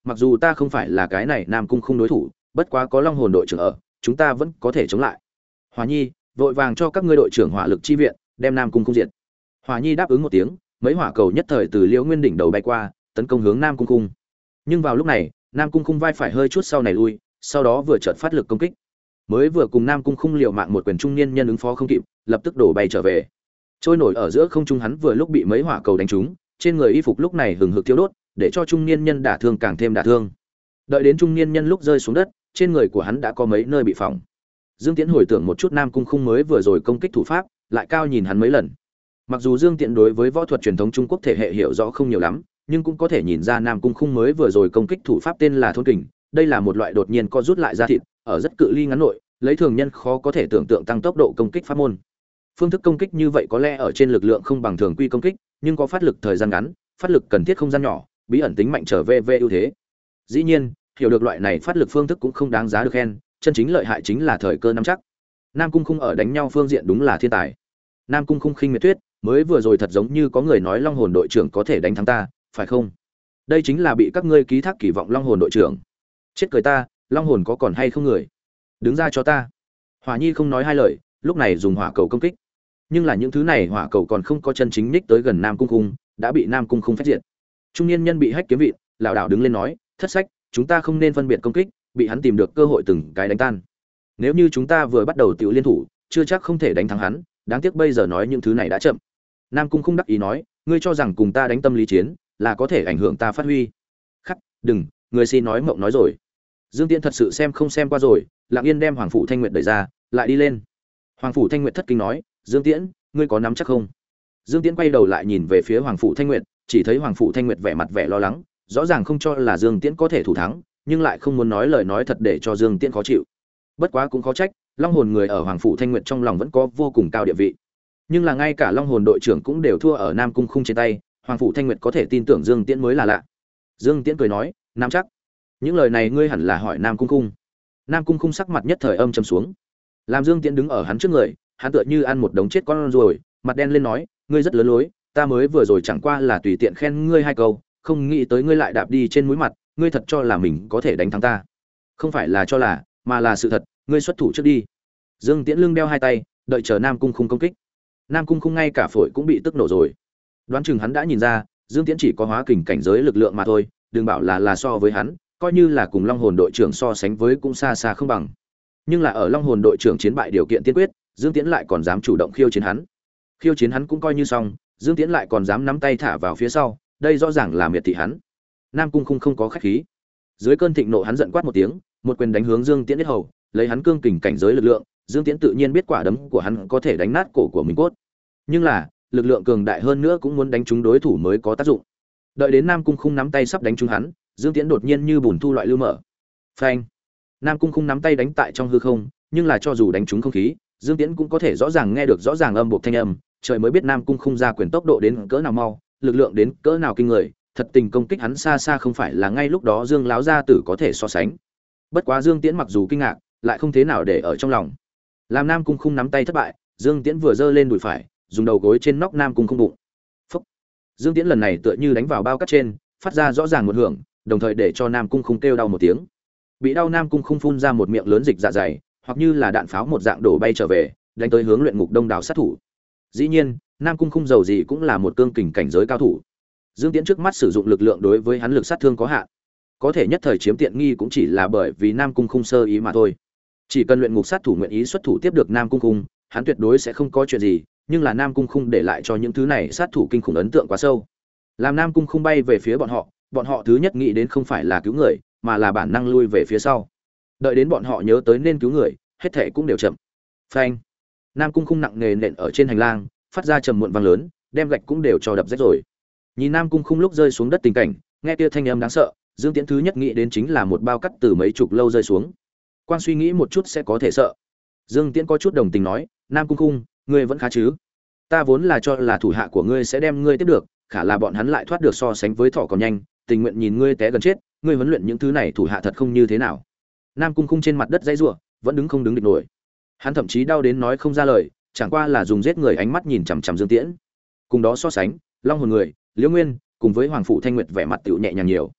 mặc dù ta không phải là cái này Nam Cung Khung đối thủ, bất quá có Long Hồn đội trưởng ở, chúng ta vẫn có thể chống lại. Hỏa Nhi, vội vàng cho các ngươi đội trưởng hỏa lực chi viện, đem Nam Cung Khung diệt. Hỏa Nhi đáp ứng một tiếng, mấy hỏa cầu nhất thời từ Liễu Nguyên đỉnh đầu bay qua, tấn công hướng Nam Cung Khung. Nhưng vào lúc này, Nam Cung Khung vai phải hơi chút sau này lui, sau đó vừa chợt phát lực công kích. Mới vừa cùng Nam Cung Khung liều mạng một quyền trung niên nhân ứng phó không kịp, lập tức đổ bay trở về. Trôi nổi ở giữa không trung hắn vừa lúc bị mấy hỏa cầu đánh trúng, trên người y phục lúc này hừng hực thiêu đốt, để cho trung niên nhân đả thương càng thêm đả thương. Đợi đến trung niên nhân lúc rơi xuống đất, trên người của hắn đã có mấy nơi bị phỏng. Dương Tiễn hồi tưởng một chút Nam Cung Khung mới vừa rồi công kích thủ pháp, lại cao nhìn hắn mấy lần. Mặc dù Dương Tiễn đối với võ thuật truyền thống Trung Quốc thể hệ hiểu rõ không nhiều lắm, nhưng cũng có thể nhìn ra Nam Cung Khung mới vừa rồi công kích thủ pháp tên là thôn kình, đây là một loại đột nhiên co rút lại ra thịt, ở rất cự ly ngắn nội, lấy thường nhân khó có thể tưởng tượng tăng tốc độ công kích pháp môn. Phương thức công kích như vậy có lẽ ở trên lực lượng không bằng thường quy công kích, nhưng có phát lực thời gian ngắn, phát lực cần thiết không gian nhỏ, bí ẩn tính mạnh trở về ưu thế. Dĩ nhiên, hiểu được loại này phát lực phương thức cũng không đáng giá được khen, chân chính lợi hại chính là thời cơ nắm chắc. Nam Cung Khung ở đánh nhau phương diện đúng là thiên tài. Nam Cung Khung khinh miệt tuyết, mới vừa rồi thật giống như có người nói Long Hồn đội trưởng có thể đánh thắng ta, phải không? Đây chính là bị các ngươi ký thác kỳ vọng Long Hồn đội trưởng. Chết cười ta, Long Hồn có còn hay không người? Đứng ra cho ta. Hỏa Nhi không nói hai lời, lúc này dùng hỏa cầu công kích. Nhưng là những thứ này hỏa cầu còn không có chân chính ních tới gần Nam Cung Khung, đã bị Nam Cung Khung phách diệt. Trung niên nhân bị hách kiếm vị, lão đảo đứng lên nói, thất sách, chúng ta không nên phân biệt công kích, bị hắn tìm được cơ hội từng cái đánh tan. Nếu như chúng ta vừa bắt đầu tiểu liên thủ, chưa chắc không thể đánh thắng hắn, đáng tiếc bây giờ nói những thứ này đã chậm. Nam Cung Khung đắc ý nói, ngươi cho rằng cùng ta đánh tâm lý chiến là có thể ảnh hưởng ta phát huy? Khắc, đừng, người xin nói mộng nói rồi. Dương Tiễn thật sự xem không xem qua rồi, lặng yên đem Hoàng phủ Thanh Nguyệt đẩy ra, lại đi lên. Hoàng phủ Thanh Nguyệt thất kinh nói, Dương Tiễn, ngươi có nắm chắc không? Dương Tiễn quay đầu lại nhìn về phía Hoàng phủ Thanh Nguyệt, chỉ thấy Hoàng phủ Thanh Nguyệt vẻ mặt vẻ lo lắng, rõ ràng không cho là Dương Tiễn có thể thủ thắng, nhưng lại không muốn nói lời nói thật để cho Dương Tiễn khó chịu. Bất quá cũng khó trách, Long Hồn người ở Hoàng phủ Thanh Nguyệt trong lòng vẫn có vô cùng cao địa vị. Nhưng là ngay cả Long Hồn đội trưởng cũng đều thua ở Nam Cung Khung trên tay, Hoàng phủ Thanh Nguyệt có thể tin tưởng Dương Tiễn mới là lạ. Dương Tiễn cười nói, nắm chắc. Những lời này ngươi hẳn là hỏi Nam Cung Khung. Nam Cung Khung sắc mặt nhất thời âm trầm xuống. Làm Dương Tiễn đứng ở hắn trước người, hắn tựa như ăn một đống chết con ruồi, mặt đen lên nói, ngươi rất lớn lối, ta mới vừa rồi chẳng qua là tùy tiện khen ngươi hai câu, không nghĩ tới ngươi lại đạp đi trên mũi mặt, ngươi thật cho là mình có thể đánh thắng ta? Không phải là cho là, mà là sự thật, ngươi xuất thủ trước đi. Dương Tiễn lưng đeo hai tay, đợi chờ Nam Cung Khung công kích. Nam Cung Khung ngay cả phổi cũng bị tức nổ rồi. Đoán chừng hắn đã nhìn ra, Dương Tiễn chỉ có hóa kình cảnh giới lực lượng mà thôi, đừng bảo là so với hắn, coi như là cùng Long Hồn đội trưởng so sánh với cũng xa xa không bằng. Nhưng là ở Long Hồn đội trưởng chiến bại điều kiện tiên quyết, Dương Tiễn lại còn dám chủ động khiêu chiến hắn. Khiêu chiến hắn cũng coi như xong, Dương Tiễn lại còn dám nắm tay thả vào phía sau, đây rõ ràng là miệt thị hắn. Nam Cung Khung không có khách khí. Dưới cơn thịnh nộ hắn giận quát một tiếng, một quyền đánh hướng Dương Tiễn yết hầu, lấy hắn cương kình cảnh giới lực lượng, Dương Tiễn tự nhiên biết quả đấm của hắn có thể đánh nát cổ của mình cốt. Nhưng là, lực lượng cường đại hơn nữa cũng muốn đánh trúng đối thủ mới có tác dụng. Đợi đến Nam Cung Khung nắm tay sắp đánh trúng hắn, Dương Tiễn đột nhiên như bùn thu loại lưu mở. Phanh! Nam Cung Khung nắm tay đánh tại trong hư không, nhưng là cho dù đánh trúng không khí, Dương Tiễn cũng có thể rõ ràng nghe được rõ ràng âm buộc thanh âm, trời mới biết Nam Cung Khung ra quyền tốc độ đến cỡ nào mau, lực lượng đến cỡ nào kinh người, thật tình công kích hắn xa xa không phải là ngay lúc đó Dương láo gia tử có thể so sánh. Bất quá Dương Tiễn mặc dù kinh ngạc, lại không thế nào để ở trong lòng. Làm Nam Cung Khung nắm tay thất bại, Dương Tiễn vừa giơ lên đùi phải, dùng đầu gối trên nóc Nam Cung Khung bụng. Phốc. Dương Tiễn lần này tựa như đánh vào bao cát trên, phát ra rõ ràng một hưởng, đồng thời để cho Nam Cung Khung kêu đau một tiếng. Bị đau Nam Cung Khung phun ra một miệng lớn dịch dạ dày, hoặc như là đạn pháo một dạng đổ bay trở về, đánh tới hướng luyện ngục đông đảo sát thủ. Dĩ nhiên, Nam Cung Khung dầu gì cũng là một cương kình cảnh giới cao thủ. Dương Tiễn trước mắt sử dụng lực lượng đối với hắn lực sát thương có hạn, có thể nhất thời chiếm tiện nghi cũng chỉ là bởi vì Nam Cung Khung sơ ý mà thôi. Chỉ cần luyện ngục sát thủ nguyện ý xuất thủ tiếp được Nam Cung Khung, hắn tuyệt đối sẽ không có chuyện gì, nhưng là Nam Cung Khung để lại cho những thứ này sát thủ kinh khủng ấn tượng quá sâu. Làm Nam Cung Khung bay về phía bọn họ thứ nhất nghĩ đến không phải là cứu người, mà là bản năng lui về phía sau. Đợi đến bọn họ nhớ tới nên cứu người, hết thảy cũng đều chậm. Phanh! Nam Cung Khung nặng nề nện ở trên hành lang, phát ra trầm muộn vang lớn, đem gạch cũng đều cho đập rách rồi. Nhìn Nam Cung Khung lúc rơi xuống đất tình cảnh, nghe kia thanh âm đáng sợ, Dương Tiễn thứ nhất nghĩ đến chính là một bao cắt từ mấy chục lâu rơi xuống. Quan suy nghĩ một chút sẽ có thể sợ. Dương Tiễn có chút đồng tình nói, Nam Cung Khung, ngươi vẫn khá chứ? Ta vốn là cho là thủ hạ của ngươi sẽ đem ngươi tiếp được, khả là bọn hắn lại thoát được so sánh với thỏ còn nhanh, tình nguyện nhìn ngươi té gần chết, ngươi huấn luyện những thứ này thủ hạ thật không như thế nào. Nam Cung Khung trên mặt đất dãy rủa, vẫn đứng không đứng địch nổi. Hắn thậm chí đau đến nói không ra lời, chẳng qua là dùng giết người ánh mắt nhìn chằm chằm Dương Tiễn. Cùng đó so sánh, Long Hồn người, Liễu Nguyên, cùng với Hoàng phủ Thanh Nguyệt vẻ mặt tiểu nhẹ nhàng nhiều.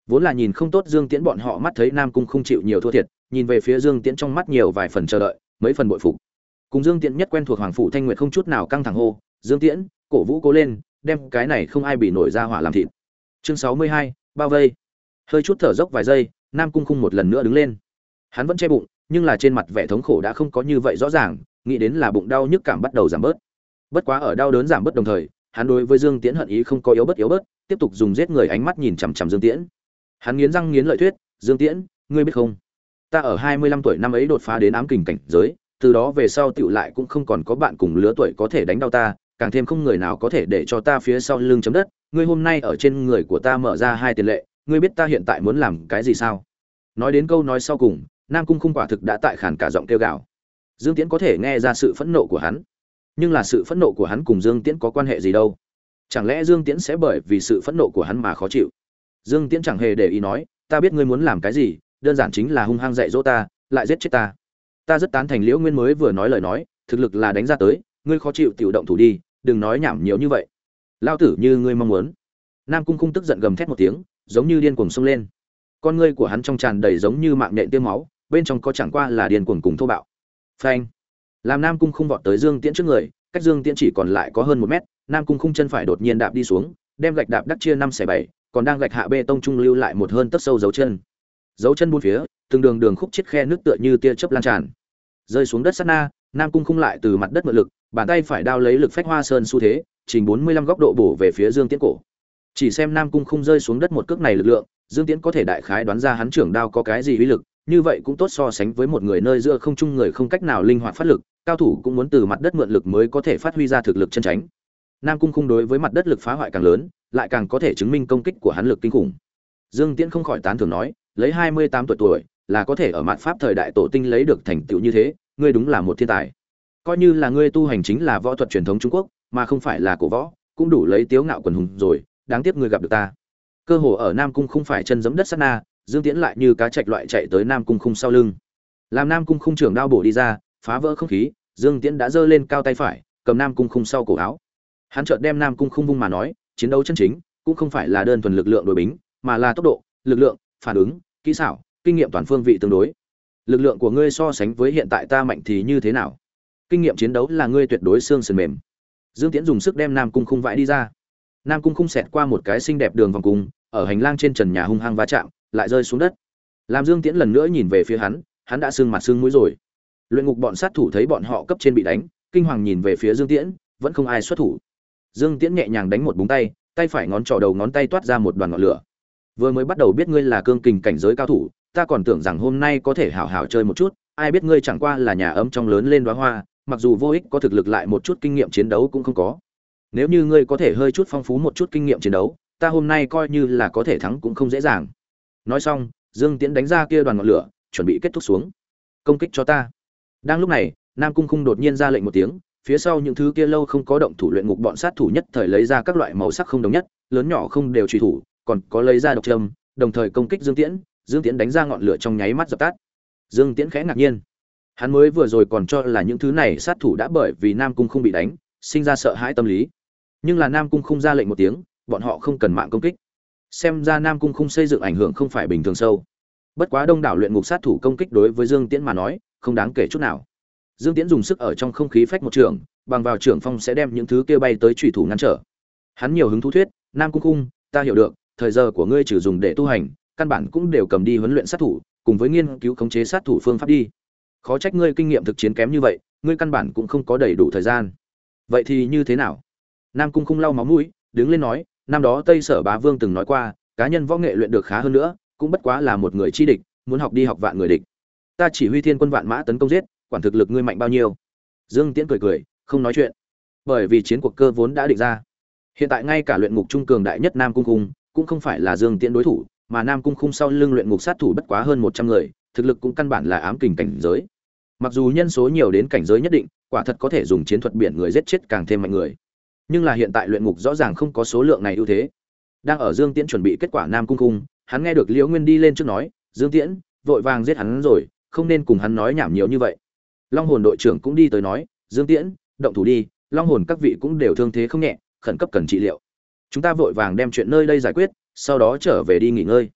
Vốn là nhìn không tốt Dương Tiễn bọn họ mắt thấy Nam Cung không chịu nhiều thua thiệt, nhìn về phía Dương Tiễn trong mắt nhiều vài phần chờ đợi, mấy phần bội phục. Cùng Dương Tiễn nhất quen thuộc Hoàng phủ Thanh Nguyệt không chút nào căng thẳng hô, "Dương Tiễn, cổ vũ cố lên, đem cái này không ai bị nổi ra hỏa làm thịt." Chương 62, bao vây. Hơi chút thở dốc vài giây, Nam Cung Khung một lần nữa đứng lên. Hắn vẫn che bụng, nhưng là trên mặt vẻ thống khổ đã không có như vậy rõ ràng, nghĩ đến là bụng đau nhức cảm bắt đầu giảm bớt. Bất quá ở đau đớn giảm bớt đồng thời, hắn đối với Dương Tiễn hận ý không có yếu bớt, tiếp tục dùng giết người ánh mắt nhìn chằm chằm Dương Tiễn. Hắn nghiến răng nghiến lợi thuyết, "Dương Tiễn, ngươi biết không? Ta ở 25 tuổi năm ấy đột phá đến ám kình cảnh giới, từ đó về sau tựu lại cũng không còn có bạn cùng lứa tuổi có thể đánh đau ta, càng thêm không người nào có thể để cho ta phía sau lưng chấm đất, ngươi hôm nay ở trên người của ta mở ra hai tiền lệ, ngươi biết ta hiện tại muốn làm cái gì sao?" Nói đến câu nói sau cùng, Nam Cung Khung quả thực đã tại khàn cả giọng kêu gào. Dương Tiễn có thể nghe ra sự phẫn nộ của hắn, nhưng là sự phẫn nộ của hắn cùng Dương Tiễn có quan hệ gì đâu? Chẳng lẽ Dương Tiễn sẽ bởi vì sự phẫn nộ của hắn mà khó chịu? Dương Tiễn chẳng hề để ý nói, "Ta biết ngươi muốn làm cái gì, đơn giản chính là hung hăng dạy dỗ ta, lại giết chết ta. Ta rất tán thành Liễu Nguyên mới vừa nói lời nói, thực lực là đánh ra tới, ngươi khó chịu tiểu động thủ đi, đừng nói nhảm nhiều như vậy. Lao tử như ngươi mong muốn." Nam Cung Khung tức giận gầm thét một tiếng, giống như điên cuồng xông lên. Con ngươi của hắn trong tràn đầy giống như mạng nhện tiêm máu, bên trong có chẳng qua là điên cuồng cùng thô bạo. Phanh! Làm Nam Cung Khung vọt tới Dương Tiễn trước người, cách Dương Tiễn chỉ còn lại có hơn 1 mét, Nam Cung Khung chân phải đột nhiên đạp đi xuống, đem gạch đạp đắc chia 5/7, còn đang gạch hạ bê tông trung lưu lại một hơn tấc sâu dấu chân. Dấu chân bốn phía, từng đường đường khúc chết khe nước tựa như tia chớp lan tràn. Rơi xuống đất sát na, Nam Cung Khung lại từ mặt đất mượn lực, bàn tay phải đao lấy lực phách hoa sơn xu thế, chỉnh 45 góc độ bổ về phía Dương Tiễn cổ. Chỉ xem Nam Cung Khung rơi xuống đất một cước này lực lượng, Dương Tiễn có thể đại khái đoán ra hắn trưởng đao có cái gì uy lực, như vậy cũng tốt so sánh với một người nơi giữa không trung người không cách nào linh hoạt phát lực, cao thủ cũng muốn từ mặt đất mượn lực mới có thể phát huy ra thực lực chân tránh. Nam Cung Khung đối với mặt đất lực phá hoại càng lớn, lại càng có thể chứng minh công kích của hắn lực kinh khủng. Dương Tiễn không khỏi tán thưởng nói, lấy 28 tuổi là có thể ở mạn pháp thời đại tổ tinh lấy được thành tựu như thế, ngươi đúng là một thiên tài. Coi như là ngươi tu hành chính là võ thuật truyền thống Trung Quốc, mà không phải là cổ võ, cũng đủ lấy tiếu ngạo quần hùng rồi, đáng tiếc ngươi gặp được ta. Cơ hồ ở Nam Cung không phải chân giẫm đất sát na, Dương Tiễn lại như cá trạch loại chạy tới Nam Cung Khung sau lưng. Làm Nam Cung Khung trưởng đao bổ đi ra, phá vỡ không khí, Dương Tiễn đã giơ lên cao tay phải, cầm Nam Cung Khung sau cổ áo. Hắn chợt đem Nam Cung Khung vung mà nói, chiến đấu chân chính cũng không phải là đơn thuần lực lượng đối bính, mà là tốc độ, lực lượng, phản ứng, kỹ xảo, kinh nghiệm toàn phương vị tương đối. Lực lượng của ngươi so sánh với hiện tại ta mạnh thì như thế nào? Kinh nghiệm chiến đấu là ngươi tuyệt đối xương sườn mềm. Dương Tiễn dùng sức đem Nam Cung Khung vãi đi ra. Nam Cung Khung xẹt qua một cái xinh đẹp đường vòng cung, ở hành lang trên trần nhà hung hăng va chạm, lại rơi xuống đất. Làm Dương Tiễn lần nữa nhìn về phía hắn, hắn đã sưng mặt sưng mũi rồi. Luyện ngục bọn sát thủ thấy bọn họ cấp trên bị đánh, kinh hoàng nhìn về phía Dương Tiễn, vẫn không ai xuất thủ. Dương Tiễn nhẹ nhàng đánh một búng tay, tay phải ngón trỏ đầu ngón tay toát ra một đoàn ngọn lửa. Vừa mới bắt đầu biết ngươi là cương kình cảnh giới cao thủ, ta còn tưởng rằng hôm nay có thể hảo hảo chơi một chút, ai biết ngươi chẳng qua là nhà ấm trong lớn lên đóa hoa, mặc dù vô ích có thực lực lại một chút kinh nghiệm chiến đấu cũng không có. Nếu như ngươi có thể hơi chút phong phú một chút kinh nghiệm chiến đấu, ta hôm nay coi như là có thể thắng cũng không dễ dàng. Nói xong, Dương Tiễn đánh ra kia đoàn ngọn lửa, chuẩn bị kết thúc xuống. Công kích cho ta. Đang lúc này, Nam Cung Khung đột nhiên ra lệnh một tiếng, phía sau những thứ kia lâu không có động thủ luyện ngục bọn sát thủ nhất thời lấy ra các loại màu sắc không đồng nhất, lớn nhỏ không đều truy thủ, còn có lấy ra độc châm, đồng thời công kích Dương Tiễn. Dương Tiễn đánh ra ngọn lửa trong nháy mắt dập tắt. Dương Tiễn khẽ ngạc nhiên, hắn mới vừa rồi còn cho là những thứ này sát thủ đã bởi vì Nam Cung không bị đánh, sinh ra sợ hãi tâm lý. Nhưng là Nam Cung không ra lệnh một tiếng, bọn họ không cần mạng công kích. Xem ra Nam Cung không xây dựng ảnh hưởng không phải bình thường sâu. Bất quá đông đảo luyện ngục sát thủ công kích đối với Dương Tiễn mà nói, không đáng kể chút nào. Dương Tiễn dùng sức ở trong không khí phách một trường, bằng vào trường phong sẽ đem những thứ kia bay tới chủy thủ ngăn trở. Hắn nhiều hứng thú thuyết, Nam Cung Khung, ta hiểu được, thời giờ của ngươi chỉ dùng để tu hành, căn bản cũng đều cầm đi huấn luyện sát thủ, cùng với nghiên cứu khống chế sát thủ phương pháp đi. Khó trách ngươi kinh nghiệm thực chiến kém như vậy, ngươi căn bản cũng không có đầy đủ thời gian. Vậy thì như thế nào? Nam Cung Khung lau máu mũi, đứng lên nói, năm đó Tây Sở Bá Vương từng nói qua, cá nhân võ nghệ luyện được khá hơn nữa, cũng bất quá là một người chi địch, muốn học đi học vạn người địch. Ta chỉ huy thiên quân vạn mã tấn công giết, quản thực lực ngươi mạnh bao nhiêu? Dương Tiễn cười cười, không nói chuyện. Bởi vì chiến cuộc cơ vốn đã định ra. Hiện tại ngay cả luyện ngục trung cường đại nhất Nam Cung Khung cũng không phải là Dương Tiễn đối thủ, mà Nam Cung Khung sau lưng luyện ngục sát thủ bất quá hơn 100 người, thực lực cũng căn bản là ám kình cảnh giới. Mặc dù nhân số nhiều đến cảnh giới nhất định, quả thật có thể dùng chiến thuật biển người giết chết càng thêm mạnh người. Nhưng là hiện tại luyện ngục rõ ràng không có số lượng này ưu thế. Đang ở Dương Tiễn chuẩn bị kết quả Nam Cung Khung, hắn nghe được Liễu Nguyên đi lên trước nói, "Dương Tiễn, vội vàng giết hắn rồi, không nên cùng hắn nói nhảm nhiều như vậy." Long Hồn đội trưởng cũng đi tới nói, "Dương Tiễn, động thủ đi, Long Hồn các vị cũng đều thương thế không nhẹ, khẩn cấp cần trị liệu. Chúng ta vội vàng đem chuyện nơi đây giải quyết, sau đó trở về đi nghỉ ngơi."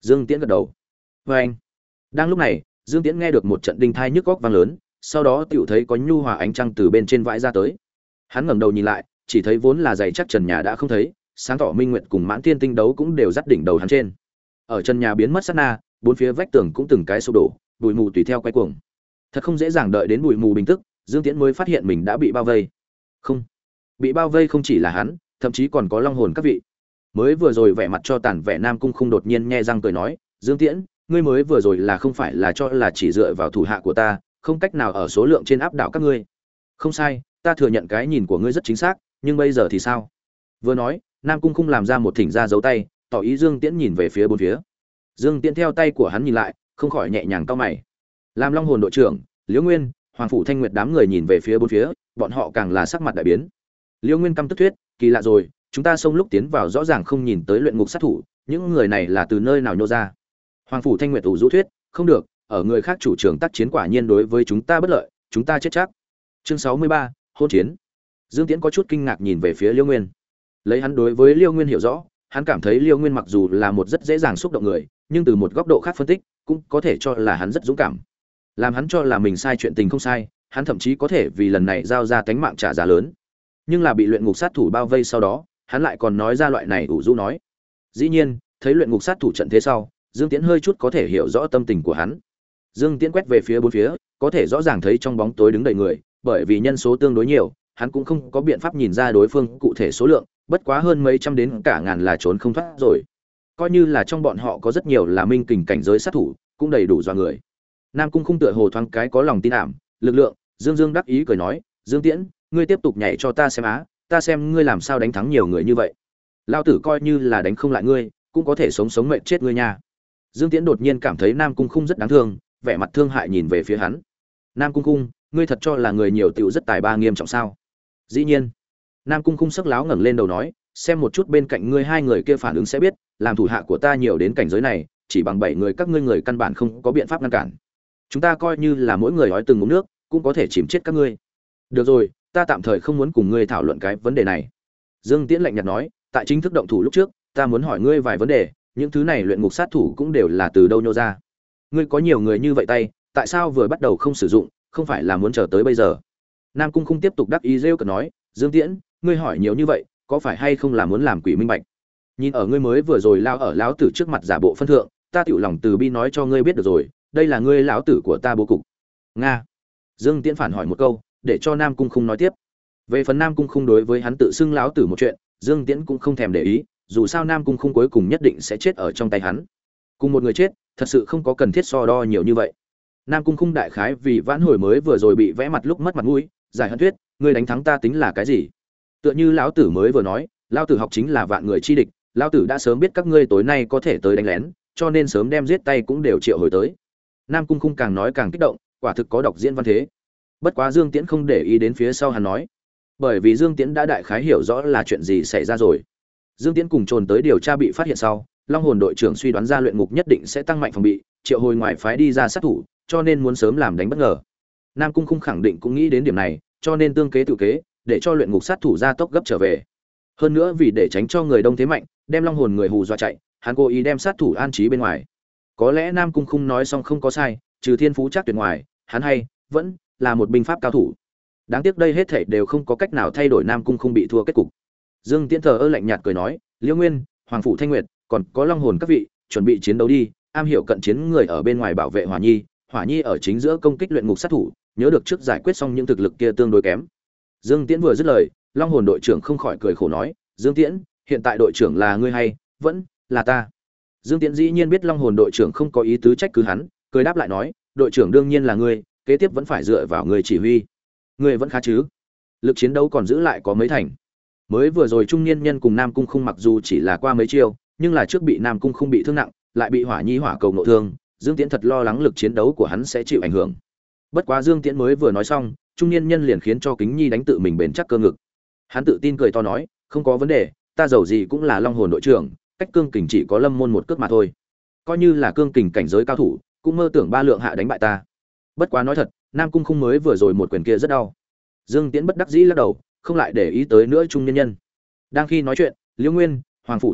Dương Tiễn gật đầu. Và anh. Đang lúc này, Dương Tiễn nghe được một trận đinh thai nhức góc vang lớn, sau đó tiểu thấy có nhu hòa ánh trăng từ bên trên vãi ra tới. Hắn ngẩng đầu nhìn lại, chỉ thấy vốn là dày chắc trần nhà đã không thấy, sáng tỏ minh nguyệt cùng mãn thiên tinh đấu cũng đều dắt đỉnh đầu hắn trên. Ở chân nhà biến mất sát na, bốn phía vách tường cũng từng cái sụp đổ, bụi mù tùy theo quay cuồng. Thật không dễ dàng đợi đến bụi mù bình tức, Dương Tiễn mới phát hiện mình đã bị bao vây. Không, bị bao vây không chỉ là hắn, thậm chí còn có long hồn các vị. Mới vừa rồi vẻ mặt cho tàn vẻ Nam Cung Khung đột nhiên nhe răng cười nói, Dương Tiễn, ngươi mới vừa rồi là không phải là cho là chỉ dựa vào thủ hạ của ta, không cách nào ở số lượng trên áp đảo các ngươi. Không sai, ta thừa nhận cái nhìn của ngươi rất chính xác, nhưng bây giờ thì sao? Vừa nói, Nam Cung Khung làm ra một thỉnh ra dấu tay, tỏ ý Dương Tiễn nhìn về phía bốn phía. Dương Tiễn theo tay của hắn nhìn lại, không khỏi nhẹ nhàng cau mày. Làm Long Hồn đội trưởng, Liễu Nguyên, Hoàng phủ Thanh Nguyệt đám người nhìn về phía bốn phía, bọn họ càng là sắc mặt đại biến. Liễu Nguyên căm tức thuyết, kỳ lạ rồi, chúng ta xông lúc tiến vào rõ ràng không nhìn tới luyện ngục sát thủ, những người này là từ nơi nào nhô ra? Hoàng phủ Thanh Nguyệt ủ rũ thuyết, không được, ở người khác chủ trường tác chiến quả nhiên đối với chúng ta bất lợi, chúng ta chết chắc. Chương 63, hôn chiến. Dương Tiễn có chút kinh ngạc nhìn về phía Liễu Nguyên. Lấy hắn đối với Liễu Nguyên hiểu rõ, hắn cảm thấy Liễu Nguyên mặc dù là một rất dễ dàng xúc động người, nhưng từ một góc độ khác phân tích, cũng có thể cho là hắn rất dũng cảm. Làm hắn cho là mình sai chuyện tình không sai, hắn thậm chí có thể vì lần này giao ra tánh mạng trả giá lớn. Nhưng là bị luyện ngục sát thủ bao vây sau đó, hắn lại còn nói ra loại này ủ rũ nói. Dĩ nhiên, thấy luyện ngục sát thủ trận thế sau, Dương Tiễn hơi chút có thể hiểu rõ tâm tình của hắn. Dương Tiễn quét về phía bốn phía, có thể rõ ràng thấy trong bóng tối đứng đầy người, bởi vì nhân số tương đối nhiều, hắn cũng không có biện pháp nhìn ra đối phương cụ thể số lượng, bất quá hơn mấy trăm đến cả ngàn là trốn không thoát rồi. Coi như là trong bọn họ có rất nhiều là minh kình cảnh giới sát thủ, cũng đầy đủ dọa người. Nam Cung Khung tựa hồ thoáng cái có lòng tin ảm, lực lượng, Dương Dương đắc ý cười nói, Dương Tiễn, ngươi tiếp tục nhảy cho ta xem á, ta xem ngươi làm sao đánh thắng nhiều người như vậy. Lão tử coi như là đánh không lại ngươi, cũng có thể sống sống mệt chết ngươi nha. Dương Tiễn đột nhiên cảm thấy Nam Cung Khung rất đáng thương, vẻ mặt thương hại nhìn về phía hắn. Nam Cung Khung, ngươi thật cho là người nhiều tiểu rất tài ba nghiêm trọng sao? Dĩ nhiên. Nam Cung Khung sắc láo ngẩng lên đầu nói, xem một chút bên cạnh ngươi hai người kia phản ứng sẽ biết, làm thủ hạ của ta nhiều đến cảnh giới này, chỉ bằng 7 người các ngươi người căn bản không có biện pháp ngăn cản. Chúng ta coi như là mỗi người ói từng ngụm nước, cũng có thể chìm chết các ngươi. Được rồi, ta tạm thời không muốn cùng ngươi thảo luận cái vấn đề này. Dương Tiễn lạnh nhạt nói, tại chính thức động thủ lúc trước, ta muốn hỏi ngươi vài vấn đề, những thứ này luyện ngục sát thủ cũng đều là từ đâu nhô ra. Ngươi có nhiều người như vậy tay, tại sao vừa bắt đầu không sử dụng, không phải là muốn chờ tới bây giờ? Nam Cung không tiếp tục đắc ý rêu cợt nói, Dương Tiễn, ngươi hỏi nhiều như vậy, có phải hay không là muốn làm quỷ minh bạch? Nhìn ở ngươi mới vừa rồi lao ở lão tử trước mặt giả bộ phân thượng, ta tiểu lòng từ bi nói cho ngươi biết được rồi, đây là ngươi lão tử của ta bố cục. Nga. Dương Tiễn phản hỏi một câu, để cho Nam Cung không nói tiếp. Về phần Nam Cung không đối với hắn tự xưng lão tử một chuyện, Dương Tiễn cũng không thèm để ý, dù sao Nam Cung không cuối cùng nhất định sẽ chết ở trong tay hắn. Cùng một người chết, thật sự không có cần thiết so đo nhiều như vậy. Nam Cung Khung đại khái vì vãn hồi mới vừa rồi bị vẽ mặt lúc mất mặt mũi, giải hận thuyết, ngươi đánh thắng ta tính là cái gì? Tựa như lão tử mới vừa nói, lão tử học chính là vạn người chi địch, lão tử đã sớm biết các ngươi tối nay có thể tới đánh lén, cho nên sớm đem giết tay cũng đều triệu hồi tới. Nam Cung Khung càng nói càng kích động, quả thực có đọc diễn văn thế. Bất quá Dương Tiễn không để ý đến phía sau hắn nói, bởi vì Dương Tiễn đã đại khái hiểu rõ là chuyện gì xảy ra rồi. Dương Tiễn cùng trồn tới điều tra bị phát hiện sau, Long Hồn đội trưởng suy đoán ra luyện ngục nhất định sẽ tăng mạnh phòng bị, triệu hồi ngoài phái đi ra sát thủ, cho nên muốn sớm làm đánh bất ngờ. Nam Cung Khung khẳng định cũng nghĩ đến điểm này, cho nên tương kế tự kế, để cho luyện ngục sát thủ ra tốc gấp trở về. Hơn nữa vì để tránh cho người đông thế mạnh, đem Long Hồn người hù dọa chạy, hắn cố ý đem sát thủ an trí bên ngoài. Có lẽ Nam Cung Khung nói xong không có sai, trừ thiên phú chắc tuyệt ngoài, hắn hay vẫn là một binh pháp cao thủ. Đáng tiếc đây hết thảy đều không có cách nào thay đổi Nam Cung Khung bị thua kết cục. Dương Tiễn thờ ơ lạnh nhạt cười nói, Liễu Nguyên, Hoàng phủ Thanh Nguyệt, còn có Long Hồn các vị, chuẩn bị chiến đấu đi, am hiểu cận chiến người ở bên ngoài bảo vệ Hỏa Nhi ở chính giữa công kích luyện ngục sát thủ, nhớ được trước giải quyết xong những thực lực kia tương đối kém. Dương Tiễn vừa dứt lời, Long Hồn đội trưởng không khỏi cười khổ nói, Dương Tiễn, hiện tại đội trưởng là ngươi hay vẫn là ta? Dương Tiễn dĩ nhiên biết Long Hồn đội trưởng không có ý tứ trách cứ hắn, cười đáp lại nói, đội trưởng đương nhiên là ngươi, kế tiếp vẫn phải dựa vào ngươi chỉ huy. Ngươi vẫn khá chứ? Lực chiến đấu còn giữ lại có mấy thành? Mới vừa rồi trung niên nhân cùng Nam Cung Khung mặc dù chỉ là qua mấy chiêu, nhưng là trước bị Nam Cung Khung bị thương nặng, lại bị Hỏa Nhi hỏa cầu nội thương, Dương Tiễn thật lo lắng lực chiến đấu của hắn sẽ chịu ảnh hưởng. Bất quá Dương Tiễn mới vừa nói xong, trung niên nhân liền khiến cho Kính Nhi đánh tự mình bền chắc cơ ngực. Hắn tự tin cười to nói, không có vấn đề, ta giàu gì cũng là Long Hồn đội trưởng, cách cương kình chỉ có Lâm Môn một cước mà thôi. Coi như là cương kình cảnh giới cao thủ, cũng mơ tưởng ba lượng hạ đánh bại ta. Bất quá nói thật, Nam Cung Khung mới vừa rồi một quyền kia rất đau. Dương Tiễn bất đắc dĩ lắc đầu, không lại để ý tới nữa trung niên nhân. Đang khi nói chuyện, Liễu Nguyên, Hoàng phủ Thanh Nguyệt,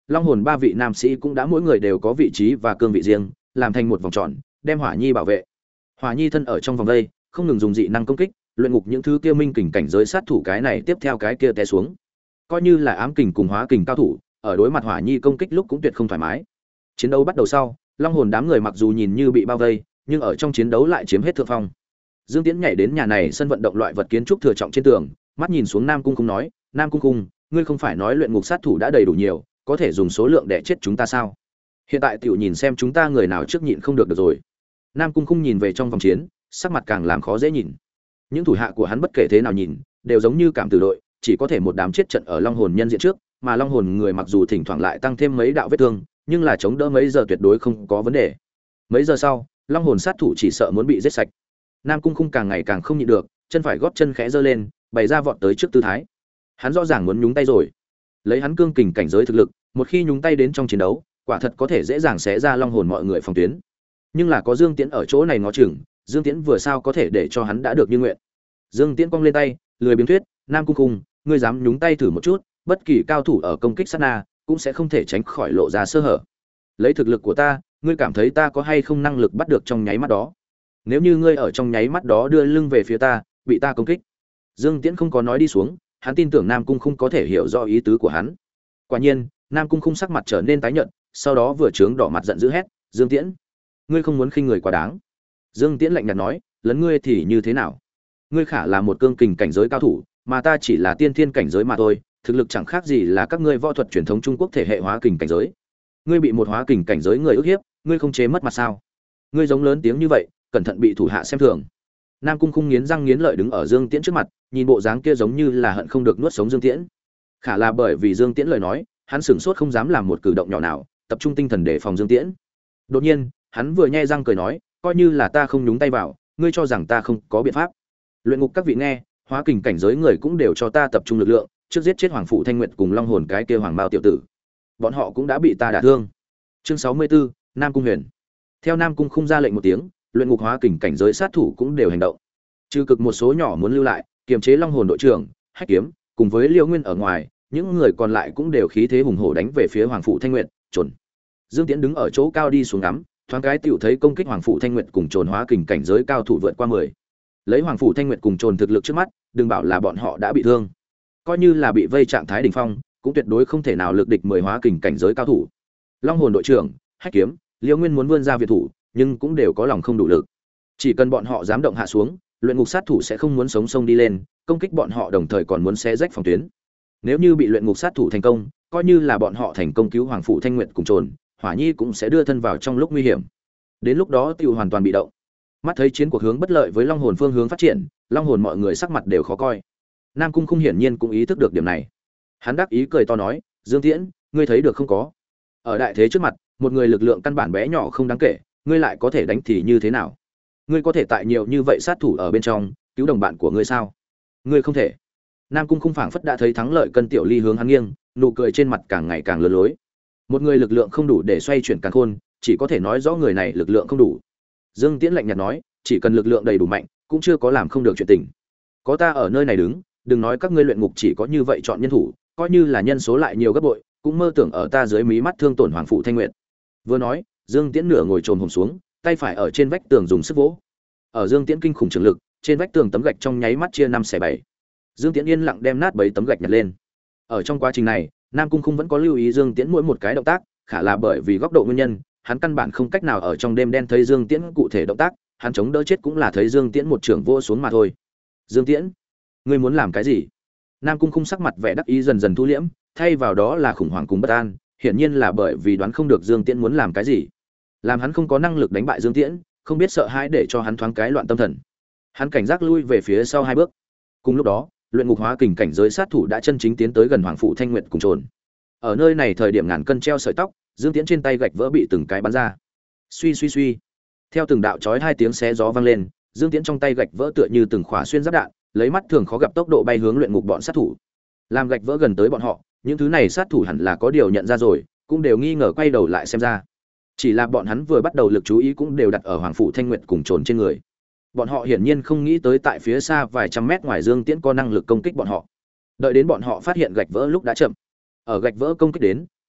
long hồn ba vị nam sĩ cũng đã mỗi người đều có vị trí và cương vị riêng, làm thành một vòng tròn, đem Hỏa Nhi bảo vệ. Hỏa Nhi thân ở trong vòng vây, không ngừng dùng dị năng công kích, luyện ngục những thứ kia minh kình cảnh giới sát thủ cái này tiếp theo cái kia té xuống. Coi như là ám kình cùng hóa kình cao thủ, ở đối mặt Hỏa Nhi công kích lúc cũng tuyệt không thoải mái. Chiến đấu bắt đầu sau, long hồn đám người mặc dù nhìn như bị bao vây, nhưng ở trong chiến đấu lại chiếm hết thượng phong. Dương Tiễn nhảy đến nhà này sân vận động loại vật kiến trúc thừa trọng trên tường, mắt nhìn xuống Nam Cung Khung nói, Nam Cung Khung, ngươi không phải nói luyện ngục sát thủ đã đầy đủ nhiều, có thể dùng số lượng để chết chúng ta sao? Hiện tại tiểu nhìn xem chúng ta người nào trước nhịn không được rồi. Nam Cung Khung nhìn về trong vòng chiến, sắc mặt càng làm khó dễ nhìn. Những thủ hạ của hắn bất kể thế nào nhìn, đều giống như cảm tử đội, chỉ có thể một đám chết trận ở long hồn nhân diện trước, mà long hồn người mặc dù thỉnh thoảng lại tăng thêm mấy đạo vết thương, nhưng là chống đỡ mấy giờ tuyệt đối không có vấn đề. Mấy giờ sau, long hồn sát thủ chỉ sợ muốn bị giết sạch. Nam Cung Khung càng ngày càng không nhịn được, chân phải gót chân khẽ giơ lên, bày ra vọt tới trước tư thái. Hắn rõ ràng muốn nhúng tay rồi. Lấy hắn cương kình cảnh giới thực lực, một khi nhúng tay đến trong chiến đấu, quả thật có thể dễ dàng xé ra long hồn mọi người phòng tuyến. Nhưng là có Dương Tiễn ở chỗ này ngó chừng, Dương Tiễn vừa sao có thể để cho hắn đã được như nguyện. Dương Tiễn cong lên tay, lười biếng thuyết, Nam Cung Khung, ngươi dám nhúng tay thử một chút, bất kỳ cao thủ ở công kích sát na, cũng sẽ không thể tránh khỏi lộ ra sơ hở. Lấy thực lực của ta, ngươi cảm thấy ta có hay không năng lực bắt được trong nháy mắt đó? Nếu như ngươi ở trong nháy mắt đó đưa lưng về phía ta, bị ta công kích. Dương Tiễn không có nói đi xuống, hắn tin tưởng Nam Cung Khung có thể hiểu rõ ý tứ của hắn. Quả nhiên, Nam Cung Khung sắc mặt trở nên tái nhợt, sau đó vừa trướng đỏ mặt giận dữ hét, "Dương Tiễn, ngươi không muốn khinh người quá đáng." Dương Tiễn lạnh nhạt nói, "Lấn ngươi thì như thế nào? Ngươi khả là một cương kình cảnh giới cao thủ, mà ta chỉ là tiên thiên cảnh giới mà thôi, thực lực chẳng khác gì là các ngươi võ thuật truyền thống Trung Quốc thể hệ hóa kình cảnh giới. Ngươi bị một hóa kình cảnh giới người ức hiếp, ngươi không chế mất mặt sao? Ngươi giống lớn tiếng như vậy, cẩn thận bị thủ hạ xem thường." Nam Cung Khung nghiến răng nghiến lợi đứng ở Dương Tiễn trước mặt, nhìn bộ dáng kia giống như là hận không được nuốt sống Dương Tiễn. Khả là bởi vì Dương Tiễn lời nói, hắn sửng sốt không dám làm một cử động nhỏ nào, tập trung tinh thần để phòng Dương Tiễn. Đột nhiên, hắn vừa nhe răng cười nói, coi như là ta không nhúng tay vào, ngươi cho rằng ta không có biện pháp? Luyện ngục các vị nghe, hóa kình cảnh giới người cũng đều cho ta tập trung lực lượng, trước giết chết Hoàng phụ Thanh Nguyệt cùng Long hồn cái kia Hoàng Mao tiểu tử. Bọn họ cũng đã bị ta đả thương. Chương 64, Nam Cung Huyền. Theo Nam Cung Khung ra lệnh một tiếng, luyện ngục hóa kình cảnh giới sát thủ cũng đều hành động. Trừ cực một số nhỏ muốn lưu lại, kiềm chế Long hồn đội trưởng, Hách Kiếm, cùng với Liêu Nguyên ở ngoài, những người còn lại cũng đều khí thế hùng hổ đánh về phía Hoàng phụ Thanh Nguyệt, Trồn. Dương Tiễn đứng ở chỗ cao đi xuống ngắm, thoáng cái tiểu thấy công kích Hoàng phụ Thanh Nguyệt cùng Trồn hóa kình cảnh giới cao thủ vượt qua 10. Lấy Hoàng phụ Thanh Nguyệt cùng Trồn thực lực trước mắt, đừng bảo là bọn họ đã bị thương. Coi như là bị vây trạng thái đỉnh phong, cũng tuyệt đối không thể nào lực địch 10 hóa kình cảnh giới cao thủ. Long hồn đội trưởng, Hách Kiếm, Liêu Nguyên muốn vươn ra viện thủ, nhưng cũng đều có lòng không đủ lực. Chỉ cần bọn họ dám động hạ xuống, luyện ngục sát thủ sẽ không muốn sống sông đi lên, công kích bọn họ đồng thời còn muốn xé rách phòng tuyến. Nếu như bị luyện ngục sát thủ thành công, coi như là bọn họ thành công cứu Hoàng phụ Thanh Nguyệt cùng Trồn, Hỏa Nhi cũng sẽ đưa thân vào trong lúc nguy hiểm. Đến lúc đó tiêu hoàn toàn bị động. Mắt thấy chiến cuộc hướng bất lợi với Long hồn phương hướng phát triển, Long hồn mọi người sắc mặt đều khó coi. Nam Cung Khung hiển nhiên cũng ý thức được điểm này. Hắn đắc ý cười to nói, "Dương Tiễn, ngươi thấy được không có? Ở đại thế trước mặt, một người lực lượng căn bản bé nhỏ không đáng kể, ngươi lại có thể đánh thì như thế nào? Ngươi có thể tại nhiều như vậy sát thủ ở bên trong cứu đồng bạn của ngươi sao? Ngươi không thể." Nam Cung Khung phảng phất đã thấy thắng lợi cân tiểu ly hướng hắn nghiêng, nụ cười trên mặt càng ngày càng lớn lối. Một người lực lượng không đủ để xoay chuyển càn khôn, chỉ có thể nói rõ người này lực lượng không đủ. Dương Tiễn lạnh nhạt nói, chỉ cần lực lượng đầy đủ mạnh, cũng chưa có làm không được chuyện tình. Có ta ở nơi này đứng, đừng nói các ngươi luyện ngục chỉ có như vậy chọn nhân thủ, coi như là nhân số lại nhiều gấp bội, cũng mơ tưởng ở ta dưới mí mắt thương tổn Hoàng phụ Thanh Nguyệt. Vừa nói, Dương Tiễn nửa ngồi trồm hổm xuống, tay phải ở trên vách tường dùng sức vỗ. Ở Dương Tiễn kinh khủng trường lực, trên vách tường tấm gạch trong nháy mắt chia 5 xẻ 7. Dương Tiễn yên lặng đem nát 7 tấm gạch nhặt lên. Ở trong quá trình này, Nam Cung Khung vẫn có lưu ý Dương Tiễn mỗi một cái động tác, khả là bởi vì góc độ nguyên nhân, hắn căn bản không cách nào ở trong đêm đen thấy Dương Tiễn cụ thể động tác, hắn chống đỡ chết cũng là thấy Dương Tiễn một trường vô xuống mà thôi. "Dương Tiễn, ngươi muốn làm cái gì?" Nam Cung Khung sắc mặt vẻ đắc ý dần dần thu liễm, thay vào đó là khủng hoảng cùng bất an, hiển nhiên là bởi vì đoán không được Dương Tiễn muốn làm cái gì. Làm hắn không có năng lực đánh bại Dương Tiễn, không biết sợ hãi để cho hắn thoáng cái loạn tâm thần. Hắn cảnh giác lui về phía sau 2 bước. Cùng lúc đó, luyện ngục hóa kình cảnh giới sát thủ đã chân chính tiến tới gần Hoàng phụ Thanh Nguyệt cùng Trồn. Ở nơi này thời điểm ngàn cân treo sợi tóc, Dương Tiễn trên tay gạch vỡ bị từng cái bắn ra. Suy suy suy. Theo từng đạo chói 2 tiếng xé gió vang lên, Dương Tiễn trong tay gạch vỡ tựa như từng khỏa xuyên giáp đạn, lấy mắt thường khó gặp tốc độ bay hướng luyện ngục bọn sát thủ. Làm gạch vỡ gần tới bọn họ, những thứ này sát thủ hẳn là có điều nhận ra rồi, cũng đều nghi ngờ quay đầu lại xem ra. Chỉ là bọn hắn vừa bắt đầu lực chú ý cũng đều đặt ở Hoàng phụ Thanh Nguyệt cùng Trồn trên người. Bọn họ hiển nhiên không nghĩ tới tại phía xa vài trăm mét ngoài Dương Tiễn có năng lực công kích bọn họ. Đợi đến bọn họ phát hiện gạch vỡ lúc đã chậm. Ở gạch vỡ công kích đến,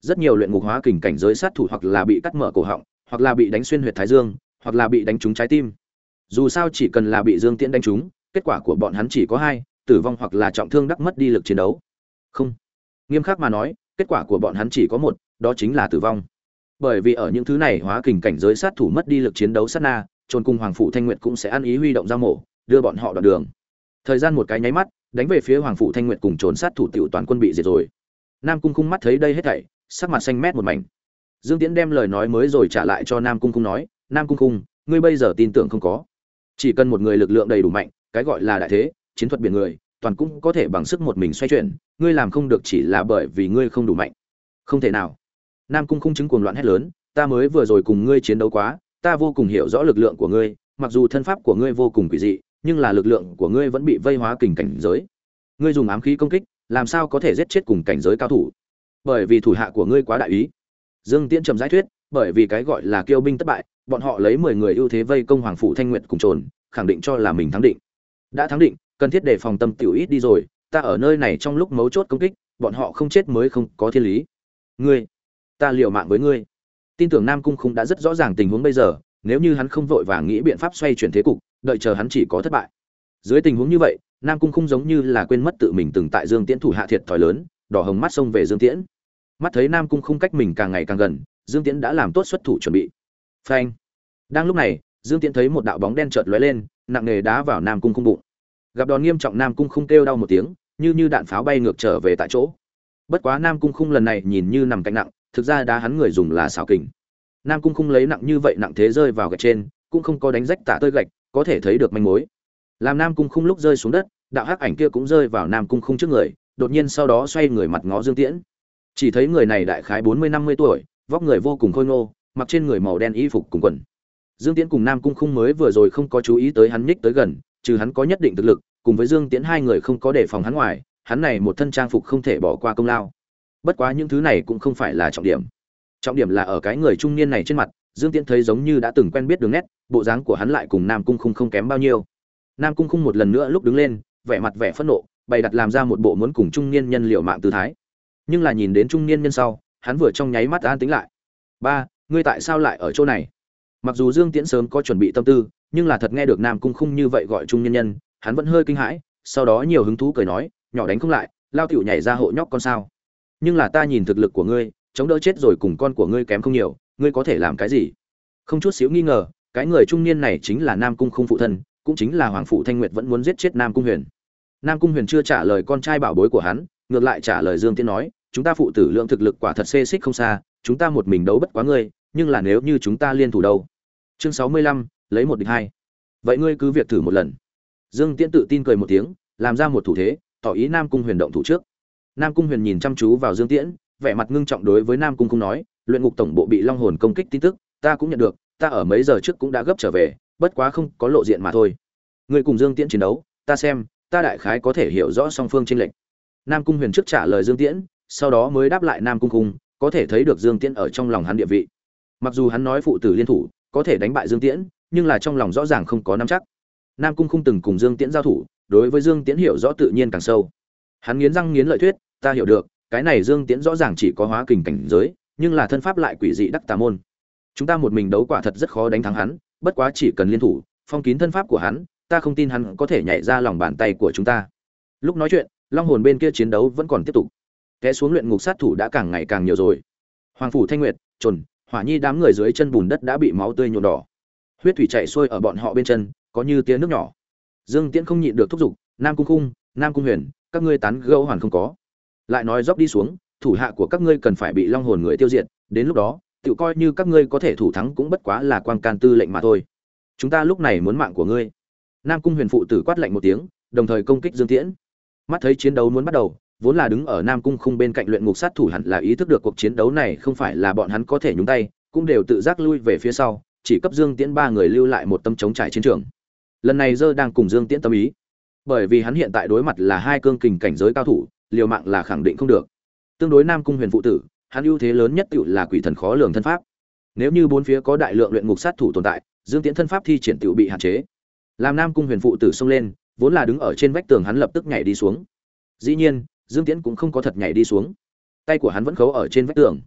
rất nhiều luyện ngục hóa kình cảnh giới sát thủ hoặc là bị cắt mở cổ họng, hoặc là bị đánh xuyên huyệt thái dương, hoặc là bị đánh trúng trái tim. Dù sao chỉ cần là bị Dương Tiễn đánh trúng, kết quả của bọn hắn chỉ có hai, tử vong hoặc là trọng thương đắc mất đi lực chiến đấu. Không, nghiêm khắc mà nói, kết quả của bọn hắn chỉ có một, đó chính là tử vong. Bởi vì ở những thứ này hóa kình cảnh giới sát thủ mất đi lực chiến đấu sát na, Trồn cùng Hoàng Phủ Thanh Nguyệt cũng sẽ ăn ý huy động dao mổ, đưa bọn họ đoạn đường. Thời gian một cái nháy mắt, đánh về phía Hoàng Phủ Thanh Nguyệt cùng Trồn sát thủ tiểu toàn quân bị diệt rồi. Nam Cung Khung mắt thấy đây hết thảy, sắc mặt xanh mét một mảnh. Dương Tiễn đem lời nói mới rồi trả lại cho Nam Cung Khung nói, Nam Cung Khung, ngươi bây giờ tin tưởng không có? Chỉ cần một người lực lượng đầy đủ mạnh, cái gọi là đại thế, chiến thuật biển người, toàn cũng có thể bằng sức một mình xoay chuyển, ngươi làm không được chỉ là bởi vì ngươi không đủ mạnh. Không thể nào. Nam Cung Khung chứng cuồng loạn hét lớn, ta mới vừa rồi cùng ngươi chiến đấu quá, ta vô cùng hiểu rõ lực lượng của ngươi, mặc dù thân pháp của ngươi vô cùng quỷ dị, nhưng là lực lượng của ngươi vẫn bị vây hóa kình cảnh giới. Ngươi dùng ám khí công kích, làm sao có thể giết chết cùng cảnh giới cao thủ? Bởi vì thủ hạ của ngươi quá đại ý. Dương Tiễn trầm giải thuyết, bởi vì cái gọi là kiêu binh thất bại, bọn họ lấy 10 người ưu thế vây công Hoàng Phủ Thanh Nguyệt cùng Trồn, khẳng định cho là mình thắng định. Đã thắng định, cần thiết để phòng tâm tiểu ít đi rồi, ta ở nơi này trong lúc mấu chốt công kích, bọn họ không chết mới không có thiên lý. Ngươi, ta liều mạng với ngươi. Tin tưởng Nam Cung Khung đã rất rõ ràng tình huống bây giờ, nếu như hắn không vội vàng nghĩ biện pháp xoay chuyển thế cục, đợi chờ hắn chỉ có thất bại. Dưới tình huống như vậy, Nam Cung Khung giống như là quên mất tự mình từng tại Dương Tiễn thủ hạ thiệt thòi lớn, đỏ hồng mắt xông về Dương Tiễn. Mắt thấy Nam Cung Khung cách mình càng ngày càng gần, Dương Tiễn đã làm tốt xuất thủ chuẩn bị. Phanh! Đang lúc này, Dương Tiễn thấy một đạo bóng đen chợt lóe lên, nặng nề đá vào Nam Cung Khung bụng. Gặp đòn nghiêm trọng, Nam Cung Khung kêu đau một tiếng, như đạn pháo bay ngược trở về tại chỗ. Bất quá Nam Cung Khung lần này nhìn như nằm cạnh nặng, thực ra đá hắn người dùng là xảo kình. Nam Cung Khung lấy nặng như vậy nặng thế rơi vào gạch trên, cũng không có đánh rách tả tơi gạch, có thể thấy được manh mối. Làm Nam Cung Khung lúc rơi xuống đất, đạo hắc ảnh kia cũng rơi vào Nam Cung Khung trước người, đột nhiên sau đó xoay người mặt ngó Dương Tiễn. Chỉ thấy người này đại khái 40-50 tuổi, vóc người vô cùng khôi ngô, mặc trên người màu đen y phục cùng quần. Dương Tiễn cùng Nam Cung Khung mới vừa rồi không có chú ý tới hắn nhích tới gần, trừ hắn có nhất định thực lực, cùng với Dương Tiễn hai người không có đề phòng hắn ngoài, hắn này một thân trang phục không thể bỏ qua công lao. Bất quá những thứ này cũng không phải là trọng điểm. Trọng điểm là ở cái người trung niên này trên mặt, Dương Tiễn thấy giống như đã từng quen biết đường nét, bộ dáng của hắn lại cùng Nam Cung Khung không kém bao nhiêu. Nam Cung Khung một lần nữa lúc đứng lên, vẻ mặt vẻ phẫn nộ, bày đặt làm ra một bộ muốn cùng trung niên nhân liều mạng tư thái. Nhưng là nhìn đến trung niên nhân sau, hắn vừa trong nháy mắt an tĩnh lại. Ba, ngươi tại sao lại ở chỗ này? Mặc dù Dương Tiễn sớm có chuẩn bị tâm tư, nhưng là thật nghe được Nam Cung Khung như vậy gọi trung niên nhân, hắn vẫn hơi kinh hãi, sau đó nhiều hứng thú cười nói, nhỏ đánh không lại, lao tiểu nhảy ra hộ nhóc con sao? Nhưng là ta nhìn thực lực của ngươi, chống đỡ chết rồi cùng con của ngươi kém không nhiều, ngươi có thể làm cái gì? Không chút xíu nghi ngờ, cái người trung niên này chính là Nam Cung Khung phụ thân, cũng chính là Hoàng Phủ Thanh Nguyệt vẫn muốn giết chết Nam Cung Huyền. Nam Cung Huyền chưa trả lời con trai bảo bối của hắn, ngược lại trả lời Dương Tiễn nói, chúng ta phụ tử lượng thực lực quả thật xê xích không xa, chúng ta một mình đấu bất quá ngươi, nhưng là nếu như chúng ta liên thủ đâu? Chương 65, lấy một địch hai. Vậy ngươi cứ việc thử một lần. Dương Tiễn tự tin cười một tiếng, làm ra một thủ thế, tỏ ý Nam Cung Huyền động thủ trước. Nam Cung Huyền nhìn chăm chú vào Dương Tiễn, vẻ mặt ngưng trọng đối với Nam Cung Khung nói, luyện ngục tổng bộ bị long hồn công kích tin tức, ta cũng nhận được, ta ở mấy giờ trước cũng đã gấp trở về, bất quá không có lộ diện mà thôi. Ngươi cùng Dương Tiễn chiến đấu, ta xem, ta đại khái có thể hiểu rõ song phương chênh lệch. Nam Cung Huyền trước trả lời Dương Tiễn, sau đó mới đáp lại Nam Cung Khung, có thể thấy được Dương Tiễn ở trong lòng hắn địa vị. Mặc dù hắn nói phụ tử liên thủ, có thể đánh bại Dương Tiễn, nhưng là trong lòng rõ ràng không có nắm chắc. Nam Cung Khung từng cùng Dương Tiễn giao thủ, đối với Dương Tiễn hiểu rõ tự nhiên càng sâu. Hắn nghiến răng nghiến lợi thuyết, ta hiểu được, cái này Dương Tiễn rõ ràng chỉ có hóa kình cảnh giới, nhưng là thân pháp lại quỷ dị đắc tà môn. Chúng ta một mình đấu quả thật rất khó đánh thắng hắn, bất quá chỉ cần liên thủ, phong kín thân pháp của hắn, ta không tin hắn có thể nhảy ra lòng bàn tay của chúng ta. Lúc nói chuyện, long hồn bên kia chiến đấu vẫn còn tiếp tục. Té xuống luyện ngục sát thủ đã càng ngày càng nhiều rồi. Hoàng Phủ Thanh Nguyệt, Trồn, Hỏa Nhi đám người dưới chân bùn đất đã bị máu tươi nhuộm đỏ. Huyết thủy chảy xuôi ở bọn họ bên chân, có như tia nước nhỏ. Dương Tiễn không nhịn được thúc giục, Nam Cung Khung, Nam Cung Huyền, các ngươi tán gẫu hoàn không có. Lại nói dốc đi xuống, thủ hạ của các ngươi cần phải bị long hồn người tiêu diệt, đến lúc đó, tự coi như các ngươi có thể thủ thắng cũng bất quá là quang can tư lệnh mà thôi. Chúng ta lúc này muốn mạng của ngươi. Nam Cung Huyền phụ tử quát lạnh một tiếng, đồng thời công kích Dương Tiễn. Mắt thấy chiến đấu muốn bắt đầu, vốn là đứng ở Nam Cung Khung bên cạnh luyện ngục sát thủ hẳn là ý thức được cuộc chiến đấu này không phải là bọn hắn có thể nhúng tay, cũng đều tự giác lui về phía sau, chỉ cấp Dương Tiễn ba người lưu lại một tâm chống trải chiến trường. Lần này Dơ đang cùng Dương Tiễn tâm ý, bởi vì hắn hiện tại đối mặt là hai cương kình cảnh giới cao thủ, liều mạng là khẳng định không được. Tương đối Nam Cung Huyền phụ tử, hắn ưu thế lớn nhất tựu là quỷ thần khó lường thân pháp. Nếu như bốn phía có đại lượng luyện ngục sát thủ tồn tại, Dương Tiễn thân pháp thi triển tựu bị hạn chế. Làm Nam Cung Huyền phụ tử xông lên, vốn là đứng ở trên vách tường hắn lập tức nhảy đi xuống. Dĩ nhiên, Dương Tiễn cũng không có thật nhảy đi xuống. Tay của hắn vẫn khấu ở trên vách tường.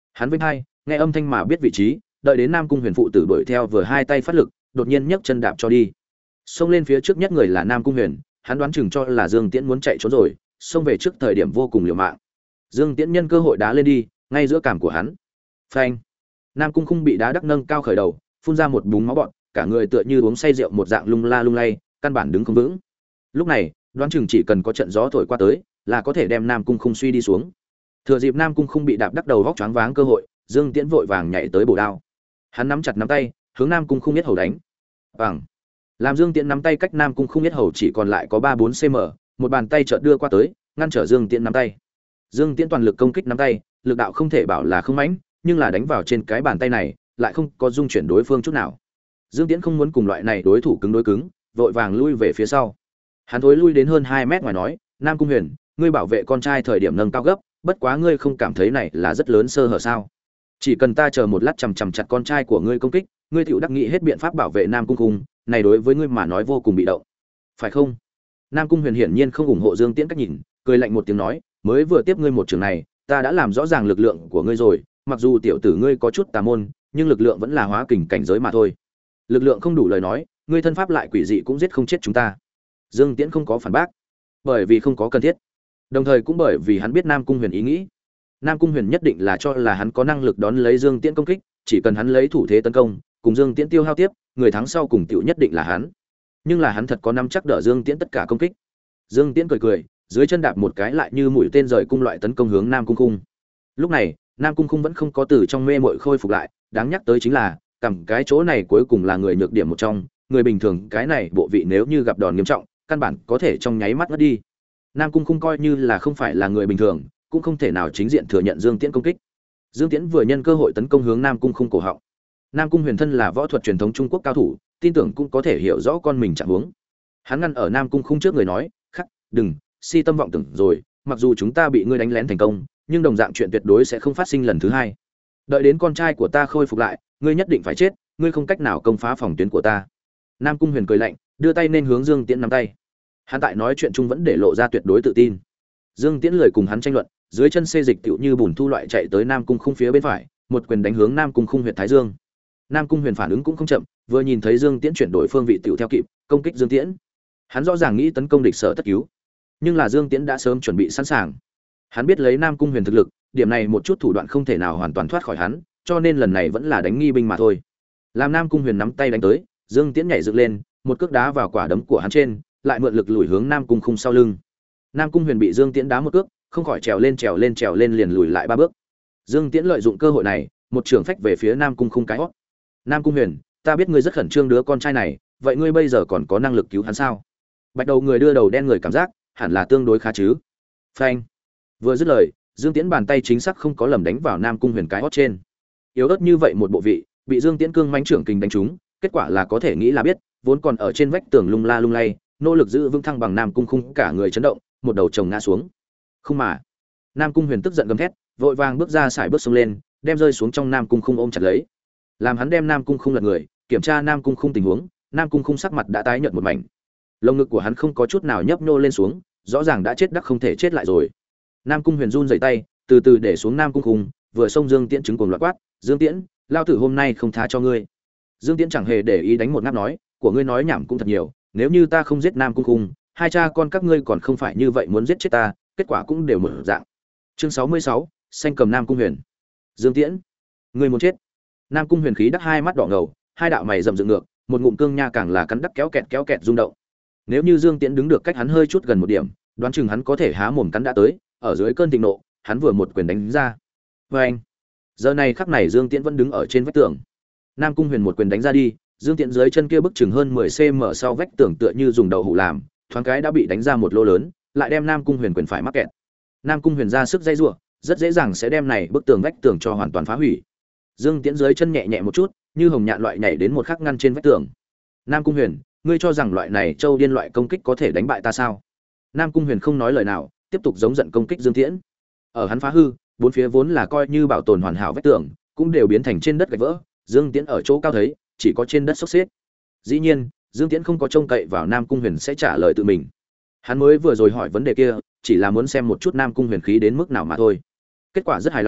Hắn vinh hai nghe âm thanh mà biết vị trí, đợi đến Nam Cung Huyền phụ tử đuổi theo vừa hai tay phát lực, đột nhiên nhấc chân đạp cho đi. Xông lên phía trước nhất người là Nam Cung Huyền, hắn đoán chừng cho là Dương Tiễn muốn chạy trốn rồi, xông về trước thời điểm vô cùng liều mạng. Dương Tiễn nhân cơ hội đá lên đi, ngay giữa cằm của hắn. Phanh! Nam Cung Khung bị đá đắc nâng cao khởi đầu, phun ra một búng máu bọt, cả người tựa như uống say rượu một dạng lung la lung lay, căn bản đứng không vững. Lúc này, đoán chừng chỉ cần có trận gió thổi qua tới, là có thể đem Nam Cung Khung suy đi xuống. Thừa dịp Nam Cung Khung bị đạp đắc đầu vóc choáng váng cơ hội, Dương Tiễn vội vàng nhảy tới bổ đao. Hắn nắm chặt nắm tay, hướng Nam Cung Khung biết hầu đánh. Bằng. Làm Dương Tiễn nắm tay cách Nam Cung Khung biết hầu chỉ còn lại có 3-4 cm, một bàn tay chợt đưa qua tới, ngăn trở Dương Tiễn nắm tay. Dương Tiễn toàn lực công kích nắm tay, lực đạo không thể bảo là không mãnh, nhưng là đánh vào trên cái bàn tay này, lại không có dung chuyển đối phương chút nào. Dương Tiễn không muốn cùng loại này đối thủ cứng đối cứng, vội vàng lui về phía sau. Hắn thối lui đến hơn 2 mét ngoài nói, Nam Cung Huyền, ngươi bảo vệ con trai thời điểm nâng cao gấp, bất quá ngươi không cảm thấy này là rất lớn sơ hở sao? Chỉ cần ta chờ một lát chằm chặt con trai của ngươi công kích, ngươi tựu đắc nghĩ hết biện pháp bảo vệ Nam Cung Khung, này đối với ngươi mà nói vô cùng bị động, phải không? Nam Cung Huyền hiển nhiên không ủng hộ Dương Tiễn cách nhìn, cười lạnh một tiếng nói, mới vừa tiếp ngươi một trường này, ta đã làm rõ ràng lực lượng của ngươi rồi, mặc dù tiểu tử ngươi có chút tà môn, nhưng lực lượng vẫn là hóa kình cảnh giới mà thôi. Lực lượng không đủ lời nói, ngươi thân pháp lại quỷ dị cũng giết không chết chúng ta. Dương Tiễn không có phản bác, bởi vì không có cần thiết. Đồng thời cũng bởi vì hắn biết Nam Cung Huyền ý nghĩ. Nam Cung Huyền nhất định là cho là hắn có năng lực đón lấy Dương Tiễn công kích, chỉ cần hắn lấy thủ thế tấn công, cùng Dương Tiễn tiêu hao tiếp, người thắng sau cùng tiểu nhất định là hắn. Nhưng là hắn thật có nắm chắc đỡ Dương Tiễn tất cả công kích. Dương Tiễn cười cười, dưới chân đạp một cái lại như mũi tên rời cung loại tấn công hướng Nam Cung Khung. Lúc này, Nam Cung Khung vẫn không có từ trong mê muội khôi phục lại, đáng nhắc tới chính là, cầm cái chỗ này cuối cùng là người nhược điểm một trong, người bình thường cái này bộ vị nếu như gặp đòn nghiêm trọng, căn bản có thể trong nháy mắt ngất đi. Nam Cung Khung coi như là không phải là người bình thường, cũng không thể nào chính diện thừa nhận Dương Tiễn công kích. Dương Tiễn vừa nhân cơ hội tấn công hướng Nam Cung Khung cổ họng. Nam Cung Huyền thân là võ thuật truyền thống Trung Quốc cao thủ, tin tưởng cũng có thể hiểu rõ con mình trạng huống. Hắn ngăn ở Nam Cung Khung trước người nói, "Khắc, đừng, si tâm vọng tưởng rồi, mặc dù chúng ta bị ngươi đánh lén thành công, nhưng đồng dạng chuyện tuyệt đối sẽ không phát sinh lần thứ hai. Đợi đến con trai của ta khôi phục lại, ngươi nhất định phải chết, ngươi không cách nào công phá phòng tuyến của ta." Nam Cung Huyền cười lạnh, đưa tay nên hướng Dương Tiễn nắm tay. Hắn tại nói chuyện chung vẫn để lộ ra tuyệt đối tự tin. Dương Tiễn lời cùng hắn tranh luận, dưới chân xê dịch tựu như bùn thu loại chạy tới Nam Cung Khung phía bên phải, một quyền đánh hướng Nam Cung Khung huyệt thái dương. Nam Cung Huyền phản ứng cũng không chậm, vừa nhìn thấy Dương Tiễn chuyển đổi phương vị tựu theo kịp, công kích Dương Tiễn. Hắn rõ ràng nghĩ tấn công địch sở tất cứu, nhưng là Dương Tiễn đã sớm chuẩn bị sẵn sàng. Hắn biết lấy Nam Cung Huyền thực lực, điểm này một chút thủ đoạn không thể nào hoàn toàn thoát khỏi hắn, cho nên lần này vẫn là đánh nghi binh mà thôi. Làm Nam Cung Huyền nắm tay đánh tới, Dương Tiễn nhảy dựng lên, một cước đá vào quả đấm của hắn trên, lại mượn lực lùi hướng Nam Cung Khung sau lưng. Nam Cung Huyền bị Dương Tiễn đá một cước, không khỏi trèo lên liền lùi lại 3 bước. Dương Tiễn lợi dụng cơ hội này, một trường phách về phía Nam Cung Khung cái hót. Nam Cung Huyền, ta biết ngươi rất khẩn trương đứa con trai này, vậy ngươi bây giờ còn có năng lực cứu hắn sao? Bạch đầu người đưa đầu đen người cảm giác, hẳn là tương đối khá chứ. Phanh. Vừa dứt lời, Dương Tiễn bàn tay chính xác không có lầm đánh vào Nam Cung Huyền cái hót trên. Yếu ớt như vậy một bộ vị, bị Dương Tiễn cương mãnh trưởng kình đánh trúng, kết quả là có thể nghĩ là biết, vốn còn ở trên vách tường lung la lung lay, nỗ lực giữ vững thăng bằng Nam Cung Khung cả người chấn động, một đầu chồng ngã xuống. Không mà. Nam Cung Huyền tức giận gầm thét, vội vàng bước ra sải bước xông lên, đem rơi xuống trong Nam Cung Khung ôm chặt lấy. Làm hắn đem Nam Cung Khung lật người, kiểm tra Nam Cung Khung tình huống, Nam Cung Khung sắc mặt đã tái nhợt một mảnh. Lồng ngực của hắn không có chút nào nhấp nhô lên xuống, rõ ràng đã chết đắc không thể chết lại rồi. Nam Cung Huyền run rẩy tay, từ từ để xuống Nam Cung Khung, vừa xông Dương Tiễn chứng cuồng loạn quát, "Dương Tiễn, lao tử hôm nay không tha cho ngươi." Dương Tiễn chẳng hề để ý đánh một ngáp nói, "Của ngươi nói nhảm cũng thật nhiều, nếu như ta không giết Nam Cung Khung, hai cha con các ngươi còn không phải như vậy muốn giết chết ta, kết quả cũng đều một dạng." Chương 66, xanh cầm Nam Cung Huyền. Dương Tiễn, ngươi muốn chết. Nam Cung Huyền khí đắc hai mắt đỏ ngầu, hai đạo mày rậm dựng ngược, một ngụm cương nha càng là cắn đắc kéo kẹt rung động. Nếu như Dương Tiễn đứng được cách hắn hơi chút gần một điểm, đoán chừng hắn có thể há mồm cắn đã tới, ở dưới cơn thịnh nộ, hắn vừa một quyền đánh ra. Oeng! Giờ này khắc này Dương Tiễn vẫn đứng ở trên vách tường. Nam Cung Huyền một quyền đánh ra đi, Dương Tiễn dưới chân kia bức chừng hơn 10 cm sau vách tường tựa như dùng đầu hũ làm, thoáng cái đã bị đánh ra một lỗ lớn, lại đem Nam Cung Huyền quyền phải mắc kẹt. Nam Cung Huyền ra sức dây rủa, rất dễ dàng sẽ đem này bức tường vách tường cho hoàn toàn phá hủy. Dương Tiễn dưới chân nhẹ nhẹ một chút, như hồng nhạn loại nhảy đến một khắc ngăn trên vách tường. Nam Cung Huyền, ngươi cho rằng loại này châu điên loại công kích có thể đánh bại ta sao? Nam Cung Huyền không nói lời nào, tiếp tục giống giận công kích Dương Tiễn. Ở hắn phá hư, bốn phía vốn là coi như bảo tồn hoàn hảo vách tường, cũng đều biến thành trên đất gạch vỡ. Dương Tiễn ở chỗ cao thấy, chỉ có trên đất xốc xếp. Dĩ nhiên, Dương Tiễn không có trông cậy vào Nam Cung Huyền sẽ trả lời tự mình. Hắn mới vừa rồi hỏi vấn đề kia, chỉ là muốn xem một chút Nam Cung Huyền khí đến mức nào mà thôi. Kết quả rất hài lòng,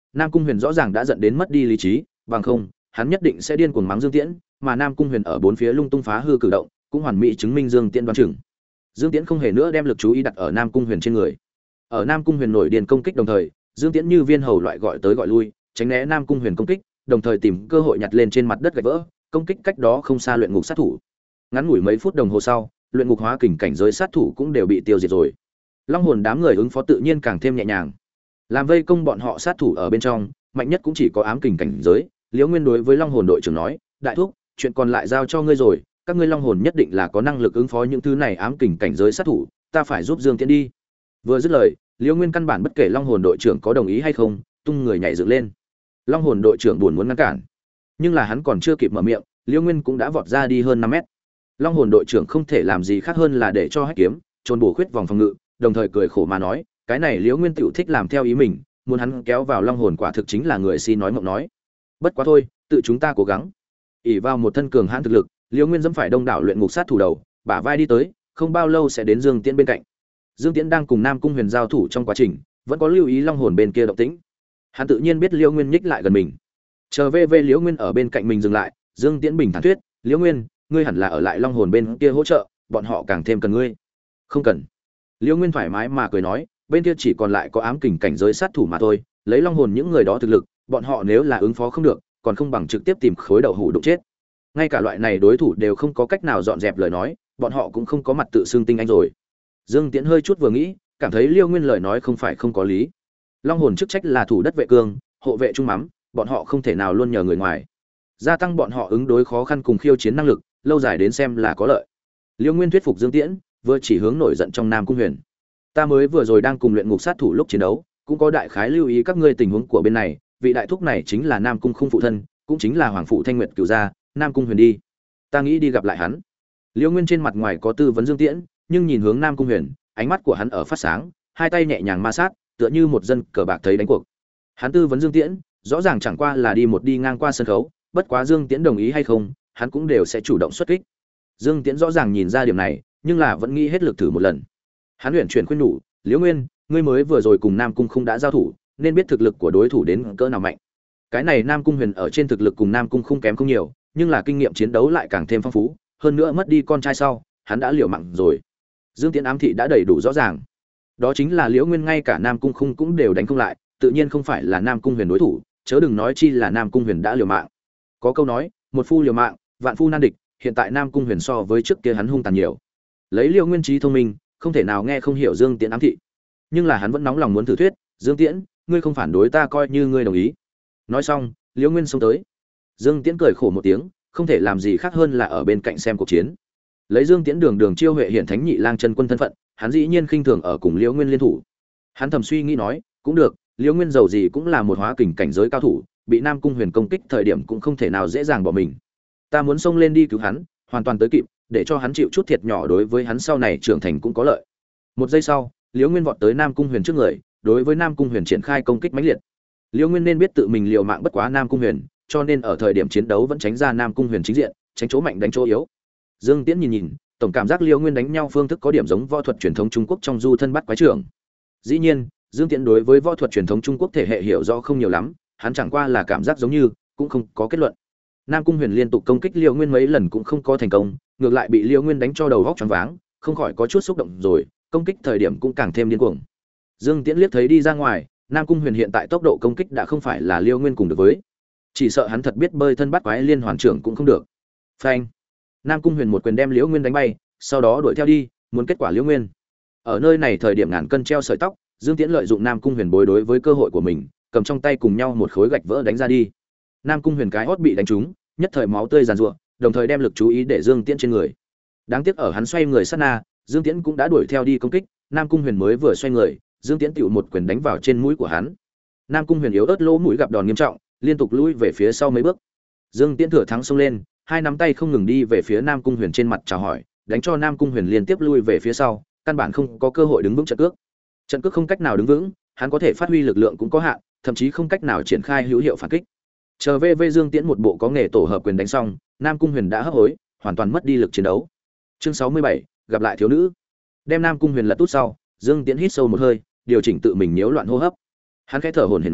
Nam Cung Huyền rõ ràng đã giận đến mất đi lý trí, bằng không, hắn nhất định sẽ điên cuồng mắng Dương Tiễn, mà Nam Cung Huyền ở bốn phía lung tung phá hư cử động, cũng hoàn mỹ chứng minh Dương Tiễn đoán chừng. Dương Tiễn không hề nữa đem lực chú ý đặt ở Nam Cung Huyền trên người. Ở Nam Cung Huyền nổi điên công kích đồng thời, Dương Tiễn như viên hầu loại gọi tới gọi lui, tránh né Nam Cung Huyền công kích, đồng thời tìm cơ hội nhặt lên trên mặt đất gạch vỡ, công kích cách đó không xa luyện ngục sát thủ. Ngắn ngủi mấy phút đồng hồ sau, luyện ngục hóa kình cảnh giới sát thủ cũng đều bị tiêu diệt rồi. Long hồn đám người ứng phó tự nhiên càng thêm nhẹ nhàng. Làm vây công bọn họ sát thủ ở bên trong, mạnh nhất cũng chỉ có ám kình cảnh giới. Liễu Nguyên đối với Long hồn đội trưởng nói, đại thúc, chuyện còn lại giao cho ngươi rồi, các ngươi Long hồn nhất định là có năng lực ứng phó những thứ này ám kình cảnh giới sát thủ, ta phải giúp Dương Tiễn đi. Vừa dứt lời, Liễu Nguyên căn bản bất kể Long hồn đội trưởng có đồng ý hay không, tung người nhảy dựng lên. Long hồn đội trưởng buồn muốn ngăn cản, nhưng là hắn còn chưa kịp mở miệng, Liễu Nguyên cũng đã vọt ra đi hơn 5 mét. Long hồn đội trưởng không thể làm gì khác hơn là để cho Hách Kiếm trôn bổ khuyết vòng phòng ngự, đồng thời cười khổ mà nói, cái này Liễu Nguyên tiểu thích làm theo ý mình, muốn hắn kéo vào Long hồn quả thực chính là người si nói mộng nói. Bất quá thôi, tự chúng ta cố gắng. Ỷ vào một thân cường hãn thực lực, Liễu Nguyên dẫm phải đông đảo luyện ngục sát thủ đầu, bả vai đi tới, không bao lâu sẽ đến Dương Tiễn bên cạnh. Dương Tiễn đang cùng Nam Cung Huyền giao thủ trong quá trình, vẫn có lưu ý Long hồn bên kia động tĩnh. Hắn tự nhiên biết Liễu Nguyên nhích lại gần mình. Chờ về Liễu Nguyên ở bên cạnh mình dừng lại, Dương Tiễn bình thản thuyết, "Liễu Nguyên, ngươi hẳn là ở lại Long hồn bên kia hỗ trợ, bọn họ càng thêm cần ngươi." "Không cần." Liễu Nguyên thoải mái mà cười nói, "Bên kia chỉ còn lại có ám kình cảnh giới sát thủ mà thôi, lấy Long hồn những người đó thực lực, bọn họ nếu là ứng phó không được, còn không bằng trực tiếp tìm khối đậu hũ đụng chết. Ngay cả loại này đối thủ đều không có cách nào dọn dẹp lời nói, bọn họ cũng không có mặt tự xưng tinh anh rồi." Dương Tiễn hơi chút vừa nghĩ, cảm thấy Liễu Nguyên lời nói không phải không có lý. Long hồn chức trách là thủ đất vệ cương, hộ vệ trung mắm, bọn họ không thể nào luôn nhờ người ngoài. Gia tăng bọn họ ứng đối khó khăn cùng khiêu chiến năng lực, lâu dài đến xem là có lợi. Liễu Nguyên thuyết phục Dương Tiễn, vừa chỉ hướng nổi giận trong Nam Cung Huyền. "Ta mới vừa rồi đang cùng luyện ngục sát thủ lúc chiến đấu, cũng có đại khái lưu ý các ngươi tình huống của bên này, vị đại thúc này chính là Nam Cung Khung phụ thân, cũng chính là hoàng phụ Thanh Nguyệt cửu gia, Nam Cung Huyền đi. Ta nghĩ đi gặp lại hắn." Liễu Nguyên trên mặt ngoài có tư vấn Dương Tiễn, nhưng nhìn hướng Nam Cung Huyền, ánh mắt của hắn ở phát sáng, hai tay nhẹ nhàng ma sát, tựa như một dân cờ bạc thấy đánh cuộc. Hắn tư vấn Dương Tiễn, rõ ràng chẳng qua là đi ngang qua sân khấu, bất quá Dương Tiễn đồng ý hay không, hắn cũng đều sẽ chủ động xuất kích. Dương Tiễn rõ ràng nhìn ra điểm này, nhưng là vẫn nghĩ hết lực thử một lần. Hắn luyện chuyển khuyên nhủ, "Liễu Nguyên, ngươi mới vừa rồi cùng Nam Cung Khung đã giao thủ, nên biết thực lực của đối thủ đến cỡ nào mạnh." Cái này Nam Cung Huyền ở trên thực lực cùng Nam Cung Khung kém không nhiều, nhưng là kinh nghiệm chiến đấu lại càng thêm phong phú, hơn nữa mất đi con trai sau, hắn đã liều mạng rồi. Dương Tiễn ám thị đã đầy đủ rõ ràng. Đó chính là Liễu Nguyên ngay cả Nam Cung Khung cũng đều đánh không lại, tự nhiên không phải là Nam Cung Huyền đối thủ, chớ đừng nói chi là Nam Cung Huyền đã liều mạng. Có câu nói, một phu liều mạng, vạn phu nan địch, hiện tại Nam Cung Huyền so với trước kia hắn hung tàn nhiều. Lấy Liễu Nguyên trí thông minh, không thể nào nghe không hiểu Dương Tiễn ám thị. Nhưng là hắn vẫn nóng lòng muốn thử thuyết, "Dương Tiễn, ngươi không phản đối ta coi như ngươi đồng ý." Nói xong, Liễu Nguyên xông tới. Dương Tiễn cười khổ một tiếng, không thể làm gì khác hơn là ở bên cạnh xem cuộc chiến. Lấy Dương Tiễn đường chiêu huệ hiển thánh nhị lang chân quân thân phận, hắn dĩ nhiên khinh thường ở cùng Liễu Nguyên liên thủ. Hắn thầm suy nghĩ nói, cũng được, Liễu Nguyên dầu gì cũng là một hóa kình cảnh giới cao thủ, bị Nam Cung Huyền công kích thời điểm cũng không thể nào dễ dàng bỏ mình. Ta muốn xông lên đi cứu hắn, hoàn toàn tới kịp, để cho hắn chịu chút thiệt nhỏ đối với hắn sau này trưởng thành cũng có lợi. Một giây sau, Liễu Nguyên vọt tới Nam Cung Huyền trước người, đối với Nam Cung Huyền triển khai công kích mãnh liệt. Liễu Nguyên nên biết tự mình liều mạng bất quá Nam Cung Huyền, cho nên ở thời điểm chiến đấu vẫn tránh ra Nam Cung Huyền chính diện, tránh chỗ mạnh đánh chỗ yếu. Dương Tiễn nhìn, tổng cảm giác Liễu Nguyên đánh nhau phương thức có điểm giống võ thuật truyền thống Trung Quốc trong du thân bắt quái trưởng. Dĩ nhiên, Dương Tiễn đối với võ thuật truyền thống Trung Quốc thể hệ hiểu rõ không nhiều lắm, hắn chẳng qua là cảm giác giống như, cũng không có kết luận. Nam Cung Huyền liên tục công kích Liễu Nguyên mấy lần cũng không có thành công, ngược lại bị Liễu Nguyên đánh cho đầu óc choáng váng, không khỏi có chút xúc động rồi, công kích thời điểm cũng càng thêm điên cuồng. Dương Tiễn liếc thấy đi ra ngoài, Nam Cung Huyền hiện tại tốc độ công kích đã không phải là Liễu Nguyên cùng được với. Chỉ sợ hắn thật biết bơi thân bắt quái liên hoàn trưởng cũng không được. Phanh! Nam Cung Huyền một quyền đem Liễu Nguyên đánh bay, sau đó đuổi theo đi, muốn kết quả Liễu Nguyên. Ở nơi này thời điểm ngàn cân treo sợi tóc, Dương Tiễn lợi dụng Nam Cung Huyền bối đối với cơ hội của mình, cầm trong tay cùng nhau một khối gạch vỡ đánh ra đi. Nam Cung Huyền cái hốt bị đánh trúng, nhất thời máu tươi giàn giụa, đồng thời đem lực chú ý để Dương Tiễn trên người. Đáng tiếc ở hắn xoay người sát na, Dương Tiễn cũng đã đuổi theo đi công kích, Nam Cung Huyền mới vừa xoay người, Dương Tiễn tựu một quyền đánh vào trên mũi của hắn. Nam Cung Huyền yếu ớt lỗ mũi gặp đòn nghiêm trọng, liên tục lùi về phía sau mấy bước. Dương Tiễn thừa thắng xông lên, hai nắm tay không ngừng đi về phía Nam Cung Huyền trên mặt chào hỏi, đánh cho Nam Cung Huyền liên tiếp lui về phía sau, căn bản không có cơ hội đứng vững trận cước. Trận cước không cách nào đứng vững, hắn có thể phát huy lực lượng cũng có hạn, thậm chí không cách nào triển khai hữu hiệu phản kích. Chờ về Dương Tiễn một bộ có nghề tổ hợp quyền đánh xong, Nam Cung Huyền đã hấp hối, hoàn toàn mất đi lực chiến đấu. Chương 67, gặp lại thiếu nữ. Đem Nam Cung Huyền lật tút sau, Dương Tiễn hít sâu một hơi, điều chỉnh tự mình nhiễu loạn hô hấp. Hắn khẽ thở hổn hển nói,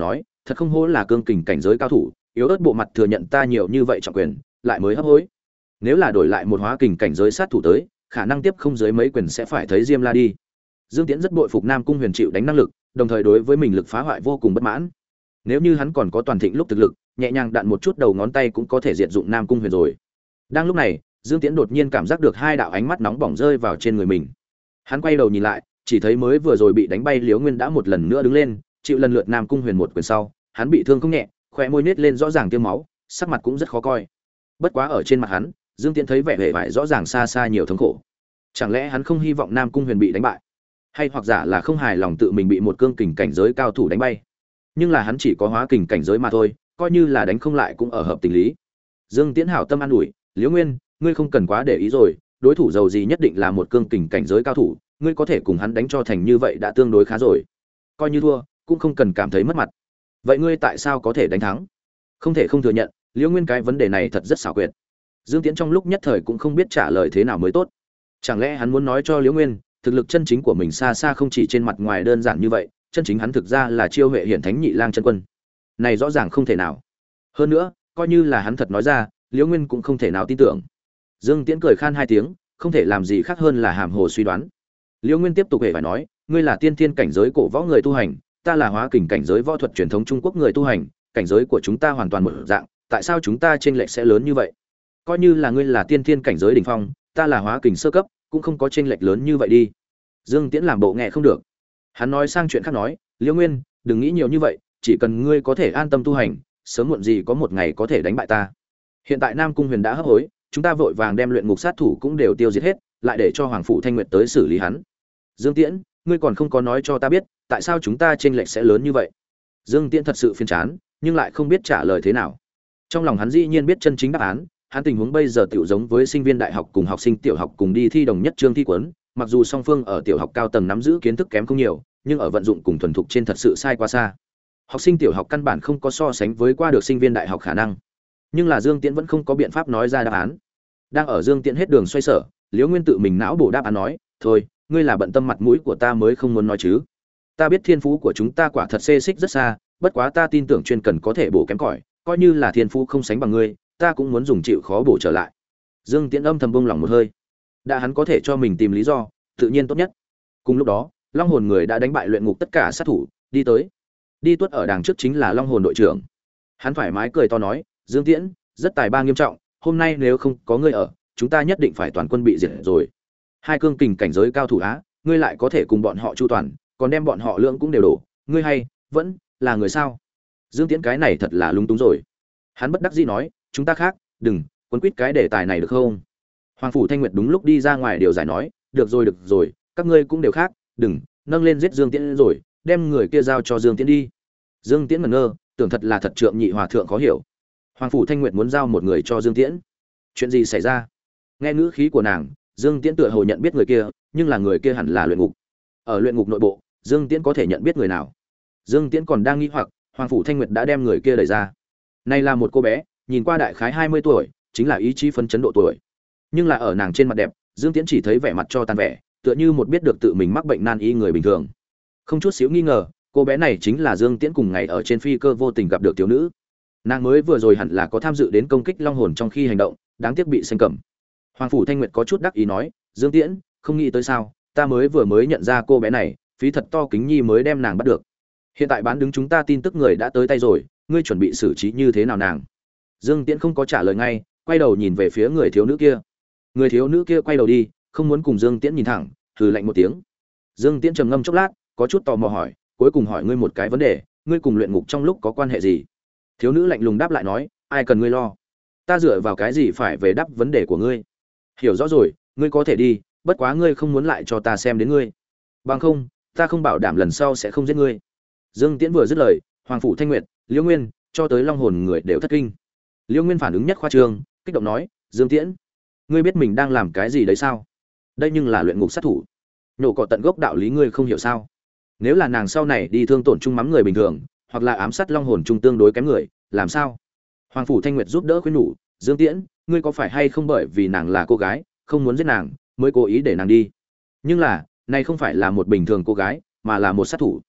thật không hổ là cương kình cảnh giới cao thủ, yếu ớt bộ mặt thừa nhận ta nhiều như vậy trọng quyền, lại mới hấp hối. Nếu là đổi lại một hóa kình cảnh giới sát thủ tới, khả năng tiếp không dưới mấy quyền sẽ phải thấy Diêm La đi. Dương Tiễn rất bội phục Nam Cung Huyền chịu đánh năng lực, đồng thời đối với mình lực phá hoại vô cùng bất mãn. Nếu như hắn còn có toàn thịnh lúc thực lực, nhẹ nhàng đạn một chút đầu ngón tay cũng có thể diệt dụng Nam Cung Huyền rồi. Đang lúc này, Dương Tiễn đột nhiên cảm giác được hai đạo ánh mắt nóng bỏng rơi vào trên người mình. Hắn quay đầu nhìn lại, chỉ thấy mới vừa rồi bị đánh bay Liễu Nguyên đã một lần nữa đứng lên, chịu lần lượt Nam Cung Huyền một quyền sau, hắn bị thương không nhẹ, khóe môi nết lên rõ ràng tiêm máu, sắc mặt cũng rất khó coi. Bất quá ở trên mặt hắn, Dương Tiễn thấy vẻ vẻ vải rõ ràng xa xa nhiều thống khổ. Chẳng lẽ hắn không hy vọng Nam Cung Huyền bị đánh bại, hay hoặc giả là không hài lòng tự mình bị một cương kình cảnh giới cao thủ đánh bay? Nhưng là hắn chỉ có hóa kình cảnh giới mà thôi, coi như là đánh không lại cũng ở hợp tình lý. Dương Tiễn hảo tâm an ủi, Liễu Nguyên, ngươi không cần quá để ý rồi, đối thủ giàu gì nhất định là một cương kình cảnh giới cao thủ, ngươi có thể cùng hắn đánh cho thành như vậy đã tương đối khá rồi. Coi như thua, cũng không cần cảm thấy mất mặt. Vậy ngươi tại sao có thể đánh thắng? Không thể không thừa nhận, Liễu Nguyên cái vấn đề này thật rất xảo quyệt. Dương Tiễn trong lúc nhất thời cũng không biết trả lời thế nào mới tốt. Chẳng lẽ hắn muốn nói cho Liễu Nguyên, thực lực chân chính của mình xa xa không chỉ trên mặt ngoài đơn giản như vậy, chân chính hắn thực ra là chiêu huệ hiển thánh nhị lang chân quân. Này rõ ràng không thể nào. Hơn nữa, coi như là hắn thật nói ra, Liễu Nguyên cũng không thể nào tin tưởng. Dương Tiễn cười khan hai tiếng, không thể làm gì khác hơn là hàm hồ suy đoán. Liễu Nguyên tiếp tục hề phải nói, ngươi là tiên thiên cảnh giới cổ võ người tu hành, ta là hóa kình cảnh giới võ thuật truyền thống Trung Quốc người tu hành, cảnh giới của chúng ta hoàn toàn một dạng, tại sao chúng ta chênh lệch sẽ lớn như vậy? Coi như là ngươi là tiên thiên cảnh giới đỉnh phong, ta là hóa kình sơ cấp, cũng không có chênh lệch lớn như vậy đi. Dương Tiễn làm bộ nghe không được. Hắn nói sang chuyện khác nói, Liễu Nguyên, đừng nghĩ nhiều như vậy, chỉ cần ngươi có thể an tâm tu hành, sớm muộn gì có một ngày có thể đánh bại ta. Hiện tại Nam Cung Huyền đã hấp hối, chúng ta vội vàng đem luyện ngục sát thủ cũng đều tiêu diệt hết, lại để cho Hoàng phủ Thanh Nguyệt tới xử lý hắn. Dương Tiễn, ngươi còn không có nói cho ta biết, tại sao chúng ta chênh lệch sẽ lớn như vậy? Dương Tiễn thật sự phiền chán, nhưng lại không biết trả lời thế nào. Trong lòng hắn dĩ nhiên biết chân chính đáp án, hắn tình huống bây giờ tiểu giống với sinh viên đại học cùng học sinh tiểu học cùng đi thi đồng nhất chương thi quấn, mặc dù song phương ở tiểu học cao tầng nắm giữ kiến thức kém không nhiều, nhưng ở vận dụng cùng thuần thục trên thật sự sai quá xa. Học sinh tiểu học căn bản không có so sánh với qua được sinh viên đại học khả năng. Nhưng là Dương Tiễn vẫn không có biện pháp nói ra đáp án. Đang ở Dương Tiễn hết đường xoay sở, Liễu Nguyên tự mình não bổ đáp án nói, "Thôi, ngươi là bận tâm mặt mũi của ta mới không muốn nói chứ. Ta biết thiên phú của chúng ta quả thật xê xích rất xa, bất quá ta tin tưởng chuyên cần có thể bổ kém cỏi, coi như là thiên phú không sánh bằng ngươi, ta cũng muốn dùng chịu khó bổ trở lại." Dương Tiễn âm thầm bông lòng một hơi. Đã hắn có thể cho mình tìm lý do, tự nhiên tốt nhất. Cùng lúc đó, Long hồn người đã đánh bại luyện ngục tất cả sát thủ, đi tới. Đi tuất ở đằng trước chính là Long hồn đội trưởng. Hắn thoải mái cười to nói, Dương Tiễn, rất tài ba nghiêm trọng, hôm nay nếu không có ngươi ở, chúng ta nhất định phải toàn quân bị diệt rồi. Hai cương kình cảnh giới cao thủ á, ngươi lại có thể cùng bọn họ chu toàn, còn đem bọn họ lượng cũng đều đổ, ngươi hay vẫn là người sao? Dương Tiễn cái này thật là lung túng rồi. Hắn bất đắc dĩ nói, chúng ta khác, đừng quấn quýt cái đề tài này được không? Hoàng phủ Thanh Nguyệt đúng lúc đi ra ngoài điều giải nói, được rồi, các ngươi cũng đều khác, đừng nâng lên giết Dương Tiễn rồi, đem người kia giao cho Dương Tiễn đi. Dương Tiễn ngẩn ngơ, tưởng thật là thật trượng nhị hòa thượng khó hiểu. Hoàng phủ Thanh Nguyệt muốn giao một người cho Dương Tiễn. Chuyện gì xảy ra? Nghe ngữ khí của nàng, Dương Tiễn tựa hồ nhận biết người kia, nhưng là người kia hẳn là luyện ngục. Ở luyện ngục nội bộ, Dương Tiễn có thể nhận biết người nào? Dương Tiễn còn đang nghi hoặc, Hoàng phủ Thanh Nguyệt đã đem người kia đẩy ra. Này là một cô bé, nhìn qua đại khái 20 tuổi, chính là ý chí phấn chấn độ tuổi. Nhưng là ở nàng trên mặt đẹp, Dương Tiễn chỉ thấy vẻ mặt cho tàn vẻ, tựa như một biết được tự mình mắc bệnh nan y người bình thường. Không chút xíu nghi ngờ, cô bé này chính là Dương Tiễn cùng ngày ở trên phi cơ vô tình gặp được thiếu nữ. Nàng mới vừa rồi hẳn là có tham dự đến công kích long hồn trong khi hành động, đáng tiếc bị xanh cầm. Hoàng phủ Thanh Nguyệt có chút đắc ý nói, Dương Tiễn, không nghĩ tới sao, ta mới nhận ra cô bé này, phí thật to kính nhi mới đem nàng bắt được. Hiện tại bán đứng chúng ta tin tức người đã tới tay rồi, ngươi chuẩn bị xử trí như thế nào nàng? Dương Tiễn không có trả lời ngay, quay đầu nhìn về phía người thiếu nữ kia. Người thiếu nữ kia quay đầu đi, không muốn cùng Dương Tiễn nhìn thẳng, hừ lạnh một tiếng. Dương Tiễn trầm ngâm chốc lát, có chút tò mò hỏi, cuối cùng hỏi ngươi một cái vấn đề, ngươi cùng luyện ngục trong lúc có quan hệ gì? Thiếu nữ lạnh lùng đáp lại nói, ai cần ngươi lo? Ta dựa vào cái gì phải về đáp vấn đề của ngươi? Hiểu rõ rồi, ngươi có thể đi, bất quá ngươi không muốn lại cho ta xem đến ngươi. Bằng không, ta không bảo đảm lần sau sẽ không giết ngươi. Dương Tiễn vừa dứt lời, Hoàng phủ Thanh Nguyệt, Liễu Nguyên, cho tới long hồn người đều thất kinh. Liễu Nguyên phản ứng nhất khoa trương, kích động nói, Dương Tiễn, ngươi biết mình đang làm cái gì đấy sao? Đây nhưng là luyện ngục sát thủ. Nhổ cỏ tận gốc đạo lý ngươi không hiểu sao? Nếu là nàng sau này đi thương tổn chung mắm người bình thường, hoặc là ám sát long hồn chung tương đối kém người, làm sao? Hoàng phủ Thanh Nguyệt giúp đỡ khuyên nhủ, Dương Tiễn, ngươi có phải hay không bởi vì nàng là cô gái, không muốn giết nàng, mới cố ý để nàng đi? Nhưng là, này không phải là một bình thường cô gái, mà là một sát thủ.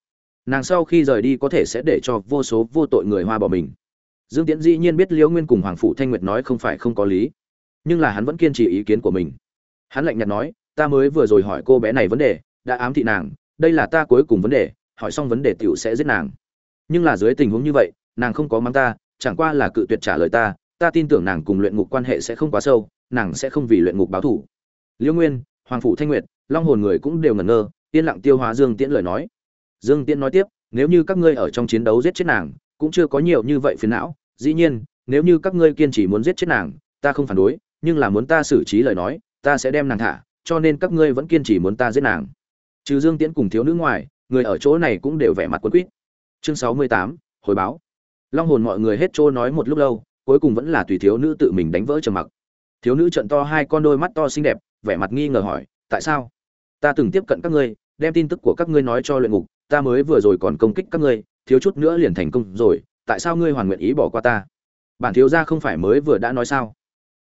nàng sau khi rời đi có thể sẽ để cho vô số vô tội người Hoa bỏ mình. Dương Tiễn dĩ nhiên biết Liễu Nguyên cùng Hoàng Phủ Thanh Nguyệt nói không phải không có lý, nhưng là hắn vẫn kiên trì ý kiến của mình. Hắn lạnh nhạt nói, ta mới vừa rồi hỏi cô bé này vấn đề, đã ám thị nàng, đây là ta cuối cùng vấn đề, hỏi xong vấn đề tiểu sẽ giết nàng. Nhưng là dưới tình huống như vậy, nàng không có mắng ta, chẳng qua là cự tuyệt trả lời ta, ta tin tưởng nàng cùng luyện ngục quan hệ sẽ không quá sâu, nàng sẽ không vì luyện ngục báo thù. Liễu Nguyên, Hoàng Phủ Thanh Nguyệt, Long Hồn người cũng đều ngẩn ngơ, yên lặng tiêu hóa Dương Tiễn lời nói. Dương Tiễn nói tiếp, nếu như các ngươi ở trong chiến đấu giết chết nàng, cũng chưa có nhiều như vậy phiền não, dĩ nhiên, nếu như các ngươi kiên trì muốn giết chết nàng, ta không phản đối, nhưng là muốn ta xử trí lời nói, ta sẽ đem nàng thả, cho nên các ngươi vẫn kiên trì muốn ta giết nàng. Trừ Dương Tiễn cùng thiếu nữ ngoài, người ở chỗ này cũng đều vẻ mặt quấn quýt. Chương 68, hồi báo. Long Hồn mọi người hết trô nói một lúc lâu, cuối cùng vẫn là tùy thiếu nữ tự mình đánh vỡ trầm mặc. Thiếu nữ trợn to hai con đôi mắt to xinh đẹp, vẻ mặt nghi ngờ hỏi, tại sao? Ta từng tiếp cận các ngươi, đem tin tức của các ngươi nói cho luyện ngục, ta mới vừa rồi còn công kích các ngươi, thiếu chút nữa liền thành công rồi, tại sao ngươi hoàn nguyện ý bỏ qua ta? Bản thiếu gia không phải mới vừa đã nói sao?